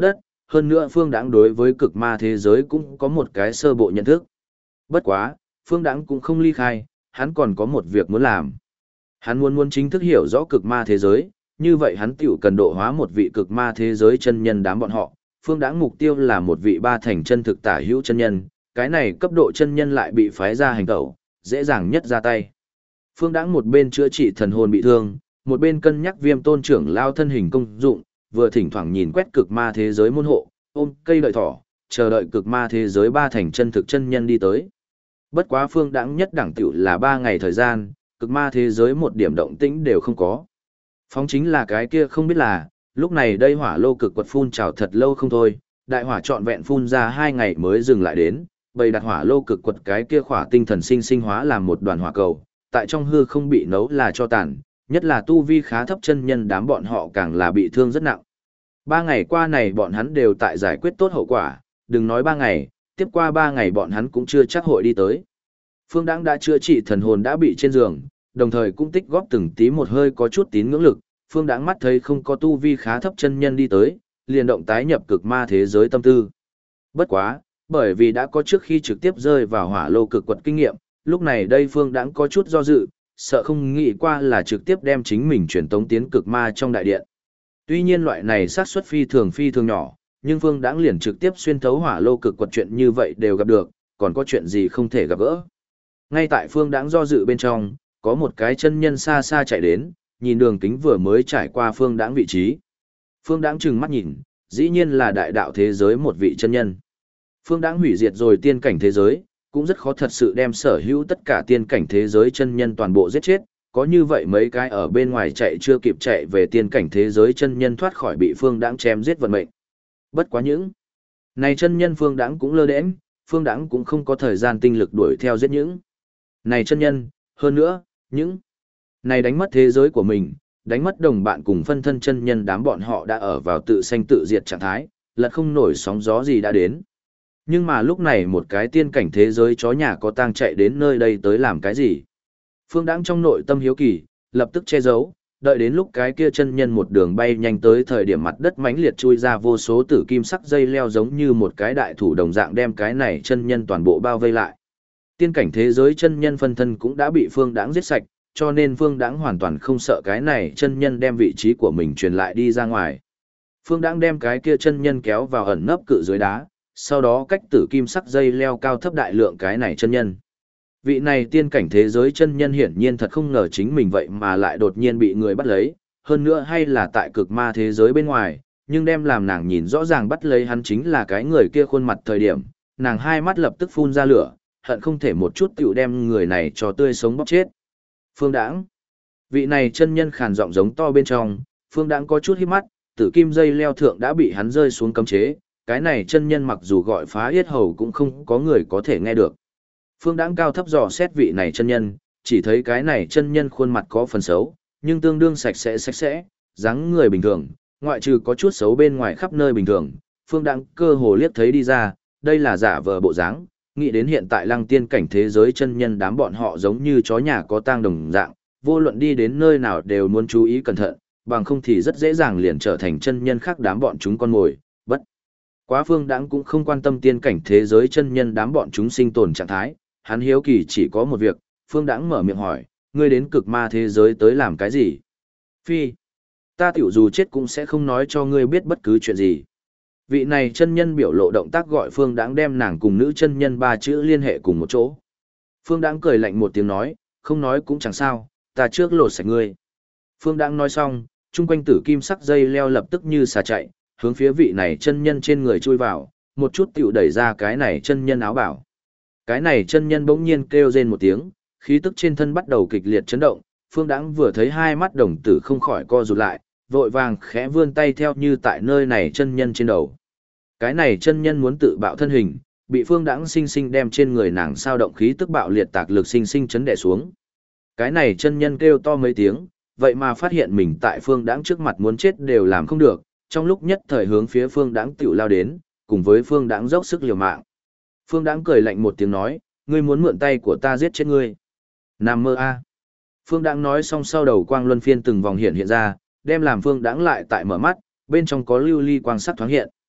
hơn nữa Phương Đãng đối với cực ma thế giới cũng có một cái sơ bộ nhận thức. Bất quá, Phương Đãng cũng không ly khai, hắn còn có một việc muốn làm. Hắn muốn chính thức hiểu rõ cực ma thế giới, như vậy hắn tiểu cần độ hóa một vị cực ma thế giới chân nhân đám bọn họ. Phương Đãng mục tiêu là một vị ba thành chân thực tả hữu chân nhân, cái này cấp độ chân nhân lại bị phái ra hành tẩu, dễ dàng nhất ra tay. Phương Đãng một bên chữa trị thần hồn bị thương, một bên cân nhắc Viêm Tôn trưởng lao thân hình công dụng, vừa thỉnh thoảng nhìn quét cực ma thế giới môn hộ, ôm cây đợi thỏ, chờ đợi cực ma thế giới ba thành chân thực chân nhân đi tới. Bất quá Phương Đãng nhất đẳng tiểu là 3 ngày thời gian, cực ma thế giới một điểm động tĩnh đều không có. Phóng chính là cái kia không biết là, lúc này đây hỏa lô cực quật phun trào thật lâu không thôi, đại hỏa trọn vẹn phun ra 2 ngày mới dừng lại đến, bầy đặt hỏa lô cực quật cái kia khỏa tinh thần sinh hóa làm một đoàn hỏa cầu, tại trong hư không bị nấu là cho tàn, nhất là tu vi khá thấp chân nhân đám bọn họ càng là bị thương rất nặng. 3 ngày qua này bọn hắn đều tại giải quyết tốt hậu quả, đừng nói 3 ngày, tiếp qua 3 ngày bọn hắn cũng chưa chắc hội đi tới. Phương Đãng đã chữa trị thần hồn đã bị trên giường, đồng thời cũng tích góp từng tí một hơi có chút tín ngưỡng lực, Phương Đãng mắt thấy không có tu vi khá thấp chân nhân đi tới, liền động tái nhập cực ma thế giới tâm tư. Bất quá, bởi vì đã có trước khi trực tiếp rơi vào hỏa lô cực quật kinh nghiệm, lúc này đây Phương Đãng có chút do dự, sợ không nghĩ qua là trực tiếp đem chính mình truyền tống tiến cực ma trong đại điện. Tuy nhiên loại này xác suất phi thường nhỏ, nhưng Phương Đãng liền trực tiếp xuyên thấu hỏa lô cực quật chuyện như vậy đều gặp được, còn có chuyện gì không thể gặp gỡ. Ngay tại Phương Đãng do dự bên trong, có một cái chân nhân xa xa chạy đến, nhìn đường kính vừa mới trải qua Phương Đãng vị trí. Phương Đãng trừng mắt nhìn, dĩ nhiên là đại đạo thế giới một vị chân nhân. Phương Đãng hủy diệt rồi tiên cảnh thế giới, cũng rất khó thật sự đem sở hữu tất cả tiên cảnh thế giới chân nhân toàn bộ giết chết, có như vậy mấy cái ở bên ngoài chạy chưa kịp chạy về tiên cảnh thế giới chân nhân thoát khỏi bị Phương Đãng chém giết vận mệnh. Bất quá những này chân nhân Phương Đãng cũng lơ đễnh, Phương Đãng cũng không có thời gian tinh lực đuổi theo giết những này chân nhân, hơn nữa, những này đánh mất thế giới của mình, đánh mất đồng bạn cùng phân thân chân nhân đám bọn họ đã ở vào tự sanh tự diệt trạng thái, lật không nổi sóng gió gì đã đến. Nhưng mà lúc này một cái tiên cảnh thế giới chó nhà có tang chạy đến nơi đây tới làm cái gì? Phương Đãng trong nội tâm hiếu kỳ, lập tức che giấu, đợi đến lúc cái kia chân nhân một đường bay nhanh tới thời điểm mặt đất mãnh liệt chui ra vô số tử kim sắc dây leo giống như một cái đại thủ đồng dạng đem cái này chân nhân toàn bộ bao vây lại. Tiên cảnh thế giới chân nhân phân thân cũng đã bị Phương Đãng giết sạch, cho nên Phương Đãng hoàn toàn không sợ cái này chân nhân đem vị trí của mình truyền lại đi ra ngoài. Phương Đãng đem cái kia chân nhân kéo vào ẩn nấp cự dưới đá, sau đó cách tử kim sắc dây leo cao thấp đại lượng cái này chân nhân. Vị này tiên cảnh thế giới chân nhân hiển nhiên thật không ngờ chính mình vậy mà lại đột nhiên bị người bắt lấy, hơn nữa hay là tại cực ma thế giới bên ngoài, nhưng đem làm nàng nhìn rõ ràng bắt lấy hắn chính là cái người kia khuôn mặt thời điểm, nàng hai mắt lập tức phun ra lửa, hận không thể một chút tiểu đem người này cho tươi sống bóc chết. Phương Đãng. Vị này chân nhân khàn giọng giống to bên trong, Phương Đãng có chút híp mắt, tử kim dây leo thượng đã bị hắn rơi xuống cấm chế, cái này chân nhân mặc dù gọi phá yết hầu cũng không có người có thể nghe được. Phương Đãng cao thấp dò xét vị này chân nhân, chỉ thấy cái này chân nhân khuôn mặt có phần xấu, nhưng tương đương sạch sẽ, dáng người bình thường, ngoại trừ có chút xấu bên ngoài khắp nơi bình thường, Phương Đãng cơ hồ liếc thấy đi ra, đây là giả vờ bộ dáng, nghĩ đến hiện tại lăng tiên cảnh thế giới chân nhân đám bọn họ giống như chó nhà có tang đồng dạng, vô luận đi đến nơi nào đều muốn chú ý cẩn thận, bằng không thì rất dễ dàng liền trở thành chân nhân khác đám bọn chúng con mồi, bất. Quá Phương Đãng cũng không quan tâm tiên cảnh thế giới chân nhân đám bọn chúng sinh tồn trạng thái, hắn hiếu kỳ chỉ có một việc, Phương Đãng mở miệng hỏi, ngươi đến cực ma thế giới tới làm cái gì? Phi, ta tiểu dù chết cũng sẽ không nói cho ngươi biết bất cứ chuyện gì. Vị này chân nhân biểu lộ động tác gọi Phương Đãng đem nàng cùng nữ chân nhân ba chữ liên hệ cùng một chỗ. Phương Đãng cười lạnh một tiếng nói, không nói cũng chẳng sao, ta trước lột sạch ngươi. Phương Đãng nói xong, chung quanh tử kim sắc dây leo lập tức như xà chạy, hướng phía vị này chân nhân trên người chui vào, một chút tiểu đẩy ra cái này chân nhân áo bảo. Cái này chân nhân bỗng nhiên kêu rên một tiếng, khí tức trên thân bắt đầu kịch liệt chấn động, Phương Đãng vừa thấy hai mắt đồng tử không khỏi co rụt lại, vội vàng khẽ vươn tay theo như tại nơi này chân nhân trên đầu. Cái này chân nhân muốn tự bạo thân hình, bị Phương Đãng sinh sinh đem trên người nàng sao động khí tức bạo liệt tạc lực sinh sinh chấn đè xuống. Cái này chân nhân kêu to mấy tiếng, vậy mà phát hiện mình tại Phương Đãng trước mặt muốn chết đều làm không được, trong lúc nhất thời hướng phía Phương Đãng tiểu lao đến, cùng với Phương Đãng dốc sức liều mạng. Phương Đãng cười lạnh một tiếng nói, ngươi muốn mượn tay của ta giết chết ngươi. Nằm mơ a. Phương Đãng nói xong sau đầu quang luân phiên từng vòng hiện ra, đem làm Phương Đãng lại tại mở mắt, bên trong có lưu ly quang sắc thoáng hiện.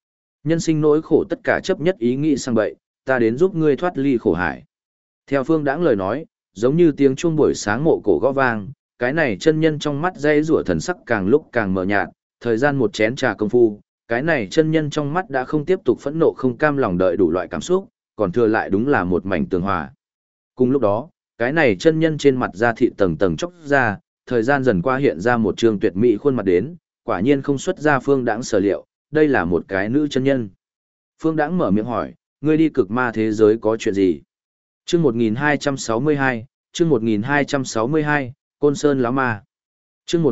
Nhân sinh nỗi khổ tất cả chấp nhất ý nghĩ sang bậy, ta đến giúp ngươi thoát ly khổ hải. Theo Phương Đãng lời nói, giống như tiếng chuông buổi sáng mộ cổ gõ vang, cái này chân nhân trong mắt dây rủa thần sắc càng lúc càng mờ nhạt, thời gian một chén trà công phu, cái này chân nhân trong mắt đã không tiếp tục phẫn nộ không cam lòng đợi đủ loại cảm xúc, còn thừa lại đúng là một mảnh tường hòa. Cùng lúc đó, cái này chân nhân trên mặt da thịt tầng tầng chóc ra, thời gian dần qua hiện ra một trường tuyệt mỹ khuôn mặt đến, quả nhiên không xuất ra Phương Đãng sở liệu, đây là một cái nữ chân nhân. Phương Đãng mở miệng hỏi, ngươi đi cực ma thế giới có chuyện gì? Chương 1262, chương 1262, Côn Sơn lão ma. Chương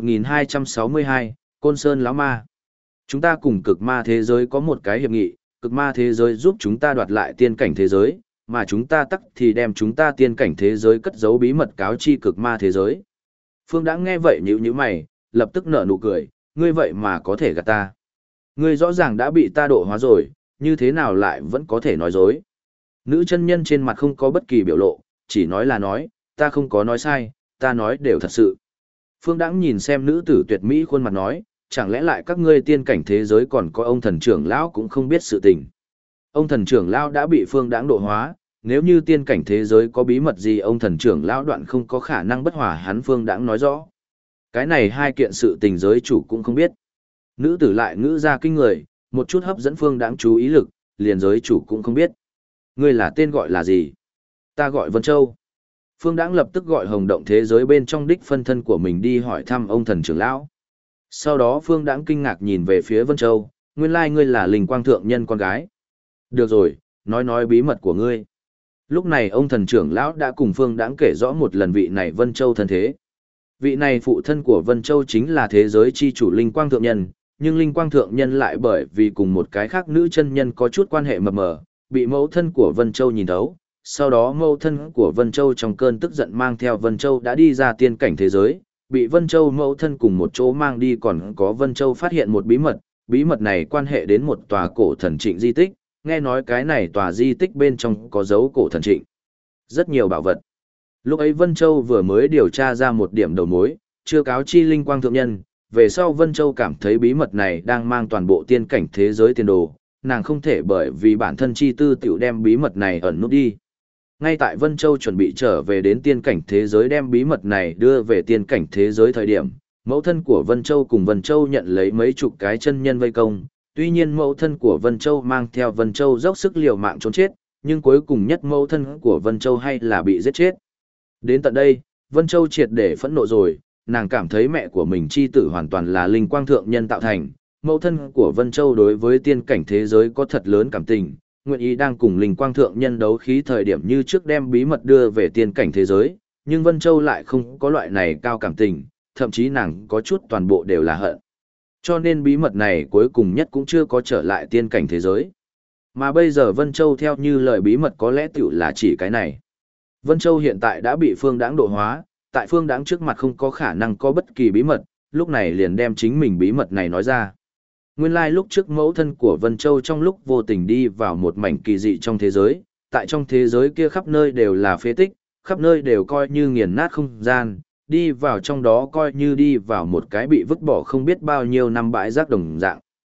1262, Côn Sơn lão ma. Chúng ta cùng cực ma thế giới có một cái hiệp nghị, cực ma thế giới giúp chúng ta đoạt lại tiên cảnh thế giới, mà chúng ta tắc thì đem chúng ta tiên cảnh thế giới cất giấu bí mật cáo chi cực ma thế giới. Phương đã nghe vậy nhíu mày, lập tức nở nụ cười, ngươi vậy mà có thể gạt ta. Ngươi rõ ràng đã bị ta độ hóa rồi, như thế nào lại vẫn có thể nói dối. Nữ chân nhân trên mặt không có bất kỳ biểu lộ, chỉ nói là nói, ta không có nói sai, ta nói đều thật sự. Phương Đãng nhìn xem nữ tử tuyệt mỹ khuôn mặt nói, chẳng lẽ lại các ngươi tiên cảnh thế giới còn có ông thần trưởng lão cũng không biết sự tình. Ông thần trưởng lão đã bị Phương Đãng độ hóa, nếu như tiên cảnh thế giới có bí mật gì ông thần trưởng lão đoạn không có khả năng bất hòa hắn Phương Đãng nói rõ. Cái này hai kiện sự tình giới chủ cũng không biết. Nữ tử lại ngữ ra kinh người, một chút hấp dẫn Phương Đãng chú ý lực, liền giới chủ cũng không biết. Ngươi là tên gọi là gì? Ta gọi Vân Châu. Phương Đãng lập tức gọi Hồng Động thế giới bên trong đích phân thân của mình đi hỏi thăm ông thần trưởng lão. Sau đó Phương Đãng kinh ngạc nhìn về phía Vân Châu, nguyên lai ngươi là Linh Quang thượng nhân con gái. Được rồi, nói bí mật của ngươi. Lúc này ông thần trưởng lão đã cùng Phương Đãng kể rõ một lần vị này Vân Châu thân thế. Vị này phụ thân của Vân Châu chính là thế giới chi chủ Linh Quang thượng nhân, nhưng Linh Quang thượng nhân lại bởi vì cùng một cái khác nữ chân nhân có chút quan hệ mập mờ, bị mẫu thân của Vân Châu nhìn thấu. Sau đó mẫu thân của Vân Châu trong cơn tức giận mang theo Vân Châu đã đi ra tiên cảnh thế giới, bị Vân Châu mẫu thân cùng một chỗ mang đi, còn có Vân Châu phát hiện một bí mật này quan hệ đến một tòa cổ thần trịnh di tích, nghe nói cái này tòa di tích bên trong có dấu cổ thần trịnh. Rất nhiều bảo vật. Lúc ấy Vân Châu vừa mới điều tra ra một điểm đầu mối, chưa cáo chi Linh Quang thượng nhân, về sau Vân Châu cảm thấy bí mật này đang mang toàn bộ tiên cảnh thế giới tiền đồ, nàng không thể bởi vì bản thân chi tư tiểu đem bí mật này ẩn nút đi. Ngay tại Vân Châu chuẩn bị trở về đến tiên cảnh thế giới đem bí mật này đưa về tiên cảnh thế giới thời điểm, mẫu thân của Vân Châu cùng Vân Châu nhận lấy mấy chục cái chân nhân vây công, tuy nhiên mẫu thân của Vân Châu mang theo Vân Châu dốc sức liều mạng trốn chết, nhưng cuối cùng nhất mẫu thân của Vân Châu hay là bị giết chết. Đến tận đây, Vân Châu triệt để phẫn nộ rồi, nàng cảm thấy mẹ của mình chi tử hoàn toàn là Linh Quang thượng nhân tạo thành, mẫu thân của Vân Châu đối với tiên cảnh thế giới có thật lớn cảm tình, nguyện ý đang cùng Linh Quang thượng nhân đấu khí thời điểm như trước đem bí mật đưa về tiên cảnh thế giới, nhưng Vân Châu lại không có loại này cao cảm tình, thậm chí nàng có chút toàn bộ đều là hận. Cho nên bí mật này cuối cùng nhất cũng chưa có trở lại tiên cảnh thế giới. Mà bây giờ Vân Châu theo như lời bí mật có lẽ tiểu là chỉ cái này. Vân Châu hiện tại đã bị Phương Đãng độ hóa, tại Phương Đãng trước mặt không có khả năng có bất kỳ bí mật, lúc này liền đem chính mình bí mật này nói ra. Nguyên lai lúc trước mẫu thân của Vân Châu trong lúc vô tình đi vào một mảnh kỳ dị trong thế giới, tại trong thế giới kia khắp nơi đều là phế tích, khắp nơi đều coi như nghiền nát không gian, đi vào trong đó coi như đi vào một cái bị vứt bỏ không biết bao nhiêu năm bãi rác đồng dạng.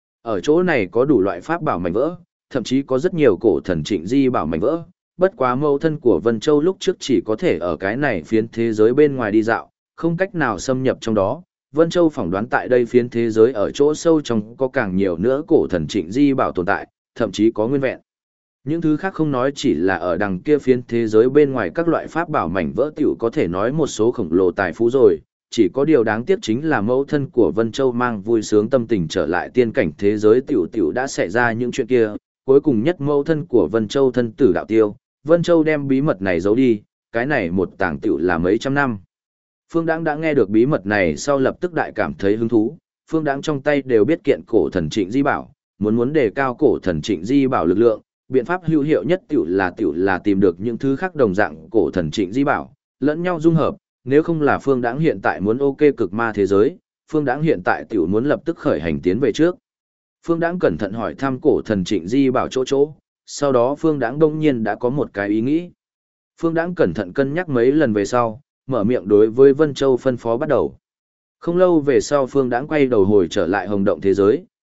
Ở chỗ này có đủ loại pháp bảo mảnh vỡ, thậm chí có rất nhiều cổ thần trịnh di bảo mảnh vỡ, bất quá mẫu thân của Vân Châu lúc trước chỉ có thể ở cái này phiến thế giới bên ngoài đi dạo, không cách nào xâm nhập trong đó. Vân Châu phỏng đoán tại đây phiến thế giới ở chỗ sâu trong có càng nhiều nữa cổ thần trịnh di bảo tồn tại, thậm chí có nguyên vẹn. Những thứ khác không nói chỉ là ở đằng kia phiến thế giới bên ngoài các loại pháp bảo mảnh vỡ tiểu có thể nói một số khổng lồ tài phú rồi, chỉ có điều đáng tiếc chính là mẫu thân của Vân Châu mang vui sướng tâm tình trở lại tiên cảnh thế giới tiểu đã xảy ra những chuyện kia, cuối cùng nhất mẫu thân của Vân Châu thân tử đạo tiêu, Vân Châu đem bí mật này giấu đi, cái này một tàng tiểu là mấy trăm năm. Phương Đãng đã nghe được bí mật này sau lập tức đại cảm thấy hứng thú, Phương Đãng trong tay đều biết kiện cổ thần trịnh di bảo, muốn đề cao cổ thần trịnh di bảo lực lượng, biện pháp hữu hiệu nhất tiểu là tìm được những thứ khác đồng dạng cổ thần trịnh di bảo, lẫn nhau dung hợp, nếu không là Phương Đãng hiện tại muốn ok cực ma thế giới, Phương Đãng hiện tại tiểu muốn lập tức khởi hành tiến về trước. Phương Đãng cẩn thận hỏi thăm cổ thần trịnh di bảo chỗ, sau đó Phương Đãng đông nhiên đã có một cái ý nghĩ. Phương Đãng cẩn thận cân nhắc mấy lần về sau, mở miệng đối với Vân Châu phân phó bắt đầu. Không lâu về sau Phương Đãng quay đầu hồi trở lại Hồng Động thế giới,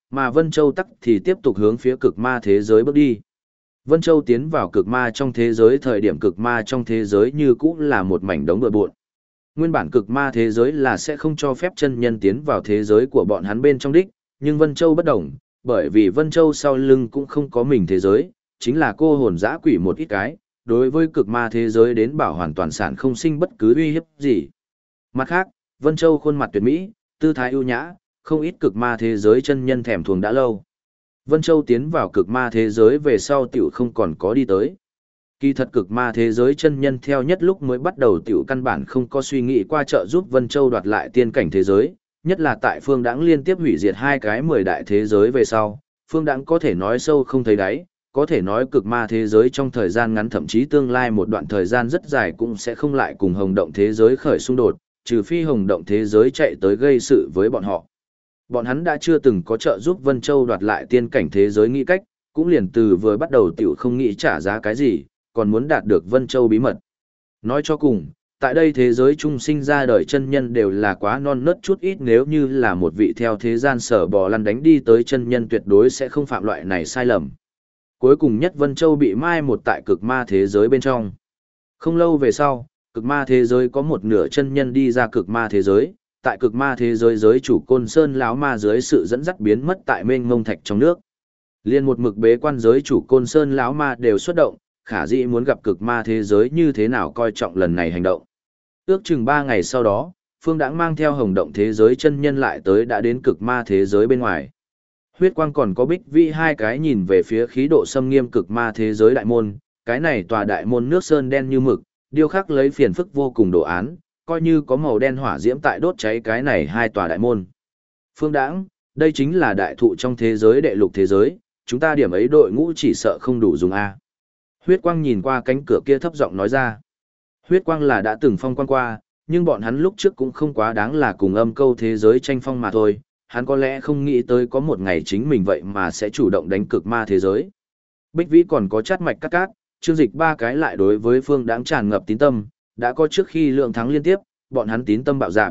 mà Vân Châu tắc thì tiếp tục hướng phía cực ma thế giới bước đi. Vân Châu tiến vào cực ma trong thế giới, thời điểm cực ma trong thế giới như cũ là một mảnh đống bừa bộn. Nguyên bản cực ma thế giới là sẽ không cho phép chân nhân tiến vào thế giới của bọn hắn bên trong đích, nhưng Vân Châu bất đồng, bởi vì Vân Châu sau lưng cũng không có mình thế giới, chính là cô hồn dã quỷ một ít cái, đối với cực ma thế giới đến bảo hoàn toàn sản không sinh bất cứ uy hiếp gì. Mặt khác, Vân Châu khuôn mặt tuyệt mỹ, tư thái ưu nhã, không ít cực ma thế giới chân nhân thèm thuồng đã lâu. Vân Châu tiến vào cực ma thế giới về sau tiểu không còn có đi tới. Kỳ thật cực ma thế giới chân nhân theo nhất lúc mới bắt đầu tiểu căn bản không có suy nghĩ qua trợ giúp Vân Châu đoạt lại tiên cảnh thế giới, nhất là tại Phương Đãng liên tiếp hủy diệt 2 cái 10 đại thế giới về sau, Phương Đãng có thể nói sâu không thấy đáy, có thể nói cực ma thế giới trong thời gian ngắn thậm chí tương lai một đoạn thời gian rất dài cũng sẽ không lại cùng hồng động thế giới khởi xung đột, trừ phi hồng động thế giới chạy tới gây sự với bọn họ. Bọn hắn đã chưa từng có trợ giúp Vân Châu đoạt lại tiên cảnh thế giới nghĩ cách, cũng liền từ vừa bắt đầu tiểu không nghĩ trả giá cái gì, còn muốn đạt được Vân Châu bí mật. Nói cho cùng, tại đây thế giới trung sinh ra đời chân nhân đều là quá non nớt chút ít, nếu như là một vị theo thế gian sở bò lăn đánh đi tới chân nhân tuyệt đối sẽ không phạm loại này sai lầm. Cuối cùng nhất Vân Châu bị mai một tại cực ma thế giới bên trong. Không lâu về sau, cực ma thế giới có một nửa chân nhân đi ra cực ma thế giới, tại cực ma thế giới giới chủ Côn Sơn lão ma dưới sự dẫn dắt biến mất tại mênh mông thạch trong nước. Liên một mực bế quan giới chủ Côn Sơn lão ma đều xuất động, khả dĩ muốn gặp cực ma thế giới như thế nào coi trọng lần này hành động. Ước chừng 3 ngày sau đó, Phương Đãng mang theo hồng động thế giới chân nhân lại tới đã đến cực ma thế giới bên ngoài. Huyết Quang còn có Bích Vĩ 2 cái nhìn về phía khí độ xâm nghiêm cực ma thế giới đại môn, cái này tòa đại môn nước sơn đen như mực, điêu khắc lấy phiền phức vô cùng đồ án, coi như có màu đen hỏa diễm tại đốt cháy cái này 2 tòa đại môn. Phương Đãng, đây chính là đại thụ trong thế giới đệ lục thế giới, chúng ta điểm ấy đội ngũ chỉ sợ không đủ dùng a. Huyết Quang nhìn qua cánh cửa kia thấp giọng nói ra. Huyết Quang là đã từng phong quan qua, nhưng bọn hắn lúc trước cũng không quá đáng là cùng Âm Câu thế giới tranh phong mà thôi, hắn có lẽ không nghĩ tới có một ngày chính mình vậy mà sẽ chủ động đánh cực ma thế giới. Bích Vĩ còn có chát mạch cắt cát, Trương Dịch 3 cái lại đối với Phương Đãng tràn ngập tín tâm, đã có trước khi lượng thắng liên tiếp, bọn hắn tín tâm bạo dạn,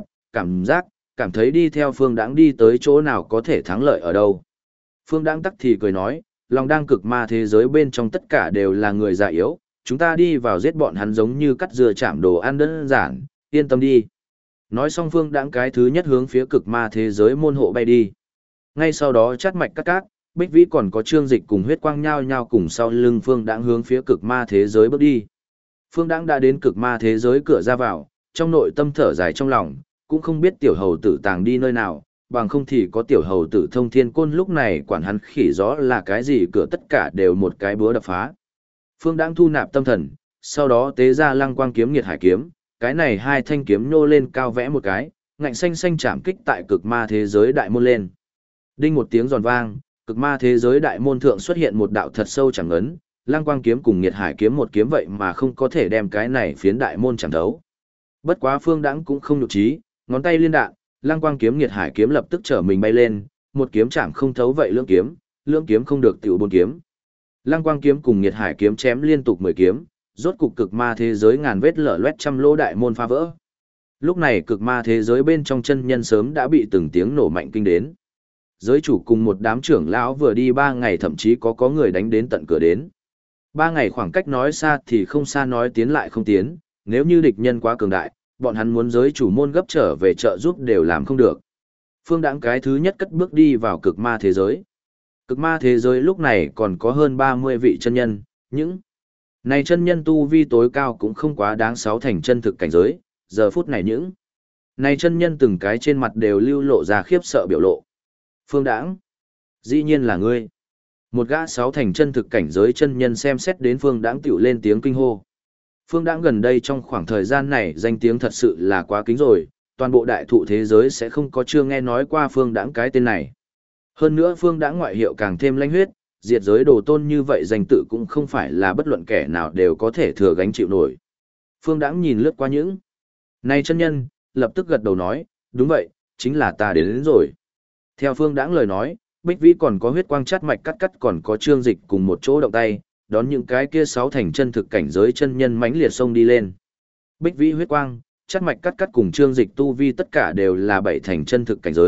cảm thấy đi theo Phương Đãng đi tới chỗ nào có thể thắng lợi ở đâu. Phương Đãng tắc thì cười nói, lòng đang cực ma thế giới bên trong tất cả đều là người già yếu, chúng ta đi vào giết bọn hắn giống như cắt dừa chạm đồ ăn đơn giản, yên tâm đi. Nói xong Phương Đãng cái thứ nhất hướng phía cực ma thế giới môn hộ bay đi. Ngay sau đó chát mạch cắt cát, Bích Vĩ còn có Trương Dịch cùng Huyết Quang nhao nhao cùng sau lưng Phương Đãng hướng phía cực ma thế giới bước đi. Phương Đãng đã đến cực ma thế giới cửa ra vào, trong nội tâm thở dài trong lòng, cũng không biết tiểu hầu tử tàng đi nơi nào, bằng không thì có tiểu hầu tử Thông Thiên Côn lúc này quản hắn khỉ gió là cái gì, cửa tất cả đều một cái búa đập phá. Phương Đãng thu nạp tâm thần, sau đó tế ra Lăng Quang kiếm Nghiệt Hải kiếm, cái này 2 thanh kiếm nhô lên cao vẽ một cái, ngạnh xanh xanh chạm kích tại cực ma thế giới đại môn lên. Đinh một tiếng giòn vang, cực ma thế giới đại môn thượng xuất hiện một đạo thật sâu chẳng ấn, Lăng Quang kiếm cùng Nghiệt Hải kiếm một kiếm vậy mà không có thể đem cái này phiến đại môn chẳng thấu. Bất quá Phương Đãng cũng không nhục trí, ngón tay liên đạn, Lăng Quang kiếm Nghiệt Hải kiếm lập tức trở mình bay lên, một kiếm chạm không thấu vậy lưỡng kiếm không được tiểu 4 kiếm. Lăng Quang kiếm cùng Nghiệt Hải kiếm chém liên tục 10 kiếm, rốt cục cực ma thế giới ngàn vết lở loét trăm lỗ đại môn phá vỡ. Lúc này cực ma thế giới bên trong chân nhân sớm đã bị từng tiếng nổ mạnh kinh đến. Giới chủ cùng một đám trưởng lão vừa đi 3 ngày thậm chí có người đánh đến tận cửa đến. 3 ngày khoảng cách nói xa thì không xa, nói tiến lại không tiến, nếu như địch nhân quá cường đại, bọn hắn muốn giới chủ môn gấp trở về trợ giúp đều làm không được. Phương Đãng cái thứ nhất cất bước đi vào cực ma thế giới. Cực ma thế giới lúc này còn có hơn 30 vị chân nhân, những này chân nhân tu vi tối cao cũng không quá đáng 6 thành chân thực cảnh giới, giờ phút này những này chân nhân từng cái trên mặt đều lưu lộ ra khiếp sợ biểu lộ. Phương Đãng, dĩ nhiên là ngươi. Một gã 6 thành chân thực cảnh giới chân nhân xem xét đến Phương Đãng tiểu lên tiếng kinh hô. Phương Đãng gần đây trong khoảng thời gian này danh tiếng thật sự là quá kính rồi, toàn bộ đại thụ thế giới sẽ không có chưa nghe nói qua Phương Đãng cái tên này. Hơn nữa Phương Đãng ngoại hiệu càng thêm lanh huyết, diệt giới đồ tôn như vậy danh tự cũng không phải là bất luận kẻ nào đều có thể thừa gánh chịu nổi. Phương Đãng nhìn lướt qua những này chân nhân, lập tức gật đầu nói, đúng vậy, chính là ta đến rồi. Theo Phương Đãng lời nói, Bích Vĩ còn có Huyết Quang chát mạch cắt còn có Trương Dịch cùng một chỗ động tay, đón những cái kia 6 thành chân thực cảnh giới chân nhân mãnh liệt xông đi lên. Bích Vĩ Huyết Quang, chát mạch cắt cùng Trương Dịch tu vi tất cả đều là 7 thành chân thực cảnh giới,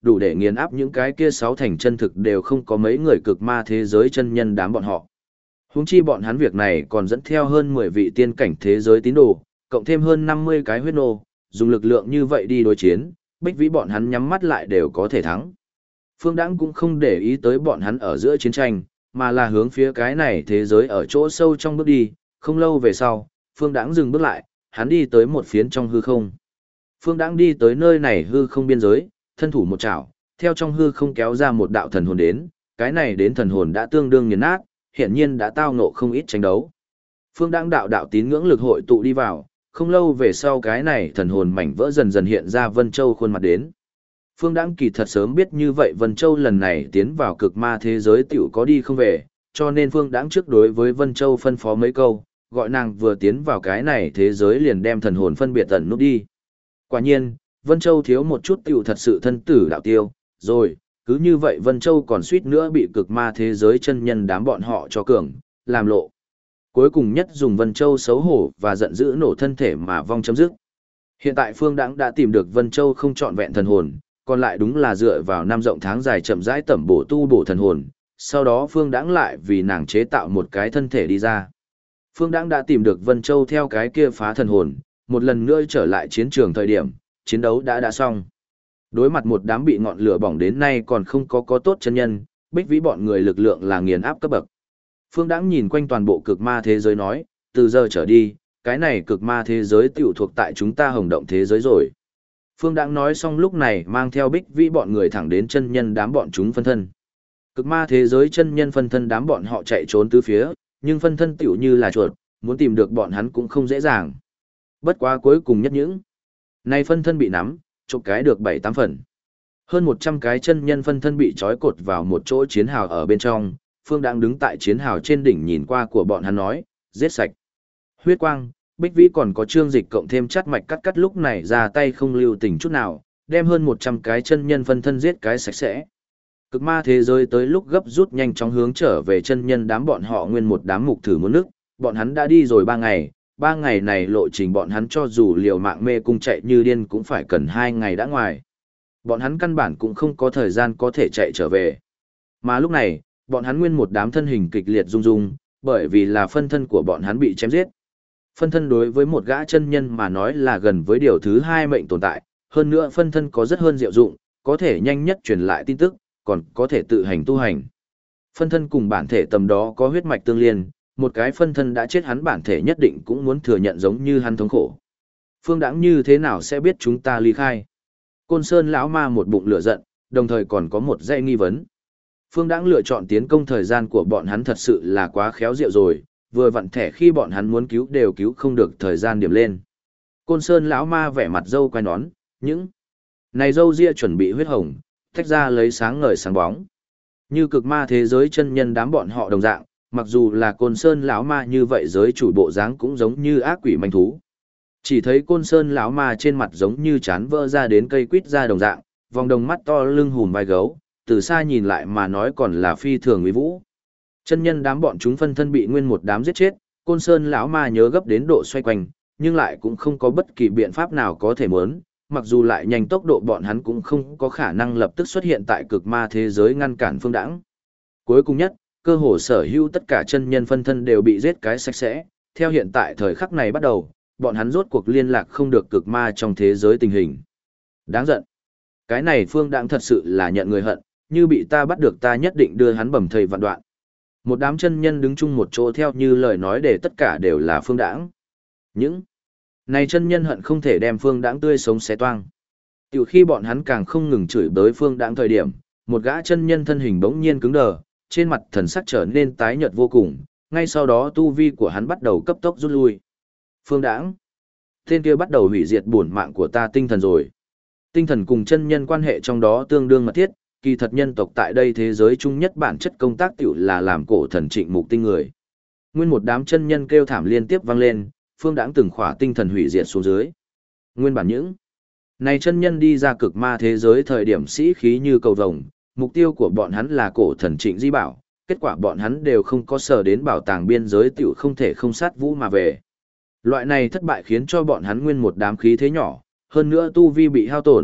đủ để nghiền áp những cái kia 6 thành chân thực đều không có mấy người cực ma thế giới chân nhân đám bọn họ. Huống chi bọn hắn việc này còn dẫn theo hơn 10 vị tiên cảnh thế giới tín đồ, cộng thêm hơn 50 cái huyết nô, dùng lực lượng như vậy đi đối chiến, Bích Vĩ bọn hắn nhắm mắt lại đều có thể thắng. Phương Đãng cũng không để ý tới bọn hắn ở giữa chiến tranh, mà là hướng phía cái này thế giới ở chỗ sâu trong bước đi, không lâu về sau, Phương Đãng dừng bước lại, hắn đi tới một phiến trong hư không. Phương Đãng đi tới nơi này hư không biên giới, thân thủ một chảo, theo trong hư không kéo ra một đạo thần hồn đến, cái này đến thần hồn đã tương đương nghiền nát, hiển nhiên đã tao ngộ không ít tranh đấu. Phương Đãng đạo tín ngưỡng lực hội tụ đi vào, không lâu về sau cái này thần hồn mảnh vỡ dần dần hiện ra Vân Châu khuôn mặt đến. Phương Đãng kỳ thật sớm biết như vậy Vân Châu lần này tiến vào cực ma thế giới tiểu có đi không về, cho nên Phương Đãng trước đối với Vân Châu phân phó mấy câu, gọi nàng vừa tiến vào cái này thế giới liền đem thần hồn phân biệt tận nút đi. Quả nhiên, Vân Châu thiếu một chút tiểu thật sự thân tử đạo tiêu, rồi, cứ như vậy Vân Châu còn suýt nữa bị cực ma thế giới chân nhân đám bọn họ cho cường, làm lộ. Cuối cùng nhất dùng Vân Châu xấu hổ và giận dữ nổ thân thể mà vong chấm dứt. Hiện tại Phương Đãng đã tìm được Vân Châu không trọn vẹn thần hồn, còn lại đúng là dựa vào năm rộng tháng dài chậm rãi tẩm bổ tu bổ thần hồn, sau đó Phương Đãng lại vì nàng chế tạo một cái thân thể đi ra. Phương Đãng đã tìm được Vân Châu theo cái kia phá thần hồn, một lần nữa trở lại chiến trường thời điểm, chiến đấu đã xong. Đối mặt một đám bị ngọn lửa bỏng đến nay còn không có tốt chân nhân, Bích Vĩ bọn người lực lượng là nghiền áp cấp bậc. Phương Đãng nhìn quanh toàn bộ cực ma thế giới nói, từ giờ trở đi, cái này cực ma thế giới tiểu thuộc tại chúng ta Hồng Động thế giới rồi. Phương Đãng nói xong lúc này mang theo Bích Vĩ bọn người thẳng đến chân nhân đám bọn chúng phân thân. Cực ma thế giới chân nhân phân thân đám bọn họ chạy trốn tứ phía, nhưng phân thân tiểu như là chuột, muốn tìm được bọn hắn cũng không dễ dàng. Bất quá cuối cùng nhất những này phân thân bị nắm, chụp cái được 7-8 phần. Hơn 100 cái chân nhân phân thân bị trói cột vào một chỗ chiến hào ở bên trong, Phương Đãng đứng tại chiến hào trên đỉnh nhìn qua của bọn hắn nói, giết sạch. Huyết quang, Bích Vĩ còn có Trương Dịch cộng thêm chắt mạch cắt lúc này ra tay không lưu tình chút nào, đem hơn 100 cái chân nhân phân thân giết cái sạch sẽ. Cực ma thế giới tới lúc gấp rút nhanh chóng hướng trở về chân nhân đám bọn họ nguyên một đám mục thử muốn nước, bọn hắn đã đi rồi 3 ngày, 3 ngày này lộ trình bọn hắn cho dù liều mạng mê cung chạy như điên cũng phải cần 2 ngày đã ngoài. Bọn hắn căn bản cũng không có thời gian có thể chạy trở về. Mà lúc này, bọn hắn nguyên một đám thân hình kịch liệt rung rung, bởi vì là phân thân của bọn hắn bị chém giết. Phân thân đối với một gã chân nhân mà nói là gần với điều thứ 2 mệnh tồn tại, hơn nữa phân thân có rất hơn diệu dụng, có thể nhanh nhất truyền lại tin tức, còn có thể tự hành tu hành. Phân thân cùng bản thể tầm đó có huyết mạch tương liên, một cái phân thân đã chết hắn bản thể nhất định cũng muốn thừa nhận giống như hắn thống khổ. Phương Đãng như thế nào sẽ biết chúng ta ly khai? Côn Sơn lão ma một bụng lửa giận, đồng thời còn có một dãy nghi vấn. Phương Đãng lựa chọn tiến công thời gian của bọn hắn thật sự là quá khéo diệu rồi, vừa vặn thẻ khi bọn hắn muốn cứu đều cứu không được thời gian điểm lên. Côn Sơn lão ma vẻ mặt râu quai nón, những này râu ria chuẩn bị huyết hồng, tách ra lấy sáng ngời sáng bóng. Như cực ma thế giới chân nhân đám bọn họ đồng dạng, mặc dù là Côn Sơn lão ma như vậy giới chủ bộ dáng cũng giống như ác quỷ manh thú. Chỉ thấy Côn Sơn lão ma trên mặt giống như chán vỡ ra đến cây quýt ra đồng dạng, vòng đồng mắt to lưng hùm vai gấu, từ xa nhìn lại mà nói còn là phi thường uy vũ. Chân nhân đám bọn chúng phân thân bị nguyên một đám giết chết, Côn Sơn lão ma nhớ gấp đến độ xoay quanh, nhưng lại cũng không có bất kỳ biện pháp nào có thể muốn, mặc dù lại nhanh tốc độ bọn hắn cũng không có khả năng lập tức xuất hiện tại cực ma thế giới ngăn cản Phương Đãng. Cuối cùng nhất, cơ hồ sở hữu tất cả chân nhân phân thân đều bị giết cái sạch sẽ, theo hiện tại thời khắc này bắt đầu, bọn hắn rốt cuộc liên lạc không được cực ma trong thế giới tình hình. Đáng giận. Cái này Phương Đãng thật sự là nhận người hận, như bị ta bắt được ta nhất định đưa hắn bầm thây vạn đoạn. Một đám chân nhân đứng chung một chỗ theo như lời nói để tất cả đều là Phương Đãng. Những này chân nhân hận không thể đem Phương Đãng tươi sống xé toang. Tiểu khi bọn hắn càng không ngừng chửi bới Phương Đãng thời điểm, một gã chân nhân thân hình bỗng nhiên cứng đờ, trên mặt thần sắc trở nên tái nhợt vô cùng, ngay sau đó tu vi của hắn bắt đầu cấp tốc rút lui. Phương Đãng, tên kia bắt đầu hủy diệt bổn mạng của ta tinh thần rồi. Tinh thần cùng chân nhân quan hệ trong đó tương đương mật thiết, kỳ thật nhân tộc tại đây thế giới chung nhất bản chất công tác tiểu là làm cổ thần Trịnh Mục Tinh người. Nguyên một đám chân nhân kêu thảm liên tiếp vang lên, Phương Đãng từng khỏa tinh thần hủy diệt xuống dưới. Nguyên bản những này chân nhân đi ra cực ma thế giới thời điểm sĩ khí như cầu vồng, mục tiêu của bọn hắn là cổ thần Trịnh Di Bảo, kết quả bọn hắn đều không có sở đến bảo tàng biên giới tiểu không thể không sát vũ mà về. Loại này thất bại khiến cho bọn hắn nguyên một đám khí thế nhỏ, hơn nữa tu vi bị hao tổn,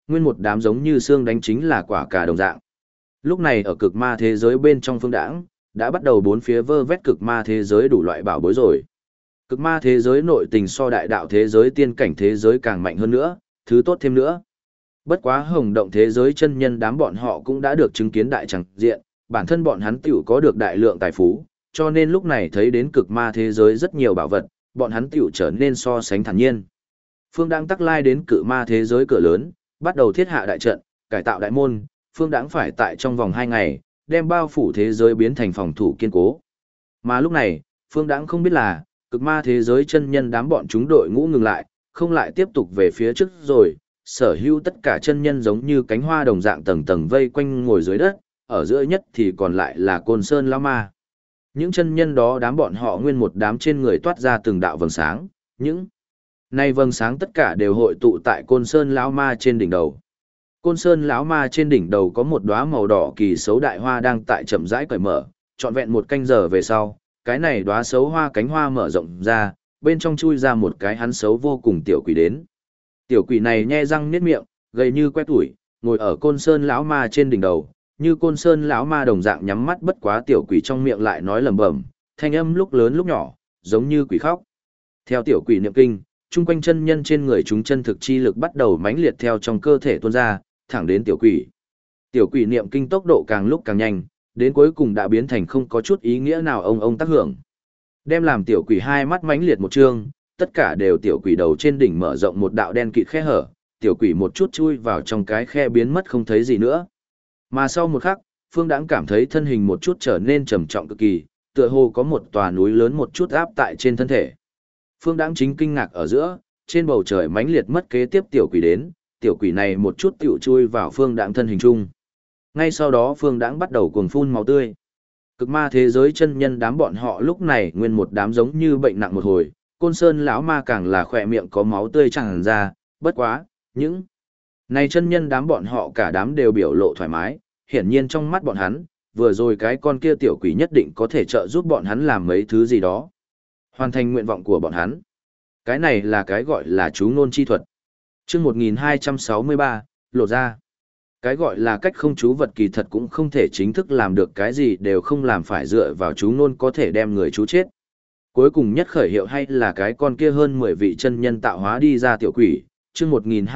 Nguyên một đám giống như xương đánh chính là quả cà đồng dạng. Lúc này ở cực ma thế giới bên trong Phương Đãng, đã bắt đầu bốn phía vơ vét cực ma thế giới đủ loại bảo bối rồi. Cực ma thế giới nội tình so đại đạo thế giới tiên cảnh thế giới càng mạnh hơn nữa, thứ tốt thêm nữa. Bất quá hồng động thế giới chân nhân đám bọn họ cũng đã được chứng kiến đại chẳng diện, bản thân bọn hắn tiểu có được đại lượng tài phú, cho nên lúc này thấy đến cực ma thế giới rất nhiều bảo vật, bọn hắn tiểu trở nên so sánh thản nhiên. Phương Đãng tắc lai đến cự ma thế giới cửa lớn, bắt đầu thiết hạ đại trận, cải tạo đại môn, Phương Đãng phải tại trong vòng 2 ngày, đem bao phủ thế giới biến thành phòng thủ kiên cố. Mà lúc này, Phương Đãng không biết là, cực ma thế giới chân nhân đám bọn chúng đội ngũ ngừng lại, không lại tiếp tục về phía trước rồi, sở hữu tất cả chân nhân giống như cánh hoa đồng dạng tầng tầng vây quanh ngồi dưới đất, ở giữa nhất thì còn lại là Côn Sơn Lão Ma. Những chân nhân đó đám bọn họ nguyên một đám trên người toát ra từng đạo vầng sáng, những nay vầng sáng tất cả đều hội tụ tại Côn Sơn Lão Ma trên đỉnh đầu. Côn Sơn Lão Ma trên đỉnh đầu có một đóa màu đỏ kỳ xấu đại hoa đang tại chậm rãi cởi mở, trọn vẹn 1 canh giờ về sau, cái này đóa xấu hoa cánh hoa mở rộng ra, bên trong chui ra một cái hắn xấu vô cùng tiểu quỷ đến. Tiểu quỷ này nhe răng niết miệng, gầy như que tuổi, ngồi ở Côn Sơn Lão Ma trên đỉnh đầu, như Côn Sơn Lão Ma đồng dạng nhắm mắt, bất quá tiểu quỷ trong miệng lại nói lẩm bẩm, thanh âm lúc lớn lúc nhỏ, giống như quỷ khóc. Theo tiểu quỷ niệm kinh, chung quanh chân nhân trên người chúng chân thực chi lực bắt đầu mãnh liệt theo trong cơ thể tuôn ra, thẳng đến tiểu quỷ. Tiểu quỷ niệm kinh tốc độ càng lúc càng nhanh, đến cuối cùng đã biến thành không có chút ý nghĩa nào ông tác hưởng. Đem làm tiểu quỷ hai mắt mãnh liệt một trương, tất cả đều tiểu quỷ đầu trên đỉnh mở rộng một đạo đen kịt khe hở, tiểu quỷ một chút chui vào trong cái khe biến mất không thấy gì nữa. Mà sau một khắc, Phương Đãng cảm thấy thân hình một chút trở nên trầm trọng cực kỳ, tựa hồ có một tòa núi lớn một chút áp tại trên thân thể. Phương Đãng chính kinh ngạc ở giữa, trên bầu trời mãnh liệt mất kế tiếp tiểu quỷ đến, tiểu quỷ này một chút tiểu chui vào Phương Đãng thân hình chung. Ngay sau đó Phương Đãng bắt đầu cuồng phun máu tươi. Cực ma thế giới chân nhân đám bọn họ lúc này nguyên một đám giống như bệnh nặng một hồi, Côn Sơn Lão Ma càng là khỏe miệng có máu tươi tràn ra, bất quá, những này chân nhân đám bọn họ cả đám đều biểu lộ thoải mái, hiển nhiên trong mắt bọn hắn, vừa rồi cái con kia tiểu quỷ nhất định có thể trợ giúp bọn hắn làm mấy thứ gì đó. Hoàn thành nguyện vọng của bọn hắn. Cái này là cái gọi là chú ngôn chi thuật. Chương 1263, lộ ra. Cái gọi là cách không chú vật kỳ thật cũng không thể chính thức làm được cái gì đều không làm, phải dựa vào chú ngôn có thể đem người chú chết. Cuối cùng nhất khởi hiệu hay là cái con kia hơn 10 vị chân nhân tạo hóa đi ra tiểu quỷ. Chương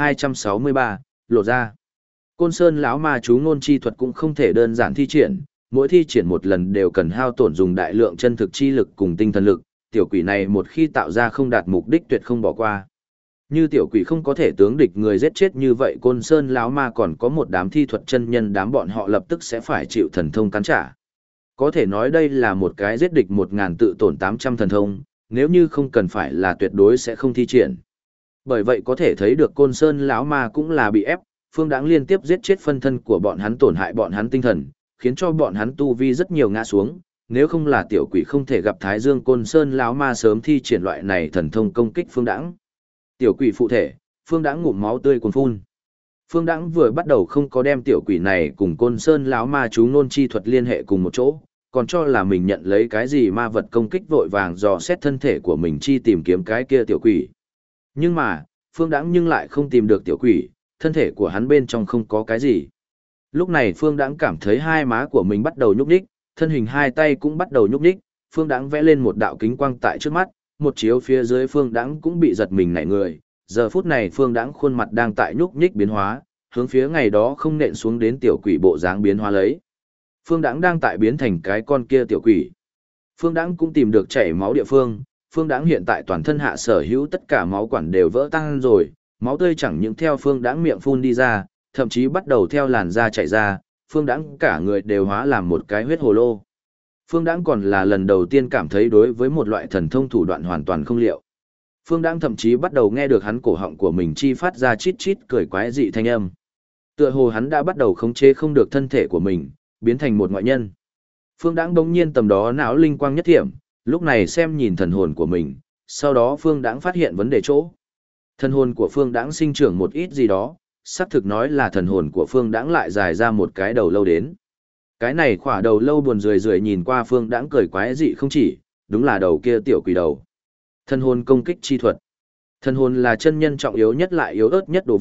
1263, lộ ra. Côn Sơn Lão Ma chú ngôn chi thuật cũng không thể đơn giản thi triển, mỗi thi triển một lần đều cần hao tổn dùng đại lượng chân thực chi lực cùng tinh thần lực, tiểu quỷ này một khi tạo ra không đạt mục đích tuyệt không bỏ qua. Như tiểu quỷ không có thể tướng địch người giết chết như vậy, Côn Sơn Lão Ma còn có một đám thi thuật chân nhân, đám bọn họ lập tức sẽ phải chịu thần thông cắn trả. Có thể nói đây là một cái giết địch 1000 tự tổn 800 thần thông, nếu như không cần phải là tuyệt đối sẽ không thi triển. Bởi vậy có thể thấy được Côn Sơn Lão Ma cũng là bị ép, Phương Đãng liên tiếp giết chết phân thân của bọn hắn, tổn hại bọn hắn tinh thần, khiến cho bọn hắn tu vi rất nhiều ngã xuống. Nếu không là tiểu quỷ không thể gặp Thái Dương, Côn Sơn Lão Ma sớm thi triển loại này thần thông công kích Phương Đãng. Tiểu quỷ phụ thể, Phương Đãng ngụm máu tươi cuồn phun. Phương Đãng vừa bắt đầu không có đem tiểu quỷ này cùng Côn Sơn Lão Ma chú ngôn chi thuật liên hệ cùng một chỗ, còn cho là mình nhận lấy cái gì ma vật công kích, vội vàng dò xét thân thể của mình chi tìm kiếm cái kia tiểu quỷ. Nhưng mà, Phương Đãng nhưng lại không tìm được tiểu quỷ, thân thể của hắn bên trong không có cái gì. Lúc này Phương Đãng cảm thấy hai má của mình bắt đầu nhúc nhích, thân hình hai tay cũng bắt đầu nhúc nhích, Phương Đãng vẽ lên một đạo kính quang tại trước mắt, một chiếu phía dưới Phương Đãng cũng bị giật mình nảy người. Giờ phút này Phương Đãng khuôn mặt đang tại nhúc nhích biến hóa, hướng phía ngày đó không nện xuống đến tiểu quỷ bộ dáng biến hóa lấy. Phương Đãng đang tại biến thành cái con kia tiểu quỷ. Phương Đãng cũng tìm được chảy máu địa phương, Phương Đãng hiện tại toàn thân hạ sở hữu tất cả máu quản đều vỡ tan rồi, máu tươi chẳng những theo Phương Đãng miệng phun đi ra, thậm chí bắt đầu theo làn da chảy ra, Phương Đãng cả người đều hóa làm một cái huyết hồ lô. Phương Đãng còn là lần đầu tiên cảm thấy đối với một loại thần thông thủ đoạn hoàn toàn không liệu. Phương Đãng thậm chí bắt đầu nghe được hắn cổ họng của mình chi phát ra chít chít cười quái dị thanh âm. Tựa hồ hắn đã bắt đầu khống chế không được thân thể của mình, biến thành một ngoại nhân. Phương Đãng bỗng nhiên tầm đó não linh quang nhất thiểm, lúc này xem nhìn thần hồn của mình, sau đó Phương Đãng phát hiện vấn đề chỗ. Thần hồn của Phương Đãng sinh trưởng một ít gì đó, xác thực nói là thần hồn của Phương Đãng lại dài ra một cái đầu lâu đến. Cái này khỏa đầu lâu buồn rười rượi nhìn qua Phương Đãng cười quái dị không chỉ, đúng là đầu kia tiểu quỷ đầu. Thần hồn công kích chi thuật. Thần hồn là chân nhân trọng yếu nhất lại yếu ớt nhất đồ vật,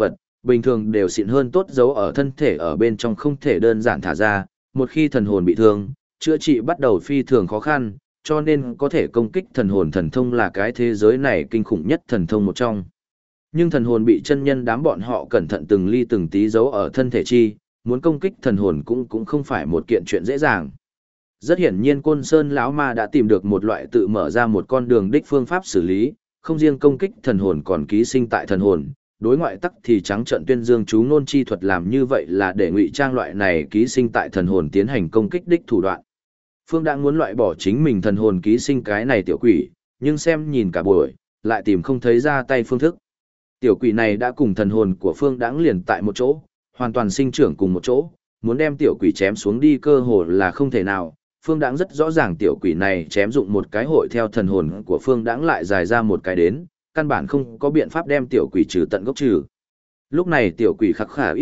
bình thường đều xịn hơn tốt giấu ở thân thể ở bên trong không thể đơn giản thả ra, một khi thần hồn bị thương, chữa trị bắt đầu phi thường khó khăn, cho nên có thể công kích thần hồn thần thông là cái thế giới này kinh khủng nhất thần thông một trong. Nhưng thần hồn bị chân nhân đám bọn họ cẩn thận từng ly từng tí giấu ở thân thể chi, muốn công kích thần hồn cũng không phải một kiện chuyện dễ dàng. Rất hiển nhiên Côn Sơn lão ma đã tìm được một loại tự mở ra một con đường đích phương pháp xử lý, không riêng công kích thần hồn còn ký sinh tại thần hồn, đối ngoại tắc thì trắng trận tuyên dương chú ngôn chi thuật làm như vậy là để ngụy trang loại này ký sinh tại thần hồn tiến hành công kích đích thủ đoạn. Phương đã muốn loại bỏ chính mình thần hồn ký sinh cái này tiểu quỷ, nhưng xem nhìn cả buổi, lại tìm không thấy ra tay phương thức. Tiểu quỷ này đã cùng thần hồn của Phương Đãng liền tại một chỗ, hoàn toàn sinh trưởng cùng một chỗ, muốn đem tiểu quỷ chém xuống đi cơ hồ là không thể nào. Phương Đãng rất rõ ràng tiểu quỷ này chém dụng một cái hội theo thần hồn của Phương Đãng lại dài ra một cái đến, căn bản không có biện pháp đem tiểu quỷ trừ tận gốc trừ. Lúc này tiểu quỷ khắc khả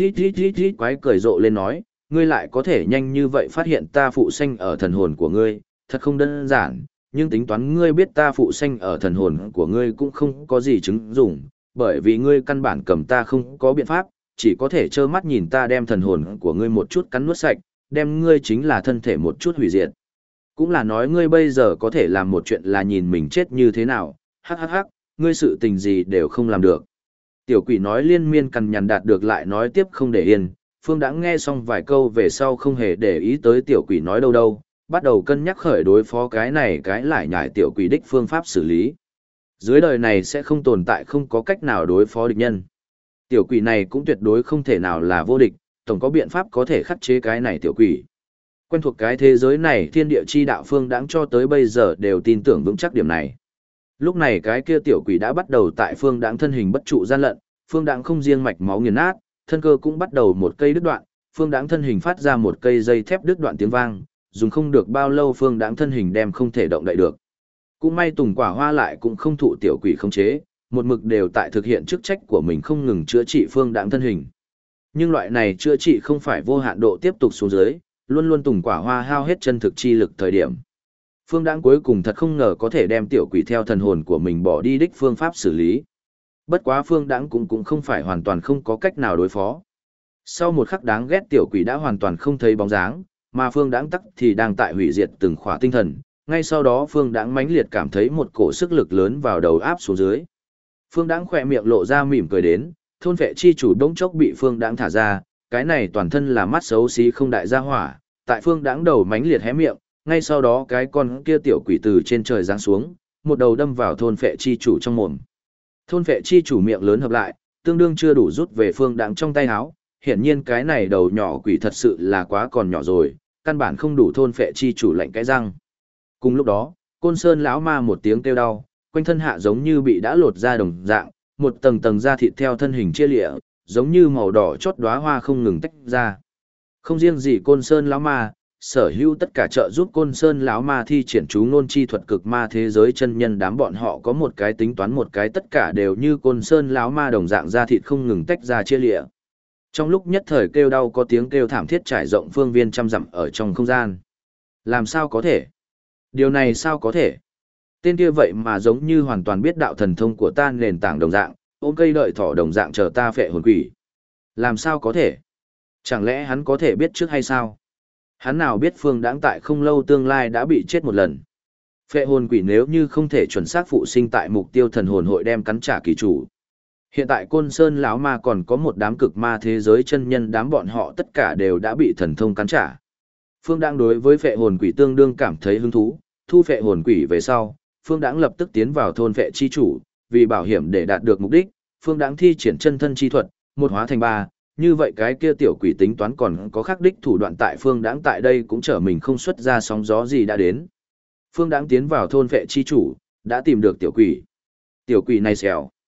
ít quái cười rộ lên nói, ngươi lại có thể nhanh như vậy phát hiện ta phụ sanh ở thần hồn của ngươi, thật không đơn giản, nhưng tính toán ngươi biết ta phụ sanh ở thần hồn của ngươi cũng không có gì chứng dụng, bởi vì ngươi căn bản cầm ta không có biện pháp, chỉ có thể trơ mắt nhìn ta đem thần hồn của ngươi một chút cắn nuốt sạch, đem ngươi chính là thân thể một chút hủy diệt. Cũng là nói ngươi bây giờ có thể làm một chuyện là nhìn mình chết như thế nào, hắc hắc hắc, ngươi sự tình gì đều không làm được. Tiểu quỷ nói liên miên cằn nhằn đạt được lại nói tiếp không để yên, Phương đã nghe xong vài câu về sau không hề để ý tới tiểu quỷ nói đâu đâu, bắt đầu cân nhắc khởi đối phó cái này cái lại nhải tiểu quỷ đích phương pháp xử lý. Dưới đời này sẽ không tồn tại không có cách nào đối phó địch nhân. Tiểu quỷ này cũng tuyệt đối không thể nào là vô địch, tổng có biện pháp có thể khắc chế cái này tiểu quỷ. Quen thuộc cái thế giới này thiên địa chi đạo Phương Đãng cho tới bây giờ đều tin tưởng vững chắc điểm này. Lúc này cái kia tiểu quỷ đã bắt đầu tại Phương Đãng thân hình bất trụ gian lận, Phương Đãng không riêng mạch máu nghiền nát, thân cơ cũng bắt đầu một cây đứt đoạn, Phương Đãng thân hình phát ra một cây dây thép đứt đoạn tiếng vang, dùng không được bao lâu Phương Đãng thân hình đem không thể động đậy được. Cũng may Tùng Quả Hoa lại cũng không thụ tiểu quỷ khống chế, một mực đều tại thực hiện chức trách của mình không ngừng chữa trị Phương Đãng thân hình. Nhưng loại này chữa trị không phải vô hạn độ tiếp tục xuống dưới, luôn luôn Tùng Quả Hoa hao hết chân thực chi lực thời điểm. Phương Đãng cuối cùng thật không ngờ có thể đem tiểu quỷ theo thần hồn của mình bỏ đi đích phương pháp xử lý. Bất quá Phương Đãng cũng không phải hoàn toàn không có cách nào đối phó. Sau một khắc đáng ghét tiểu quỷ đã hoàn toàn không thấy bóng dáng, mà Phương Đãng tắc thì đang tại hủy diệt từng khỏa tinh thần. Ngay sau đó Phương Đãng mãnh liệt cảm thấy một cổ sức lực lớn vào đầu áp xuống dưới. Phương Đãng khỏe miệng lộ ra mỉm cười đến, thôn vệ chi chủ đống chốc bị Phương Đãng thả ra, cái này toàn thân là mắt xấu xí không đại gia hỏa, tại Phương Đãng đầu mãnh liệt hé miệng, ngay sau đó cái con kia tiểu quỷ từ trên trời giáng xuống, một đầu đâm vào thôn vệ chi chủ trong mồm. Thôn vệ chi chủ miệng lớn hợp lại, tương đương chưa đủ rút về Phương Đãng trong tay áo, hiển nhiên cái này đầu nhỏ quỷ thật sự là quá còn nhỏ rồi, căn bản không đủ thôn vệ chi chủ lạnh cái răng. Cùng lúc đó, Côn Sơn lão ma một tiếng kêu đau, quanh thân hạ giống như bị đã lột ra đồng dạng, một tầng tầng da thịt theo thân hình chia lịa, giống như màu đỏ chót đóa hoa không ngừng tách ra. Không riêng gì Côn Sơn lão ma, sở hữu tất cả trợ giúp Côn Sơn lão ma thi triển chú ngôn chi thuật cực ma thế giới chân nhân đám bọn họ có một cái tính toán một cái tất cả đều như Côn Sơn lão ma đồng dạng da thịt không ngừng tách ra chia lịa. Trong lúc nhất thời kêu đau có tiếng kêu thảm thiết trải rộng phương viên trăm dặm ở trong không gian. Làm sao có thể? Điều này sao có thể? Tên kia vậy mà giống như hoàn toàn biết đạo thần thông của ta nền tảng đồng dạng, ôm cây đợi thỏ đồng dạng chờ ta phệ hồn quỷ. Làm sao có thể? Chẳng lẽ hắn có thể biết trước hay sao? Hắn nào biết Phương Đãng tại không lâu tương lai đã bị chết một lần. Phệ hồn quỷ nếu như không thể chuẩn xác phụ sinh tại mục tiêu thần hồn hội đem cắn trả kỳ chủ. Hiện tại Côn Sơn lão ma còn có một đám cực ma thế giới chân nhân đám bọn họ tất cả đều đã bị thần thông cắn trả. Phương Đãng đối với phệ hồn quỷ tương đương cảm thấy hứng thú, thu phệ hồn quỷ về sau, Phương Đãng lập tức tiến vào thôn phệ chi chủ, vì bảo hiểm để đạt được mục đích, Phương Đãng thi triển chân thân chi thuật, một hóa thành ba, như vậy cái kia tiểu quỷ tính toán còn có khắc đích thủ đoạn tại Phương Đãng tại đây cũng trở mình không xuất ra sóng gió gì đã đến. Phương Đãng tiến vào thôn phệ chi chủ, đã tìm được tiểu quỷ. Tiểu quỷ này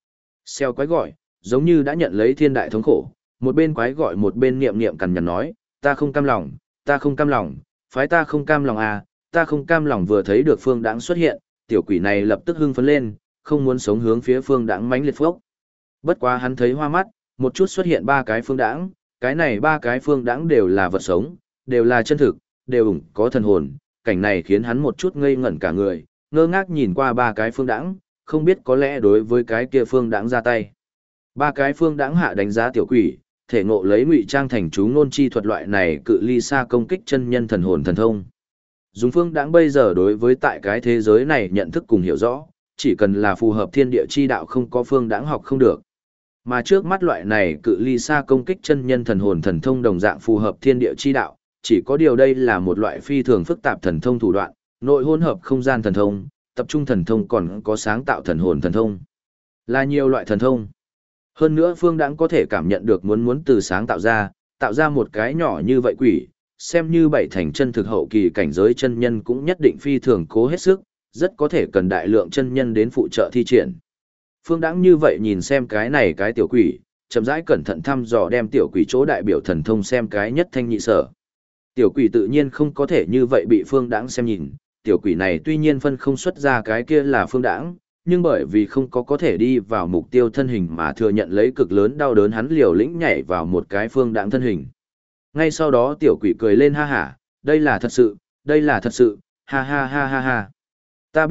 xèo quái gọi, giống như đã nhận lấy thiên đại thống khổ, một bên quái gọi một bên niệm niệm cằn nhằn nói, ta không cam lòng, ta không cam lòng, phái ta không cam lòng à, ta không cam lòng. Vừa thấy được Phương Đãng xuất hiện, tiểu quỷ này lập tức hưng phấn lên, không muốn sống hướng phía Phương Đãng mãnh liệt phốc. Bất quá hắn thấy hoa mắt, một chút xuất hiện ba cái Phương Đãng, cái này ba cái Phương Đãng đều là vật sống, đều là chân thực, đều có thần hồn, cảnh này khiến hắn một chút ngây ngẩn cả người, ngơ ngác nhìn qua ba cái Phương Đãng, không biết có lẽ đối với cái kia Phương Đãng ra tay. Ba cái phương đãng hạ đánh giá tiểu quỷ, thể ngộ lấy ngụy trang thành chú ngôn chi thuật loại này cự ly xa công kích chân nhân thần hồn thần thông. Dùng phương đãng bây giờ đối với tại cái thế giới này nhận thức cùng hiểu rõ, chỉ cần là phù hợp thiên địa chi đạo không có phương đãng học không được. Mà trước mắt loại này cự ly xa công kích chân nhân thần hồn thần thông đồng dạng phù hợp thiên địa chi đạo, chỉ có điều đây là một loại phi thường phức tạp thần thông thủ đoạn, nội hỗn hợp không gian thần thông, tập trung thần thông còn có sáng tạo thần hồn thần thông. Là nhiều loại thần thông. Hơn nữa phương đãng có thể cảm nhận được muốn từ sáng tạo ra một cái nhỏ như vậy quỷ, xem như bảy thành chân thực hậu kỳ cảnh giới chân nhân cũng nhất định phi thường cố hết sức, rất có thể cần đại lượng chân nhân đến phụ trợ thi triển. Phương đãng như vậy nhìn xem cái này cái tiểu quỷ, chậm rãi cẩn thận thăm dò đem tiểu quỷ chỗ đại biểu thần thông xem cái nhất thanh nhị sở. Tiểu quỷ tự nhiên không có thể như vậy bị phương đãng xem nhìn, tiểu quỷ này tuy nhiên phân không xuất ra cái kia là phương đãng, nhưng bởi vì không có thể đi vào mục tiêu thân hình mà thừa nhận lấy cực lớn đau đớn hắn liều lĩnh nhảy vào một cái phương đãng thân hình. Ngay sau đó tiểu quỷ cười lên ha hả, đây là thật sự, ha ha ha ha ha. Ta biết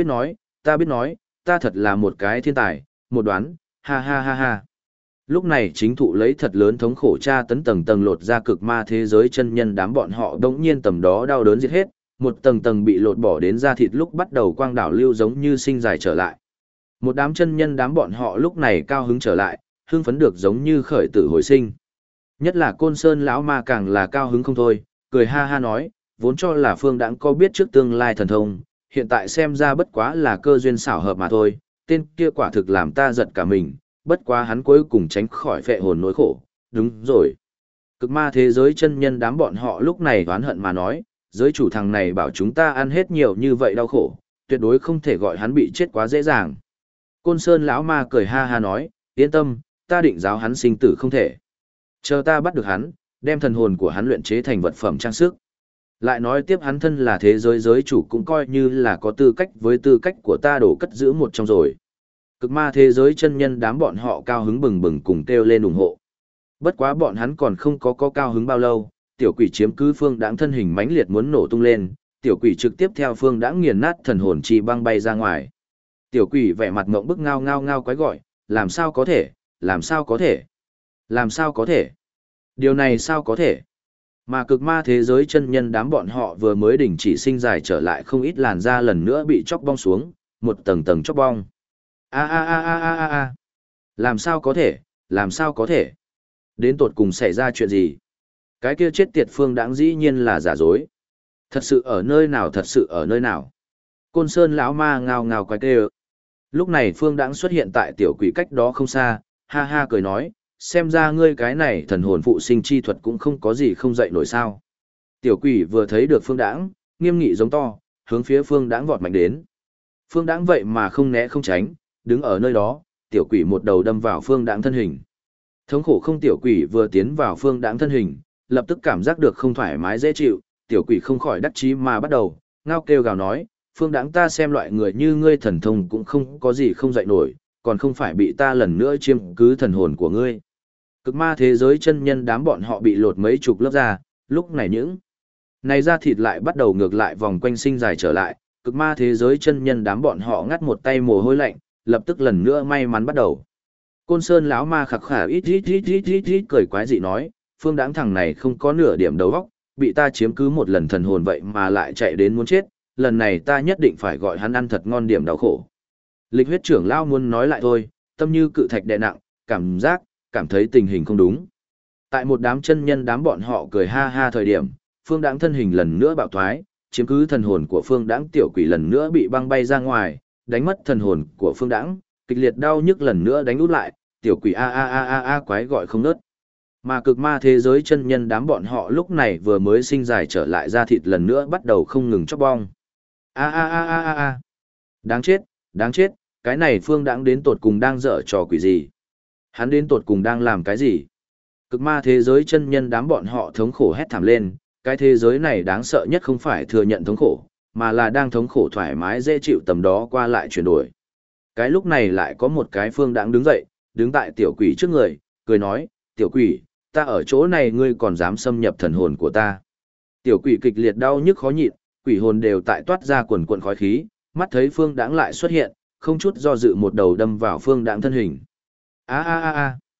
nói, ta thật là một cái thiên tài, một đoán, ha ha ha ha. Lúc này chính thụ lấy thật lớn thống khổ tra tấn tầng tầng lột ra cực ma thế giới chân nhân đám bọn họ đống nhiên tầm đó đau đớn giết hết, một tầng tầng bị lột bỏ đến da thịt lúc bắt đầu quang đảo lưu giống như sinh dài trở lại. Một đám chân nhân đám bọn họ lúc này cao hứng trở lại, hưng phấn được giống như khởi tử hồi sinh. Nhất là Côn Sơn lão ma càng là cao hứng không thôi, cười ha ha nói, vốn cho là phương đãng có biết trước tương lai thần thông, hiện tại xem ra bất quá là cơ duyên xảo hợp mà thôi, tên kia quả thực làm ta giật cả mình, bất quá hắn cuối cùng tránh khỏi phệ hồn nỗi khổ, đúng rồi. Cực ma thế giới chân nhân đám bọn họ lúc này oán hận mà nói, giới chủ thằng này bảo chúng ta ăn hết nhiều như vậy đau khổ, tuyệt đối không thể gọi hắn bị chết quá dễ dàng. Côn Sơn lão ma cười ha ha nói, yên tâm, ta định giáo hắn sinh tử không thể. Chờ ta bắt được hắn, đem thần hồn của hắn luyện chế thành vật phẩm trang sức. Lại nói tiếp hắn thân là thế giới giới chủ cũng coi như là có tư cách với tư cách của ta đổ cất giữ một trong rồi. Cực ma thế giới chân nhân đám bọn họ cao hứng bừng bừng cùng kêu lên ủng hộ. Bất quá bọn hắn còn không có cao hứng bao lâu, tiểu quỷ chiếm cứ phương đãng thân hình mãnh liệt muốn nổ tung lên, tiểu quỷ trực tiếp theo phương đãng nghiền nát thần hồn chi băng bay ra ngoài. Tiểu quỷ vẻ mặt ngộng bức ngao ngao ngao quái gọi, làm sao có thể, làm sao có thể, làm sao có thể, điều này sao có thể. Mà cực ma thế giới chân nhân đám bọn họ vừa mới đình chỉ sinh dài trở lại không ít làn da lần nữa bị chóc bong xuống, một tầng tầng chóc bong. A a a a a a a. Làm sao có thể, làm sao có thể. Đến tột cùng xảy ra chuyện gì? Cái kia chết tiệt phương đãng dĩ nhiên là giả dối. Thật sự ở nơi nào, thật sự ở nơi nào? Côn Sơn lão ma ngao ngao quái kêu. Lúc này phương đãng xuất hiện tại tiểu quỷ cách đó không xa, ha ha cười nói, xem ra ngươi cái này thần hồn phụ sinh chi thuật cũng không có gì không dậy nổi sao. Tiểu quỷ vừa thấy được phương đãng, nghiêm nghị giống to, hướng phía phương đãng vọt mạnh đến. Phương đãng vậy mà không né không tránh, đứng ở nơi đó, tiểu quỷ một đầu đâm vào phương đãng thân hình. Thống khổ không tiểu quỷ vừa tiến vào phương đãng thân hình, lập tức cảm giác được không thoải mái dễ chịu, tiểu quỷ không khỏi đắc chí mà bắt đầu, ngao kêu gào nói, phương đãng ta xem loại người như ngươi thần thông cũng không có gì không dậy nổi, còn không phải bị ta lần nữa chiếm cứ thần hồn của ngươi. Cực ma thế giới chân nhân đám bọn họ bị lột mấy chục lớp da, lúc này những này da thịt lại bắt đầu ngược lại vòng quanh sinh dài trở lại, cực ma thế giới chân nhân đám bọn họ ngắt một tay mồ hôi lạnh, lập tức lần nữa may mắn bắt đầu. Côn Sơn lão ma khặc khả ít cười quái dị nói, phương đãng thằng này không có nửa điểm đầu óc, bị ta chiếm cứ một lần thần hồn vậy mà lại chạy đến muốn chết, lần này ta nhất định phải gọi hắn ăn thật ngon điểm đau khổ. Lịch huyết trưởng lão muốn nói lại thôi, tâm như cự thạch đè nặng, cảm thấy tình hình không đúng. Tại một đám chân nhân đám bọn họ cười ha ha thời điểm, phương đãng thân hình lần nữa bạo thoái, chiếm cứ thần hồn của phương đãng tiểu quỷ lần nữa bị băng bay ra ngoài, đánh mất thần hồn của phương đãng, kịch liệt đau nhức lần nữa đánh út lại, tiểu quỷ a a a a a quái gọi không ngớt. Mà cực ma thế giới chân nhân đám bọn họ lúc này vừa mới sinh dài trở lại ra thịt lần nữa bắt đầu không ngừng chóc bong. A a a a a a. Đáng chết, cái này phương đãng đến tột cùng đang dở trò quỷ gì? Hắn đến tột cùng đang làm cái gì? Cực ma thế giới chân nhân đám bọn họ thống khổ hét thảm lên, cái thế giới này đáng sợ nhất không phải thừa nhận thống khổ, mà là đang thống khổ thoải mái dễ chịu tầm đó qua lại chuyển đổi. Cái lúc này lại có một cái phương đãng đứng dậy, đứng tại tiểu quỷ trước người, cười nói, tiểu quỷ, ta ở chỗ này ngươi còn dám xâm nhập thần hồn của ta. Tiểu quỷ kịch liệt đau nhức khó nhịn, quỷ hồn đều tại toát ra quần quần khói khí, mắt thấy phương đãng lại xuất hiện, không chút do dự một đầu đâm vào phương đãng thân hình. A a a a.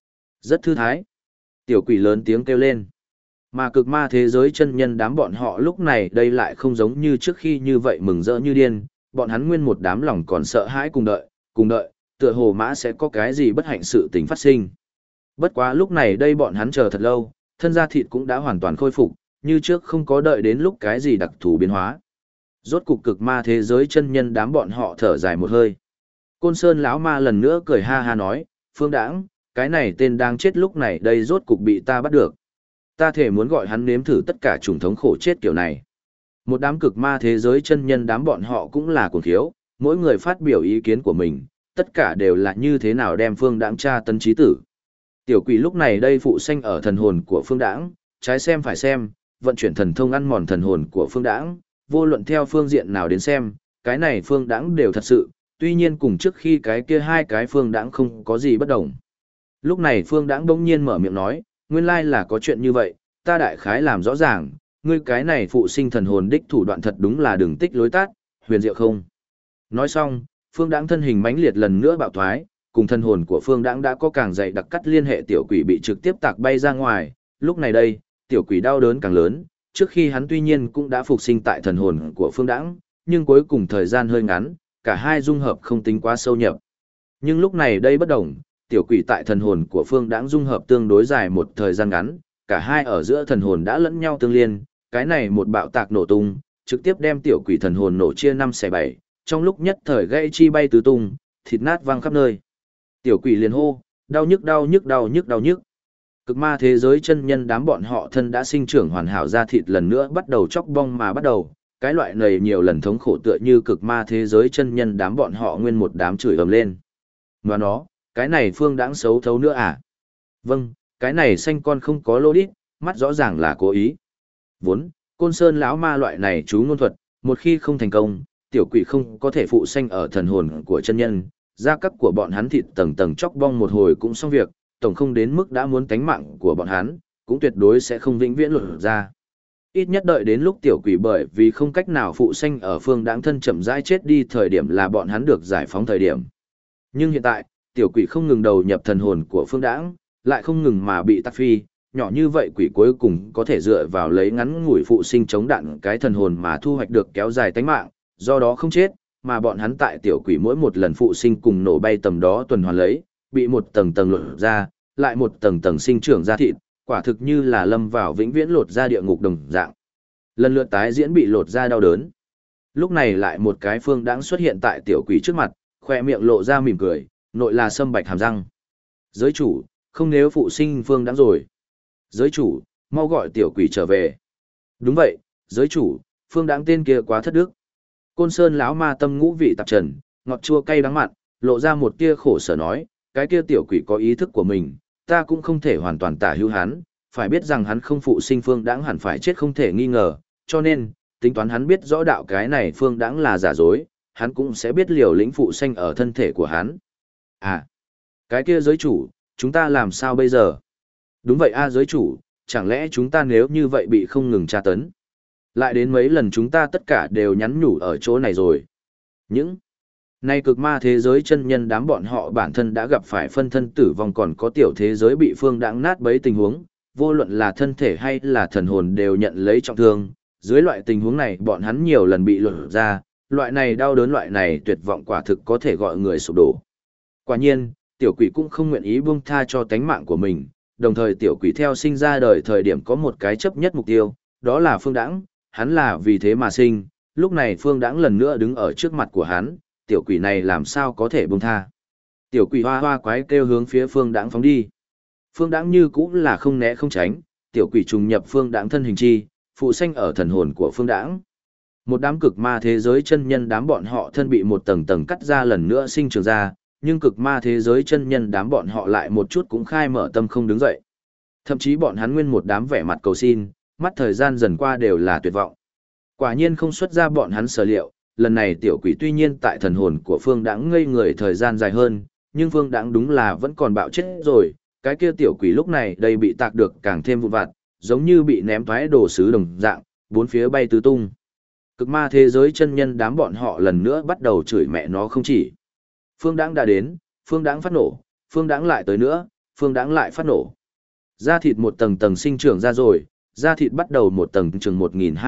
Rất thư thái. Tiểu quỷ lớn tiếng kêu lên. Mà cực ma thế giới chân nhân đám bọn họ lúc này đây lại không giống như trước khi như vậy mừng rỡ như điên, bọn hắn nguyên một đám lòng còn sợ hãi cùng đợi, tựa hồ mã sẽ có cái gì bất hạnh sự tình phát sinh. Bất quá lúc này đây bọn hắn chờ thật lâu, thân da thịt cũng đã hoàn toàn khôi phục, như trước không có đợi đến lúc cái gì đặc thù biến hóa. Rốt cục cực ma thế giới chân nhân đám bọn họ thở dài một hơi. Côn Sơn lão ma lần nữa cười ha ha nói, Phương Đãng, cái này tên đang chết lúc này đây rốt cục bị ta bắt được. Ta thể muốn gọi hắn nếm thử tất cả chủng thống khổ chết kiểu này. Một đám cực ma thế giới chân nhân đám bọn họ cũng là cuồng thiếu, mỗi người phát biểu ý kiến của mình, tất cả đều là như thế nào đem Phương Đãng tra tấn trí tử. Tiểu quỷ lúc này đây phụ sanh ở thần hồn của Phương Đãng, trái xem phải xem, vận chuyển thần thông ăn mòn thần hồn của Phương Đãng, vô luận theo phương diện nào đến xem, cái này Phương Đãng đều thật sự, tuy nhiên cùng trước khi cái kia hai cái Phương Đãng không có gì bất đồng. Lúc này Phương Đãng bỗng nhiên mở miệng nói, nguyên lai là có chuyện như vậy, ta đại khái làm rõ ràng, ngươi cái này phụ sinh thần hồn đích thủ đoạn thật đúng là đường tích lối tát, huyền diệu không. Nói xong, Phương Đãng thân hình mãnh liệt lần nữa bạo thoái, cùng thần hồn của Phương Đãng đã có càng dày đặc cắt liên hệ tiểu quỷ bị trực tiếp tạc bay ra ngoài, lúc này đây, tiểu quỷ đau đớn càng lớn, trước khi hắn tuy nhiên cũng đã phục sinh tại thần hồn của Phương Đãng, nhưng cuối cùng thời gian hơi ngắn, cả hai dung hợp không tính quá sâu nhập. Nhưng lúc này đây bất đồng, tiểu quỷ tại thần hồn của Phương Đãng dung hợp tương đối dài một thời gian ngắn, cả hai ở giữa thần hồn đã lẫn nhau tương liên, cái này một bạo tạc nổ tung, trực tiếp đem tiểu quỷ thần hồn nổ chia 5/7, trong lúc nhất thời gãy chi bay tứ tung, thịt nát văng khắp nơi. Tiểu quỷ liền hô, đau nhức đau nhức đau nhức đau nhức. Cực ma thế giới chân nhân đám bọn họ thân đã sinh trưởng hoàn hảo ra thịt lần nữa bắt đầu chóc bong mà bắt đầu, cái loại này nhiều lần thống khổ tựa như cực ma thế giới chân nhân đám bọn họ nguyên một đám chửi ầm lên. Và nó, cái này Phương Đãng xấu thấu nữa à? Vâng, cái này xanh con không có lô đít, mắt rõ ràng là cố ý. Vốn, Côn Sơn lão ma loại này chú ngôn thuật, một khi không thành công, tiểu quỷ không có thể phụ sanh ở thần hồn của chân nhân, gia cấp của bọn hắn thịt tầng tầng chóc bong một hồi cũng xong việc, tổng không đến mức đã muốn tánh mạng của bọn hắn, cũng tuyệt đối sẽ không vĩnh viễn lột ra. Ít nhất đợi đến lúc tiểu quỷ bởi vì không cách nào phụ sanh ở Phương Đãng thân chậm rãi chết đi thời điểm là bọn hắn được giải phóng thời điểm. Nhưng hiện tại, tiểu quỷ không ngừng đầu nhập thần hồn của Phương Đãng, lại không ngừng mà bị tắc phi, nhỏ như vậy quỷ cuối cùng có thể dựa vào lấy ngắn ngủi phụ sinh chống đạn cái thần hồn mà thu hoạch được kéo dài tánh mạng, do đó không chết, mà bọn hắn tại tiểu quỷ mỗi một lần phụ sinh cùng nổ bay tầm đó tuần hoàn lấy, bị một tầng tầng lột ra, lại một tầng tầng sinh trưởng ra thịt, quả thực như là lâm vào vĩnh viễn lột ra địa ngục đồng dạng. Lần lượt tái diễn bị lột ra đau đớn. Lúc này lại một cái Phương Đãng xuất hiện tại tiểu quỷ trước mặt, khoe miệng lộ ra mỉm cười, nội là sâm bạch hàm răng. Giới chủ, không nếu phụ sinh Phương Đãng rồi. Giới chủ, mau gọi tiểu quỷ trở về. Đúng vậy, giới chủ, Phương Đãng tên kia quá thất đức. Côn Sơn lão ma tâm ngũ vị tạp trần, ngọt chua cay đắng mặn, lộ ra một tia khổ sở nói, cái kia tiểu quỷ có ý thức của mình, ta cũng không thể hoàn toàn tả hữu hắn, phải biết rằng hắn không phụ sinh Phương Đãng hẳn phải chết không thể nghi ngờ, cho nên, tính toán hắn biết rõ đạo cái này Phương Đãng là giả dối, hắn cũng sẽ biết liều lĩnh phụ sanh ở thân thể của hắn. À, cái kia giới chủ, chúng ta làm sao bây giờ? Đúng vậy a giới chủ, chẳng lẽ chúng ta nếu như vậy bị không ngừng tra tấn? Lại đến mấy lần chúng ta tất cả đều nhắn nhủ ở chỗ này rồi. Những nay cực ma thế giới chân nhân đám bọn họ bản thân đã gặp phải phân thân tử vong còn có tiểu thế giới bị Phương Đãng nát bấy tình huống, vô luận là thân thể hay là thần hồn đều nhận lấy trọng thương. Dưới loại tình huống này bọn hắn nhiều lần bị lột ra, loại này đau đớn loại này tuyệt vọng quả thực có thể gọi người sụp đổ. Quả nhiên, tiểu quỷ cũng không nguyện ý buông tha cho tánh mạng của mình, đồng thời tiểu quỷ theo sinh ra đời thời điểm có một cái chấp nhất mục tiêu, đó là Phương Đãng, hắn là vì thế mà sinh, lúc này Phương Đãng lần nữa đứng ở trước mặt của hắn, tiểu quỷ này làm sao có thể buông tha. Tiểu quỷ hoa hoa quái kêu hướng phía Phương Đãng phóng đi. Phương Đãng như cũng là không né không tránh, tiểu quỷ trùng nhập Phương Đãng thân hình chi, phụ sanh ở thần hồn của Phương Đãng. Một đám cực ma thế giới chân nhân đám bọn họ thân bị một tầng tầng cắt ra lần nữa sinh trưởng ra, nhưng cực ma thế giới chân nhân đám bọn họ lại một chút cũng khai mở tâm không đứng dậy. Thậm chí bọn hắn nguyên một đám vẻ mặt cầu xin, mắt thời gian dần qua đều là tuyệt vọng. Quả nhiên không xuất ra bọn hắn sở liệu, lần này tiểu quỷ tuy nhiên tại thần hồn của Phương Đãng ngây người thời gian dài hơn, nhưng Phương Đãng đúng là vẫn còn bạo chết rồi, cái kia tiểu quỷ lúc này đây bị tạc được càng thêm vụn vặt, giống như bị ném thoái đồ sứ đồng dạng, bốn phía bay tứ tung. Cực ma thế giới chân nhân đám bọn họ lần nữa bắt đầu chửi mẹ nó không chỉ. Phương Đãng đã đến, Phương Đãng phát nổ, Phương Đãng lại tới nữa, Phương Đãng lại phát nổ. Da thịt một tầng tầng sinh trưởng ra rồi, da thịt bắt đầu một tầng chừng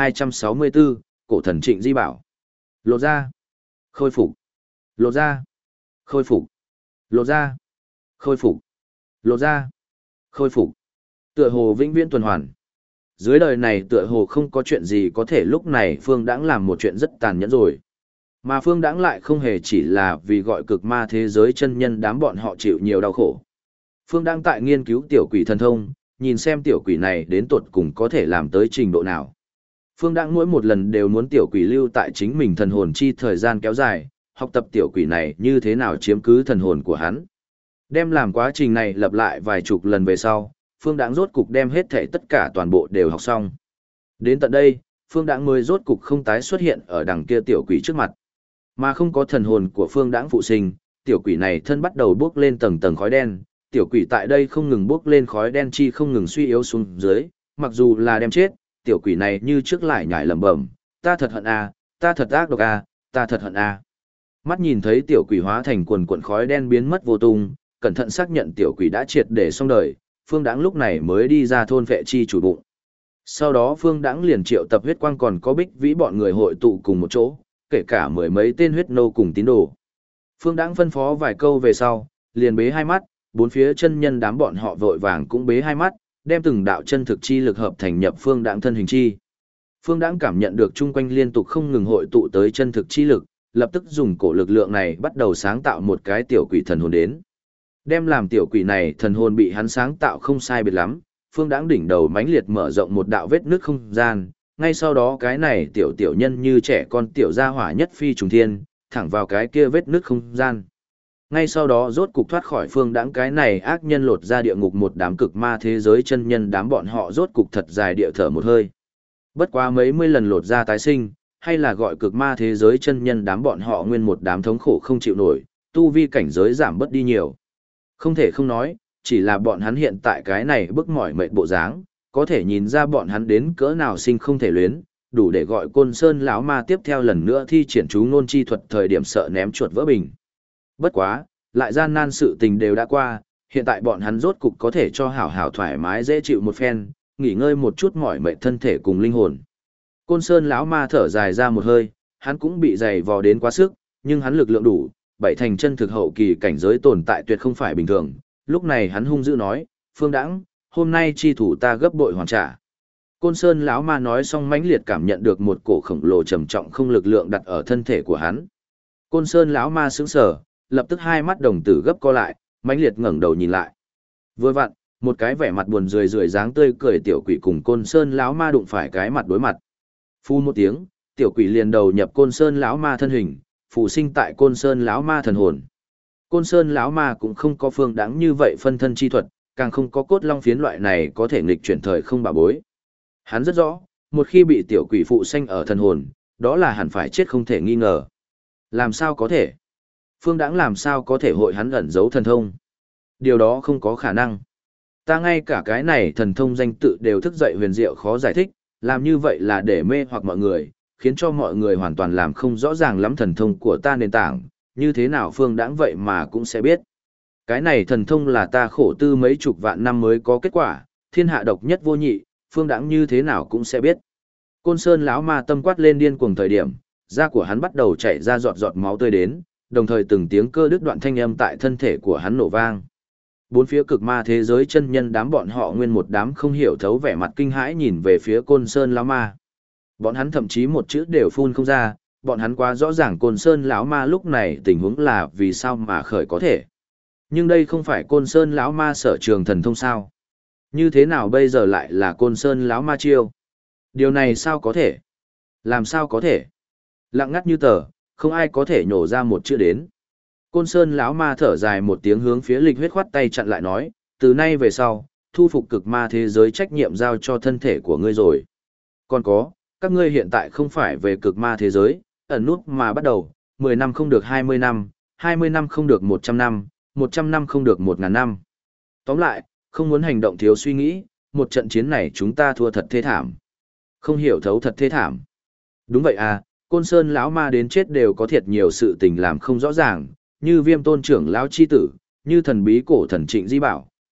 1264, cổ thần Trịnh Di bảo. Lộ ra, khôi phục, lộ ra, khôi phục, lộ ra, khôi phục, lộ ra, khôi phục. Tựa hồ vĩnh viễn tuần hoàn. Dưới đời này tựa hồ không có chuyện gì có thể lúc này Phương Đãng làm một chuyện rất tàn nhẫn rồi. Mà Phương Đãng lại không hề chỉ là vì gọi cực ma thế giới chân nhân đám bọn họ chịu nhiều đau khổ. Phương Đãng tại nghiên cứu tiểu quỷ thần thông, nhìn xem tiểu quỷ này đến tột cùng có thể làm tới trình độ nào. Phương Đãng mỗi một lần đều muốn tiểu quỷ lưu tại chính mình thần hồn chi thời gian kéo dài, học tập tiểu quỷ này như thế nào chiếm cứ thần hồn của hắn. Đem làm quá trình này lặp lại vài chục lần về sau, Phương Đãng rốt cục đem hết thảy tất cả toàn bộ đều học xong. Đến tận đây, Phương Đãng mới rốt cục không tái xuất hiện ở đằng kia tiểu quỷ trước mặt. Mà không có thần hồn của Phương Đãng phụ sinh, tiểu quỷ này thân bắt đầu bốc lên tầng tầng khói đen, tiểu quỷ tại đây không ngừng bốc lên khói đen chi không ngừng suy yếu xuống dưới, mặc dù là đem chết, tiểu quỷ này như trước lại nhảy lẩm bẩm, ta thật hận a, ta thật ác độc a, ta thật hận a. Mắt nhìn thấy tiểu quỷ hóa thành quần cuộn khói đen biến mất vô tung, cẩn thận xác nhận tiểu quỷ đã triệt để xong đời, Phương Đãng lúc này mới đi ra thôn vệ chi chủ bụng. Sau đó Phương Đãng liền triệu tập huyết quang còn có Bích Vĩ bọn người hội tụ cùng một chỗ, kể cả mười mấy tên huyết nô cùng tín đồ. Phương Đãng phân phó vài câu về sau, liền bế hai mắt, bốn phía chân nhân đám bọn họ vội vàng cũng bế hai mắt, đem từng đạo chân thực chi lực hợp thành nhập Phương Đãng thân hình chi. Phương Đãng cảm nhận được chung quanh liên tục không ngừng hội tụ tới chân thực chi lực, lập tức dùng cổ lực lượng này bắt đầu sáng tạo một cái tiểu quỷ thần hồn đến. Đem làm tiểu quỷ này thần hồn bị hắn sáng tạo không sai biệt lắm, Phương Đãng đỉnh đầu mãnh liệt mở rộng một đạo vết nước không gian, ngay sau đó cái này tiểu tiểu nhân như trẻ con tiểu gia hỏa nhất phi trùng thiên, thẳng vào cái kia vết nước không gian. Ngay sau đó rốt cục thoát khỏi Phương Đãng cái này ác nhân lột ra địa ngục một đám cực ma thế giới chân nhân đám bọn họ rốt cục thật dài địa thở một hơi. Bất quá mấy mươi lần lột ra tái sinh, hay là gọi cực ma thế giới chân nhân đám bọn họ nguyên một đám thống khổ không chịu nổi, tu vi cảnh giới giảm bớt đi nhiều. Không thể không nói, chỉ là bọn hắn hiện tại cái này bức mỏi mệt bộ dáng, có thể nhìn ra bọn hắn đến cỡ nào sinh không thể luyến, đủ để gọi Côn Sơn lão ma tiếp theo lần nữa thi triển chú ngôn chi thuật thời điểm sợ ném chuột vỡ bình. Bất quá, lại gian nan sự tình đều đã qua, hiện tại bọn hắn rốt cục có thể cho hảo hảo thoải mái dễ chịu một phen, nghỉ ngơi một chút mỏi mệt thân thể cùng linh hồn. Côn Sơn lão ma thở dài ra một hơi, hắn cũng bị dày vò đến quá sức, nhưng hắn lực lượng đủ, bảy thành chân thực hậu kỳ cảnh giới tồn tại tuyệt không phải bình thường. Lúc này hắn hung dữ nói, Phương Đãng, hôm nay chi thủ ta gấp bội hoàn trả. Côn Sơn lão ma nói xong mãnh liệt cảm nhận được một cổ khổng lồ trầm trọng không lực lượng đặt ở thân thể của hắn. Côn Sơn lão ma sững sờ, lập tức hai mắt đồng tử gấp co lại, mãnh liệt ngẩng đầu nhìn lại. Vừa vặn, một cái vẻ mặt buồn rười rượi dáng tươi cười tiểu quỷ cùng Côn Sơn lão ma đụng phải cái mặt đối mặt. Phu một tiếng, tiểu quỷ liền đầu nhập Côn Sơn lão ma thân hình, phụ sinh tại Côn Sơn lão ma thần hồn. Côn Sơn lão ma cũng không có Phương Đãng như vậy phân thân chi thuật, càng không có cốt long phiến loại này có thể nghịch chuyển thời không bảo bối. Hắn rất rõ, một khi bị tiểu quỷ phụ sanh ở thần hồn, đó là hẳn phải chết không thể nghi ngờ. Làm sao có thể? Phương Đãng làm sao có thể hội hắn ẩn giấu thần thông? Điều đó không có khả năng. Ta ngay cả cái này thần thông danh tự đều thức dậy huyền diệu khó giải thích, làm như vậy là để mê hoặc mọi người, khiến cho mọi người hoàn toàn làm không rõ ràng lắm thần thông của ta nền tảng, như thế nào Phương Đãng vậy mà cũng sẽ biết. Cái này thần thông là ta khổ tư mấy chục vạn năm mới có kết quả, thiên hạ độc nhất vô nhị, Phương Đãng như thế nào cũng sẽ biết. Côn Sơn lão ma tâm quát lên điên cuồng thời điểm, da của hắn bắt đầu chảy ra giọt giọt máu tươi đến, đồng thời từng tiếng cơ đứt đoạn thanh âm tại thân thể của hắn nổ vang. Bốn phía cực ma thế giới chân nhân đám bọn họ nguyên một đám không hiểu thấu vẻ mặt kinh hãi nhìn về phía Côn Sơn lão ma. Bọn hắn thậm chí một chữ đều phun không ra, bọn hắn quá rõ ràng Côn Sơn lão ma lúc này tình huống là vì sao mà khởi có thể. Nhưng đây không phải Côn Sơn lão ma sở trường thần thông sao? Như thế nào bây giờ lại là Côn Sơn lão ma chiêu? Điều này sao có thể? Làm sao có thể? Lặng ngắt như tờ, không ai có thể nhổ ra một chữ đến. Côn Sơn lão ma thở dài một tiếng hướng phía Lịch Huyết khoát tay chặn lại nói, từ nay về sau, thu phục cực ma thế giới trách nhiệm giao cho thân thể của ngươi rồi. Còn có, các ngươi hiện tại không phải về cực ma thế giới, ẩn nút mà bắt đầu, 10 năm không được 20 năm, 20 năm không được 100 năm, 100 năm không được 1000 năm. Tóm lại, không muốn hành động thiếu suy nghĩ, một trận chiến này chúng ta thua thật thê thảm. Không hiểu thấu thật thê thảm. Đúng vậy à, Côn Sơn lão ma đến chết đều có thiệt nhiều sự tình làm không rõ ràng, như Viêm Tôn trưởng lão chi tử, như thần bí cổ thần Trịnh Di bảo,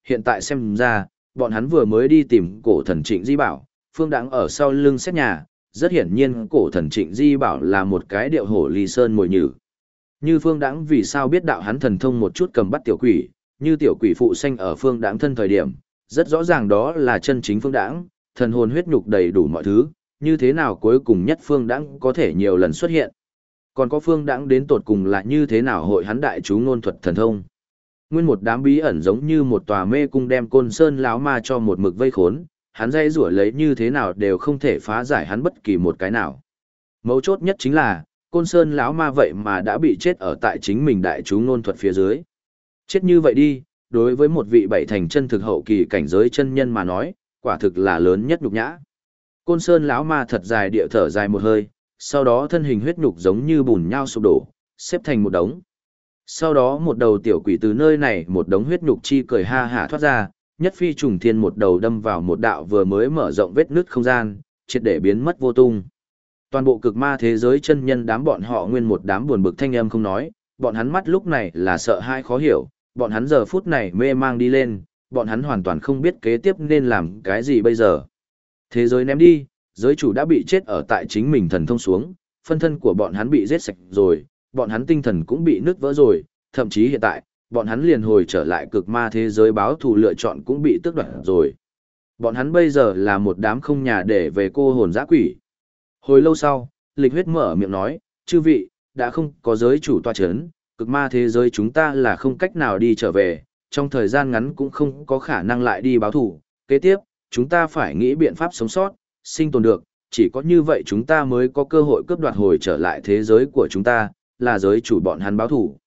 hiện tại xem ra, bọn hắn vừa mới đi tìm cổ thần Trịnh Di Bảo, Phương Đãng ở sau lưng xét nhà, rất hiển nhiên cổ thần Trịnh Di Bảo là một cái điệu hổ ly sơn mồi nhử. Như Phương Đãng vì sao biết đạo hắn thần thông một chút cầm bắt tiểu quỷ, như tiểu quỷ phụ sanh ở Phương Đãng thân thời điểm, rất rõ ràng đó là chân chính Phương Đãng, thần hồn huyết nhục đầy đủ mọi thứ, như thế nào cuối cùng nhất Phương Đãng có thể nhiều lần xuất hiện. Còn có Phương Đãng đến tột cùng là như thế nào hội hắn đại chú ngôn thuật thần thông. Nguyên một đám bí ẩn giống như một tòa mê cung đem Côn Sơn lão ma cho một mực vây khốn, hắn dây rủa lấy như thế nào đều không thể phá giải hắn bất kỳ một cái nào. Mấu chốt nhất chính là, Côn Sơn lão ma vậy mà đã bị chết ở tại chính mình đại chú ngôn thuật phía dưới. Chết như vậy đi, đối với một vị bảy thành chân thực hậu kỳ cảnh giới chân nhân mà nói, quả thực là lớn nhất nhục nhã. Côn Sơn lão ma thật dài địa thở dài một hơi, sau đó thân hình huyết nhục giống như bùn nhau sụp đổ, xếp thành một đống. Sau đó một đầu tiểu quỷ từ nơi này một đống huyết nhục chi cười ha hả thoát ra, nhất phi trùng thiên một đầu đâm vào một đạo vừa mới mở rộng vết nứt không gian, triệt để biến mất vô tung. Toàn bộ cực ma thế giới chân nhân đám bọn họ nguyên một đám buồn bực thanh âm không nói, bọn hắn mắt lúc này là sợ hãi khó hiểu, bọn hắn giờ phút này mê mang đi lên, bọn hắn hoàn toàn không biết kế tiếp nên làm cái gì bây giờ. Thế giới ném đi, giới chủ đã bị chết ở tại chính mình thần thông xuống, phân thân của bọn hắn bị giết sạch rồi, bọn hắn tinh thần cũng bị nứt vỡ rồi, thậm chí hiện tại, bọn hắn liền hồi trở lại cực ma thế giới báo thù lựa chọn cũng bị tước đoạt rồi. Bọn hắn bây giờ là một đám không nhà để về cô hồn dã quỷ. Hồi lâu sau, Lịch Huyết mở miệng nói, chư vị, đã không có giới chủ tọa chấn, cực ma thế giới chúng ta là không cách nào đi trở về, trong thời gian ngắn cũng không có khả năng lại đi báo thù. Kế tiếp, chúng ta phải nghĩ biện pháp sống sót, sinh tồn được, chỉ có như vậy chúng ta mới có cơ hội cướp đoạt hồi trở lại thế giới của chúng ta, là giới chủ bọn hắn báo thù.